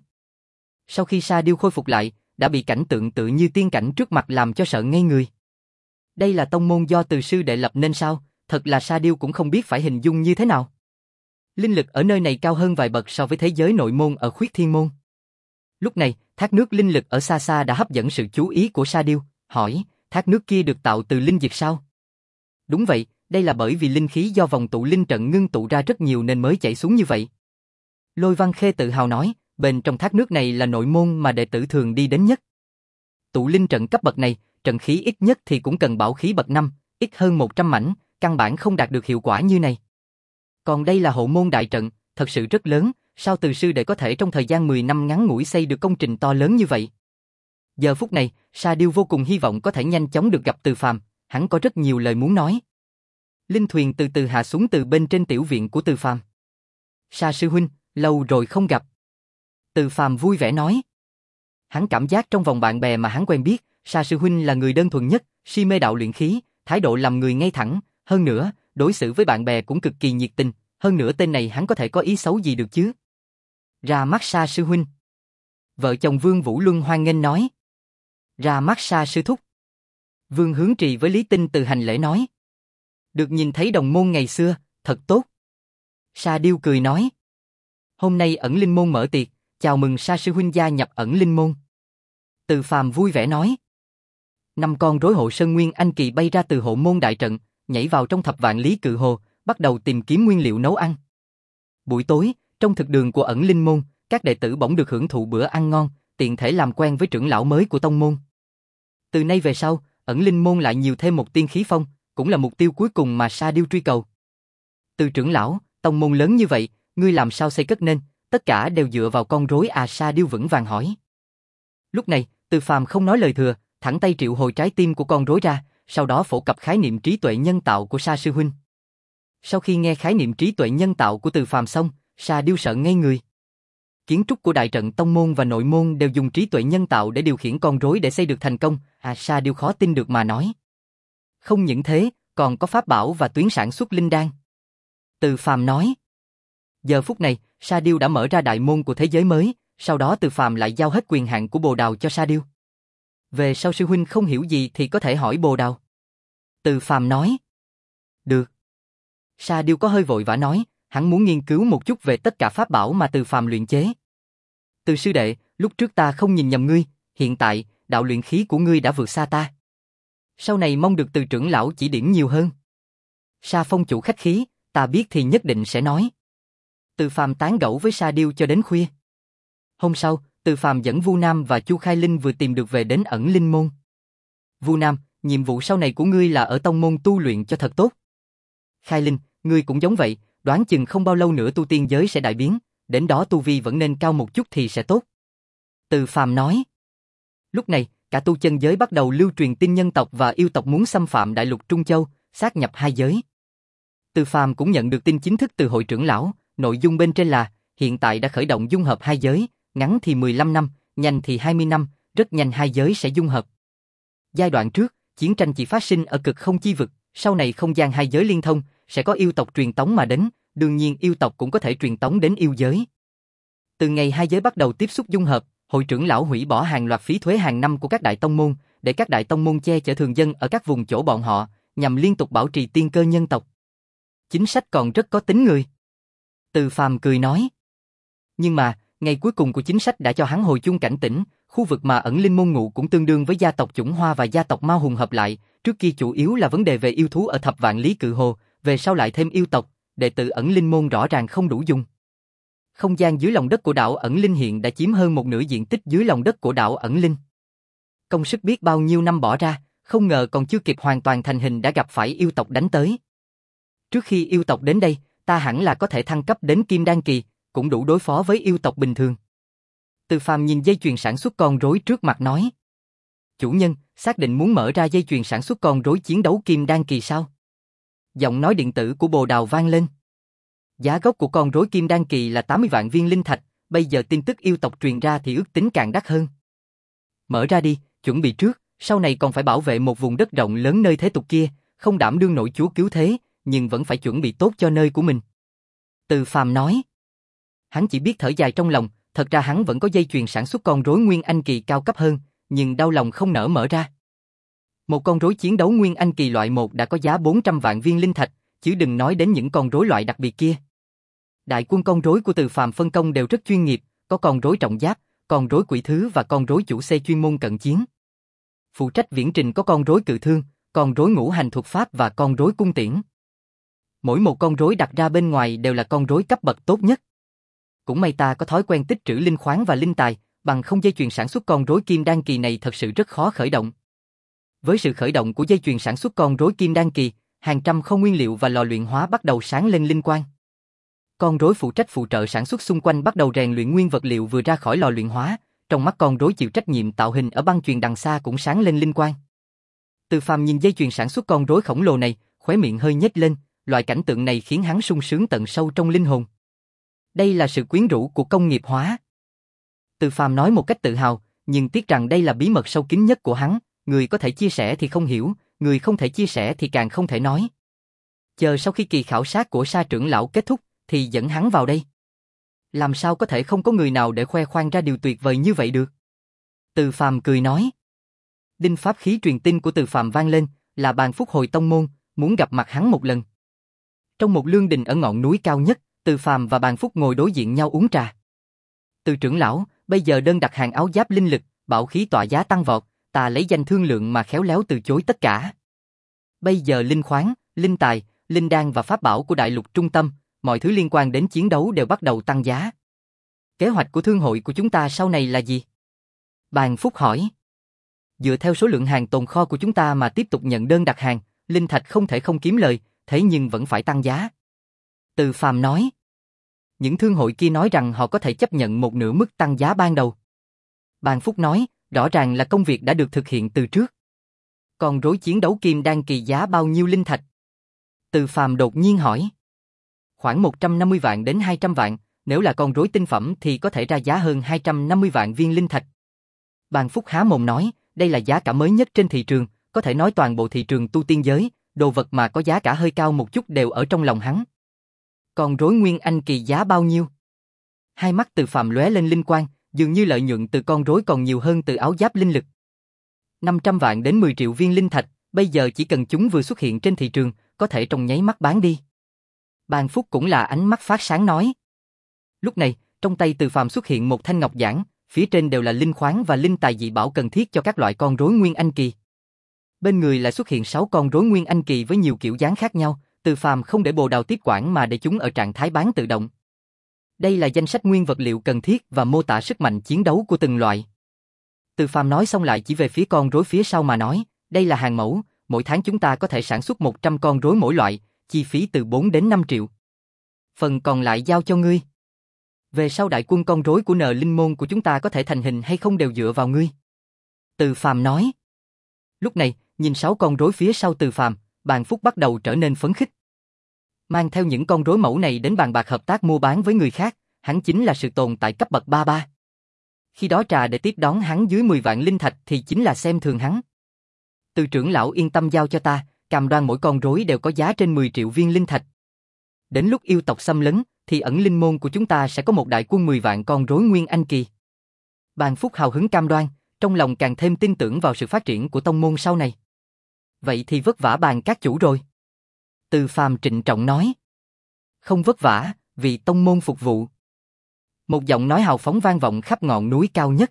Sau khi Sa Điêu khôi phục lại, đã bị cảnh tượng tự như tiên cảnh trước mặt làm cho sợ ngây người. Đây là tông môn do Từ sư đệ lập nên sao, thật là Sa Điêu cũng không biết phải hình dung như thế nào. Linh lực ở nơi này cao hơn vài bậc so với thế giới nội môn ở Khuyết Thiên môn. Lúc này, thác nước linh lực ở xa xa đã hấp dẫn sự chú ý của Sa Điêu, hỏi, thác nước kia được tạo từ linh dịch sao? Đúng vậy, đây là bởi vì linh khí do vòng tụ linh trận ngưng tụ ra rất nhiều nên mới chảy xuống như vậy. Lôi Văn Khê tự hào nói, bên trong thác nước này là nội môn mà đệ tử thường đi đến nhất. Tụ linh trận cấp bậc này, trận khí ít nhất thì cũng cần bảo khí bậc năm, ít hơn một trăm mảnh, căn bản không đạt được hiệu quả như này. Còn đây là hộ môn đại trận, thật sự rất lớn, sao Từ sư đệ có thể trong thời gian mười năm ngắn ngủi xây được công trình to lớn như vậy? Giờ phút này, Sa Điêu vô cùng hy vọng có thể nhanh chóng được gặp Từ Phàm, hắn có rất nhiều lời muốn nói. Linh thuyền từ từ hạ xuống từ bên trên tiểu viện của Từ Phàm. Sa sư huynh, lâu rồi không gặp. Từ Phàm vui vẻ nói. Hắn cảm giác trong vòng bạn bè mà hắn quen biết, Sa sư huynh là người đơn thuần nhất, si mê đạo luyện khí, thái độ làm người ngay thẳng, hơn nữa, đối xử với bạn bè cũng cực kỳ nhiệt tình, Hơn nữa tên này hắn có thể có ý xấu gì được chứ? Ra mắt Sa sư huynh. Vợ chồng Vương Vũ Luân hoan nghênh nói. Ra mắt Sa sư thúc. Vương Hướng Trì với Lý Tinh từ hành lễ nói. Được nhìn thấy đồng môn ngày xưa, thật tốt. Sa Điêu cười nói. Hôm nay ẩn linh môn mở tiệc, chào mừng Sa sư huynh gia nhập ẩn linh môn. Từ Phàm vui vẻ nói. Năm con rối hộ sơn nguyên anh kỳ bay ra từ hộ môn đại trận, nhảy vào trong thập vạn lý cự hồ, bắt đầu tìm kiếm nguyên liệu nấu ăn. Buổi tối, trong thực đường của ẩn linh môn, các đệ tử bỗng được hưởng thụ bữa ăn ngon, tiện thể làm quen với trưởng lão mới của tông môn. Từ nay về sau, ẩn linh môn lại nhiều thêm một tiên khí phong, cũng là mục tiêu cuối cùng mà Sa Điêu truy cầu. Từ trưởng lão, tông môn lớn như vậy, ngươi làm sao xây cất nên, tất cả đều dựa vào con rối à? Sa Điêu vững vàng hỏi. Lúc này, Từ Phàm không nói lời thừa, thẳng tay triệu hồi trái tim của con rối ra, sau đó phổ cập khái niệm trí tuệ nhân tạo của Sa sư huynh. Sau khi nghe khái niệm trí tuệ nhân tạo của Từ Phàm xong, Sa Điêu sợ ngây người. Kiến trúc của đại trận tông môn và nội môn đều dùng trí tuệ nhân tạo để điều khiển con rối để xây được thành công, à? Sa Điêu khó tin được mà nói. Không những thế, còn có pháp bảo và tuyến sản xuất linh đan. Từ Phàm nói. Giờ phút này, Sa Điêu đã mở ra đại môn của thế giới mới, sau đó Từ Phàm lại giao hết quyền hạn của Bồ Đào cho Sa Điêu. Về sau sư huynh không hiểu gì thì có thể hỏi Bồ Đào. Từ Phàm nói. Được. Sa Điêu có hơi vội vã nói, hắn muốn nghiên cứu một chút về tất cả pháp bảo mà Từ Phàm luyện chế. Từ sư đệ, lúc trước ta không nhìn nhầm ngươi, hiện tại, đạo luyện khí của ngươi đã vượt xa ta. Sau này mong được từ trưởng lão chỉ điểm nhiều hơn. Sa phong chủ khách khí, ta biết thì nhất định sẽ nói. Từ Phàm tán gẫu với Sa Điêu cho đến khuya. Hôm sau, Từ Phàm dẫn Vu Nam và Chu Khai Linh vừa tìm được về đến ẩn linh môn. Vu Nam, nhiệm vụ sau này của ngươi là ở tông môn tu luyện cho thật tốt. Khai Linh, ngươi cũng giống vậy, đoán chừng không bao lâu nữa tu tiên giới sẽ đại biến, đến đó tu vi vẫn nên cao một chút thì sẽ tốt. Từ Phàm nói. Lúc này, cả tu chân giới bắt đầu lưu truyền tin nhân tộc và yêu tộc muốn xâm phạm đại lục Trung Châu, sát nhập hai giới. Từ Phàm cũng nhận được tin chính thức từ hội trưởng lão, nội dung bên trên là, hiện tại đã khởi động dung hợp hai giới, ngắn thì mười lăm năm, nhanh thì hai mươi năm, rất nhanh hai giới sẽ dung hợp. Giai đoạn trước, chiến tranh chỉ phát sinh ở cực không chi vực, sau này không gian hai giới liên thông, sẽ có yêu tộc truyền tống mà đến, đương nhiên yêu tộc cũng có thể truyền tống đến yêu giới. Từ ngày hai giới bắt đầu tiếp xúc dung hợp, hội trưởng lão hủy bỏ hàng loạt phí thuế hàng năm của các đại tông môn, để các đại tông môn che chở thường dân ở các vùng chỗ bọn họ, nhằm liên tục bảo trì tiên cơ nhân tộc. Chính sách còn rất có tính người. Từ Phàm cười nói. Nhưng mà, ngày cuối cùng của chính sách đã cho hắn hồi chuông cảnh tỉnh, khu vực mà ẩn linh môn ngụ cũng tương đương với gia tộc Chủng Hoa và gia tộc Mao Hùng hợp lại, trước kia chủ yếu là vấn đề về yêu thú ở thập vạn lý cự hồ, về sau lại thêm yêu tộc, đệ tử ẩn linh môn rõ ràng không đủ dùng. Không gian dưới lòng đất của đảo ẩn linh hiện đã chiếm hơn một nửa diện tích dưới lòng đất của đảo ẩn linh. Công sức biết bao nhiêu năm bỏ ra, không ngờ còn chưa kịp hoàn toàn thành hình đã gặp phải yêu tộc đánh tới. Trước khi yêu tộc đến đây, ta hẳn là có thể thăng cấp đến kim đan kỳ, cũng đủ đối phó với yêu tộc bình thường. Từ Phàm nhìn dây chuyền sản xuất con rối trước mặt nói. Chủ nhân, xác định muốn mở ra dây chuyền sản xuất con rối chiến đấu kim đan kỳ sao? Giọng nói điện tử của Bồ Đào vang lên. Giá gốc của con rối kim đan kỳ là tám mươi vạn viên linh thạch, bây giờ tin tức yêu tộc truyền ra thì ước tính càng đắt hơn. Mở ra đi, chuẩn bị trước, sau này còn phải bảo vệ một vùng đất rộng lớn nơi thế tục kia, không đảm đương nổi chúa cứu thế, nhưng vẫn phải chuẩn bị tốt cho nơi của mình. Từ Phàm nói. Hắn chỉ biết thở dài trong lòng, thật ra hắn vẫn có dây chuyền sản xuất con rối nguyên anh kỳ cao cấp hơn, nhưng đau lòng không nỡ mở ra. Một con rối chiến đấu nguyên anh kỳ loại một đã có giá bốn trăm vạn viên linh thạch, chứ đừng nói đến những con rối loại đặc biệt kia. Đại quân con rối của Từ Phàm phân công đều rất chuyên nghiệp, có con rối trọng giáp, con rối quỷ thứ và con rối chủ xe chuyên môn cận chiến. Phụ trách viễn trình có con rối cự thương, con rối ngũ hành thuật pháp và con rối cung tiễn. Mỗi một con rối đặt ra bên ngoài đều là con rối cấp bậc tốt nhất. Cũng may ta có thói quen tích trữ linh khoáng và linh tài, bằng không dây chuyền sản xuất con rối kim đan kỳ này thật sự rất khó khởi động. Với sự khởi động của dây chuyền sản xuất con rối kim đan kỳ, hàng trăm kho nguyên liệu và lò luyện hóa bắt đầu sáng lên linh quang. Con rối phụ trách phụ trợ sản xuất xung quanh bắt đầu rèn luyện nguyên vật liệu vừa ra khỏi lò luyện hóa, trong mắt con rối chịu trách nhiệm tạo hình ở băng chuyền đằng xa cũng sáng lên linh quang. Từ Phàm nhìn dây chuyền sản xuất con rối khổng lồ này, khóe miệng hơi nhếch lên, loại cảnh tượng này khiến hắn sung sướng tận sâu trong linh hồn. Đây là sự quyến rũ của công nghiệp hóa. Từ Phàm nói một cách tự hào, nhưng tiếc rằng đây là bí mật sâu kín nhất của hắn, người có thể chia sẻ thì không hiểu, người không thể chia sẻ thì càng không thể nói. Chờ sau khi kỳ khảo sát của Sa trưởng lão kết thúc, thì dẫn hắn vào đây. Làm sao có thể không có người nào để khoe khoang ra điều tuyệt vời như vậy được? Từ Phàm cười nói. Đinh pháp khí truyền tin của Từ Phàm vang lên, là Bàn Phúc hồi tông môn, muốn gặp mặt hắn một lần. Trong một lương đình ở ngọn núi cao nhất, Từ Phàm và Bàn Phúc ngồi đối diện nhau uống trà. Từ trưởng lão, bây giờ đơn đặt hàng áo giáp linh lực, bảo khí tọa giá tăng vọt, ta lấy danh thương lượng mà khéo léo từ chối tất cả. Bây giờ linh khoáng, linh tài, linh đan và pháp bảo của đại lục trung tâm, mọi thứ liên quan đến chiến đấu đều bắt đầu tăng giá. Kế hoạch của thương hội của chúng ta sau này là gì? Bàn Phúc hỏi. Dựa theo số lượng hàng tồn kho của chúng ta mà tiếp tục nhận đơn đặt hàng, linh thạch không thể không kiếm lời, thế nhưng vẫn phải tăng giá. Từ Phàm nói. Những thương hội kia nói rằng họ có thể chấp nhận một nửa mức tăng giá ban đầu. Bàn Phúc nói, rõ ràng là công việc đã được thực hiện từ trước. Còn rối chiến đấu kim đan kỳ giá bao nhiêu linh thạch? Từ Phàm đột nhiên hỏi. Khoảng một trăm năm mươi vạn đến hai trăm vạn, nếu là con rối tinh phẩm thì có thể ra giá hơn hai trăm năm mươi vạn viên linh thạch. Bàn Phúc há mồm nói, đây là giá cả mới nhất trên thị trường, có thể nói toàn bộ thị trường tu tiên giới, đồ vật mà có giá cả hơi cao một chút đều ở trong lòng hắn. Còn rối nguyên anh kỳ giá bao nhiêu? Hai mắt Từ Phàm lóe lên linh quang, dường như lợi nhuận từ con rối còn nhiều hơn từ áo giáp linh lực. năm trăm vạn đến mười triệu viên linh thạch, bây giờ chỉ cần chúng vừa xuất hiện trên thị trường, có thể trong nháy mắt bán đi. Bàn Phúc cũng là ánh mắt phát sáng nói. Lúc này, trong tay Từ Phàm xuất hiện một thanh ngọc giản, phía trên đều là linh khoáng và linh tài dị bảo cần thiết cho các loại con rối nguyên anh kỳ. Bên người lại xuất hiện sáu con rối nguyên anh kỳ với nhiều kiểu dáng khác nhau, Từ Phàm không để bồ đào tiếp quản mà để chúng ở trạng thái bán tự động. Đây là danh sách nguyên vật liệu cần thiết và mô tả sức mạnh chiến đấu của từng loại. Từ Phàm nói xong lại chỉ về phía con rối phía sau mà nói, đây là hàng mẫu, mỗi tháng chúng ta có thể sản xuất một trăm con rối mỗi loại, chi phí từ bốn đến năm triệu. Phần còn lại giao cho ngươi. Về sau đại quân con rối của Nờ Linh môn của chúng ta có thể thành hình hay không đều dựa vào ngươi. Từ Phàm nói. Lúc này, nhìn sáu con rối phía sau Từ Phàm, Bàn Phúc bắt đầu trở nên phấn khích. Mang theo những con rối mẫu này đến bàn bạc hợp tác mua bán với người khác, hắn chính là sự tồn tại cấp bậc ba ba. Khi đó trà để tiếp đón hắn dưới mười vạn linh thạch thì chính là xem thường hắn. Từ trưởng lão yên tâm giao cho ta, cam đoan mỗi con rối đều có giá trên mười triệu viên linh thạch. Đến lúc yêu tộc xâm lấn, thì ẩn linh môn của chúng ta sẽ có một đại quân mười vạn con rối nguyên anh kỳ. Bàn Phúc hào hứng cam đoan, trong lòng càng thêm tin tưởng vào sự phát triển của tông môn sau này. Vậy thì vất vả Bàn các chủ rồi. Từ Phàm trịnh trọng nói. Không vất vả, vì tông môn phục vụ. Một giọng nói hào phóng vang vọng khắp ngọn núi cao nhất.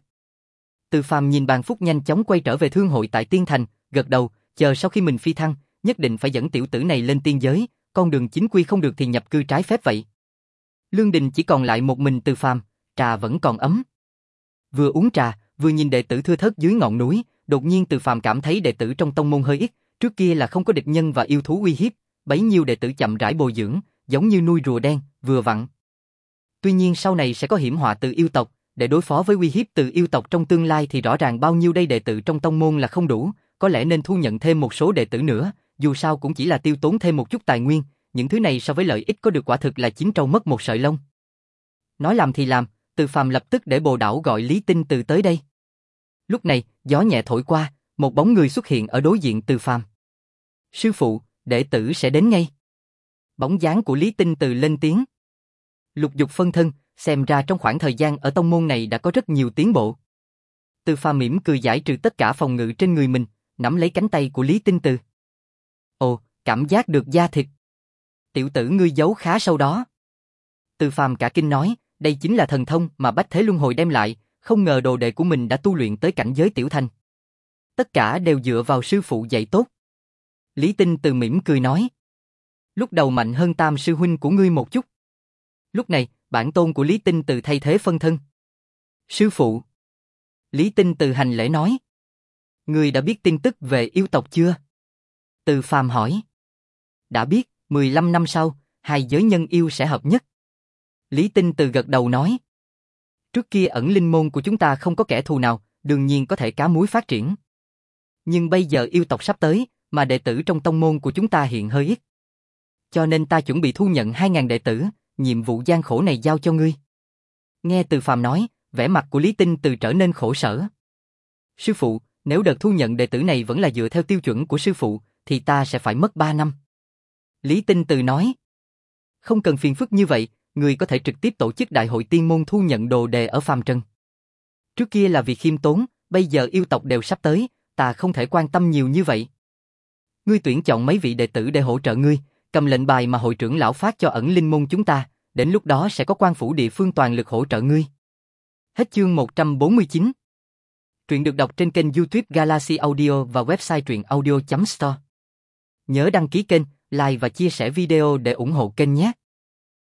Từ Phàm nhìn Bàn Phúc nhanh chóng quay trở về thương hội tại Tiên Thành, gật đầu, chờ sau khi mình phi thăng, nhất định phải dẫn tiểu tử này lên tiên giới, con đường chính quy không được thì nhập cư trái phép vậy. Lương đình chỉ còn lại một mình Từ Phàm, trà vẫn còn ấm. Vừa uống trà, vừa nhìn đệ tử thưa thớt dưới ngọn núi, đột nhiên Từ Phàm cảm thấy đệ tử trong tông môn hơi ít, trước kia là không có địch nhân và yêu thú uy hiếp, bấy nhiêu đệ tử chậm rãi bồi dưỡng, giống như nuôi rùa đen, vừa vặn. Tuy nhiên sau này sẽ có hiểm họa từ yêu tộc, để đối phó với uy hiếp từ yêu tộc trong tương lai thì rõ ràng bao nhiêu đây đệ tử trong tông môn là không đủ, có lẽ nên thu nhận thêm một số đệ tử nữa, dù sao cũng chỉ là tiêu tốn thêm một chút tài nguyên, những thứ này so với lợi ích có được quả thực là chín trâu mất một sợi lông. Nói làm thì làm, Từ Phàm lập tức để Bồ Đảo gọi Lý Tinh Từ tới đây. Lúc này, gió nhẹ thổi qua, một bóng người xuất hiện ở đối diện Từ Phàm. Sư phụ, đệ tử sẽ đến ngay. Bóng dáng của Lý Tinh Từ lên tiếng. Lục dục phân thân, xem ra trong khoảng thời gian ở tông môn này đã có rất nhiều tiến bộ. Từ Phàm mỉm cười giải trừ tất cả phòng ngự trên người mình, nắm lấy cánh tay của Lý Tinh Từ. Ồ, cảm giác được da thịt. Tiểu tử ngươi giấu khá sâu đó. Từ Phàm cả kinh nói, đây chính là thần thông mà Bách Thế Luân Hồi đem lại, không ngờ đồ đệ của mình đã tu luyện tới cảnh giới tiểu thành. Tất cả đều dựa vào sư phụ dạy tốt. Lý Tinh Từ mỉm cười nói. Lúc đầu mạnh hơn tam sư huynh của ngươi một chút. Lúc này, bản tôn của Lý Tinh Từ thay thế phân thân. Sư phụ. Lý Tinh Từ hành lễ nói. Ngươi đã biết tin tức về yêu tộc chưa? Từ Phàm hỏi. Đã biết, mười lăm năm sau, hai giới nhân yêu sẽ hợp nhất. Lý Tinh Từ gật đầu nói. Trước kia ẩn linh môn của chúng ta không có kẻ thù nào, đương nhiên có thể cá muối phát triển. Nhưng bây giờ yêu tộc sắp tới, mà đệ tử trong tông môn của chúng ta hiện hơi ít. Cho nên ta chuẩn bị thu nhận hai nghìn đệ tử, nhiệm vụ gian khổ này giao cho ngươi. Nghe Từ Phàm nói, vẻ mặt của Lý Tinh Từ trở nên khổ sở. Sư phụ, nếu đợt thu nhận đệ tử này vẫn là dựa theo tiêu chuẩn của sư phụ, thì ta sẽ phải mất ba năm. Lý Tinh Từ nói. Không cần phiền phức như vậy, người có thể trực tiếp tổ chức đại hội tiên môn thu nhận đồ đề ở phàm trần. Trước kia là vì khiêm tốn, bây giờ yêu tộc đều sắp tới, ta không thể quan tâm nhiều như vậy. Ngươi tuyển chọn mấy vị đệ tử để hỗ trợ ngươi, cầm lệnh bài mà hội trưởng lão phát cho ẩn linh môn chúng ta, đến lúc đó sẽ có quan phủ địa phương toàn lực hỗ trợ ngươi. Hết chương một trăm bốn mươi chín. Truyện được đọc trên kênh YouTube Galaxy Audio và website truyện audio chấm store. Nhớ đăng ký kênh, like và chia sẻ video để ủng hộ kênh nhé.